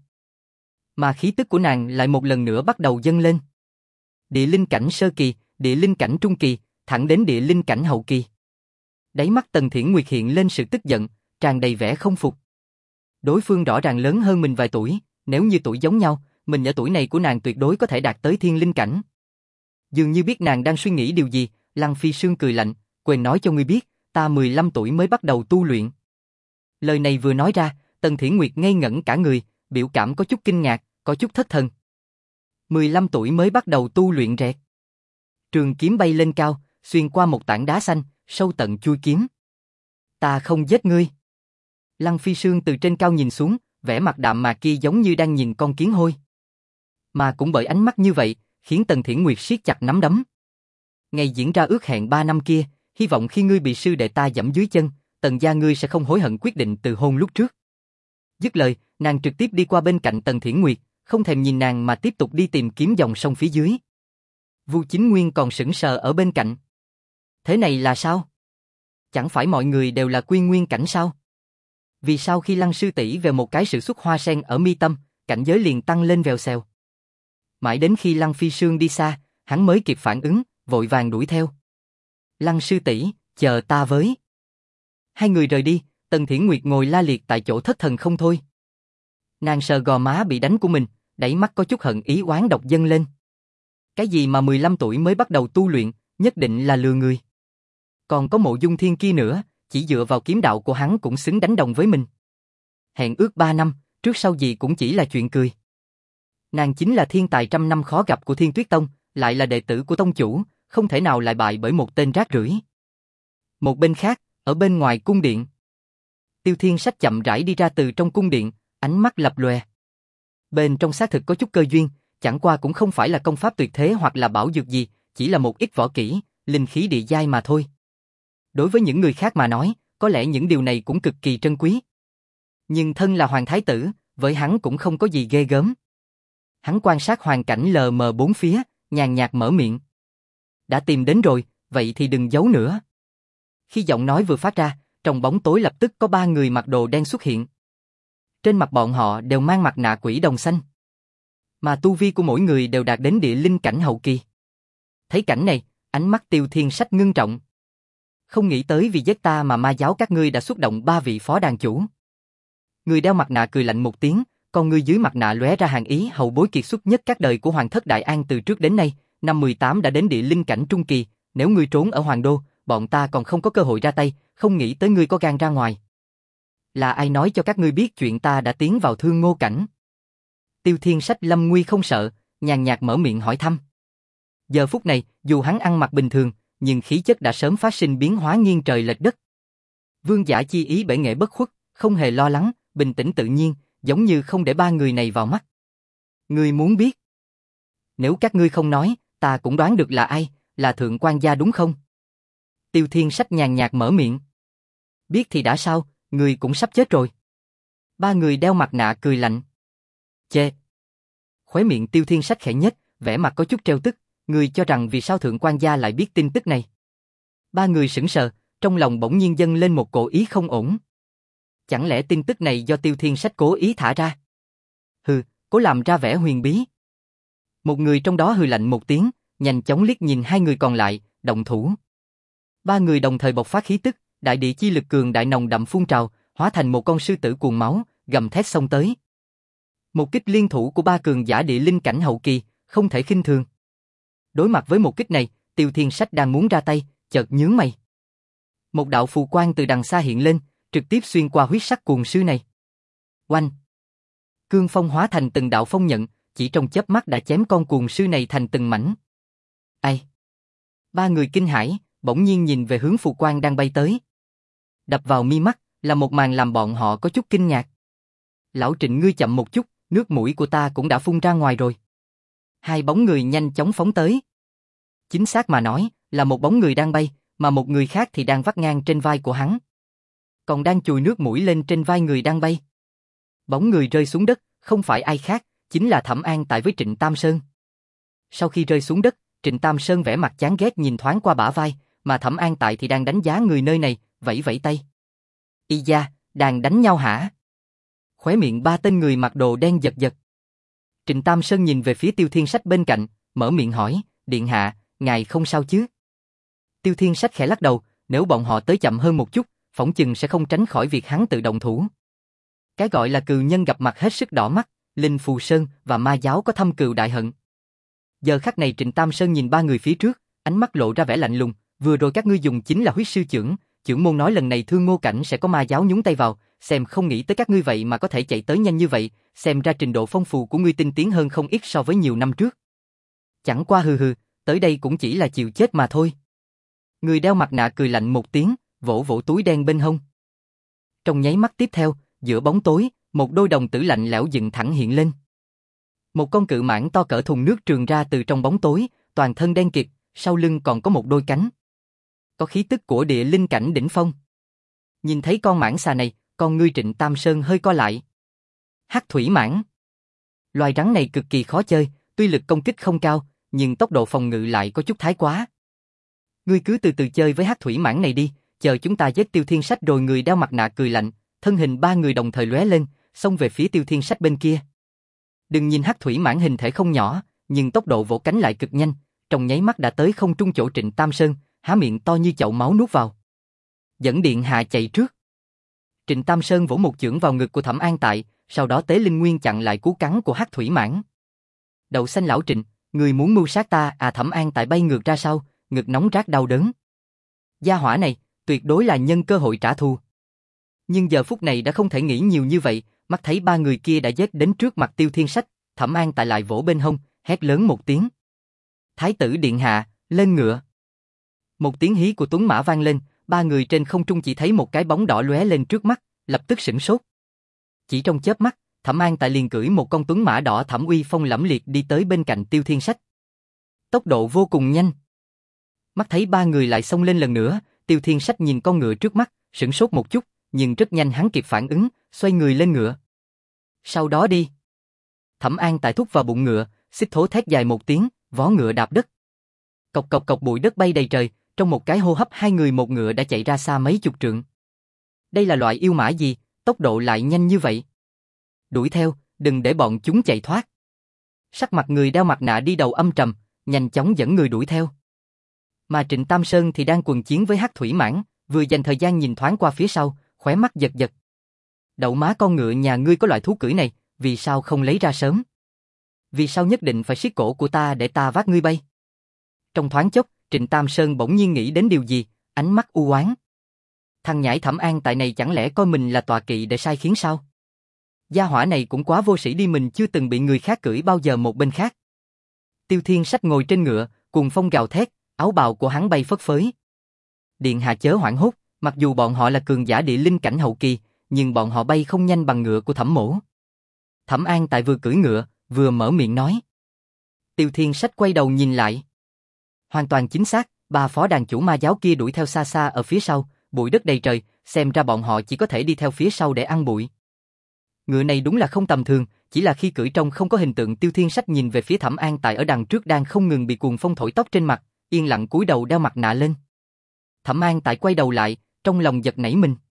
Mà khí tức của nàng lại một lần nữa bắt đầu dâng lên. Địa linh cảnh sơ kỳ, địa linh cảnh trung kỳ, thẳng đến địa linh cảnh hậu kỳ. Đáy mắt Tần Thiển Nguyệt hiện lên sự tức giận, tràn đầy vẻ không phục. Đối phương rõ ràng lớn hơn mình vài tuổi, nếu như tuổi giống nhau, mình ở tuổi này của nàng tuyệt đối có thể đạt tới thiên linh cảnh. Dường như biết nàng đang suy nghĩ điều gì, Lăng Phi Sương cười lạnh, quên nói cho ngươi biết, ta mười lăm tuổi mới bắt đầu tu luyện. Lời này vừa nói ra, Tần Thiển Nguyệt ngây ngẩn cả người, biểu cảm có chút kinh ngạc, có chút thất thần. mười lăm tuổi mới bắt đầu tu luyện rẹt. Trường kiếm bay lên cao, xuyên qua một tảng đá xanh, sâu tận chui kiếm. Ta không giết ngươi. Lăng Phi Sương từ trên cao nhìn xuống, vẻ mặt đạm mạc kia giống như đang nhìn con kiến hôi. Mà cũng bởi ánh mắt như vậy, khiến Tần Thiển Nguyệt siết chặt nắm đấm. Ngày diễn ra ước hẹn ba năm kia, hy vọng khi ngươi bị sư đệ ta giẫm dưới chân, Tần gia ngươi sẽ không hối hận quyết định từ hôn lúc trước. Dứt lời, nàng trực tiếp đi qua bên cạnh Tần Thiển Nguyệt, không thèm nhìn nàng mà tiếp tục đi tìm kiếm dòng sông phía dưới. Vu Chính Nguyên còn sững sờ ở bên cạnh. Thế này là sao? Chẳng phải mọi người đều là quy nguyên cảnh sao? Vì sao khi Lăng sư tỷ về một cái sự xuất hoa sen ở mi tâm, cảnh giới liền tăng lên vèo xèo? Mãi đến khi Lăng Phi Sương đi xa, hắn mới kịp phản ứng, vội vàng đuổi theo. Lăng sư tỷ, chờ ta với. Hai người rời đi, Tần Thiển Nguyệt ngồi la liệt tại chỗ thất thần không thôi. Nàng sờ gò má bị đánh của mình, đáy mắt có chút hận ý oán độc dâng lên. Cái gì mà mười lăm tuổi mới bắt đầu tu luyện, nhất định là lừa người. Còn có Mộ Dung Thiên kia nữa, chỉ dựa vào kiếm đạo của hắn cũng xứng đánh đồng với mình. Hẹn ước ba năm, trước sau gì cũng chỉ là chuyện cười. Nàng chính là thiên tài trăm năm khó gặp của Thiên Tuyết Tông, lại là đệ tử của tông chủ, không thể nào lại bại bởi một tên rác rưởi. Một bên khác, ở bên ngoài cung điện, Tiêu Thiên Sách chậm rãi đi ra từ trong cung điện, ánh mắt lập lòe. Bên trong xác thực có chút cơ duyên, chẳng qua cũng không phải là công pháp tuyệt thế hoặc là bảo dược gì, chỉ là một ít võ kỹ, linh khí địa giai mà thôi. Đối với những người khác mà nói, có lẽ những điều này cũng cực kỳ trân quý. Nhưng thân là hoàng thái tử, với hắn cũng không có gì ghê gớm. Hắn quan sát hoàn cảnh lờ mờ bốn phía, nhàn nhạt mở miệng. Đã tìm đến rồi, vậy thì đừng giấu nữa. Khi giọng nói vừa phát ra, trong bóng tối lập tức có ba người mặc đồ đen xuất hiện. Trên mặt bọn họ đều mang mặt nạ quỷ đồng xanh. Mà tu vi của mỗi người đều đạt đến địa linh cảnh hậu kỳ. Thấy cảnh này, ánh mắt Tiêu Thiên Sách ngưng trọng. Không nghĩ tới vì giết ta mà ma giáo các ngươi đã xuất động ba vị phó đàn chủ. Người đeo mặt nạ cười lạnh một tiếng, con ngươi dưới mặt nạ lóe ra hàn ý, hậu bối kiệt xuất nhất các đời của Hoàng thất Đại An từ trước đến nay, năm mười tám đã đến địa linh cảnh trung kỳ, nếu ngươi trốn ở Hoàng đô, bọn ta còn không có cơ hội ra tay, không nghĩ tới ngươi có gan ra ngoài. Là ai nói cho các ngươi biết chuyện ta đã tiến vào Thương Ngô cảnh? Tiêu Thiên Sách lâm nguy không sợ, nhàn nhạt mở miệng hỏi thăm. Giờ phút này, dù hắn ăn mặc bình thường, nhưng khí chất đã sớm phát sinh biến hóa nghiêng trời lệch đất. Vương giả chi ý bể nghệ bất khuất, không hề lo lắng, bình tĩnh tự nhiên, giống như không để ba người này vào mắt. Ngươi muốn biết? Nếu các ngươi không nói, ta cũng đoán được là ai, là Thượng Quan gia đúng không? Tiêu Thiên Sách nhàn nhạt mở miệng. Biết thì đã sao, ngươi cũng sắp chết rồi. Ba người đeo mặt nạ cười lạnh. Chê. Khóe miệng Tiêu Thiên Sách khẽ nhếch, vẻ mặt có chút trêu tức, ngươi cho rằng vì sao Thượng Quan gia lại biết tin tức này? Ba người sững sờ, trong lòng bỗng nhiên dâng lên một cổ ý không ổn. Chẳng lẽ tin tức này do Tiêu Thiên Sách cố ý thả ra? Hừ, cố làm ra vẻ huyền bí. Một người trong đó hừ lạnh một tiếng, nhanh chóng liếc nhìn hai người còn lại, động thủ. Ba người đồng thời bộc phát khí tức, đại địa chi lực cường đại nồng đậm phun trào, hóa thành một con sư tử cuồng máu, gầm thét xông tới. Một kích liên thủ của ba cường giả địa linh cảnh hậu kỳ, không thể khinh thường. Đối mặt với một kích này, Tiêu Thiên Sách đang muốn ra tay, chợt nhướng mày. Một đạo phù quang từ đằng xa hiện lên, trực tiếp xuyên qua huyết sắc cuồng sư này. Oanh! Cương phong hóa thành từng đạo phong nhận, chỉ trong chớp mắt đã chém con cuồng sư này thành từng mảnh. Ai? Ba người kinh hãi, bỗng nhiên nhìn về hướng phù quang đang bay tới. Đập vào mi mắt là một màn làm bọn họ có chút kinh ngạc. Lão Trịnh, ngươi chậm một chút, nước mũi của ta cũng đã phun ra ngoài rồi. Hai bóng người nhanh chóng phóng tới. Chính xác mà nói, là một bóng người đang bay, mà một người khác thì đang vắt ngang trên vai của hắn. Còn đang chùi nước mũi lên trên vai người đang bay. Bóng người rơi xuống đất, không phải ai khác, chính là Thẩm An Tại với Trịnh Tam Sơn. Sau khi rơi xuống đất, Trịnh Tam Sơn vẻ mặt chán ghét nhìn thoáng qua bả vai, mà Thẩm An Tại thì đang đánh giá người nơi này, vẫy vẫy tay. Y da, đang đánh nhau hả? Khóe miệng ba tên người mặc đồ đen giật giật. Trịnh Tam Sơn nhìn về phía Tiêu Thiên Sách bên cạnh, mở miệng hỏi, điện hạ, ngài không sao chứ? Tiêu Thiên Sách khẽ lắc đầu, nếu bọn họ tới chậm hơn một chút, phỏng chừng sẽ không tránh khỏi việc hắn tự động thủ. Cái gọi là cừu nhân gặp mặt hết sức đỏ mắt, Linh Phù Sơn và ma giáo có thâm cừu đại hận. Giờ khắc này Trịnh Tam Sơn nhìn ba người phía trước, ánh mắt lộ ra vẻ lạnh lùng, vừa rồi các ngươi dùng chính là huyết sư chưởng, chưởng môn nói lần này Thương Ngô cảnh sẽ có ma giáo nhúng tay vào, xem không nghĩ tới các ngươi vậy mà có thể chạy tới nhanh như vậy, xem ra trình độ phong phú của ngươi tinh tiến hơn không ít so với nhiều năm trước. Chẳng qua hừ hừ, tới đây cũng chỉ là chịu chết mà thôi. Người đeo mặt nạ cười lạnh một tiếng, vỗ vỗ túi đen bên hông. Trong nháy mắt tiếp theo, giữa bóng tối, một đôi đồng tử lạnh lẽo dựng thẳng hiện lên. Một con cự mãng to cỡ thùng nước trườn ra từ trong bóng tối, toàn thân đen kịt, sau lưng còn có một đôi cánh. Có khí tức của địa linh cảnh đỉnh phong. Nhìn thấy con mãng xà này, con ngươi Trịnh Tam Sơn hơi co lại. Hắc thủy mãng. Loài rắn này cực kỳ khó chơi, tuy lực công kích không cao, nhưng tốc độ phòng ngự lại có chút thái quá. Ngươi cứ từ từ chơi với hắc thủy mãng này đi, chờ chúng ta giết Tiêu Thiên Sách rồi. Người đeo mặt nạ cười lạnh, thân hình ba người đồng thời lóe lên, xông về phía Tiêu Thiên Sách bên kia. Đừng nhìn hắc thủy mãng hình thể không nhỏ, nhưng tốc độ vỗ cánh lại cực nhanh, trong nháy mắt đã tới không trung chỗ Trịnh Tam Sơn, há miệng to như chậu máu nuốt vào. Dẫn điện hạ chạy trước. Trịnh Tam Sơn vỗ một chưởng vào ngực của Thẩm An Tại, sau đó tế linh nguyên chặn lại cú cắn của hắc thủy mãng. Đậu xanh lão Trịnh, người muốn mưu sát ta à? Thẩm An Tại bay ngược ra sau, ngực nóng rát đau đớn. Gia hỏa này, tuyệt đối là nhân cơ hội trả thù. Nhưng giờ phút này đã không thể nghĩ nhiều như vậy, mắt thấy ba người kia đã giết đến trước mặt Tiêu Thiên Sách, Thẩm An Tại lại vỗ bên hông, hét lớn một tiếng. Thái tử điện hạ, lên ngựa. Một tiếng hí của tuấn mã vang lên, ba người trên không trung chỉ thấy một cái bóng đỏ lóe lên trước mắt, lập tức sửng sốt. Chỉ trong chớp mắt, Thẩm An Tại liền cưỡi một con tuấn mã đỏ thẫm uy phong lẫm liệt đi tới bên cạnh Tiêu Thiên Sách. Tốc độ vô cùng nhanh. Mắt thấy ba người lại xông lên lần nữa, Tiêu Thiên Sách nhìn con ngựa trước mắt, sửng sốt một chút, nhưng rất nhanh hắn kịp phản ứng, xoay người lên ngựa. Sau đó đi. Thẩm An Tại thúc vào bụng ngựa, xích thố thét dài một tiếng, vó ngựa đạp đất. Cộc cộc cộc bụi đất bay đầy trời, trong một cái hô hấp hai người một ngựa đã chạy ra xa mấy chục trượng. Đây là loại yêu mã gì, tốc độ lại nhanh như vậy? Đuổi theo, đừng để bọn chúng chạy thoát. Sắc mặt người đeo mặt nạ đi đầu âm trầm, nhanh chóng dẫn người đuổi theo. Mà Trịnh Tam Sơn thì đang quần chiến với hắc thủy mãng, vừa dành thời gian nhìn thoáng qua phía sau, khóe mắt giật giật. Đậu má con ngựa nhà ngươi có loại thú cưỡi này, vì sao không lấy ra sớm? Vì sao nhất định phải siết cổ của ta để ta vác ngươi bay? Trong thoáng chốc, Trịnh Tam Sơn bỗng nhiên nghĩ đến điều gì, ánh mắt u oán. Thằng nhãi Thẩm An Tại này chẳng lẽ coi mình là tọa kỵ để sai khiến sao? Gia hỏa này cũng quá vô sĩ đi, mình chưa từng bị người khác cưỡi bao giờ một bên khác. Tiêu Thiên Sách ngồi trên ngựa, cuồng phong gào thét, áo bào của hắn bay phất phới. Điện hạ chớ hoảng hốt, mặc dù bọn họ là cường giả địa linh cảnh hậu kỳ, nhưng bọn họ bay không nhanh bằng ngựa của Thẩm mỗ. Thẩm An Tại vừa cưỡi ngựa, vừa mở miệng nói. Tiêu Thiên Sách quay đầu nhìn lại. Hoàn toàn chính xác, ba phó đàn chủ ma giáo kia đuổi theo xa xa ở phía sau, bụi đất đầy trời, xem ra bọn họ chỉ có thể đi theo phía sau để ăn bụi. Ngựa này đúng là không tầm thường, chỉ là khi cưỡi trông không có hình tượng. Tiêu Thiên Sách nhìn về phía Thẩm An Tại ở đằng trước đang không ngừng bị cuồng phong thổi tóc trên mặt, yên lặng cúi đầu đeo mặt nạ lên. Thẩm An Tại quay đầu lại, trong lòng giật nảy mình.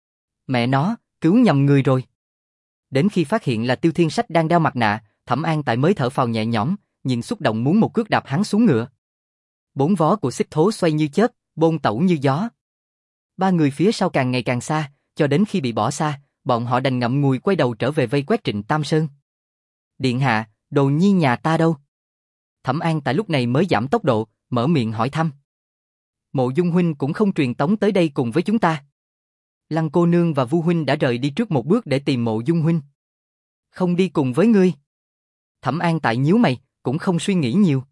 Mẹ nó, cứu nhầm người rồi. Đến khi phát hiện là Tiêu Thiên Sách đang đeo mặt nạ, Thẩm An Tại mới thở phào nhẹ nhõm, nhưng xúc động muốn một cước đạp hắn xuống ngựa. Bốn vó của xích thố xoay như chớp, bôn tẩu như gió. Ba người phía sau càng ngày càng xa, cho đến khi bị bỏ xa, bọn họ đành ngậm ngùi quay đầu trở về vây quét Trịnh Tam Sơn. Điện hạ, đồ nhi nhà ta đâu? Thẩm An Tại lúc này mới giảm tốc độ, mở miệng hỏi thăm. Mộ Dung huynh cũng không truyền tống tới đây cùng với chúng ta. Lăng cô nương và Vu huynh đã rời đi trước một bước để tìm Mộ Dung huynh. Không đi cùng với ngươi. Thẩm An Tại nhíu mày, cũng không suy nghĩ nhiều.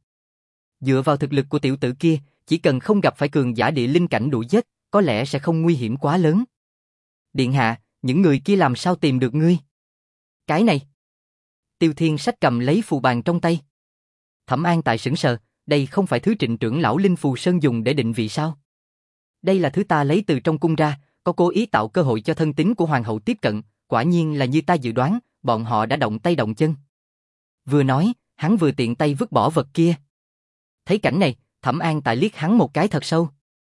Dựa vào thực lực của tiểu tử kia, chỉ cần không gặp phải cường giả địa linh cảnh đuổi giết, có lẽ sẽ không nguy hiểm quá lớn. Điện hạ, những người kia làm sao tìm được ngươi? Cái này. Tiêu Thiên Sách cầm lấy phù bàn trong tay. Thẩm An Tại sững sờ, đây không phải thứ Trịnh trưởng lão Linh Phù Sơn dùng để định vị sao? Đây là thứ ta lấy từ trong cung ra, có cố ý tạo cơ hội cho thân tín của hoàng hậu tiếp cận, quả nhiên là như ta dự đoán, bọn họ đã động tay động chân. Vừa nói, hắn vừa tiện tay vứt bỏ vật kia. Thấy cảnh này, Thẩm An Tại liếc hắn một cái thật sâu.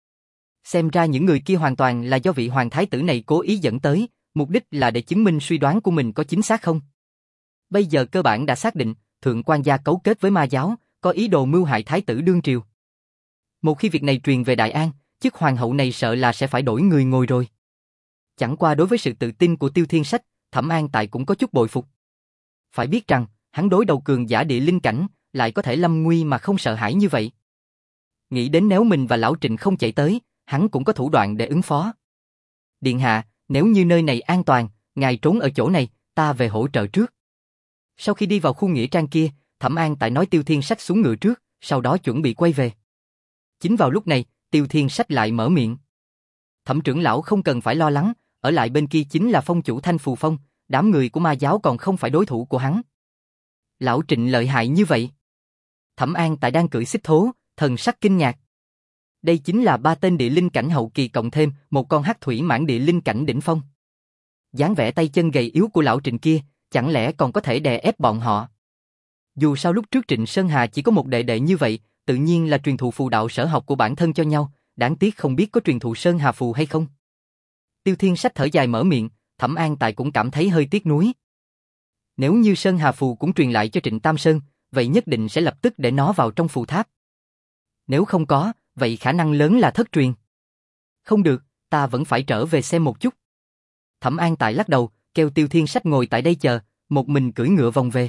Xem ra những người kia hoàn toàn là do vị hoàng thái tử này cố ý dẫn tới, mục đích là để chứng minh suy đoán của mình có chính xác không. Bây giờ cơ bản đã xác định, thượng quan gia cấu kết với ma giáo, có ý đồ mưu hại thái tử đương triều. Một khi việc này truyền về Đại An, chức hoàng hậu này sợ là sẽ phải đổi người ngồi rồi. Chẳng qua đối với sự tự tin của Tiêu Thiên Sách, Thẩm An Tại cũng có chút bội phục. Phải biết rằng, hắn đối đầu cường giả địa linh cảnh, lại có thể lâm nguy mà không sợ hãi như vậy. Nghĩ đến nếu mình và lão Trịnh không chạy tới, hắn cũng có thủ đoạn để ứng phó. Điện hạ, nếu như nơi này an toàn, ngài trốn ở chỗ này, ta về hỗ trợ trước. Sau khi đi vào khu nghĩa trang kia, Thẩm An Tại nói Tiêu Thiên Sách xuống ngựa trước, sau đó chuẩn bị quay về. Chính vào lúc này, Tiêu Thiên Sách lại mở miệng. Thẩm trưởng lão không cần phải lo lắng, ở lại bên kia chính là phong chủ Thanh Phù Phong, đám người của ma giáo còn không phải đối thủ của hắn. Lão Trịnh lợi hại như vậy. Thẩm An Tại đang cưỡi xích thố, thần sắc kinh ngạc. Đây chính là ba tên địa linh cảnh hậu kỳ cộng thêm một con hắc thủy mãng địa linh cảnh đỉnh phong. Dáng vẻ tay chân gầy yếu của lão Trịnh kia, chẳng lẽ còn có thể đè ép bọn họ? Dù sao lúc trước Trịnh Sơn Hà chỉ có một đệ đệ như vậy, tự nhiên là truyền thụ phù đạo sở học của bản thân cho nhau, đáng tiếc không biết có truyền thụ Sơn Hà phù hay không. Tiêu Thiên Sách thở dài mở miệng, Thẩm An Tại cũng cảm thấy hơi tiếc nuối. Nếu như Sơn Hà phù cũng truyền lại cho Trịnh Tam Sơn, vậy nhất định sẽ lập tức để nó vào trong phù tháp. Nếu không có, vậy khả năng lớn là thất truyền. Không được, ta vẫn phải trở về xem một chút. Thẩm An Tại lắc đầu, kêu Tiêu Thiên Sách ngồi tại đây chờ, một mình cưỡi ngựa vòng về.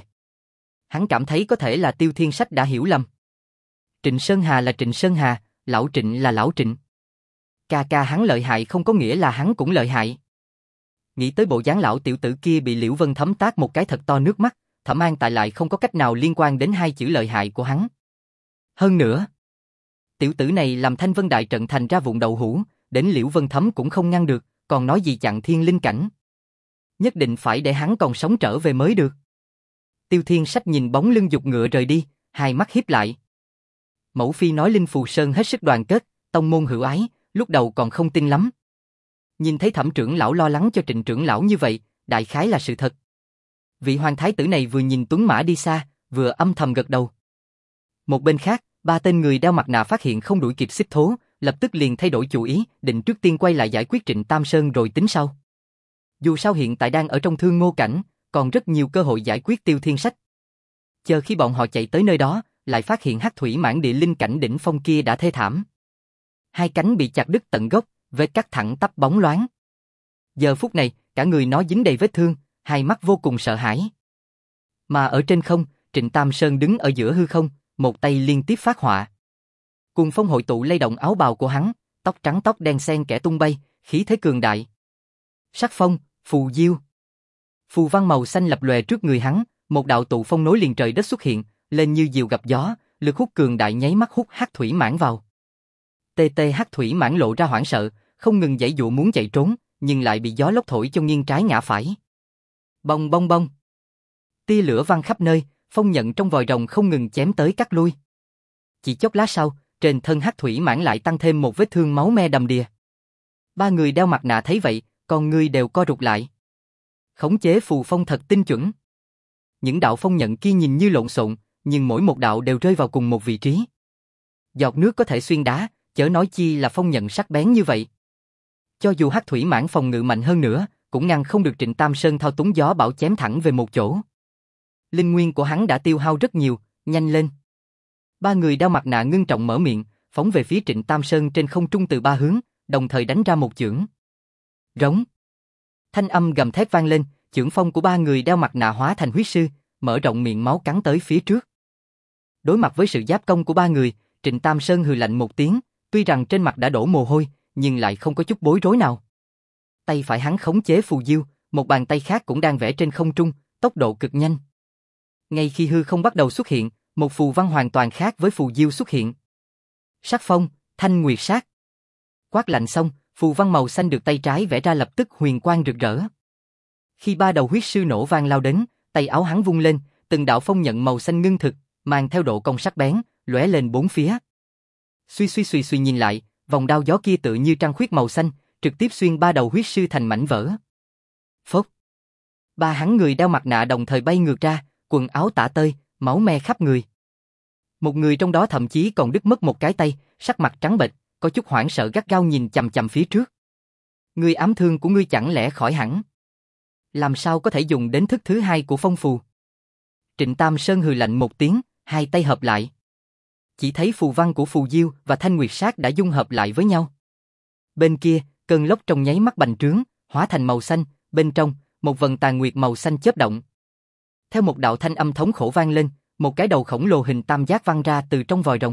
Hắn cảm thấy có thể là Tiêu Thiên Sách đã hiểu lầm. Trịnh Sơn Hà là Trịnh Sơn Hà, lão Trịnh là lão Trịnh. Ca ca hắn lợi hại không có nghĩa là hắn cũng lợi hại. Nghĩ tới bộ dáng lão tiểu tử kia bị Liễu Vân Thấm tát một cái thật to nước mắt, Thẩm An Tại lại không có cách nào liên quan đến hai chữ lợi hại của hắn. Hơn nữa, tiểu tử này làm Thanh Vân Đại trận thành ra vụn đậu hũ, đến Liễu Vân Thấm cũng không ngăn được, còn nói gì chặn thiên linh cảnh. Nhất định phải để hắn còn sống trở về mới được. Tiêu Thiên Sách nhìn bóng lưng dục ngựa rời đi, hai mắt híp lại. Mẫu phi nói Linh Phù Sơn hết sức đoàn kết, tông môn hữu ái, lúc đầu còn không tin lắm. Nhìn thấy Thẩm trưởng lão lo lắng cho Trịnh trưởng lão như vậy, đại khái là sự thật. Vị hoàng thái tử này vừa nhìn tuấn mã đi xa, vừa âm thầm gật đầu. Một bên khác, ba tên người đeo mặt nạ phát hiện không đuổi kịp Xích Thố, lập tức liền thay đổi chủ ý, định trước tiên quay lại giải quyết Trịnh Tam Sơn rồi tính sau. Dù sao hiện tại đang ở trong thương ngô cảnh, còn rất nhiều cơ hội giải quyết Tiêu Thiên Sách. Chờ khi bọn họ chạy tới nơi đó, lại phát hiện hắc thủy mãn địa linh cảnh đỉnh phong kia đã thê thảm. Hai cánh bị chặt đứt tận gốc, vết cắt thẳng tắp bóng loáng. Giờ phút này, cả người nó dính đầy vết thương, hai mắt vô cùng sợ hãi. Mà ở trên không, Trịnh Tam Sơn đứng ở giữa hư không, một tay liên tiếp phát họa. Cuồng phong hội tụ lay động áo bào của hắn, tóc trắng tóc đen xen kẽ tung bay, khí thế cường đại. Sắc phong, phù diêu. Phù văn màu xanh lập lòe trước người hắn, một đạo tụ phong nối liền trời đất xuất hiện, lên như diều gặp gió, lực hút cường đại nháy mắt hút hắc thủy mãn vào. Tê tê hắc thủy mãn lộ ra hoảng sợ, không ngừng giãy giụa muốn chạy trốn, nhưng lại bị gió lốc thổi cho nghiêng trái ngã phải. Bong bong bong. Tia lửa văng khắp nơi, phong nhận trong vòi rồng không ngừng chém tới cắt lui. Chỉ chốc lát sau, trên thân hắc thủy mãn lại tăng thêm một vết thương máu me đầm đìa. Ba người đeo mặt nạ thấy vậy, con người đều co rụt lại. Khống chế phù phong thật tinh chuẩn. Những đạo phong nhận kia nhìn như lộn xộn, nhưng mỗi một đạo đều rơi vào cùng một vị trí. Giọt nước có thể xuyên đá, chớ nói chi là phong nhận sắc bén như vậy. Cho dù hắc thủy mãn phòng ngự mạnh hơn nữa, cũng ngăn không được Trịnh Tam Sơn thao túng gió bão chém thẳng về một chỗ. Linh nguyên của hắn đã tiêu hao rất nhiều, nhanh lên. Ba người đeo mặt nạ ngưng trọng mở miệng, phóng về phía Trịnh Tam Sơn trên không trung từ ba hướng, đồng thời đánh ra một chưởng. Rống. Thanh âm gầm thét vang lên, chưởng phong của ba người đeo mặt nạ hóa thành huyết sư, mở rộng miệng máu cắn tới phía trước. Đối mặt với sự giáp công của ba người, Trịnh Tam Sơn hừ lạnh một tiếng, tuy rằng trên mặt đã đổ mồ hôi, nhưng lại không có chút bối rối nào. Tay phải hắn khống chế phù diêu, một bàn tay khác cũng đang vẽ trên không trung, tốc độ cực nhanh. Ngay khi hư không bắt đầu xuất hiện, một phù văn hoàn toàn khác với phù diêu xuất hiện. Sắc phong, thanh nguyệt sát. Quát lạnh xong, phù văn màu xanh được tay trái vẽ ra lập tức huyền quang rực rỡ. Khi ba đầu huyết sư nổ vang lao đến, tay áo hắn vung lên, từng đạo phong nhận màu xanh ngưng thực, mang theo độ cong sắc bén, lóe lên bốn phía. Suy suy suy suy nhìn lại, vòng đao gió kia tự như trăng khuyết màu xanh, trực tiếp xuyên ba đầu huyết sư thành mảnh vỡ. Phốc. Ba hắn người đeo mặt nạ đồng thời bay ngược ra, quần áo tả tơi, máu me khắp người. Một người trong đó thậm chí còn đứt mất một cái tay, sắc mặt trắng bệch, có chút hoảng sợ gắt gao nhìn chằm chằm phía trước. Ngươi ám thương của ngươi chẳng lẽ khỏi hẳn? Làm sao có thể dùng đến thức thứ hai của phong phù? Trịnh Tam Sơn hừ lạnh một tiếng, hai tay hợp lại. Chỉ thấy phù văn của phù diêu và thanh nguyệt sát đã dung hợp lại với nhau. Bên kia, cơn lốc trong nháy mắt bành trướng, hóa thành màu xanh, bên trong, một vần tàn nguyệt màu xanh chớp động. Theo một đạo thanh âm thống khổ vang lên, một cái đầu khổng lồ hình tam giác văng ra từ trong vòi rồng.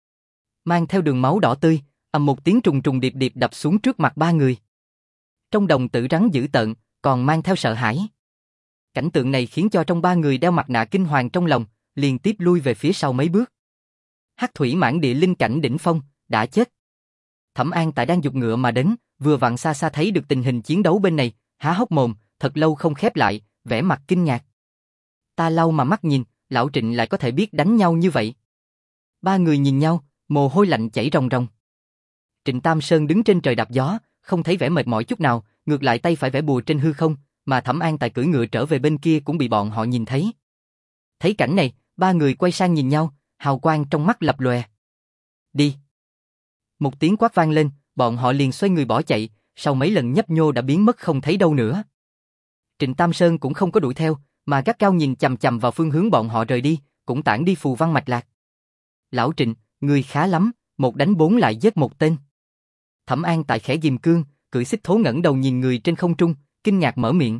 Mang theo đường máu đỏ tươi, ầm một tiếng trùng trùng điệp điệp đập xuống trước mặt ba người. Trong đồng tử rắn dữ tợn, còn mang theo sợ hãi. Cảnh tượng này khiến cho trong ba người đeo mặt nạ kinh hoàng trong lòng, liên tiếp lui về phía sau mấy bước. Hắc thủy mãn địa linh cảnh đỉnh phong, đã chết. Thẩm An Tại đang giục ngựa mà đến, vừa vặn xa xa thấy được tình hình chiến đấu bên này, há hốc mồm, thật lâu không khép lại, vẻ mặt kinh ngạc. Ta lau mà mắt nhìn, lão Trịnh lại có thể biết đánh nhau như vậy. Ba người nhìn nhau, mồ hôi lạnh chảy ròng ròng. Trịnh Tam Sơn đứng trên trời đạp gió, không thấy vẻ mệt mỏi chút nào, ngược lại tay phải vẽ bùa trên hư không, mà Thẩm An Tại cưỡi ngựa trở về bên kia cũng bị bọn họ nhìn thấy. Thấy cảnh này, ba người quay sang nhìn nhau, hào quang trong mắt lập lòe. Đi. Một tiếng quát vang lên, bọn họ liền xoay người bỏ chạy, sau mấy lần nhấp nhô đã biến mất không thấy đâu nữa. Trịnh Tam Sơn cũng không có đuổi theo, mà gắt cao nhìn chằm chằm vào phương hướng bọn họ rời đi, cũng tản đi phù văn mạch lạc. Lão Trịnh, ngươi khá lắm, một đánh bốn lại giết một tên. Thẩm An Tại khẽ ghim cương, cưỡi xích thố ngẩng đầu nhìn người trên không trung, kinh ngạc mở miệng.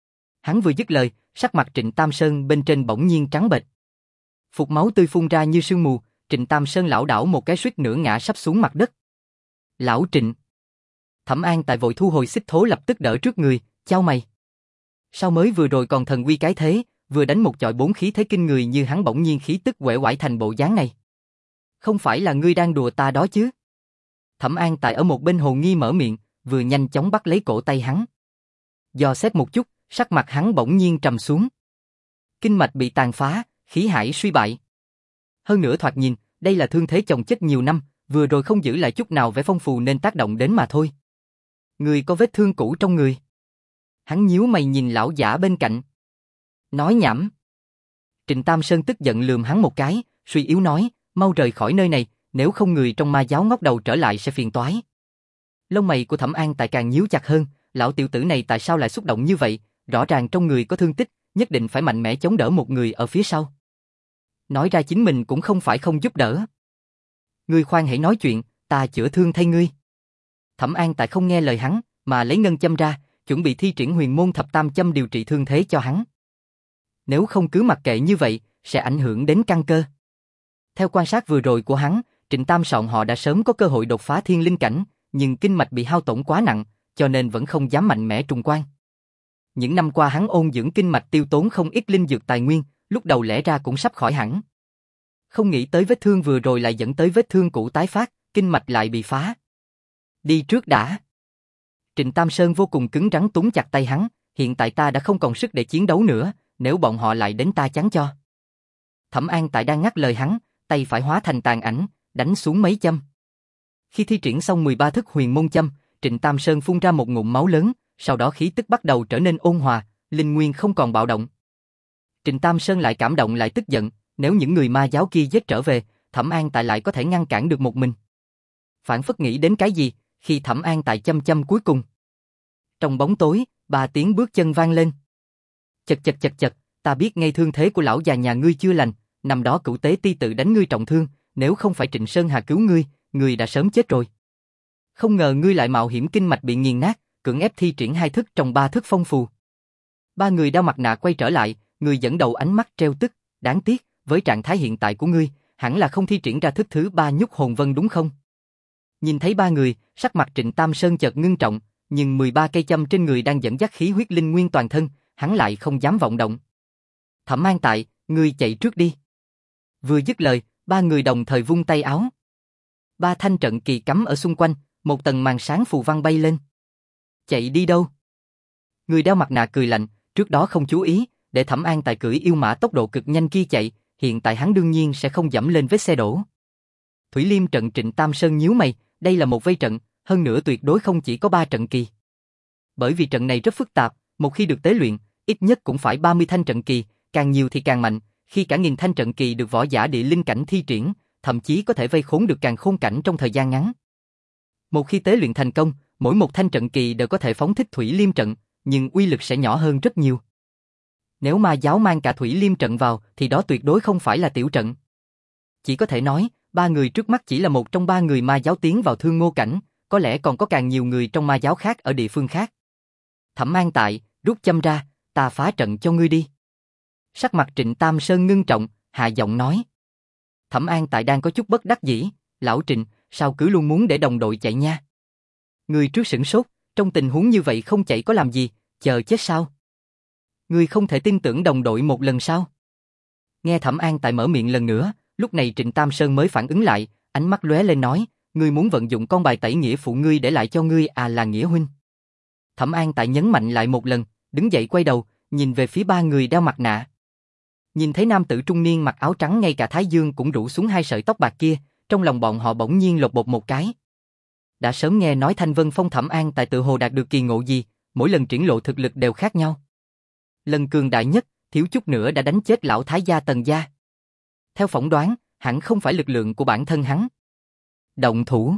Hắn vừa dứt lời, sắc mặt Trịnh Tam Sơn bên trên bỗng nhiên trắng bệch. Phục máu tươi phun ra như sương mù, Trịnh Tam Sơn lảo đảo một cái suýt nữa ngã sắp xuống mặt đất. Lão Trịnh. Thẩm An Tại vội thu hồi xích thố lập tức đỡ trước người, chau mày. Sao mới vừa rồi còn thần uy cái thế, vừa đánh một chọi bốn khí thế kinh người như hắn bỗng nhiên khí tức uể oải thành bộ dáng này. Không phải là ngươi đang đùa ta đó chứ? Thẩm An Tại ở một bên hồ nghi mở miệng, vừa nhanh chóng bắt lấy cổ tay hắn. Dò xét một chút, sắc mặt hắn bỗng nhiên trầm xuống. Kinh mạch bị tàn phá, khí hải suy bại. Hơn nữa thoạt nhìn, đây là thương thế chồng chất nhiều năm, vừa rồi không giữ lại chút nào vẻ phong phù nên tác động đến mà thôi. Người có vết thương cũ trong người. Hắn nhíu mày nhìn lão giả bên cạnh. Nói nhảm. Trịnh Tam Sơn tức giận lườm hắn một cái, suy yếu nói, mau rời khỏi nơi này, nếu không người trong ma giáo ngóc đầu trở lại sẽ phiền toái. Lông mày của Thẩm An Tại càng nhíu chặt hơn, lão tiểu tử này tại sao lại xúc động như vậy, rõ ràng trong người có thương tích, nhất định phải mạnh mẽ chống đỡ một người ở phía sau. Nói ra chính mình cũng không phải không giúp đỡ. Ngươi khoan hãy nói chuyện, ta chữa thương thay ngươi. Thẩm An Tại không nghe lời hắn, mà lấy ngân châm ra, chuẩn bị thi triển huyền môn thập tam châm điều trị thương thế cho hắn. Nếu không cứ mặc kệ như vậy, sẽ ảnh hưởng đến căn cơ. Theo quan sát vừa rồi của hắn, Trịnh Tam Sọn họ đã sớm có cơ hội đột phá thiên linh cảnh, nhưng kinh mạch bị hao tổn quá nặng, cho nên vẫn không dám mạnh mẽ trùng quan. Những năm qua hắn ôn dưỡng kinh mạch tiêu tốn không ít linh dược tài nguyên, lúc đầu lẽ ra cũng sắp khỏi hẳn. Không nghĩ tới vết thương vừa rồi lại dẫn tới vết thương cũ tái phát, kinh mạch lại bị phá. Đi trước đã. Trịnh Tam Sơn vô cùng cứng rắn túm chặt tay hắn, hiện tại ta đã không còn sức để chiến đấu nữa, nếu bọn họ lại đến ta chắn cho. Thẩm An Tại đang ngắt lời hắn, tay phải hóa thành tàn ảnh, đánh xuống mấy châm. Khi thi triển xong mười ba thức huyền môn châm, Trịnh Tam Sơn phun ra một ngụm máu lớn, sau đó khí tức bắt đầu trở nên ôn hòa, linh nguyên không còn bạo động. Trịnh Tam Sơn lại cảm động lại tức giận, nếu những người ma giáo kia giết trở về, Thẩm An Tại lại có thể ngăn cản được một mình. Phản phất nghĩ đến cái gì, khi Thẩm An Tại châm châm cuối cùng. Trong bóng tối, ba tiếng bước chân vang lên. Chật chật chật chật, ta biết ngay thương thế của lão già nhà ngươi chưa lành, năm đó Cửu Tế Ti tự đánh ngươi trọng thương, nếu không phải Trịnh Sơn Hà cứu ngươi, ngươi đã sớm chết rồi. Không ngờ ngươi lại mạo hiểm kinh mạch bị nghiền nát, cưỡng ép thi triển hai thức trong ba thức phong phù. Ba người đeo mặt nạ quay trở lại, người dẫn đầu ánh mắt treo tức, đáng tiếc, với trạng thái hiện tại của ngươi, hẳn là không thi triển ra thức thứ ba nhúc hồn vân đúng không? Nhìn thấy ba người, sắc mặt Trịnh Tam Sơn chợt ngưng trọng, nhưng mười ba cây châm trên người đang dẫn dắt khí huyết linh nguyên toàn thân, hắn lại không dám vọng động. Thẩm An Tại, ngươi chạy trước đi. Vừa dứt lời, ba người đồng thời vung tay áo. Ba thanh trận kỳ cắm ở xung quanh, một tầng màn sáng phù văn bay lên. Chạy đi đâu? Người đeo mặt nạ cười lạnh, trước đó không chú ý, để Thẩm An Tại cưỡi yêu mã tốc độ cực nhanh kia chạy, hiện tại hắn đương nhiên sẽ không dẫm lên vết xe đổ. Thủy Liêm trận Trịnh Tam Sơn nhíu mày, đây là một vây trận, hơn nữa tuyệt đối không chỉ có ba trận kỳ. Bởi vì trận này rất phức tạp, một khi được tế luyện, ít nhất cũng phải ba mươi thanh trận kỳ, càng nhiều thì càng mạnh, khi cả nghìn thanh trận kỳ được võ giả địa linh cảnh thi triển, thậm chí có thể vây khốn được càn khôn cảnh trong thời gian ngắn. Một khi tế luyện thành công, mỗi một thanh trận kỳ đều có thể phóng thích Thủy Liêm trận, nhưng uy lực sẽ nhỏ hơn rất nhiều. Nếu ma giáo mang cả Thủy Liêm trận vào, thì đó tuyệt đối không phải là tiểu trận. Chỉ có thể nói, ba người trước mắt chỉ là một trong ba người ma giáo tiến vào Thương Ngô cảnh, có lẽ còn có càng nhiều người trong ma giáo khác ở địa phương khác. Thẩm An Tại, rút châm ra, ta phá trận cho ngươi đi. Sắc mặt Trịnh Tam Sơn ngưng trọng, hạ giọng nói. Thẩm An Tại đang có chút bất đắc dĩ, lão Trịnh, sao cứ luôn muốn để đồng đội chạy nha? Ngươi trước sửng sốt, trong tình huống như vậy không chạy có làm gì, chờ chết sao? Ngươi không thể tin tưởng đồng đội một lần sao? Nghe Thẩm An Tại mở miệng lần nữa, lúc này Trịnh Tam Sơn mới phản ứng lại, ánh mắt lóe lên nói, ngươi muốn vận dụng con bài tẩy nghĩa phụ ngươi để lại cho ngươi à là nghĩa huynh. Thẩm An Tại nhấn mạnh lại một lần, đứng dậy quay đầu, nhìn về phía ba người đeo mặt nạ. Nhìn thấy nam tử trung niên mặc áo trắng ngay cả thái dương cũng rủ xuống hai sợi tóc bạc kia, trong lòng bọn họ bỗng nhiên lột bột một cái. Đã sớm nghe nói Thanh Vân Phong Thẩm An Tại tự hồ đạt được kỳ ngộ gì, mỗi lần triển lộ thực lực đều khác nhau. Lần cường đại nhất, thiếu chút nữa đã đánh chết lão thái gia Tần gia. Theo phỏng đoán, hẳn không phải lực lượng của bản thân hắn. Động thủ.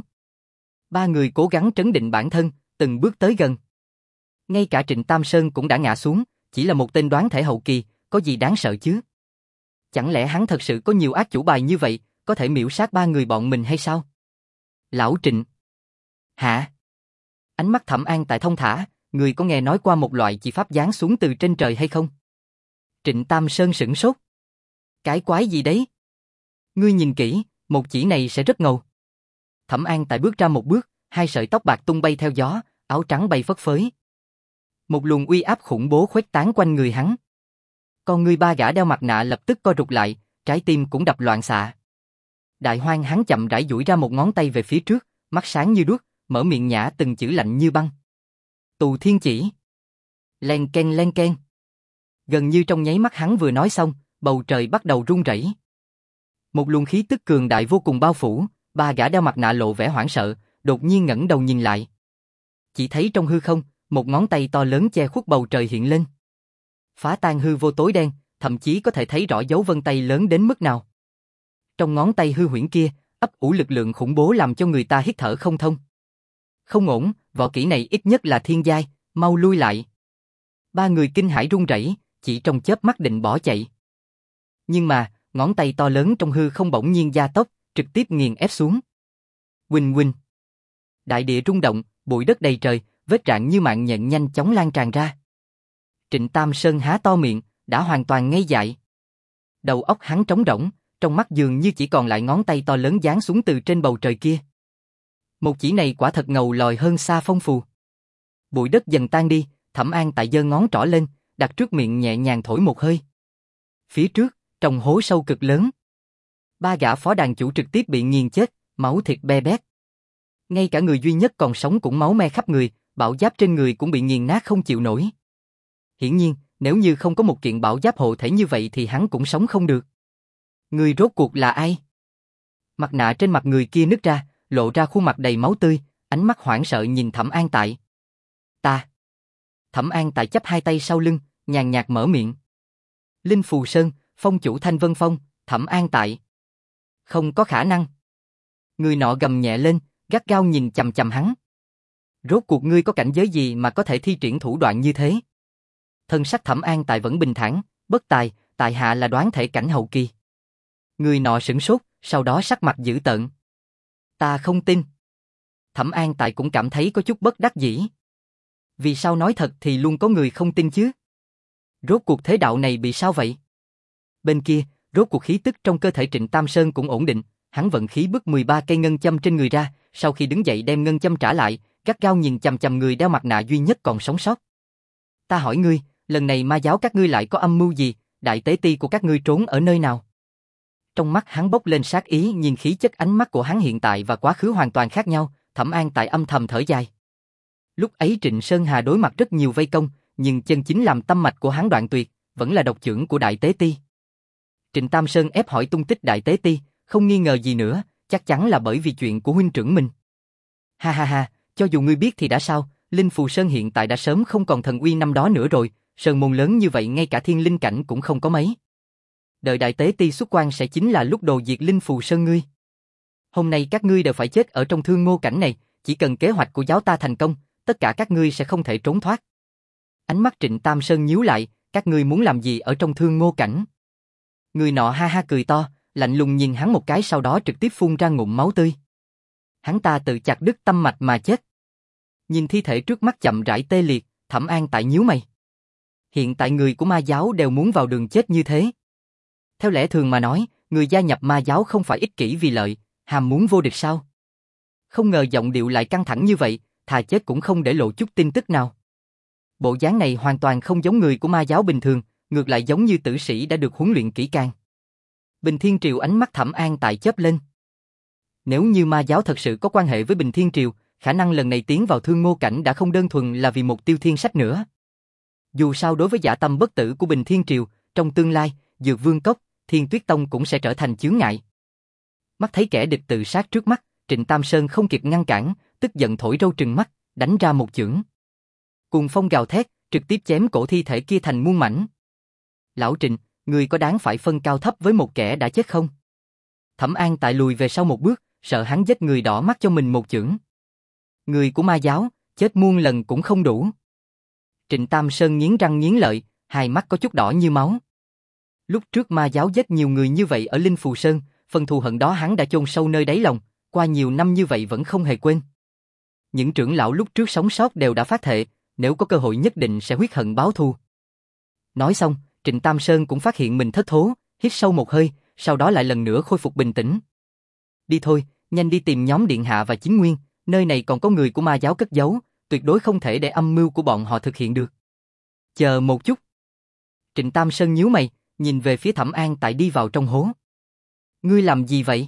Ba người cố gắng trấn định bản thân, từng bước tới gần. Ngay cả Trịnh Tam Sơn cũng đã ngã xuống, chỉ là một tên đoán thể hậu kỳ, có gì đáng sợ chứ? Chẳng lẽ hắn thật sự có nhiều ác chủ bài như vậy, có thể miểu sát ba người bọn mình hay sao? Lão Trịnh. Hả? Ánh mắt Thẩm An Tại thông thả, người có nghe nói qua một loại chỉ pháp giáng xuống từ trên trời hay không? Trịnh Tam Sơn sửng sốt. Cái quái gì đấy? Ngươi nhìn kỹ, một chỉ này sẽ rất ngầu. Thẩm An Tại bước ra một bước, hai sợi tóc bạc tung bay theo gió, áo trắng bay phất phới. Một luồng uy áp khủng bố khuếch tán quanh người hắn. Con người ba gã đeo mặt nạ lập tức co rụt lại, trái tim cũng đập loạn xạ. Đại Hoang hắn chậm rãi duỗi ra một ngón tay về phía trước, mắt sáng như đuốc, mở miệng nhả từng chữ lạnh như băng. Tù Thiên Chỉ. Len ken len ken. Gần như trong nháy mắt hắn vừa nói xong, bầu trời bắt đầu rung rẩy. Một luồng khí tức cường đại vô cùng bao phủ, ba gã đeo mặt nạ lộ vẻ hoảng sợ, đột nhiên ngẩng đầu nhìn lại. Chỉ thấy trong hư không, một ngón tay to lớn che khuất bầu trời hiện lên. Phá tan hư vô tối đen, thậm chí có thể thấy rõ dấu vân tay lớn đến mức nào. Trong ngón tay hư huyễn kia, ấp ủ lực lượng khủng bố làm cho người ta hít thở không thông. Không ổn, võ kỹ này ít nhất là thiên giai, mau lui lại. Ba người kinh hãi run rẩy, chỉ trong chớp mắt định bỏ chạy. Nhưng mà, ngón tay to lớn trong hư không bỗng nhiên gia tốc, trực tiếp nghiền ép xuống. Huỳnh huỳnh. Đại địa rung động, bụi đất đầy trời, vết rạn như mạng nhện nhanh chóng lan tràn ra. Trịnh Tam Sơn há to miệng, đã hoàn toàn ngây dại. Đầu óc hắn trống rỗng, trong mắt dường như chỉ còn lại ngón tay to lớn giáng xuống từ trên bầu trời kia. Một chỉ này quả thật ngầu lòi hơn xa phong phù. Bụi đất dần tan đi, Thẩm An Tại giơ ngón trỏ lên, đặt trước miệng nhẹ nhàng thổi một hơi. Phía trước, trong hố sâu cực lớn, ba gã phó đàn chủ trực tiếp bị nghiền chết, máu thịt be bét. Ngay cả người duy nhất còn sống cũng máu me khắp người, bảo giáp trên người cũng bị nghiền nát không chịu nổi. Hiển nhiên, nếu như không có một kiện bảo giáp hộ thể như vậy thì hắn cũng sống không được. Người rốt cuộc là ai? Mặt nạ trên mặt người kia nứt ra, lộ ra khuôn mặt đầy máu tươi, ánh mắt hoảng sợ nhìn Thẩm An Tại. Ta. Thẩm An Tại chắp hai tay sau lưng, nhàn nhạt mở miệng. Linh Phù Sơn, phong chủ Thanh Vân Phong, Thẩm An Tại. Không có khả năng. Người nọ gầm nhẹ lên, gắt gao nhìn chằm chằm hắn. Rốt cuộc ngươi có cảnh giới gì mà có thể thi triển thủ đoạn như thế? Thân sắc Thẩm An Tại vẫn bình thản, bất tài, tại hạ là đoán thể cảnh hậu kỳ. Người nọ sửng sốt, sau đó sắc mặt dữ tợn. Ta không tin. Thẩm An Tại cũng cảm thấy có chút bất đắc dĩ. Vì sao nói thật thì luôn có người không tin chứ? Rốt cuộc thế đạo này bị sao vậy? Bên kia, rốt cuộc khí tức trong cơ thể Trịnh Tam Sơn cũng ổn định, hắn vận khí bứt mười ba cây ngân châm trên người ra, sau khi đứng dậy đem ngân châm trả lại, gắt gao nhìn chằm chằm người đeo mặt nạ duy nhất còn sống sót. Ta hỏi ngươi, lần này ma giáo các ngươi lại có âm mưu gì, đại tế ti của các ngươi trốn ở nơi nào? Trong mắt hắn bốc lên sát ý, nhìn khí chất ánh mắt của hắn hiện tại và quá khứ hoàn toàn khác nhau, Thẩm An Tại âm thầm thở dài. Lúc ấy Trịnh Sơn Hà đối mặt rất nhiều vây công, nhưng chân chính làm tâm mạch của hắn đoạn tuyệt, vẫn là độc chưởng của đại tế ti. Trịnh Tam Sơn ép hỏi tung tích đại tế ti, không nghi ngờ gì nữa, chắc chắn là bởi vì chuyện của huynh trưởng mình. Ha ha ha, cho dù ngươi biết thì đã sao, Linh Phù Sơn hiện tại đã sớm không còn thần uy năm đó nữa rồi, sơn môn lớn như vậy ngay cả thiên linh cảnh cũng không có mấy. Đợi đại tế ti xuất quan sẽ chính là lúc đồ diệt Linh Phù Sơn ngươi. Hôm nay các ngươi đều phải chết ở trong Thương Ngô cảnh này, chỉ cần kế hoạch của giáo ta thành công, tất cả các ngươi sẽ không thể trốn thoát. Ánh mắt Trịnh Tam Sơn nhíu lại, các ngươi muốn làm gì ở trong Thương Ngô cảnh? Người nọ ha ha cười to, lạnh lùng nhìn hắn một cái sau đó trực tiếp phun ra ngụm máu tươi. Hắn ta tự chặt đứt tâm mạch mà chết. Nhìn thi thể trước mắt chậm rãi tê liệt, Thẩm An Tại nhíu mày. Hiện tại người của ma giáo đều muốn vào đường chết như thế. Theo lẽ thường mà nói, người gia nhập ma giáo không phải ích kỷ vì lợi, hàm muốn vô địch sao? Không ngờ giọng điệu lại căng thẳng như vậy, thà chết cũng không để lộ chút tin tức nào. Bộ dáng này hoàn toàn không giống người của ma giáo bình thường, ngược lại giống như tử sĩ đã được huấn luyện kỹ càng. Bình Thiên Triều ánh mắt Thẩm An Tại chớp lên. Nếu như ma giáo thật sự có quan hệ với Bình Thiên Triều, khả năng lần này tiến vào Thương Ngô cảnh đã không đơn thuần là vì mục tiêu thiên sách nữa. Dù sao đối với dạ tâm bất tử của Bình Thiên Triều, trong tương lai, Dược Vương Cốc, Thiên Tuyết Tông cũng sẽ trở thành chướng ngại. Mắt thấy kẻ địch tự sát trước mắt, Trịnh Tam Sơn không kịp ngăn cản, tức giận thổi râu trừng mắt, đánh ra một chưởng. Cuồng phong gào thét, trực tiếp chém cổ thi thể kia thành muôn mảnh. Lão Trịnh, người có đáng phải phân cao thấp với một kẻ đã chết không? Thẩm An Tại lùi về sau một bước, sợ hắn giết người đỏ mắt cho mình một chưởng. Người của ma giáo, chết muôn lần cũng không đủ. Trịnh Tam Sơn nghiến răng nghiến lợi, hai mắt có chút đỏ như máu. Lúc trước ma giáo giết nhiều người như vậy ở Linh Phù Sơn, phần thù hận đó hắn đã chôn sâu nơi đáy lòng, qua nhiều năm như vậy vẫn không hề quên. Những trưởng lão lúc trước sống sót đều đã phát thệ, nếu có cơ hội nhất định sẽ huyết hận báo thù. Nói xong, Trịnh Tam Sơn cũng phát hiện mình thất thố, hít sâu một hơi, sau đó lại lần nữa khôi phục bình tĩnh. Đi thôi, nhanh đi tìm nhóm Điện Hạ và Chính Nguyên, nơi này còn có người của ma giáo cất giấu, tuyệt đối không thể để âm mưu của bọn họ thực hiện được. Chờ một chút. Trịnh Tam Sơn nhíu mày, nhìn về phía Thẩm An Tại đi vào trong hố. Ngươi làm gì vậy?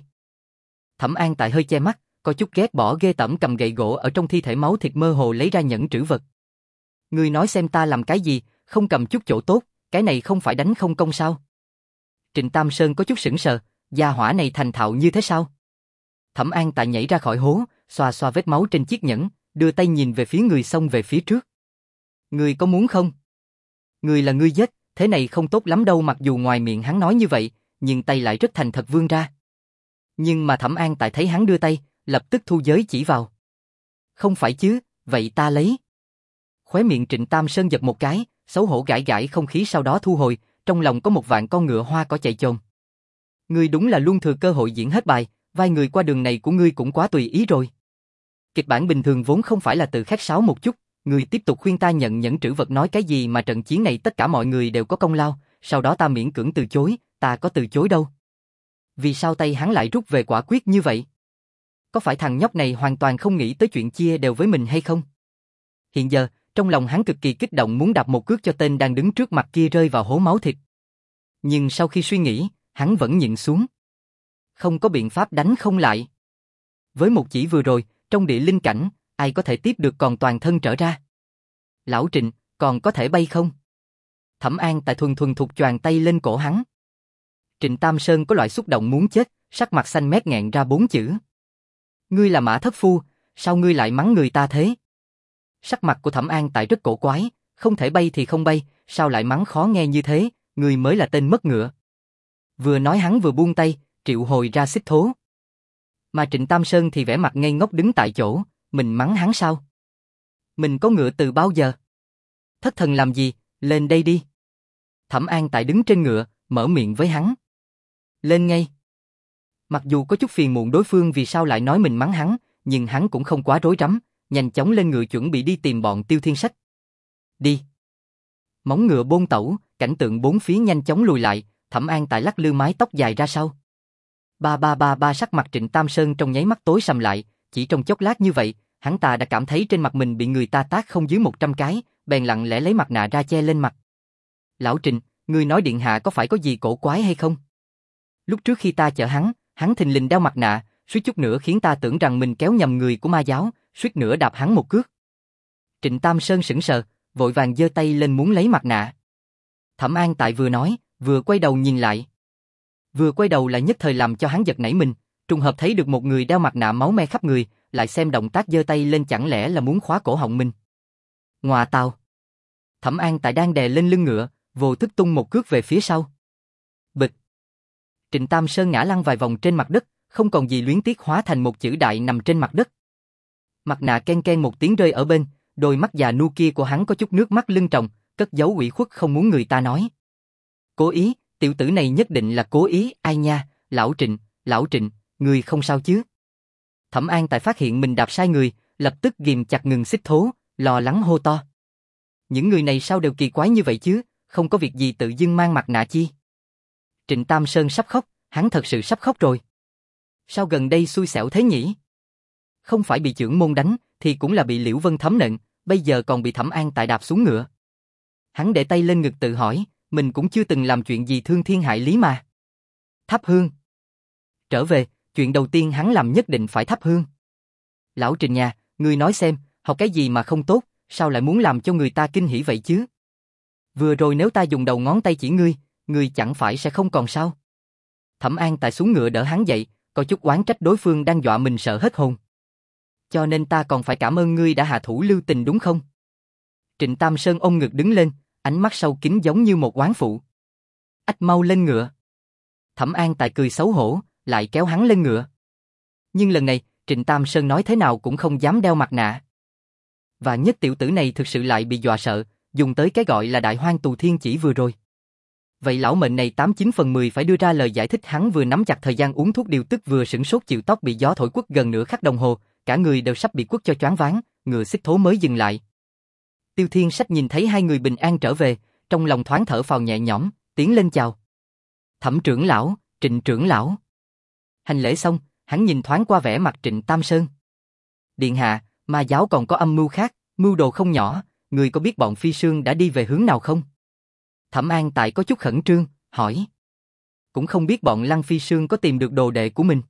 Thẩm An Tại hơi che mắt, có chút ghét bỏ ghê tởm cầm gậy gỗ ở trong thi thể máu thịt mơ hồ lấy ra nhẫn trữ vật. Ngươi nói xem ta làm cái gì, không cầm chút chỗ tốt, cái này không phải đánh không công sao? Trịnh Tam Sơn có chút sững sờ, gia hỏa này thành thạo như thế sao? Thẩm An Tại nhảy ra khỏi hố, xoa xoa vết máu trên chiếc nhẫn, đưa tay nhìn về phía người xông về phía trước. Ngươi có muốn không? Ngươi là ngươi giết, thế này không tốt lắm đâu, mặc dù ngoài miệng hắn nói như vậy, nhưng tay lại rất thành thật vươn ra. Nhưng mà Thẩm An Tại thấy hắn đưa tay, lập tức thu giới chỉ vào. Không phải chứ, vậy ta lấy. Khóe miệng Trịnh Tam Sơn giật một cái, xấu hổ gãi gãi không khí sau đó thu hồi, trong lòng có một vạn con ngựa hoa cỏ chạy chồn. Ngươi đúng là luôn thừa cơ hội diễn hết bài, vai người qua đường này của ngươi cũng quá tùy ý rồi. Kịch bản bình thường vốn không phải là tự khách sáo một chút, ngươi tiếp tục khuyên ta nhận nhẫn trữ vật nói cái gì mà trận chiến này tất cả mọi người đều có công lao, sau đó ta miễn cưỡng từ chối, ta có từ chối đâu. Vì sao tay hắn lại rút về quả quyết như vậy? Có phải thằng nhóc này hoàn toàn không nghĩ tới chuyện chia đều với mình hay không? Hiện giờ, trong lòng hắn cực kỳ kích động muốn đạp một cước cho tên đang đứng trước mặt kia rơi vào hố máu thịt. Nhưng sau khi suy nghĩ, hắn vẫn nhịn xuống. Không có biện pháp đánh không lại. Với một chỉ vừa rồi, trong địa linh cảnh, ai có thể tiếp được còn toàn thân trở ra? Lão Trịnh, còn có thể bay không? Thẩm An Tại thuần thuần thục choàng tay lên cổ hắn. Trịnh Tam Sơn có loại xúc động muốn chết, sắc mặt xanh mét nghẹn ra bốn chữ. Ngươi là Mã Thất Phu, sao ngươi lại mắng người ta thế? Sắc mặt của Thẩm An Tại rất cổ quái, không thể bay thì không bay, sao lại mắng khó nghe như thế, ngươi mới là tên mất ngựa. Vừa nói hắn vừa buông tay, triệu hồi ra xích thố. Mà Trịnh Tam Sơn thì vẻ mặt ngây ngốc đứng tại chỗ, mình mắng hắn sao? Mình có ngựa từ bao giờ? Thất thần làm gì, lên đây đi. Thẩm An Tại đứng trên ngựa, mở miệng với hắn. Lên ngay. Mặc dù có chút phiền muộn đối phương vì sao lại nói mình mắng hắn, nhưng hắn cũng không quá rối rắm, nhanh chóng lên ngựa chuẩn bị đi tìm bọn Tiêu Thiên Sách. Đi. Móng ngựa bôn tẩu, cảnh tượng bốn phía nhanh chóng lùi lại, Thẩm An Tại lắc lư mái tóc dài ra sau. Ba ba ba ba sắc mặt Trịnh Tam Sơn trong nháy mắt tối sầm lại, chỉ trong chốc lát như vậy, hắn ta đã cảm thấy trên mặt mình bị người ta tát không dưới một trăm cái, bèn lặng lẽ lấy mặt nạ ra che lên mặt. Lão Trịnh, ngươi nói điện hạ có phải có gì cổ quái hay không? Lúc trước khi ta chở hắn, hắn thình lình đeo mặt nạ, suýt chút nữa khiến ta tưởng rằng mình kéo nhầm người của ma giáo, suýt nữa đạp hắn một cước. Trịnh Tam Sơn sững sờ, vội vàng giơ tay lên muốn lấy mặt nạ. Thẩm An Tại vừa nói, vừa quay đầu nhìn lại. Vừa quay đầu là nhất thời làm cho hắn giật nảy mình, trùng hợp thấy được một người đeo mặt nạ máu me khắp người, lại xem động tác giơ tay lên chẳng lẽ là muốn khóa cổ họng mình. Ngoà tào. Thẩm An Tại đang đè lên lưng ngựa, vô thức tung một cước về phía sau. Bịch. Trịnh Tam Sơn ngã lăn vài vòng trên mặt đất, không còn gì luyến tiếc hóa thành một chữ đại nằm trên mặt đất. Mặt nạ ken ken một tiếng rơi ở bên, đôi mắt già nua kia của hắn có chút nước mắt lưng tròng, cất giấu ủy khuất không muốn người ta nói. Cố ý, tiểu tử này nhất định là cố ý, ai nha, lão Trịnh, lão Trịnh, người không sao chứ? Thẩm An Tại phát hiện mình đạp sai người, lập tức ghìm chặt ngừng xích thố, lo lắng hô to. Những người này sao đều kỳ quái như vậy chứ, không có việc gì tự dưng mang mặt nạ chi? Trịnh Tam Sơn sắp khóc, hắn thật sự sắp khóc rồi. Sao gần đây xui xẻo thế nhỉ? Không phải bị chưởng môn đánh, thì cũng là bị Liễu Vân Thấm nện, bây giờ còn bị Thẩm An Tại đạp xuống ngựa. Hắn để tay lên ngực tự hỏi, mình cũng chưa từng làm chuyện gì thương thiên hại lý mà. Thắp hương. Trở về, chuyện đầu tiên hắn làm nhất định phải thắp hương. Lão Trịnh nhà, ngươi nói xem, học cái gì mà không tốt, sao lại muốn làm cho người ta kinh hỉ vậy chứ? Vừa rồi nếu ta dùng đầu ngón tay chỉ ngươi, ngươi chẳng phải sẽ không còn sao? Thẩm An Tại xuống ngựa đỡ hắn dậy, có chút oán trách đối phương đang dọa mình sợ hết hồn. Cho nên ta còn phải cảm ơn ngươi đã hạ thủ lưu tình đúng không? Trịnh Tam Sơn ôm ngực đứng lên, ánh mắt sâu kín giống như một oán phụ. Ách mau lên ngựa. Thẩm An Tại cười xấu hổ, lại kéo hắn lên ngựa. Nhưng lần này, Trịnh Tam Sơn nói thế nào cũng không dám đeo mặt nạ. Và nhất tiểu tử này thực sự lại bị dọa sợ, dùng tới cái gọi là đại hoang tù thiên chỉ vừa rồi. Vậy lão mệnh này tám chín phần mười phải đưa ra lời giải thích, hắn vừa nắm chặt thời gian uống thuốc điều tức vừa sửng sốt chịu tóc bị gió thổi quất gần nửa khắc đồng hồ, cả người đều sắp bị quất cho choáng váng, ngựa xích thố mới dừng lại. Tiêu Thiên Sách nhìn thấy hai người bình an trở về, trong lòng thoáng thở phào nhẹ nhõm, tiến lên chào. Thẩm trưởng lão, Trịnh trưởng lão. Hành lễ xong, hắn nhìn thoáng qua vẻ mặt Trịnh Tam Sơn. Điện hạ, ma giáo còn có âm mưu khác, mưu đồ không nhỏ, người có biết bọn Phi Sương đã đi về hướng nào không? Thẩm An Tại có chút khẩn trương, hỏi. Cũng không biết bọn Lăng Phi Sương có tìm được đồ đệ của mình.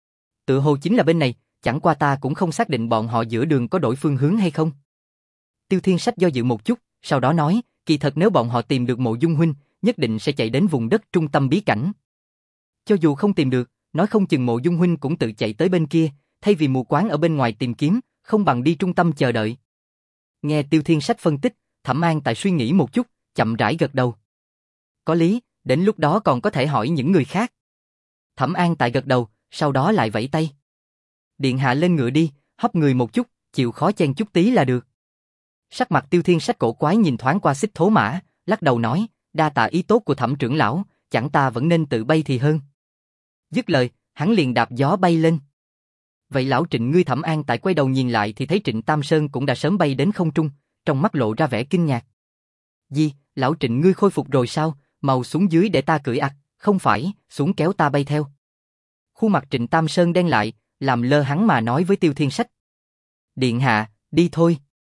Tự hồ chính là bên này, chẳng qua ta cũng không xác định bọn họ giữa đường có đổi phương hướng hay không. Tiêu Thiên Sách do dự một chút, sau đó nói, kỳ thật nếu bọn họ tìm được Mộ Dung huynh, nhất định sẽ chạy đến vùng đất trung tâm bí cảnh. Cho dù không tìm được, nói không chừng Mộ Dung huynh cũng tự chạy tới bên kia, thay vì mù quáng ở bên ngoài tìm kiếm, không bằng đi trung tâm chờ đợi. Nghe Tiêu Thiên Sách phân tích, Thẩm An Tại suy nghĩ một chút, chậm rãi gật đầu. Có lý, đến lúc đó còn có thể hỏi những người khác. Thẩm An Tại gật đầu, sau đó lại vẫy tay. Điện hạ lên ngựa đi, hấp người một chút, chịu khó chen chút tí là được. Sắc mặt Tiêu Thiên Sách cổ quái nhìn thoáng qua xích thố mã, lắc đầu nói, đa tạ ý tốt của Thẩm trưởng lão, chẳng ta vẫn nên tự bay thì hơn. Dứt lời, hắn liền đạp gió bay lên. Vậy lão Trịnh ngươi Thẩm An Tại quay đầu nhìn lại thì thấy Trịnh Tam Sơn cũng đã sớm bay đến không trung, trong mắt lộ ra vẻ kinh ngạc. Gì, lão Trịnh ngươi khôi phục rồi sao, mau xuống dưới để ta cưỡi ặc, không phải, xuống kéo ta bay theo. Khuôn mặt Trịnh Tam Sơn đen lại, làm lơ hắn mà nói với Tiêu Thiên Sách. Điện hạ, đi thôi.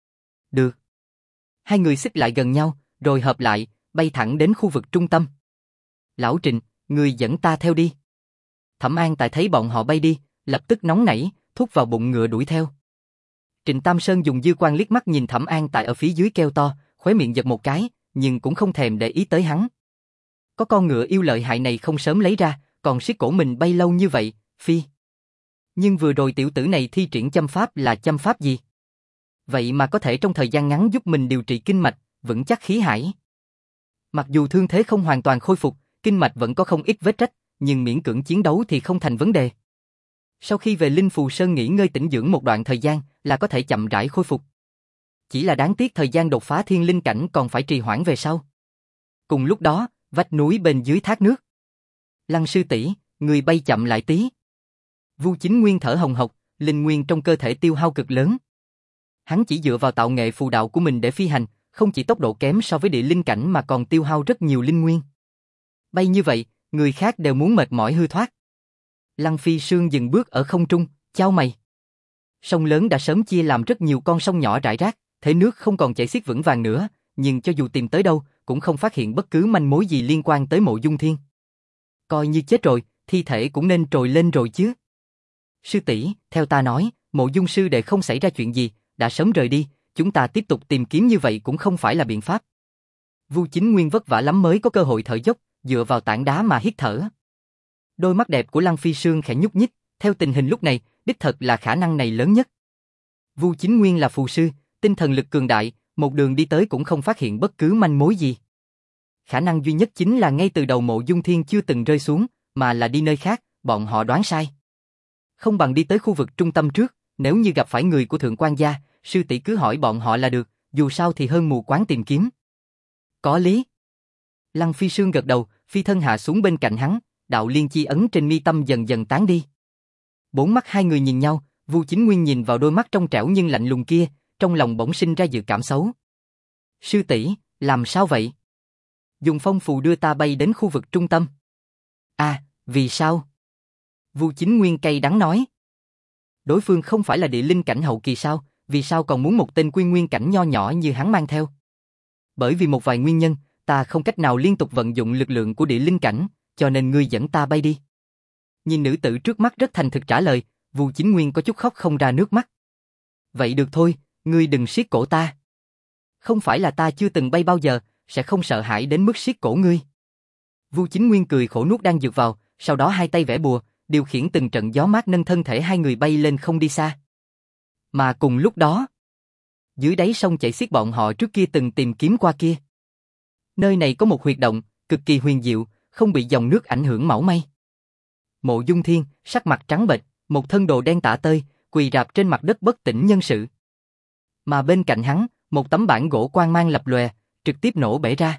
Được. Hai người xích lại gần nhau, rồi hợp lại, bay thẳng đến khu vực trung tâm. Lão Trịnh, ngươi dẫn ta theo đi. Thẩm An Tại thấy bọn họ bay đi, lập tức nóng nảy, thúc vào bụng ngựa đuổi theo. Trịnh Tam Sơn dùng dư quan liếc mắt nhìn Thẩm An Tại ở phía dưới kêu to, khóe miệng giật một cái, nhưng cũng không thèm để ý tới hắn. Có con ngựa yêu lợi hại này không sớm lấy ra, còn siết cổ mình bay lâu như vậy, phi. Nhưng vừa rồi tiểu tử này thi triển châm pháp là châm pháp gì? Vậy mà có thể trong thời gian ngắn giúp mình điều trị kinh mạch, vững chắc khí hải. Mặc dù thương thế không hoàn toàn khôi phục, kinh mạch vẫn có không ít vết rách, nhưng miễn cưỡng chiến đấu thì không thành vấn đề. Sau khi về Linh Phù Sơn nghỉ ngơi tĩnh dưỡng một đoạn thời gian là có thể chậm rãi khôi phục. Chỉ là đáng tiếc thời gian đột phá thiên linh cảnh còn phải trì hoãn về sau. Cùng lúc đó, vách núi bên dưới thác nước. Lăng sư tỷ, người bay chậm lại tí. Vu Chính Nguyên thở hồng hộc, linh nguyên trong cơ thể tiêu hao cực lớn. Hắn chỉ dựa vào tạo nghệ phù đạo của mình để phi hành, không chỉ tốc độ kém so với địa linh cảnh mà còn tiêu hao rất nhiều linh nguyên. Bay như vậy, người khác đều muốn mệt mỏi hư thoát. Lăng Phi Sương dừng bước ở không trung, chau mày. Sông lớn đã sớm chia làm rất nhiều con sông nhỏ rải rác, thế nước không còn chảy xiết vững vàng nữa, nhưng cho dù tìm tới đâu, cũng không phát hiện bất cứ manh mối gì liên quan tới Mộ Dung Thiên. Coi như chết rồi, thi thể cũng nên trồi lên rồi chứ. Sư tỷ, theo ta nói, Mộ Dung sư đệ không xảy ra chuyện gì, đã sớm rời đi, chúng ta tiếp tục tìm kiếm như vậy cũng không phải là biện pháp. Vu Chính Nguyên vất vả lắm mới có cơ hội thở dốc, dựa vào tảng đá mà hít thở. Đôi mắt đẹp của Lăng Phi Sương khẽ nhúc nhích, theo tình hình lúc này, đích thật là khả năng này lớn nhất. Vu Chính Nguyên là phù sư, tinh thần lực cường đại, một đường đi tới cũng không phát hiện bất cứ manh mối gì. Khả năng duy nhất chính là ngay từ đầu Mộ Dung Thiên chưa từng rơi xuống, mà là đi nơi khác, bọn họ đoán sai. Không bằng đi tới khu vực trung tâm trước, nếu như gặp phải người của Thượng Quan gia, sư tỷ cứ hỏi bọn họ là được, dù sao thì hơn mù quáng tìm kiếm. Có lý. Lăng Phi Sương gật đầu, phi thân hạ xuống bên cạnh hắn, đạo liên chi ấn trên mi tâm dần dần tán đi. Bốn mắt hai người nhìn nhau, Vu Chính Nguyên nhìn vào đôi mắt trong trẻo nhưng lạnh lùng kia, trong lòng bỗng sinh ra dự cảm xấu. Sư tỷ, làm sao vậy? Dùng phong phù đưa ta bay đến khu vực trung tâm. À, vì sao? Vu Chính Nguyên cay đắng nói. Đối phương không phải là địa linh cảnh hậu kỳ sao, vì sao còn muốn một tên quy nguyên cảnh nho nhỏ như hắn mang theo? Bởi vì một vài nguyên nhân, ta không cách nào liên tục vận dụng lực lượng của địa linh cảnh, cho nên ngươi dẫn ta bay đi. Nhìn nữ tử trước mắt rất thành thực trả lời, Vu Chính Nguyên có chút khóc không ra nước mắt. Vậy được thôi, ngươi đừng siết cổ ta. Không phải là ta chưa từng bay bao giờ, sẽ không sợ hãi đến mức siết cổ ngươi. Vu Chính Nguyên cười khổ nuốt đang dược vào, sau đó hai tay vẽ bùa, điều khiển từng trận gió mát nâng thân thể hai người bay lên không đi xa. Mà cùng lúc đó, dưới đáy sông chảy xiết bọn họ trước kia từng tìm kiếm qua kia. Nơi này có một huyệt động, cực kỳ huyền diệu, không bị dòng nước ảnh hưởng mảy may. Mộ Dung Thiên, sắc mặt trắng bệch, một thân đồ đen tả tơi, quỳ rạp trên mặt đất bất tỉnh nhân sự. Mà bên cạnh hắn, một tấm bảng gỗ quang mang lập lòe, trực tiếp nổ bể ra.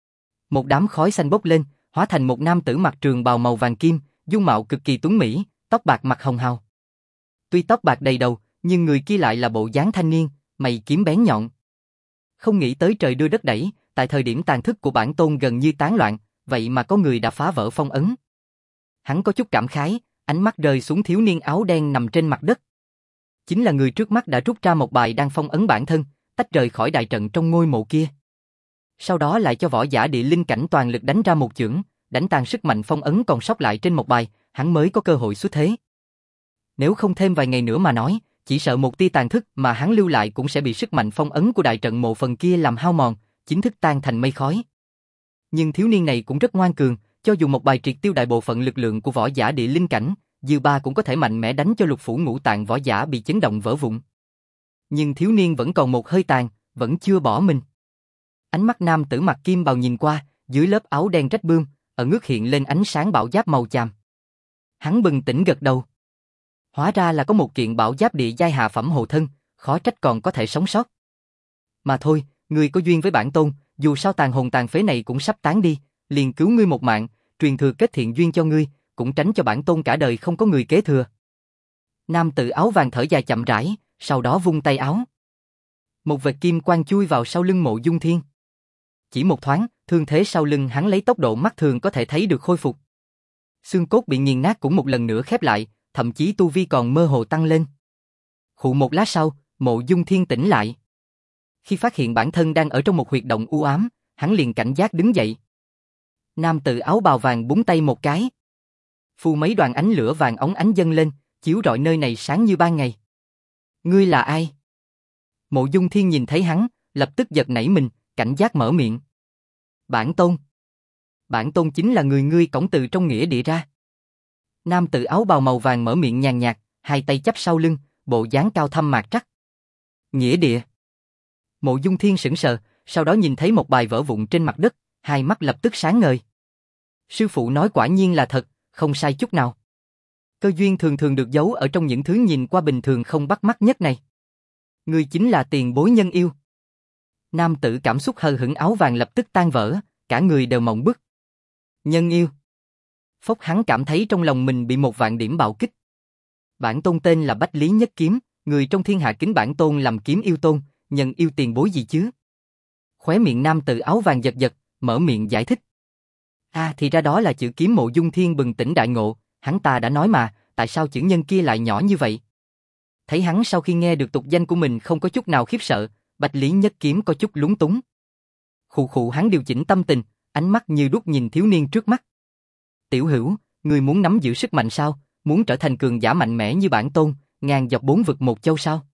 Một đám khói xanh bốc lên, hóa thành một nam tử mặc trường bào màu vàng kim, dung mạo cực kỳ tuấn mỹ, tóc bạc mặt hồng hào. Tuy tóc bạc đầy đầu, nhưng người kia lại là bộ dáng thanh niên, mày kiếm bén nhọn. Không nghĩ tới trời đưa đất đẩy, tại thời điểm tàn thức của bản tôn gần như tán loạn, vậy mà có người đã phá vỡ phong ấn. Hắn có chút cảm khái, ánh mắt rơi xuống thiếu niên áo đen nằm trên mặt đất. Chính là người trước mắt đã rút ra một bài đang phong ấn bản thân, tách rời khỏi đại trận trong ngôi mộ kia. Sau đó lại cho võ giả địa linh cảnh toàn lực đánh ra một chưởng, đánh tan sức mạnh phong ấn còn sót lại trên một bài, hắn mới có cơ hội xuất thế. Nếu không thêm vài ngày nữa mà nói, chỉ sợ một tia tàn thức mà hắn lưu lại cũng sẽ bị sức mạnh phong ấn của đại trận mộ phần kia làm hao mòn, chính thức tan thành mây khói. Nhưng thiếu niên này cũng rất ngoan cường, cho dù một bài triệt tiêu đại bộ phận lực lượng của võ giả địa linh cảnh, dư ba cũng có thể mạnh mẽ đánh cho lục phủ ngũ tạng võ giả bị chấn động vỡ vụn. Nhưng thiếu niên vẫn còn một hơi tàn, vẫn chưa bỏ mình. Ánh mắt nam tử mặc kim bào nhìn qua, dưới lớp áo đen rách bươm, ở ngước hiện lên ánh sáng bảo giáp màu chàm. Hắn bừng tỉnh gật đầu. Hóa ra là có một kiện bảo giáp địa giai hạ phẩm hộ thân, khó trách còn có thể sống sót. Mà thôi, ngươi có duyên với bản tôn, dù sao tàn hồn tàn phế này cũng sắp tán đi, liền cứu ngươi một mạng, truyền thừa kết thiện duyên cho ngươi, cũng tránh cho bản tôn cả đời không có người kế thừa. Nam tử áo vàng thở dài chậm rãi, sau đó vung tay áo. Một vệt kim quang chui vào sau lưng Mộ Dung Thiên. Chỉ một thoáng, thương thế sau lưng hắn lấy tốc độ mắt thường có thể thấy được khôi phục. Xương cốt bị nghiền nát cũng một lần nữa khép lại, thậm chí tu vi còn mơ hồ tăng lên. Khụ một lát sau, Mộ Dung Thiên tỉnh lại. Khi phát hiện bản thân đang ở trong một huyệt động u ám, hắn liền cảnh giác đứng dậy. Nam tử áo bào vàng búng tay một cái. Phu mấy đoàn ánh lửa vàng óng ánh dâng lên, chiếu rọi nơi này sáng như ban ngày. Ngươi là ai? Mộ Dung Thiên nhìn thấy hắn, lập tức giật nảy mình, cảnh giác mở miệng. Bản tôn. Bản tôn chính là người ngươi cõng từ trong nghĩa địa ra. Nam tử áo bào màu vàng mở miệng nhàn nhạt, hai tay chắp sau lưng, bộ dáng cao thâm mạc trắc. Nghĩa địa. Mộ Dung Thiên sững sờ, sau đó nhìn thấy một bài vỡ vụn trên mặt đất, hai mắt lập tức sáng ngời. Sư phụ nói quả nhiên là thật, không sai chút nào. Cơ duyên thường thường được giấu ở trong những thứ nhìn qua bình thường không bắt mắt nhất này. Ngươi chính là tiền bối nhân yêu. Nam tử cảm xúc hờ hững áo vàng lập tức tan vỡ, cả người đều mộng bức. Nhân yêu. Phốc hắn cảm thấy trong lòng mình bị một vạn điểm bạo kích. Bản tôn tên là Bách Lý Nhất Kiếm, người trong thiên hạ kính bản tôn làm kiếm yêu tôn, nhân yêu tiền bối gì chứ? Khóe miệng nam tử áo vàng giật giật, mở miệng giải thích. À thì ra đó là chữ kiếm. Mộ Dung Thiên bừng tỉnh đại ngộ, hắn ta đã nói mà, tại sao chữ nhân kia lại nhỏ như vậy? Thấy hắn sau khi nghe được tục danh của mình không có chút nào khiếp sợ, Bách Lý Nhất Kiếm có chút lúng túng. Khụ khụ hắn điều chỉnh tâm tình, ánh mắt như đuốc nhìn thiếu niên trước mắt. Tiểu hữu, ngươi muốn nắm giữ sức mạnh sao? Muốn trở thành cường giả mạnh mẽ như bản tôn, ngàn dọc bốn vực một châu sao?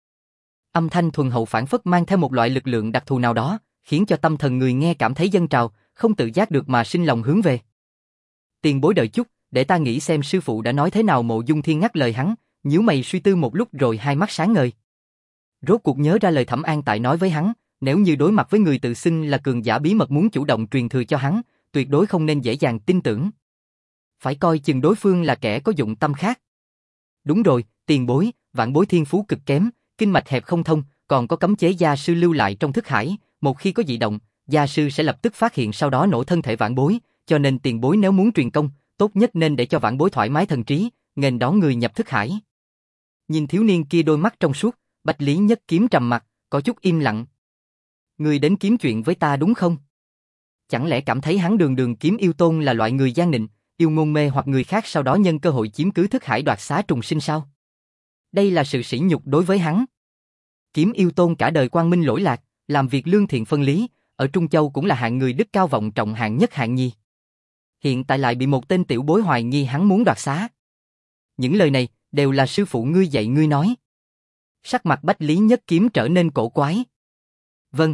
Âm thanh thuần hậu phảng phất mang theo một loại lực lượng đặc thù nào đó, khiến cho tâm thần người nghe cảm thấy dâng trào, không tự giác được mà sinh lòng hướng về. Tiền bối đợi chút, để ta nghĩ xem sư phụ đã nói thế nào. Mộ Dung Thiên ngắt lời hắn, nhíu mày suy tư một lúc rồi hai mắt sáng ngời. Rốt cuộc nhớ ra lời Thẩm An Tại nói với hắn, nếu như đối mặt với người tự xưng là cường giả bí mật muốn chủ động truyền thừa cho hắn, tuyệt đối không nên dễ dàng tin tưởng. Phải coi chừng đối phương là kẻ có dụng tâm khác. Đúng rồi, tiền bối, vãn bối thiên phú cực kém, kinh mạch hẹp không thông, còn có cấm chế gia sư lưu lại trong thức hải, một khi có dị động, gia sư sẽ lập tức phát hiện sau đó nổ thân thể vãn bối, cho nên tiền bối nếu muốn truyền công, tốt nhất nên để cho vãn bối thoải mái thần trí, nghênh đón người nhập thức hải. Nhìn thiếu niên kia đôi mắt trong suốt, Bách Lý Nhất Kiếm trầm mặt, có chút im lặng. Ngươi đến kiếm chuyện với ta đúng không? Chẳng lẽ cảm thấy hắn đường đường kiếm yêu tôn là loại người gian nịnh, yêu ngôn mê hoặc người khác sau đó nhân cơ hội chiếm cứ thức hải đoạt xá trùng sinh sao? Đây là sự sỉ nhục đối với hắn. Kiếm yêu tôn cả đời quang minh lỗi lạc, làm việc lương thiện phân lý, ở Trung Châu cũng là hạng người đức cao vọng trọng hạng nhất hạng nhi. Hiện tại lại bị một tên tiểu bối hoài nghi hắn muốn đoạt xá. Những lời này đều là sư phụ ngươi dạy ngươi nói. Sắc mặt Bách Lý Nhất Kiếm trở nên cổ quái. Vâng.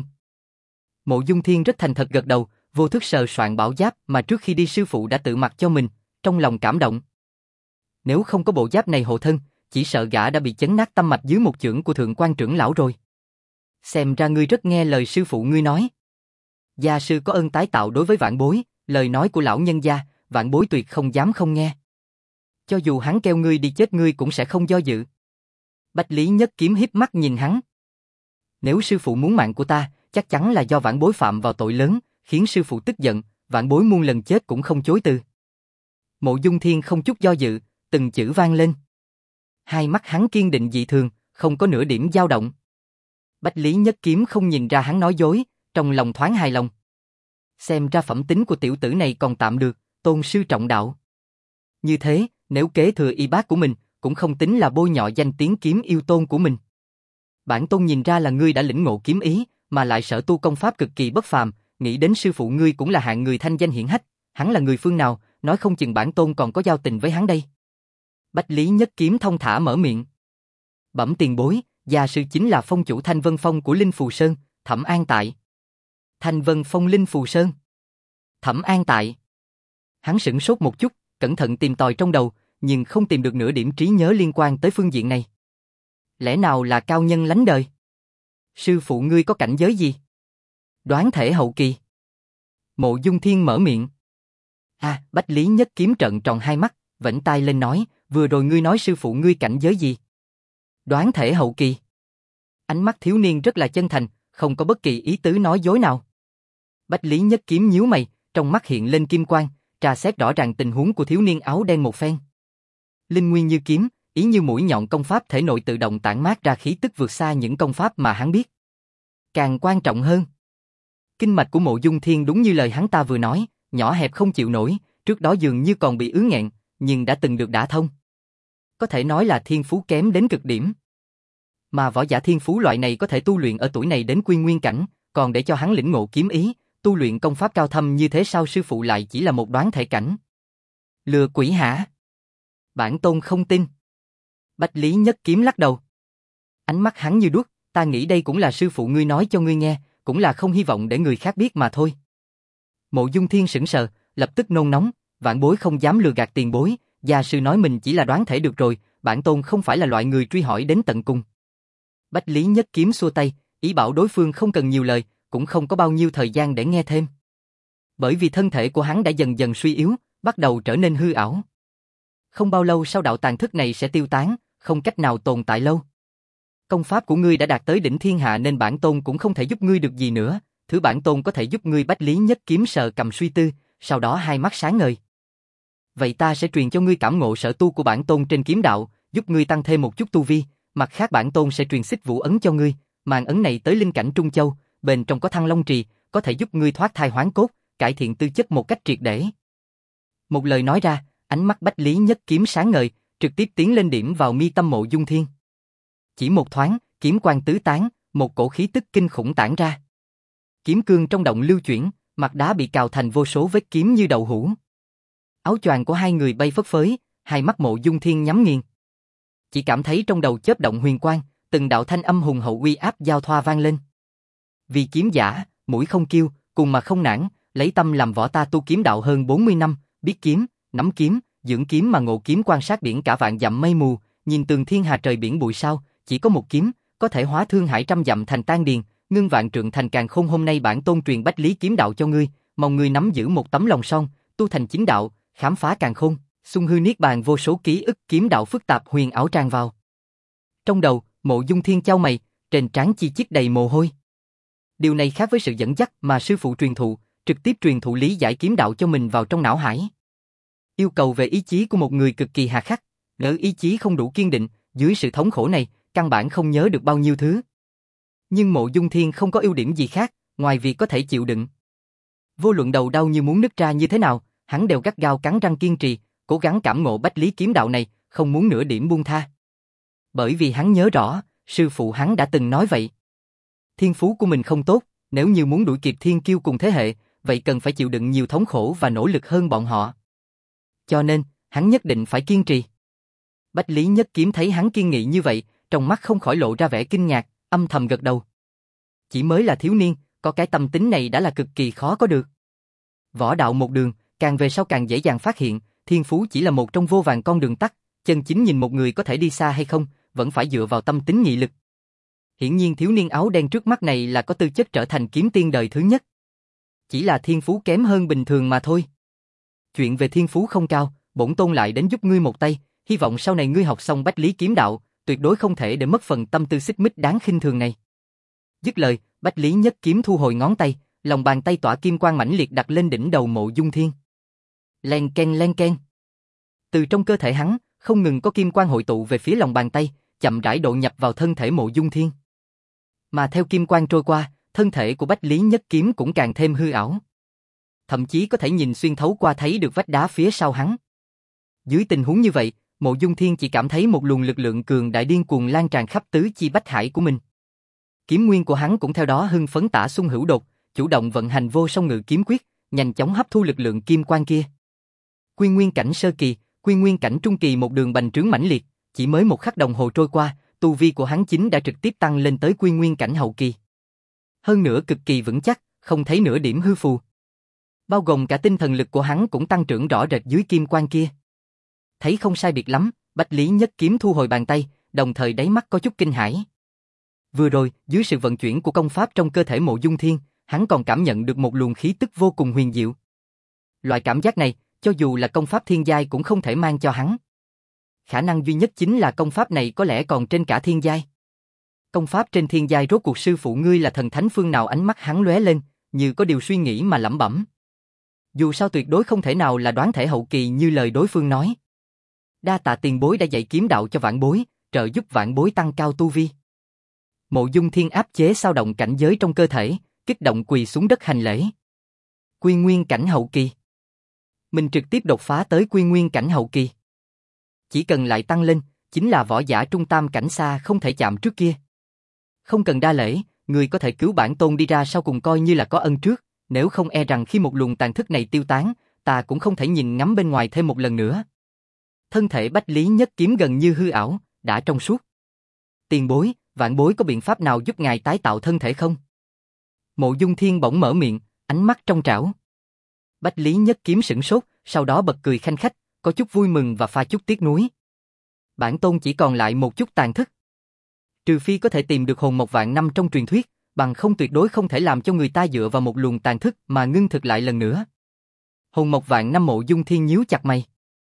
Mộ Dung Thiên rất thành thật gật đầu, vô thức sờ soạn bảo giáp mà trước khi đi sư phụ đã tự mặc cho mình, trong lòng cảm động. Nếu không có bộ giáp này hộ thân, chỉ sợ gã đã bị chấn nát tâm mạch dưới một chưởng của thượng quan trưởng lão rồi. Xem ra ngươi rất nghe lời sư phụ ngươi nói. Gia sư có ơn tái tạo đối với vãn bối, lời nói của lão nhân gia, vãn bối tuyệt không dám không nghe. Cho dù hắn kêu ngươi đi chết ngươi cũng sẽ không do dự. Bách Lý Nhất Kiếm híp mắt nhìn hắn. Nếu sư phụ muốn mạng của ta, chắc chắn là do vãn bối phạm vào tội lớn, khiến sư phụ tức giận, vãn bối muôn lần chết cũng không chối từ. Mộ Dung Thiên không chút do dự, từng chữ vang lên. Hai mắt hắn kiên định dị thường, không có nửa điểm dao động. Bách Lý Nhất Kiếm không nhìn ra hắn nói dối, trong lòng thoáng hài lòng. Xem ra phẩm tính của tiểu tử này còn tạm được, tôn sư trọng đạo. Như thế, nếu kế thừa y bác của mình, cũng không tính là bôi nhọ danh tiếng kiếm yêu tôn của mình. Bản tôn nhìn ra là ngươi đã lĩnh ngộ kiếm ý, mà lại sở tu công pháp cực kỳ bất phàm, nghĩ đến sư phụ ngươi cũng là hạng người thanh danh hiển hách, hắn là người phương nào, nói không chừng bản tôn còn có giao tình với hắn đây. Bách Lý Nhất Kiếm thông thả mở miệng. Bẩm tiền bối, gia sư chính là phong chủ Thanh Vân Phong của Linh Phù Sơn, Thẩm An Tại. Thanh Vân Phong Linh Phù Sơn. Thẩm An Tại. Hắn sửng sốt một chút, cẩn thận tìm tòi trong đầu, nhưng không tìm được nửa điểm trí nhớ liên quan tới phương diện này. Lẽ nào là cao nhân lánh đời? Sư phụ ngươi có cảnh giới gì? Đoán thể hậu kỳ. Mộ Dung Thiên mở miệng. À, Bách Lý Nhất Kiếm trợn tròn hai mắt, vểnh tai lên nói, vừa rồi ngươi nói sư phụ ngươi cảnh giới gì? Đoán thể hậu kỳ. Ánh mắt thiếu niên rất là chân thành, không có bất kỳ ý tứ nói dối nào. Bách Lý Nhất Kiếm nhíu mày, trong mắt hiện lên kim quang, tra xét rõ ràng tình huống của thiếu niên áo đen một phen. Linh nguyên như kiếm, ý như mũi nhọn công pháp thể nội tự động tản mát ra khí tức vượt xa những công pháp mà hắn biết. Càng quan trọng hơn, kinh mạch của Mộ Dung Thiên đúng như lời hắn ta vừa nói, nhỏ hẹp không chịu nổi, trước đó dường như còn bị ứ nghẹn, nhưng đã từng được đả thông. Có thể nói là thiên phú kém đến cực điểm. Mà võ giả thiên phú loại này có thể tu luyện ở tuổi này đến quy nguyên cảnh, còn để cho hắn lĩnh ngộ kiếm ý, tu luyện công pháp cao thâm như thế sao sư phụ lại chỉ là một đoán thể cảnh? Lừa quỷ hả? Bản tôn không tin. Bách Lý Nhất Kiếm lắc đầu. Ánh mắt hắn như đuốc, ta nghĩ đây cũng là sư phụ ngươi nói cho ngươi nghe, cũng là không hy vọng để người khác biết mà thôi. Mộ Dung Thiên sững sờ, lập tức nôn nóng, vạn bối không dám lừa gạt tiền bối, gia sư nói mình chỉ là đoán thể được rồi, bản tôn không phải là loại người truy hỏi đến tận cùng. Bách Lý Nhất Kiếm xua tay, ý bảo đối phương không cần nhiều lời, cũng không có bao nhiêu thời gian để nghe thêm. Bởi vì thân thể của hắn đã dần dần suy yếu, bắt đầu trở nên hư ảo. Không bao lâu sau đạo tàn thức này sẽ tiêu tán, không cách nào tồn tại lâu. Công pháp của ngươi đã đạt tới đỉnh thiên hạ nên bản tôn cũng không thể giúp ngươi được gì nữa, thứ bản tôn có thể giúp ngươi. Bách Lý Nhất Kiếm sờ cầm suy tư, sau đó hai mắt sáng ngời. Vậy ta sẽ truyền cho ngươi cảm ngộ sở tu của bản tôn trên kiếm đạo, giúp ngươi tăng thêm một chút tu vi, mặt khác bản tôn sẽ truyền xích vũ ấn cho ngươi, màn ấn này tới linh cảnh Trung Châu, bên trong có Thăng Long Trì, có thể giúp ngươi thoát thai hoán cốt, cải thiện tư chất một cách triệt để. Một lời nói ra, ánh mắt Bách Lý Nhất Kiếm sáng ngời, trực tiếp tiến lên điểm vào mi tâm Mộ Dung Thiên. Chỉ một thoáng, kiếm quang tứ tán, một cổ khí tức kinh khủng tản ra. Kiếm cương trong động lưu chuyển, mặt đá bị cào thành vô số vết kiếm như đậu hũ. Áo choàng của hai người bay phất phới, hai mắt Mộ Dung Thiên nhắm nghiền. Chỉ cảm thấy trong đầu chớp động huyền quang, từng đạo thanh âm hùng hậu uy áp giao thoa vang lên. Vì kiếm giả, mũi không kiêu, cùng mà không nản, lấy tâm làm võ ta tu kiếm đạo hơn bốn mươi năm, biết kiếm, nắm kiếm, dưỡng kiếm mà ngộ kiếm quan sát biển cả vạn dặm mây mù, nhìn tường thiên hà trời biển bụi sao, chỉ có một kiếm, có thể hóa thương hải trăm dặm thành tan điền, ngưng vạn trượng thành càn khôn. Hôm nay bản tôn truyền Bách Lý kiếm đạo cho ngươi, mong ngươi nắm giữ một tấm lòng son, tu thành chính đạo, khám phá càn khôn, xung hư niết bàn. Vô số ký ức kiếm đạo phức tạp huyền ảo tràn vào. Trong đầu, Mộ Dung Thiên chau mày, trên trán chi chít đầy mồ hôi. Điều này khác với sự dẫn dắt mà sư phụ truyền thụ, trực tiếp truyền thụ lý giải kiếm đạo cho mình vào trong não hải. Yêu cầu về ý chí của một người cực kỳ hà khắc, nếu ý chí không đủ kiên định, dưới sự thống khổ này, căn bản không nhớ được bao nhiêu thứ. Nhưng Mộ Dung Thiên không có ưu điểm gì khác, ngoài việc có thể chịu đựng. Vô luận đầu đau như muốn nứt ra như thế nào, hắn đều gắt gao cắn răng kiên trì, cố gắng cảm ngộ Bách Lý kiếm đạo này, không muốn nửa điểm buông tha. Bởi vì hắn nhớ rõ, sư phụ hắn đã từng nói vậy. Thiên phú của mình không tốt, nếu như muốn đuổi kịp thiên kiêu cùng thế hệ, vậy cần phải chịu đựng nhiều thống khổ và nỗ lực hơn bọn họ. Cho nên, hắn nhất định phải kiên trì. Bách Lý Nhất Kiếm thấy hắn kiên nghị như vậy, trong mắt không khỏi lộ ra vẻ kinh ngạc, âm thầm gật đầu. Chỉ mới là thiếu niên, có cái tâm tính này đã là cực kỳ khó có được. Võ đạo một đường, càng về sau càng dễ dàng phát hiện, thiên phú chỉ là một trong vô vàn con đường tắt, chân chính nhìn một người có thể đi xa hay không, vẫn phải dựa vào tâm tính nghị lực. Hiển nhiên thiếu niên áo đen trước mắt này là có tư chất trở thành kiếm tiên đời thứ nhất. Chỉ là thiên phú kém hơn bình thường mà thôi. Chuyện về thiên phú không cao, bổn tôn lại đến giúp ngươi một tay, hy vọng sau này ngươi học xong Bách Lý kiếm đạo, tuyệt đối không thể để mất phần tâm tư xích mích đáng khinh thường này. Dứt lời, Bách Lý Nhất Kiếm thu hồi ngón tay, lòng bàn tay tỏa kim quang mãnh liệt đặt lên đỉnh đầu Mộ Dung Thiên. Len ken len ken. Từ trong cơ thể hắn, Không ngừng có kim quang hội tụ về phía lòng bàn tay, chậm rãi độ nhập vào thân thể Mộ Dung Thiên. Mà theo kim quang trôi qua, thân thể của Bách Lý Nhất Kiếm cũng càng thêm hư ảo. Thậm chí có thể nhìn xuyên thấu qua thấy được vách đá phía sau hắn. Dưới tình huống như vậy, Mộ Dung Thiên chỉ cảm thấy một luồng lực lượng cường đại điên cuồng lan tràn khắp tứ chi bách hải của mình. Kiếm nguyên của hắn cũng theo đó hưng phấn tả xung hữu đột, chủ động vận hành vô song ngự kiếm quyết, nhanh chóng hấp thu lực lượng kim quang kia. Quy nguyên cảnh sơ kỳ, quy nguyên cảnh trung kỳ một đường bành trướng mãnh liệt, chỉ mới một khắc đồng hồ trôi qua, tu vi của hắn chính đã trực tiếp tăng lên tới quy nguyên cảnh hậu kỳ. Hơn nữa cực kỳ vững chắc, không thấy nửa điểm hư phù. Bao gồm cả tinh thần lực của hắn cũng tăng trưởng rõ rệt dưới kim quang kia. Thấy không sai biệt lắm, Bách Lý Nhất Kiếm thu hồi bàn tay, đồng thời đáy mắt có chút kinh hãi. Vừa rồi, dưới sự vận chuyển của công pháp trong cơ thể Mộ Dung Thiên, hắn còn cảm nhận được một luồng khí tức vô cùng huyền diệu. Loại cảm giác này, cho dù là công pháp thiên giai cũng không thể mang cho hắn. Khả năng duy nhất chính là công pháp này có lẽ còn trên cả thiên giai. Công pháp trên thiên giai rốt cuộc sư phụ ngươi là thần thánh phương nào? Ánh mắt hắn lóe lên, như có điều suy nghĩ mà lẩm bẩm. Dù sao tuyệt đối không thể nào là đoán thể hậu kỳ như lời đối phương nói. Đa tạ tiền bối đã dạy kiếm đạo cho vãn bối, trợ giúp vãn bối tăng cao tu vi. Mộ Dung Thiên áp chế sao động cảnh giới trong cơ thể, kích động quỳ xuống đất hành lễ. Quy nguyên cảnh hậu kỳ. Mình trực tiếp đột phá tới quy nguyên cảnh hậu kỳ. Chỉ cần lại tăng lên, chính là võ giả trung tam cảnh xa không thể chạm trước kia. Không cần đa lễ, người có thể cứu bản tôn đi ra sau cùng coi như là có ân trước, nếu không e rằng khi một luồng tàn thức này tiêu tán, ta cũng không thể nhìn ngắm bên ngoài thêm một lần nữa. Thân thể Bách Lý Nhất Kiếm gần như hư ảo, đã trong suốt. Tiền bối, vạn bối có biện pháp nào giúp ngài tái tạo thân thể không? Mộ Dung Thiên bỗng mở miệng, ánh mắt trong trảo. Bách Lý Nhất Kiếm sửng sốt, sau đó bật cười khanh khách, có chút vui mừng và pha chút tiếc nuối. Bản tôn chỉ còn lại một chút tàn thức. Trừ phi có thể tìm được hồn mộc vạn năm trong truyền thuyết, bằng không tuyệt đối không thể làm cho người ta dựa vào một luồng tàn thức mà ngưng thực lại lần nữa. Hồn mộc vạn năm. Mộ Dung Thiên nhíu chặt mày.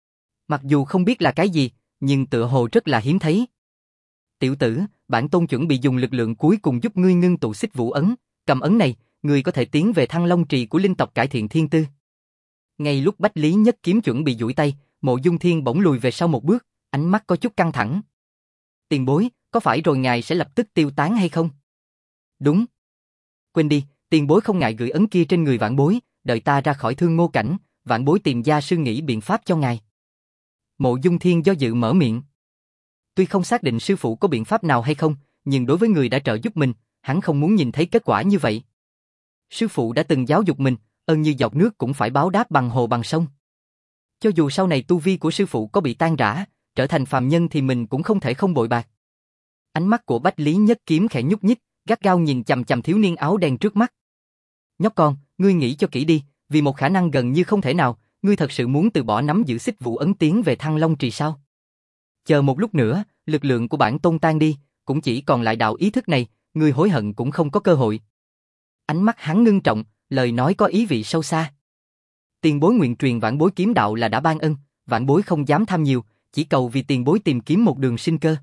Mặc dù không biết là cái gì, nhưng tựa hồ rất là hiếm thấy. Tiểu tử, bản tôn chuẩn bị dùng lực lượng cuối cùng giúp ngươi ngưng tụ xích vũ ấn, cầm ấn này, ngươi có thể tiến về Thăng Long Trì của linh tộc cải thiện thiên tư. Ngay lúc Bách Lý Nhất Kiếm chuẩn bị duỗi tay, Mộ Dung Thiên bỗng lùi về sau một bước, ánh mắt có chút căng thẳng. Tiền bối, có phải rồi ngài sẽ lập tức tiêu tán hay không? Đúng. Quên đi, tiền bối không ngại gửi ấn kia trên người vãn bối, đợi ta ra khỏi Thương Ngô cảnh, vãn bối tìm gia sư nghĩ biện pháp cho ngài. Mộ Dung Thiên do dự mở miệng. Tuy không xác định sư phụ có biện pháp nào hay không, nhưng đối với người đã trợ giúp mình, hắn không muốn nhìn thấy kết quả như vậy. Sư phụ đã từng giáo dục mình, ơn như giọt nước cũng phải báo đáp bằng hồ bằng sông. Cho dù sau này tu vi của sư phụ có bị tan rã, trở thành phàm nhân thì mình cũng không thể không bội bạc. Ánh mắt của Bách Lý Nhất Kiếm khẽ nhúc nhích, gắt gao nhìn chằm chằm thiếu niên áo đen trước mắt. Nhóc con, ngươi nghĩ cho kỹ đi, vì một khả năng gần như không thể nào, ngươi thật sự muốn từ bỏ nắm giữ xích vũ ấn tiến về Thăng Long Trì sao? Chờ một lúc nữa, lực lượng của bản tôn tan đi, cũng chỉ còn lại đạo ý thức này, ngươi hối hận cũng không có cơ hội. Ánh mắt hắn ngưng trọng, lời nói có ý vị sâu xa. Tiền bối nguyện truyền vãn bối kiếm đạo là đã ban ân, vãn bối không dám tham nhiều, chỉ cầu vì tiền bối tìm kiếm một đường sinh cơ.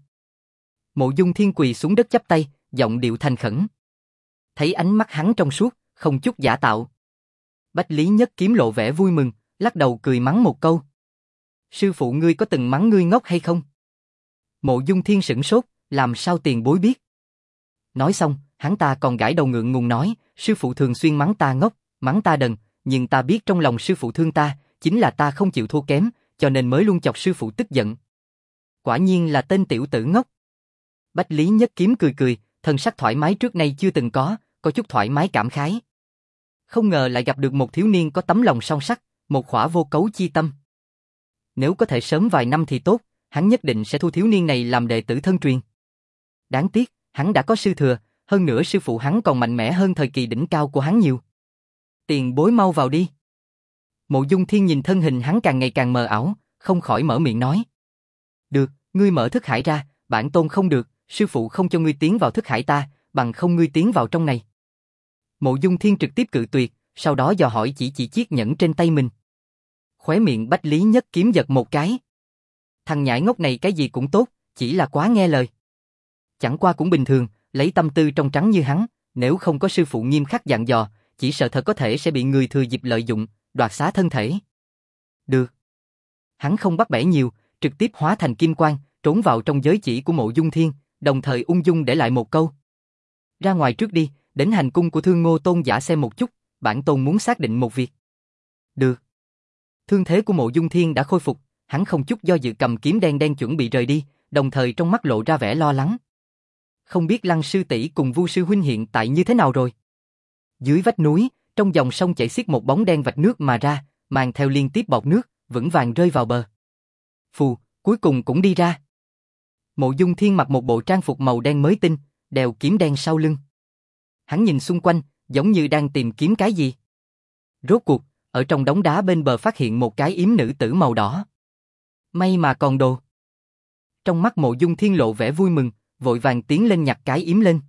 Mộ Dung Thiên quỳ xuống đất chắp tay, giọng điệu thành khẩn. Thấy ánh mắt hắn trong suốt, không chút giả tạo. Bách Lý Nhất Kiếm lộ vẻ vui mừng, lắc đầu cười mắng một câu. Sư phụ ngươi có từng mắng ngươi ngốc hay không? Mộ Dung Thiên sửng sốt, làm sao tiền bối biết? Nói xong, hắn ta còn gãi đầu ngượng ngùng nói, sư phụ thường xuyên mắng ta ngốc, mắng ta đần, nhưng ta biết trong lòng sư phụ thương ta, chính là ta không chịu thua kém, cho nên mới luôn chọc sư phụ tức giận. Quả nhiên là tên tiểu tử ngốc. Bách Lý Nhất Kiếm cười cười, thân sắc thoải mái trước nay chưa từng có, có chút thoải mái cảm khái. Không ngờ lại gặp được một thiếu niên có tấm lòng song sắc, một khỏa vô cấu chi tâm. Nếu có thể sớm vài năm thì tốt, hắn nhất định sẽ thu thiếu niên này làm đệ tử thân truyền. Đáng tiếc, hắn đã có sư thừa, hơn nữa sư phụ hắn còn mạnh mẽ hơn thời kỳ đỉnh cao của hắn nhiều. Tiền bối mau vào đi. Mộ Dung Thiên nhìn thân hình hắn càng ngày càng mờ ảo, không khỏi mở miệng nói. Được, ngươi mở thức hải ra, bản tôn không được, sư phụ không cho ngươi tiến vào thức hải ta, bằng không ngươi tiến vào trong này. Mộ Dung Thiên trực tiếp cự tuyệt, sau đó dò hỏi chỉ chỉ chiếc nhẫn trên tay mình. Khóe miệng Bách Lý Nhất Kiếm giật một cái. Thằng nhãi ngốc này cái gì cũng tốt, chỉ là quá nghe lời. Chẳng qua cũng bình thường, lấy tâm tư trong trắng như hắn, nếu không có sư phụ nghiêm khắc dặn dò, chỉ sợ thật có thể sẽ bị người thừa dịp lợi dụng, đoạt xá thân thể. Được. Hắn không bắt bẻ nhiều, trực tiếp hóa thành kim quang, trốn vào trong giới chỉ của Mộ Dung Thiên, đồng thời ung dung để lại một câu. Ra ngoài trước đi, đến hành cung của Thương Ngô Tôn giả xem một chút, bản tôn muốn xác định một việc. Được. Thương thế của Mộ Dung Thiên đã khôi phục, hắn không chút do dự cầm kiếm đen đen chuẩn bị rời đi, đồng thời trong mắt lộ ra vẻ lo lắng. Không biết Lăng sư tỷ cùng Vu sư huynh hiện tại như thế nào rồi? Dưới vách núi, trong dòng sông chảy xiết một bóng đen vạch nước mà ra, mang theo liên tiếp bọt nước, vững vàng rơi vào bờ. Phù, cuối cùng cũng đi ra. Mộ Dung Thiên mặc một bộ trang phục màu đen mới tinh, đeo kiếm đen sau lưng. Hắn nhìn xung quanh, giống như đang tìm kiếm cái gì. Rốt cuộc, ở trong đống đá bên bờ phát hiện một cái yếm nữ tử màu đỏ. May mà còn đồ. Trong mắt Mộ Dung Thiên lộ vẻ vui mừng, vội vàng tiến lên nhặt cái yếm lên.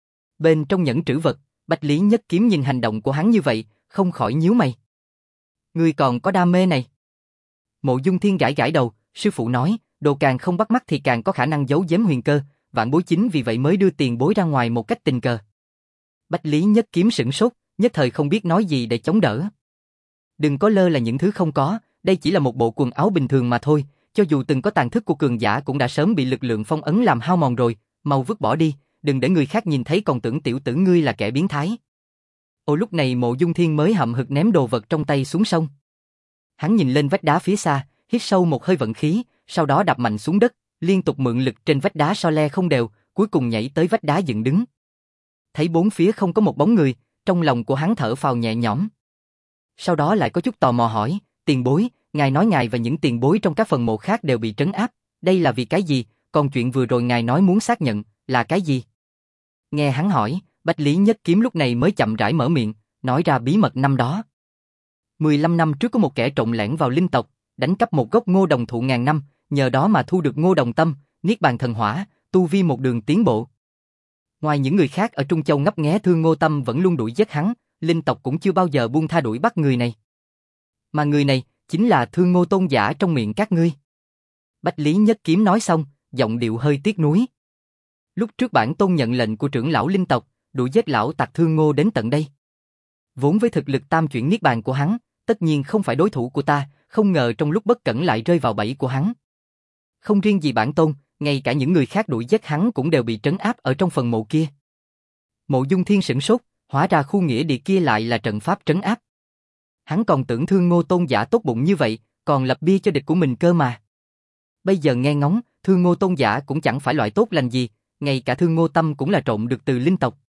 Bên trong nhẫn trữ vật, Bách Lý Nhất Kiếm nhìn hành động của hắn như vậy, không khỏi nhíu mày. Ngươi còn có đam mê này? Mộ Dung Thiên gãi gãi đầu, sư phụ nói, đồ càng không bắt mắt thì càng có khả năng giấu giếm huyền cơ, vạn bối chính vì vậy mới đưa tiền bối ra ngoài một cách tình cờ. Bách Lý Nhất Kiếm sửng sốt, nhất thời không biết nói gì để chống đỡ. Đừng có lơ là những thứ không có, đây chỉ là một bộ quần áo bình thường mà thôi, cho dù từng có tàn thức của cường giả cũng đã sớm bị lực lượng phong ấn làm hao mòn rồi, mau vứt bỏ đi, đừng để người khác nhìn thấy còn tưởng tiểu tử ngươi là kẻ biến thái. Ồ, lúc này Mộ Dung Thiên mới hậm hực ném đồ vật trong tay xuống sông. Hắn nhìn lên vách đá phía xa, hít sâu một hơi vận khí, sau đó đạp mạnh xuống đất, liên tục mượn lực trên vách đá so le không đều, cuối cùng nhảy tới vách đá dựng đứng. Thấy bốn phía không có một bóng người, trong lòng của hắn thở phào nhẹ nhõm. Sau đó lại có chút tò mò hỏi, tiền bối, ngài nói ngài và những tiền bối trong các phần mộ khác đều bị trấn áp, đây là vì cái gì, còn chuyện vừa rồi ngài nói muốn xác nhận, là cái gì? Nghe hắn hỏi, Bách Lý Nhất Kiếm lúc này mới chậm rãi mở miệng, nói ra bí mật năm đó. mười lăm năm trước có một kẻ trộn lẻn vào linh tộc, đánh cắp một gốc ngô đồng thụ ngàn năm, nhờ đó mà thu được ngô đồng tâm, niết bàn thần hỏa, tu vi một đường tiến bộ. Ngoài những người khác ở Trung Châu ngấp nghé Thương Ngô Tâm vẫn luôn đuổi giết hắn, linh tộc cũng chưa bao giờ buông tha đuổi bắt người này. Mà người này chính là Thương Ngô Tôn giả trong miệng các ngươi. Bách Lý Nhất Kiếm nói xong, giọng điệu hơi tiếc nuối. Lúc trước bản tôn nhận lệnh của trưởng lão linh tộc, đuổi giết lão tặc Thương Ngô đến tận đây. Vốn với thực lực tam chuyển niết bàn của hắn, tất nhiên không phải đối thủ của ta, không ngờ trong lúc bất cẩn lại rơi vào bẫy của hắn. Không riêng gì bản tôn, ngay cả những người khác đuổi giết hắn cũng đều bị trấn áp ở trong phần mộ kia. Mộ Dung Thiên sửng sốt, hóa ra khu nghĩa địa kia lại là trận pháp trấn áp. Hắn còn tưởng Thương Ngô Tôn giả tốt bụng như vậy, còn lập bia cho địch của mình cơ mà. Bây giờ nghe ngóng, Thương Ngô Tôn giả cũng chẳng phải loại tốt lành gì, ngay cả Thương Ngô Tâm cũng là trộm được từ linh tộc.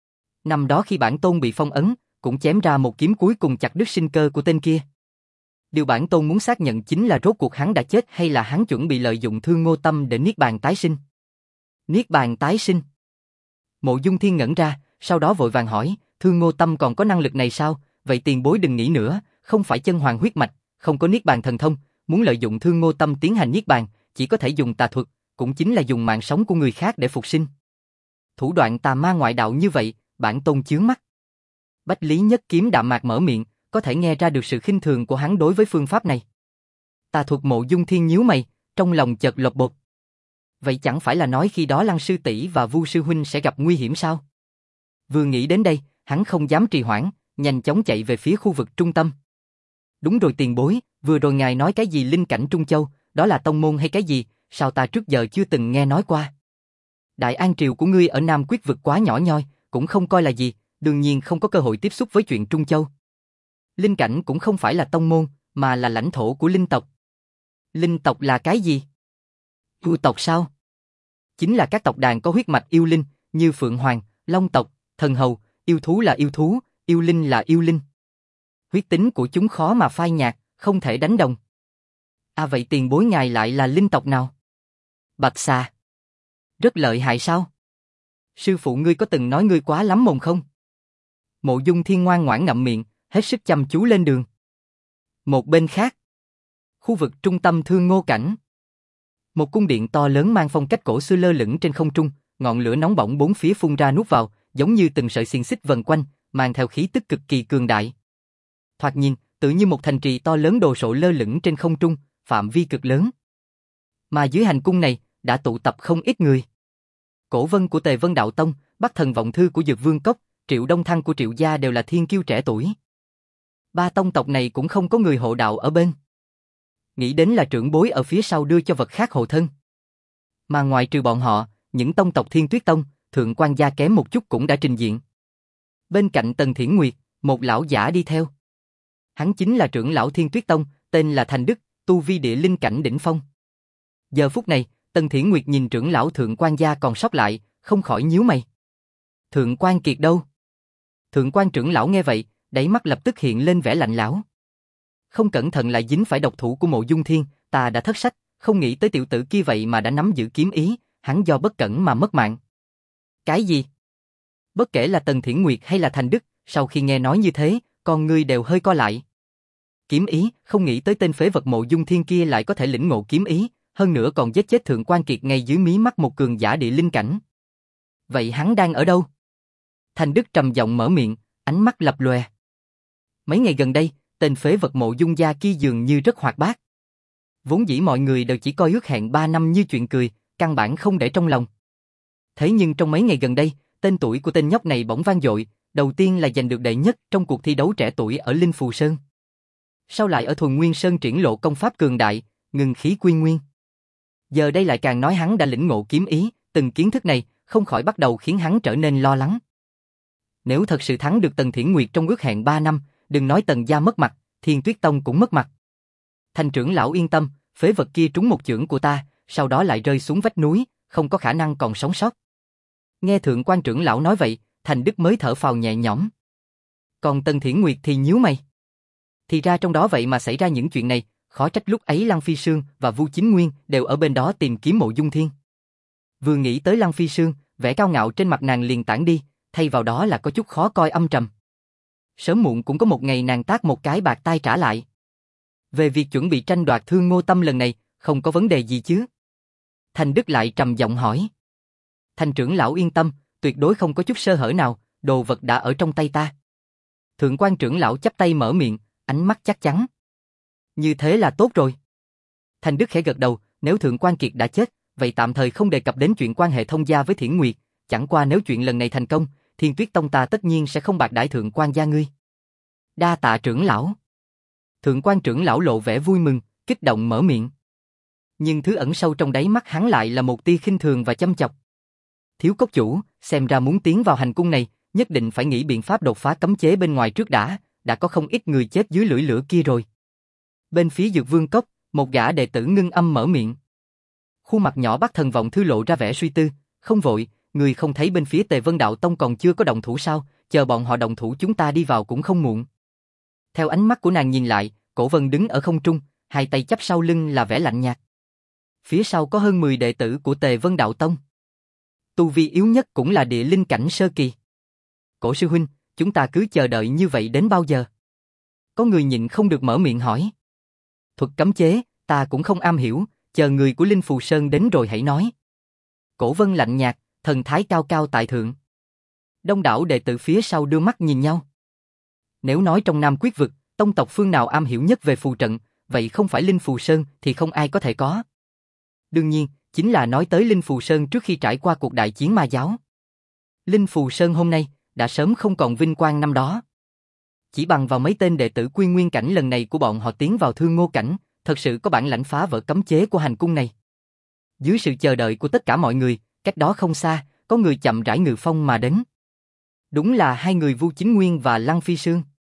Năm đó khi bản tôn bị phong ấn, cũng chém ra một kiếm cuối cùng chặt đứt sinh cơ của tên kia. Điều bản tôn muốn xác nhận chính là rốt cuộc hắn đã chết hay là hắn chuẩn bị lợi dụng Thương Ngô Tâm để niết bàn tái sinh. Niết bàn tái sinh? Mộ Dung Thiên ngẩn ra, sau đó vội vàng hỏi, Thương Ngô Tâm còn có năng lực này sao? Vậy tiền bối đừng nghĩ nữa, không phải chân hoàng huyết mạch, không có niết bàn thần thông, muốn lợi dụng Thương Ngô Tâm tiến hành niết bàn, chỉ có thể dùng tà thuật, cũng chính là dùng mạng sống của người khác để phục sinh. Thủ đoạn tà ma ngoại đạo như vậy, bản tôn chướng mắt. Bách Lý Nhất Kiếm đạm mạc mở miệng, có thể nghe ra được sự khinh thường của hắn đối với phương pháp này. Tà thuật. Mộ Dung Thiên nhíu mày, trong lòng chợt lột bột. Vậy chẳng phải là nói khi đó Lăng sư tỷ và Vu sư huynh sẽ gặp nguy hiểm sao? Vừa nghĩ đến đây, hắn không dám trì hoãn, nhanh chóng chạy về phía khu vực trung tâm. Đúng rồi tiền bối, vừa rồi ngài nói cái gì linh cảnh Trung Châu, đó là tông môn hay cái gì, sao ta trước giờ chưa từng nghe nói qua? Đại An triều của ngươi ở Nam Quyết vực quá nhỏ nhoi, cũng không coi là gì, đương nhiên không có cơ hội tiếp xúc với chuyện Trung Châu. Linh cảnh cũng không phải là tông môn, mà là lãnh thổ của linh tộc. Linh tộc là cái gì? Yêu tộc sao? Chính là các tộc đàn có huyết mạch yêu linh, như Phượng Hoàng, Long tộc, Thần Hầu, yêu thú là yêu thú, yêu linh là yêu linh. Huyết tính của chúng khó mà phai nhạt, không thể đánh đồng. À vậy tiền bối ngài lại là linh tộc nào? Bạch Xà. Rất lợi hại sao? Sư phụ ngươi có từng nói ngươi quá lắm mồm không? Mộ Dung Thiên ngoan ngoãn ngậm miệng, hết sức chăm chú lên đường. Một bên khác, khu vực trung tâm Thương Ngô Cảnh. Một cung điện to lớn mang phong cách cổ xưa lơ lửng trên không trung, ngọn lửa nóng bỏng bốn phía phun ra nuốt vào, giống như từng sợi xiềng xích vần quanh, mang theo khí tức cực kỳ cường đại. Thoạt nhìn, tự như một thành trì to lớn đồ sộ lơ lửng trên không trung, phạm vi cực lớn. Mà dưới hành cung này, đã tụ tập không ít người. Cổ Vân của Tề Vân Đạo Tông, Bắc Thần Vọng Thư của Dược Vương Cốc, Triệu Đông Thăng của Triệu gia đều là thiên kiêu trẻ tuổi. Ba tông tộc này cũng không có người hộ đạo ở bên. Nghĩ đến là trưởng bối ở phía sau đưa cho vật khác hộ thân. Mà ngoài trừ bọn họ, những tông tộc Thiên Tuyết Tông, thượng quan gia kém một chút cũng đã trình diện. Bên cạnh Tần Thiển Nguyệt, một lão giả đi theo. Hắn chính là trưởng lão Thiên Tuyết Tông, tên là Thành Đức, tu vi địa linh cảnh đỉnh phong. Giờ phút này, Tần Thiển Nguyệt nhìn trưởng lão thượng quan gia còn sót lại, không khỏi nhíu mày. Thượng quan Kiệt đâu? Thượng quan trưởng lão nghe vậy, đáy mắt lập tức hiện lên vẻ lạnh lẽo. Không cẩn thận lại dính phải độc thủ của Mộ Dung Thiên, ta đã thất sách, không nghĩ tới tiểu tử kia vậy mà đã nắm giữ kiếm ý, hắn do bất cẩn mà mất mạng. Cái gì? Bất kể là Tần Thiển Nguyệt hay là Thành Đức, sau khi nghe nói như thế, con người đều hơi co lại. Kiếm ý, không nghĩ tới tên phế vật Mộ Dung Thiên kia lại có thể lĩnh ngộ kiếm ý, hơn nữa còn giết chết Thượng quan Kiệt ngay dưới mí mắt một cường giả địa linh cảnh. Vậy hắn đang ở đâu? Thành Đức trầm giọng mở miệng, ánh mắt lập lòe. Mấy ngày gần đây, tên phế vật Mộ Dung gia kia dường như rất hoạt bát. Vốn dĩ mọi người đều chỉ coi ước hẹn ba năm như chuyện cười, căn bản không để trong lòng. Thế nhưng trong mấy ngày gần đây, tên tuổi của tên nhóc này bỗng vang dội, đầu tiên là giành được đệ nhất trong cuộc thi đấu trẻ tuổi ở Linh Phù Sơn. Sau lại ở Thuần Nguyên Sơn triển lộ công pháp cường đại, ngừng khí quy nguyên. Giờ đây lại càng nói hắn đã lĩnh ngộ kiếm ý, từng kiến thức này không khỏi bắt đầu khiến hắn trở nên lo lắng. Nếu thật sự thắng được Tần Thiển Nguyệt trong ước hẹn ba năm, đừng nói Tần gia mất mặt, Thiên Tuyết Tông cũng mất mặt. Thành trưởng lão yên tâm, phế vật kia trúng một chưởng của ta, sau đó lại rơi xuống vách núi, không có khả năng còn sống sót. Nghe thượng quan trưởng lão nói vậy, Thành Đức mới thở phào nhẹ nhõm. Còn Tần Thiển Nguyệt thì nhíu mày. Thì ra trong đó vậy mà xảy ra những chuyện này, khó trách lúc ấy Lăng Phi Sương và Vu Chính Nguyên đều ở bên đó tìm kiếm Mộ Dung Thiên. Vừa nghĩ tới Lăng Phi Sương, vẻ cao ngạo trên mặt nàng liền tản đi, thay vào đó là có chút khó coi âm trầm. Sớm muộn cũng có một ngày nàng tát một cái bạc tai trả lại. Về việc chuẩn bị tranh đoạt Thương Ngô Tâm lần này, không có vấn đề gì chứ? Thành Đức lại trầm giọng hỏi. Thành trưởng lão yên tâm, tuyệt đối không có chút sơ hở nào, đồ vật đã ở trong tay ta. Thượng quan trưởng lão chắp tay mở miệng, ánh mắt chắc chắn. Như thế là tốt rồi. Thành Đức khẽ gật đầu, nếu Thượng quan Kiệt đã chết, vậy tạm thời không đề cập đến chuyện quan hệ thông gia với Thiển Nguyệt, chẳng qua nếu chuyện lần này thành công, Thiên Tuyết Tông ta tất nhiên sẽ không bạc đãi Thượng quan gia ngươi. Đa tạ trưởng lão. Thượng quan trưởng lão lộ vẻ vui mừng, kích động mở miệng. Nhưng thứ ẩn sâu trong đáy mắt hắn lại là một tia khinh thường và châm chọc. Thiếu cốc chủ, xem ra muốn tiến vào hành cung này, nhất định phải nghĩ biện pháp đột phá cấm chế bên ngoài trước đã, đã có không ít người chết dưới lưỡi lửa kia rồi. Bên phía Dược Vương Cốc, một gã đệ tử ngưng âm mở miệng. Khuôn mặt nhỏ Bắc Thần Vọng Thư lộ ra vẻ suy tư, không vội, người không thấy bên phía Tề Vân Đạo Tông còn chưa có động thủ sao, chờ bọn họ động thủ chúng ta đi vào cũng không muộn. Theo ánh mắt của nàng nhìn lại, Cổ Vân đứng ở không trung, hai tay chắp sau lưng là vẻ lạnh nhạt. Phía sau có hơn mười đệ tử của Tề Vân Đạo Tông. Tu vi yếu nhất cũng là địa linh cảnh sơ kỳ. Cổ sư huynh, chúng ta cứ chờ đợi như vậy đến bao giờ? Có người nhịn không được mở miệng hỏi. Thuật cấm chế, ta cũng không am hiểu, chờ người của Linh Phù Sơn đến rồi hãy nói. Cổ Vân lạnh nhạt, thần thái cao cao tại thượng. Đông đảo đệ tử phía sau đưa mắt nhìn nhau. Nếu nói trong Nam Quyết vực, tông tộc phương nào am hiểu nhất về phù trận, vậy không phải Linh Phù Sơn thì không ai có thể có. Đương nhiên, chính là nói tới Linh Phù Sơn trước khi trải qua cuộc đại chiến ma giáo. Linh Phù Sơn hôm nay đã sớm không còn vinh quang năm đó. Chỉ bằng vào mấy tên đệ tử Quy Nguyên cảnh lần này của bọn họ tiến vào Thương Ngô cảnh, thật sự có bản lãnh phá vỡ cấm chế của hành cung này. Dưới sự chờ đợi của tất cả mọi người, cách đó không xa, có người chậm rãi ngự phong mà đến. Đúng là hai người Vu Chính Nguyên và Lăng Phi Sương.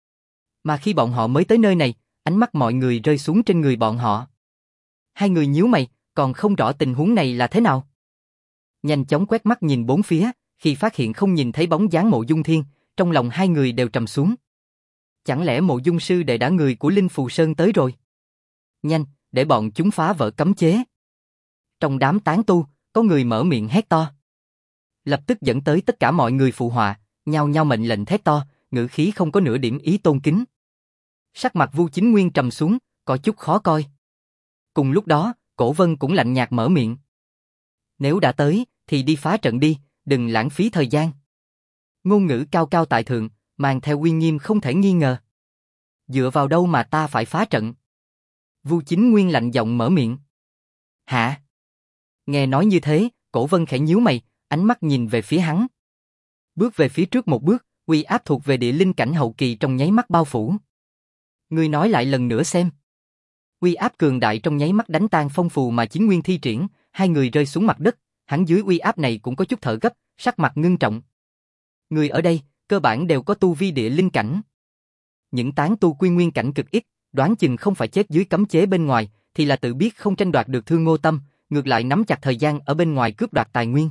Mà khi bọn họ mới tới nơi này, ánh mắt mọi người rơi xuống trên người bọn họ. Hai người nhíu mày, còn không rõ tình huống này là thế nào. Nhanh chóng quét mắt nhìn bốn phía, khi phát hiện không nhìn thấy bóng dáng Mộ Dung Thiên, trong lòng hai người đều trầm xuống. Chẳng lẽ Mộ Dung sư đệ đã người của Linh Phù Sơn tới rồi? Nhanh, để bọn chúng phá vỡ cấm chế. Trong đám tán tu, có người mở miệng hét to. Lập tức dẫn tới tất cả mọi người phụ họa, nhao nhao mệnh lệnh thét to, ngữ khí không có nửa điểm ý tôn kính. Sắc mặt Vu Chính Nguyên trầm xuống, có chút khó coi. Cùng lúc đó, Cổ Vân cũng lạnh nhạt mở miệng. Nếu đã tới, thì đi phá trận đi, đừng lãng phí thời gian. Ngôn ngữ cao cao tại thượng, mang theo uy nghiêm không thể nghi ngờ. Dựa vào đâu mà ta phải phá trận? Vu Chính Nguyên lạnh giọng mở miệng. Hả? Nghe nói như thế, Cổ Vân khẽ nhíu mày, ánh mắt nhìn về phía hắn. Bước về phía trước một bước, uy áp thuộc về địa linh cảnh hậu kỳ trong nháy mắt bao phủ. Ngươi nói lại lần nữa xem. Uy áp cường đại trong nháy mắt đánh tan phong phù mà Chính Nguyên thi triển, hai người rơi xuống mặt đất, hắn dưới uy áp này cũng có chút thở gấp, sắc mặt ngưng trọng. Người ở đây, cơ bản đều có tu vi địa linh cảnh. Những tán tu quy nguyên cảnh cực ít, đoán chừng không phải chết dưới cấm chế bên ngoài, thì là tự biết không tranh đoạt được Thương Ngô Tâm, ngược lại nắm chặt thời gian ở bên ngoài cướp đoạt tài nguyên.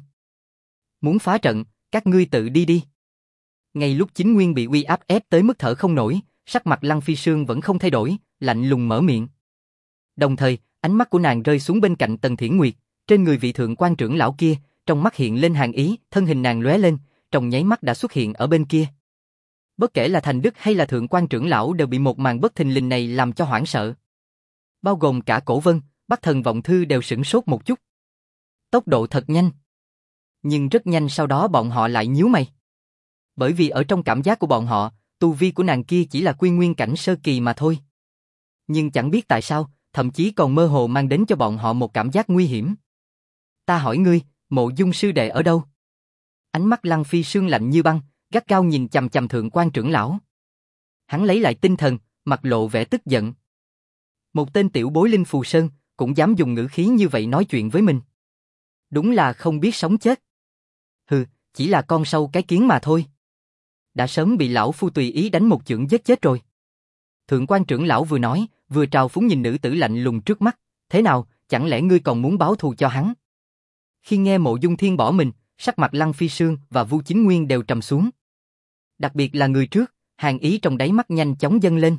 Muốn phá trận, các ngươi tự đi đi. Ngay lúc Chính Nguyên bị uy áp ép tới mức thở không nổi, sắc mặt Lăng Phi Sương vẫn không thay đổi, lạnh lùng mở miệng. Đồng thời, ánh mắt của nàng rơi xuống bên cạnh Tần Thiển Nguyệt, trên người vị thượng quan trưởng lão kia, trong mắt hiện lên hàn ý, thân hình nàng lóe lên, trong nháy mắt đã xuất hiện ở bên kia. Bất kể là Thành Đức hay là thượng quan trưởng lão đều bị một màn bất thình lình này làm cho hoảng sợ. Bao gồm cả Cổ Vân, Bắc Thần Vọng Thư đều sửng sốt một chút. Tốc độ thật nhanh. Nhưng rất nhanh sau đó bọn họ lại nhíu mày. Bởi vì ở trong cảm giác của bọn họ, tu vi của nàng kia chỉ là quy nguyên cảnh sơ kỳ mà thôi. Nhưng chẳng biết tại sao, thậm chí còn mơ hồ mang đến cho bọn họ một cảm giác nguy hiểm. Ta hỏi ngươi, Mộ Dung sư đệ ở đâu? Ánh mắt Lăng Phi Sương lạnh như băng, gắt gao nhìn chằm chằm thượng quan trưởng lão. Hắn lấy lại tinh thần, mặt lộ vẻ tức giận. Một tên tiểu bối Linh Phù Sơn, cũng dám dùng ngữ khí như vậy nói chuyện với mình. Đúng là không biết sống chết. Hừ, chỉ là con sâu cái kiến mà thôi. Đã sớm bị lão phu tùy ý đánh một chưởng giết chết rồi. Thượng quan trưởng lão vừa nói, vừa trào phúng nhìn nữ tử lạnh lùng trước mắt. Thế nào, chẳng lẽ ngươi còn muốn báo thù cho hắn? Khi nghe Mộ Dung Thiên bỏ mình, sắc mặt Lăng Phi Sương và Vu Chính Nguyên đều trầm xuống. Đặc biệt là người trước, hàn ý trong đáy mắt nhanh chóng dâng lên.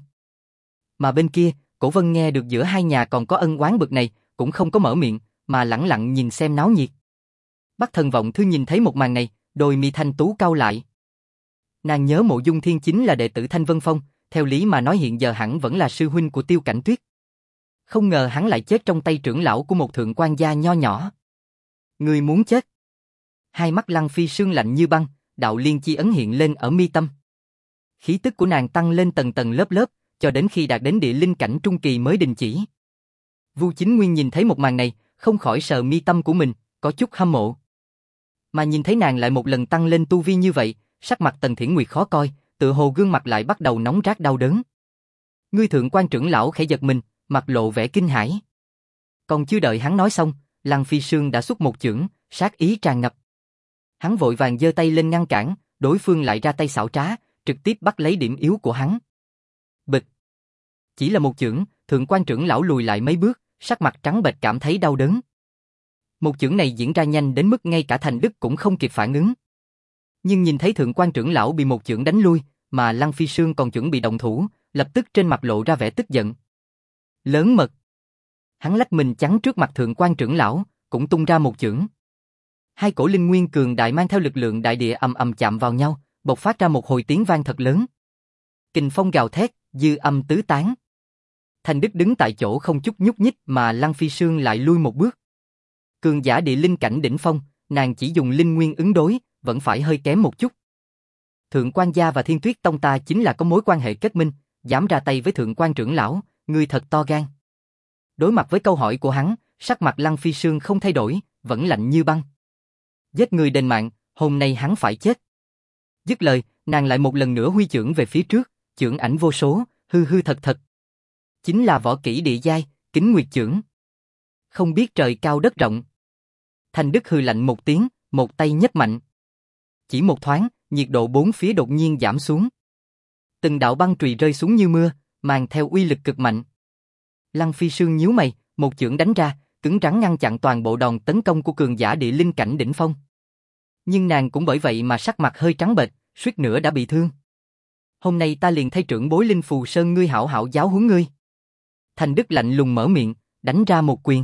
Mà bên kia, Cổ Vân nghe được giữa hai nhà còn có ân oán bực này, cũng không có mở miệng, mà lẳng lặng nhìn xem náo nhiệt. Bắc Thần Vọng Thư nhìn thấy một màn này, đôi mi thanh tú cau lại. Nàng nhớ Mộ Dung Thiên chính là đệ tử Thanh Vân Phong, theo lý mà nói hiện giờ hẳn vẫn là sư huynh của Tiêu Cảnh Tuyết. Không ngờ hắn lại chết trong tay trưởng lão của một thượng quan gia nho nhỏ. Người muốn chết. Hai mắt Lăng Phi Sương lạnh như băng, đạo liên chi ấn hiện lên ở mi tâm. Khí tức của nàng tăng lên tầng tầng lớp lớp, cho đến khi đạt đến địa linh cảnh trung kỳ mới đình chỉ. Vu Chính Nguyên nhìn thấy một màn này, không khỏi sờ mi tâm của mình, có chút hâm mộ. Mà nhìn thấy nàng lại một lần tăng lên tu vi như vậy, sắc mặt Tần Thiển Nguyệt khó coi, tựa hồ gương mặt lại bắt đầu nóng rát đau đớn. Ngươi thượng quan trưởng lão khẽ giật mình, mặt lộ vẻ kinh hãi. Còn chưa đợi hắn nói xong, Lăng Phi Sương đã xuất một chưởng, sát ý tràn ngập. Hắn vội vàng giơ tay lên ngăn cản, đối phương lại ra tay xảo trá, trực tiếp bắt lấy điểm yếu của hắn. Bịch. Chỉ là một chưởng, thượng quan trưởng lão lùi lại mấy bước, sắc mặt trắng bệch cảm thấy đau đớn. Một chưởng này diễn ra nhanh đến mức ngay cả Thành Đức cũng không kịp phản ứng. Nhưng nhìn thấy thượng quan trưởng lão bị một chưởng đánh lui, mà Lăng Phi Sương còn chuẩn bị động thủ, lập tức trên mặt lộ ra vẻ tức giận. Lớn mật. Hắn lách mình chắn trước mặt thượng quan trưởng lão, cũng tung ra một chưởng. Hai cổ linh nguyên cường đại mang theo lực lượng đại địa ầm ầm chạm vào nhau, bộc phát ra một hồi tiếng vang thật lớn. Kình phong gào thét, dư âm tứ tán. Thành Đức đứng tại chỗ không chút nhúc nhích mà Lăng Phi Sương lại lui một bước. Cường giả địa linh cảnh đỉnh phong, nàng chỉ dùng linh nguyên ứng đối, vẫn phải hơi kém một chút. Thượng quan gia và Thiên Tuyết Tông ta chính là có mối quan hệ kết minh, dám ra tay với thượng quan trưởng lão, ngươi thật to gan. Đối mặt với câu hỏi của hắn, sắc mặt Lăng Phi Sương không thay đổi, vẫn lạnh như băng. Giết người đền mạng, hôm nay hắn phải chết. Dứt lời, nàng lại một lần nữa huy chưởng về phía trước, chưởng ảnh vô số, hư hư thật thật. Chính là võ kỹ địa giai, Kính Nguyệt chưởng. Không biết trời cao đất rộng. Thành Đức hừ lạnh một tiếng, một tay nhấc mạnh. Chỉ một thoáng, nhiệt độ bốn phía đột nhiên giảm xuống. Từng đạo băng chùy rơi xuống như mưa, mang theo uy lực cực mạnh. Lăng Phi Sương nhíu mày, một chưởng đánh ra, cứng rắn ngăn chặn toàn bộ đòn tấn công của cường giả địa linh cảnh đỉnh phong. Nhưng nàng cũng bởi vậy mà sắc mặt hơi trắng bệch, suýt nữa đã bị thương. Hôm nay ta liền thay trưởng bối Linh Phù Sơn ngươi hảo hảo giáo huấn ngươi. Thành Đức lạnh lùng mở miệng, đánh ra một quyền.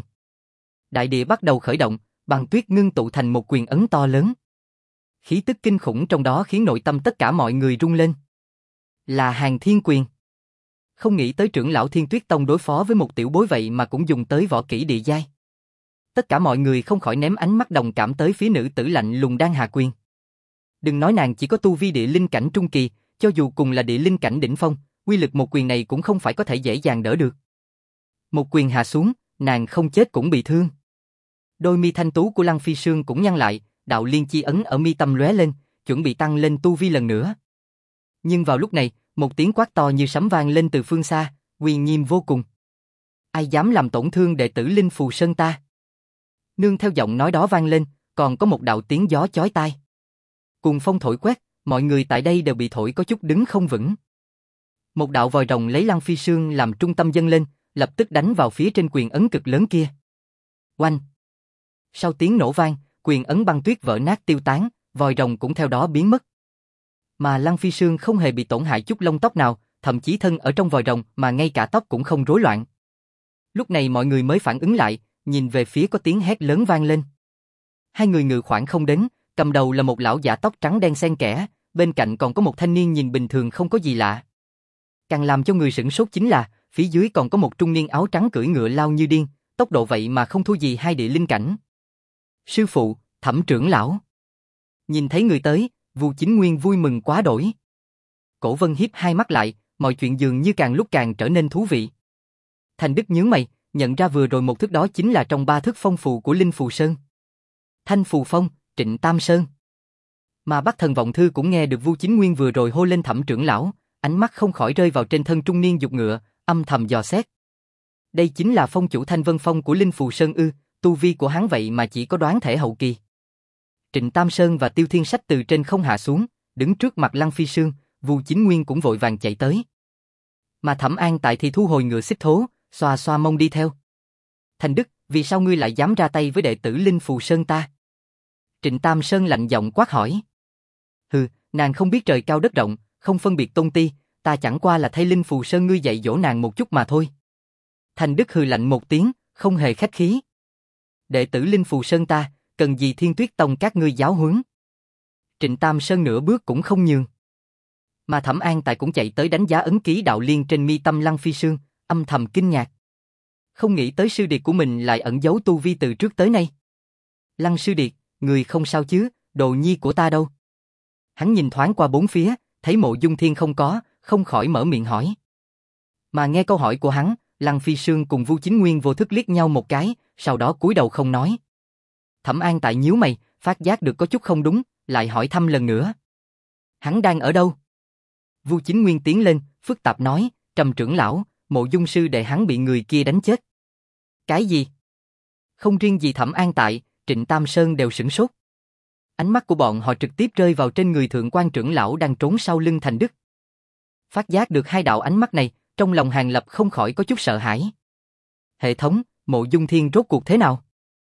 Đại địa bắt đầu khởi động, băng tuyết ngưng tụ thành một quyền ấn to lớn. Khí tức kinh khủng trong đó khiến nội tâm tất cả mọi người rung lên. Là Hàn Thiên Quyền. Không nghĩ tới trưởng lão Thiên Tuyết Tông đối phó với một tiểu bối vậy mà cũng dùng tới võ kỹ địa giai. Tất cả mọi người không khỏi ném ánh mắt đồng cảm tới phía nữ tử lạnh lùng đang hạ quyền. Đừng nói nàng chỉ có tu vi địa linh cảnh trung kỳ, cho dù cùng là địa linh cảnh đỉnh phong, uy lực một quyền này cũng không phải có thể dễ dàng đỡ được. Một quyền hạ xuống, nàng không chết cũng bị thương. Đôi mi thanh tú của Lăng Phi Sương cũng nhăn lại, đạo liên chi ấn ở mi tâm lóe lên, chuẩn bị tăng lên tu vi lần nữa. Nhưng vào lúc này, một tiếng quát to như sấm vang lên từ phương xa, uy nghiêm vô cùng. Ai dám làm tổn thương đệ tử Linh Phù Sơn ta? Nương theo giọng nói đó vang lên, còn có một đạo tiếng gió chói tai. Cuồng phong thổi quét, mọi người tại đây đều bị thổi có chút đứng không vững. Một đạo vòi rồng lấy Lăng Phi Sương làm trung tâm dâng lên, lập tức đánh vào phía trên quyền ấn cực lớn kia. Oanh! Sau tiếng nổ vang, quyền ấn băng tuyết vỡ nát tiêu tán, vòi rồng cũng theo đó biến mất. Mà Lăng Phi Sương không hề bị tổn hại chút lông tóc nào, thậm chí thân ở trong vòi rồng mà ngay cả tóc cũng không rối loạn. Lúc này mọi người mới phản ứng lại, nhìn về phía có tiếng hét lớn vang lên. Hai người ngự khoảng không đến, cầm đầu là một lão giả tóc trắng đen xen kẽ, bên cạnh còn có một thanh niên nhìn bình thường không có gì lạ. Càng làm cho người sửng sốt chính là, phía dưới còn có một trung niên áo trắng cưỡi ngựa lao như điên, tốc độ vậy mà không thua gì hai địa linh cảnh. Sư phụ, Thẩm trưởng lão. Nhìn thấy người tới, Vu Chính Nguyên vui mừng quá đổi. Cổ Vân hiếp hai mắt lại, mọi chuyện dường như càng lúc càng trở nên thú vị. Thành Đức nhướng mày, nhận ra vừa rồi một thức đó chính là trong ba thức phong phù của Linh Phù Sơn. Thanh Phù Phong, Trịnh Tam Sơn. Mà Bắc Thần Vọng Thư cũng nghe được Vu Chính Nguyên vừa rồi hô lên Thẩm trưởng lão, ánh mắt không khỏi rơi vào trên thân trung niên dục ngựa, âm thầm dò xét. Đây chính là phong chủ Thanh Vân Phong của Linh Phù Sơn ư? Tu vi của hắn vậy mà chỉ có đoán thể hậu kỳ. Trịnh Tam Sơn và Tiêu Thiên Sách từ trên không hạ xuống, đứng trước mặt Lăng Phi Sương, Vu Chính Nguyên cũng vội vàng chạy tới. Mà Thẩm An Tại thì thu hồi ngựa xích thố, xoa xoa mông đi theo. Thành Đức, vì sao ngươi lại dám ra tay với đệ tử Linh Phù Sơn ta? Trịnh Tam Sơn lạnh giọng quát hỏi. Hừ, nàng không biết trời cao đất rộng, không phân biệt tôn ti, ta chẳng qua là thay Linh Phù Sơn ngươi dạy dỗ nàng một chút mà thôi. Thành Đức hừ lạnh một tiếng, không hề khách khí. Đệ tử Linh Phù Sơn ta, cần gì Thiên Tuyết Tông các ngươi giáo huấn? Trịnh Tam Sơn nửa bước cũng không nhường. Mà Thẩm An Tại cũng chạy tới đánh giá ấn ký đạo liên trên mi tâm Lăng Phi Sương, âm thầm kinh ngạc. Không nghĩ tới sư điệt của mình lại ẩn giấu tu vi từ trước tới nay. Lăng sư điệt, người không sao chứ, đồ nhi của ta đâu? Hắn nhìn thoáng qua bốn phía, thấy Mộ Dung Thiên không có, không khỏi mở miệng hỏi. Mà nghe câu hỏi của hắn, Lăng Phi Sương cùng Vu Chính Nguyên vô thức liếc nhau một cái, sau đó cúi đầu không nói. Thẩm An Tại nhíu mày, phát giác được có chút không đúng, lại hỏi thăm lần nữa. Hắn đang ở đâu? Vu Chính Nguyên tiến lên, phức tạp nói, Trầm trưởng lão, Mộ Dung sư đệ hắn bị người kia đánh chết. Cái gì? Không riêng gì Thẩm An Tại, Trịnh Tam Sơn đều sửng sốt. Ánh mắt của bọn họ trực tiếp rơi vào trên người thượng quan trưởng lão đang trốn sau lưng Thành Đức. Phát giác được hai đạo ánh mắt này, trong lòng Hàn Lập không khỏi có chút sợ hãi. Hệ thống, Mộ Dung Thiên rốt cuộc thế nào?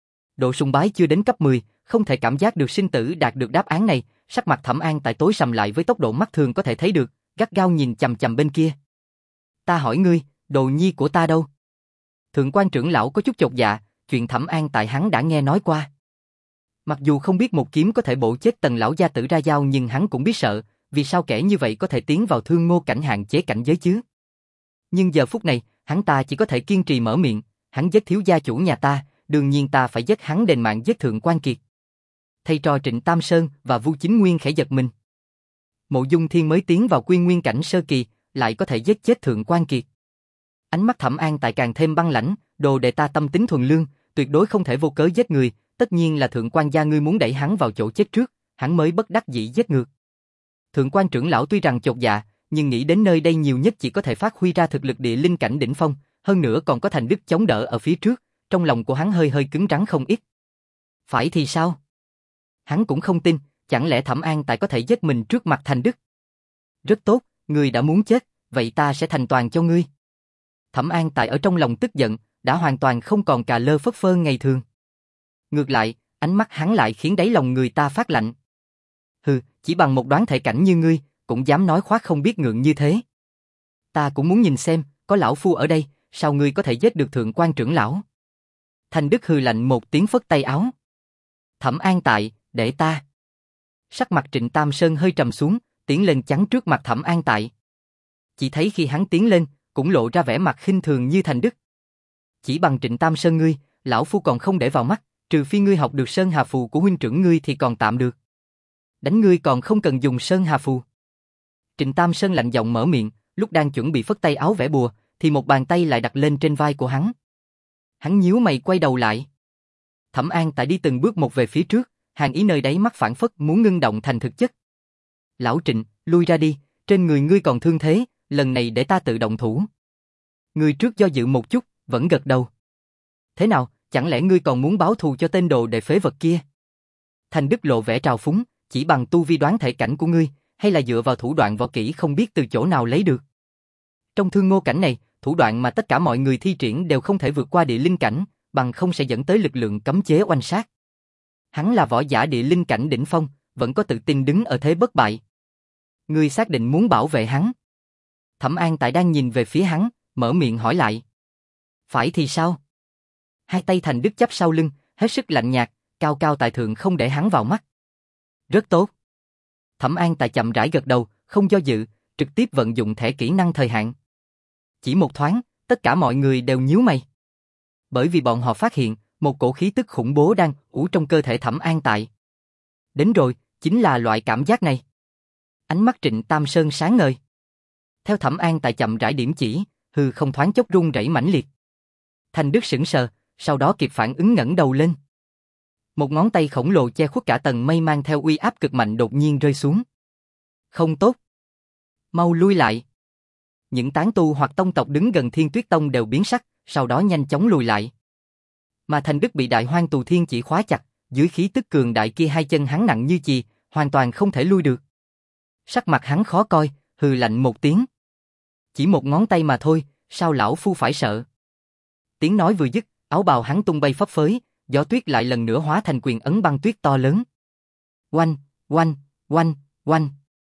Độ sùng bái chưa đến cấp mười, không thể cảm giác được sinh tử đạt được đáp án này, sắc mặt Thẩm An Tại tối sầm lại với tốc độ mắt thường có thể thấy được, gắt gao nhìn chằm chằm bên kia. Ta hỏi ngươi, đồ nhi của ta đâu? Thượng quan trưởng lão có chút chột dạ, chuyện Thẩm An Tại hắn đã nghe nói qua. Mặc dù không biết một kiếm có thể bổ chết Tần lão gia tử ra dao nhưng hắn cũng biết sợ, vì sao kẻ như vậy có thể tiến vào thương ngô cảnh hạn chế cảnh giới chứ? Nhưng giờ phút này, hắn ta chỉ có thể kiên trì mở miệng, hắn giết thiếu gia chủ nhà ta, đương nhiên ta phải giết hắn đền mạng giết thượng quan kiệt. Thầy trò Trịnh Tam Sơn và Vu Chính Nguyên khẽ giật mình. Mộ Dung Thiên mới tiến vào quy nguyên cảnh sơ kỳ, lại có thể giết chết thượng quan kiệt. Ánh mắt Thẩm An Tại càng thêm băng lãnh, đồ đệ ta tâm tính thuần lương, tuyệt đối không thể vô cớ giết người, tất nhiên là thượng quan gia ngươi muốn đẩy hắn vào chỗ chết trước, hắn mới bất đắc dĩ giết ngược. Thượng quan trưởng lão tuy rằng chột dạ, nhưng nghĩ đến nơi đây nhiều nhất chỉ có thể phát huy ra thực lực địa linh cảnh đỉnh phong, hơn nữa còn có Thành Đức chống đỡ ở phía trước, trong lòng của hắn hơi hơi cứng rắn không ít. Phải thì sao? Hắn cũng không tin, chẳng lẽ Thẩm An Tại có thể giết mình trước mặt Thành Đức? Rất tốt, ngươi đã muốn chết, vậy ta sẽ thành toàn cho ngươi. Thẩm An Tại ở trong lòng tức giận, đã hoàn toàn không còn cà lơ phất phơ ngày thường. Ngược lại, ánh mắt hắn lại khiến đáy lòng người ta phát lạnh. Hừ, chỉ bằng một đoán thể cảnh như ngươi, cũng dám nói khoác không biết ngượng như thế. Ta cũng muốn nhìn xem, có lão phu ở đây, sao ngươi có thể giết được thượng quan trưởng lão? Thành Đức hừ lạnh một tiếng phất tay áo. Thẩm An Tại, để ta. Sắc mặt Trịnh Tam Sơn hơi trầm xuống, tiến lên chắn trước mặt Thẩm An Tại. Chỉ thấy khi hắn tiến lên, cũng lộ ra vẻ mặt khinh thường như Thành Đức. Chỉ bằng Trịnh Tam Sơn ngươi, lão phu còn không để vào mắt, trừ phi ngươi học được Sơn Hà Phù của huynh trưởng ngươi thì còn tạm được. Đánh ngươi còn không cần dùng Sơn Hà Phù. Trịnh Tam Sơn lạnh giọng mở miệng, lúc đang chuẩn bị phất tay áo vẽ bùa, thì một bàn tay lại đặt lên trên vai của hắn. Hắn nhíu mày quay đầu lại. Thẩm An Tại đi từng bước một về phía trước, hàn ý nơi đáy mắt phảng phất muốn ngưng động thành thực chất. Lão Trịnh, lui ra đi, trên người ngươi còn thương thế, lần này để ta tự động thủ. Ngươi trước do dự một chút, vẫn gật đầu. Thế nào, chẳng lẽ ngươi còn muốn báo thù cho tên đồ đệ phế vật kia? Thành Đức lộ vẻ trào phúng, chỉ bằng tu vi đoán thể cảnh của ngươi, hay là dựa vào thủ đoạn võ kỹ không biết từ chỗ nào lấy được. Trong thương ngô cảnh này, thủ đoạn mà tất cả mọi người thi triển đều không thể vượt qua địa linh cảnh, bằng không sẽ dẫn tới lực lượng cấm chế oanh sát. Hắn là võ giả địa linh cảnh đỉnh phong, vẫn có tự tin đứng ở thế bất bại. Ngươi xác định muốn bảo vệ hắn? Thẩm An Tại đang nhìn về phía hắn, mở miệng hỏi lại. Phải thì sao? Hai tay Thành Đức chắp sau lưng, hết sức lạnh nhạt, cao cao tại thượng không để hắn vào mắt. Rất tốt. Thẩm An Tại chậm rãi gật đầu, không do dự, trực tiếp vận dụng thẻ kỹ năng thời hạn. Chỉ một thoáng, tất cả mọi người đều nhíu mày. Bởi vì bọn họ phát hiện, một cổ khí tức khủng bố đang ủ trong cơ thể Thẩm An Tại. Đến rồi, chính là loại cảm giác này. Ánh mắt Trịnh Tam Sơn sáng ngời. Theo Thẩm An Tại chậm rãi điểm chỉ, hư không thoáng chốc rung rẩy mãnh liệt. Thành Đức sững sờ, sau đó kịp phản ứng ngẩng đầu lên. Một ngón tay khổng lồ che khuất cả tầng mây mang theo uy áp cực mạnh đột nhiên rơi xuống. Không tốt. Mau lui lại. Những tán tu hoặc tông tộc đứng gần Thiên Tuyết Tông đều biến sắc, sau đó nhanh chóng lùi lại. Mà Thành Đức bị Đại Hoang Tù Thiên chỉ khóa chặt, dưới khí tức cường đại kia hai chân hắn nặng như chì, hoàn toàn không thể lui được. Sắc mặt hắn khó coi, hừ lạnh một tiếng. Chỉ một ngón tay mà thôi, sao lão phu phải sợ? Tiếng nói vừa dứt, áo bào hắn tung bay phấp phới, gió tuyết lại lần nữa hóa thành quyền ấn băng tuyết to lớn. Oanh, oanh, oanh, oanh.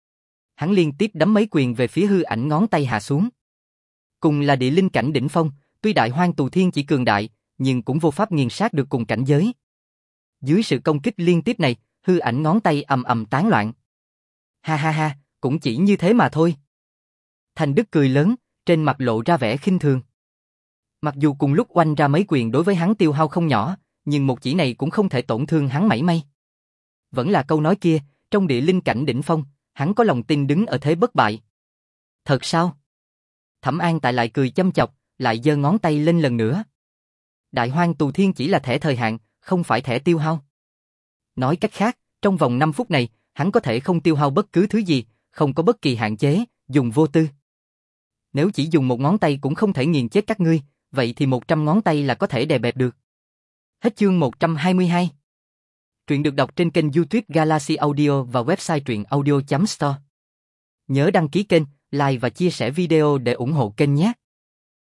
Hắn liên tiếp đấm mấy quyền về phía hư ảnh ngón tay hạ xuống. Cùng là địa linh cảnh đỉnh phong, tuy Đại Hoang Tù Thiên chỉ cường đại, nhưng cũng vô pháp nghiền sát được cùng cảnh giới. Dưới sự công kích liên tiếp này, hư ảnh ngón tay ầm ầm tán loạn. Ha ha ha, cũng chỉ như thế mà thôi. Thành Đức cười lớn, trên mặt lộ ra vẻ khinh thường. Mặc dù cùng lúc oanh ra mấy quyền đối với hắn tiêu hao không nhỏ, nhưng một chỉ này cũng không thể tổn thương hắn mảy may. Vẫn là câu nói kia, trong địa linh cảnh đỉnh phong, hắn có lòng tin đứng ở thế bất bại. Thật sao? Thẩm An Tại lại cười châm chọc, lại giơ ngón tay lên lần nữa. Đại Hoang Tù Thiên chỉ là thẻ thời hạn, không phải thẻ tiêu hao. Nói cách khác, trong vòng năm phút này, hắn có thể không tiêu hao bất cứ thứ gì, không có bất kỳ hạn chế, dùng vô tư. Nếu chỉ dùng một ngón tay cũng không thể nghiền chết các ngươi, vậy thì một trăm ngón tay là có thể đè bẹp được. Hết chương một trăm hai mươi hai. Truyện được đọc trên kênh YouTube Galaxy Audio và website truyện audio chấm store. Nhớ đăng ký kênh, like và chia sẻ video để ủng hộ kênh nhé.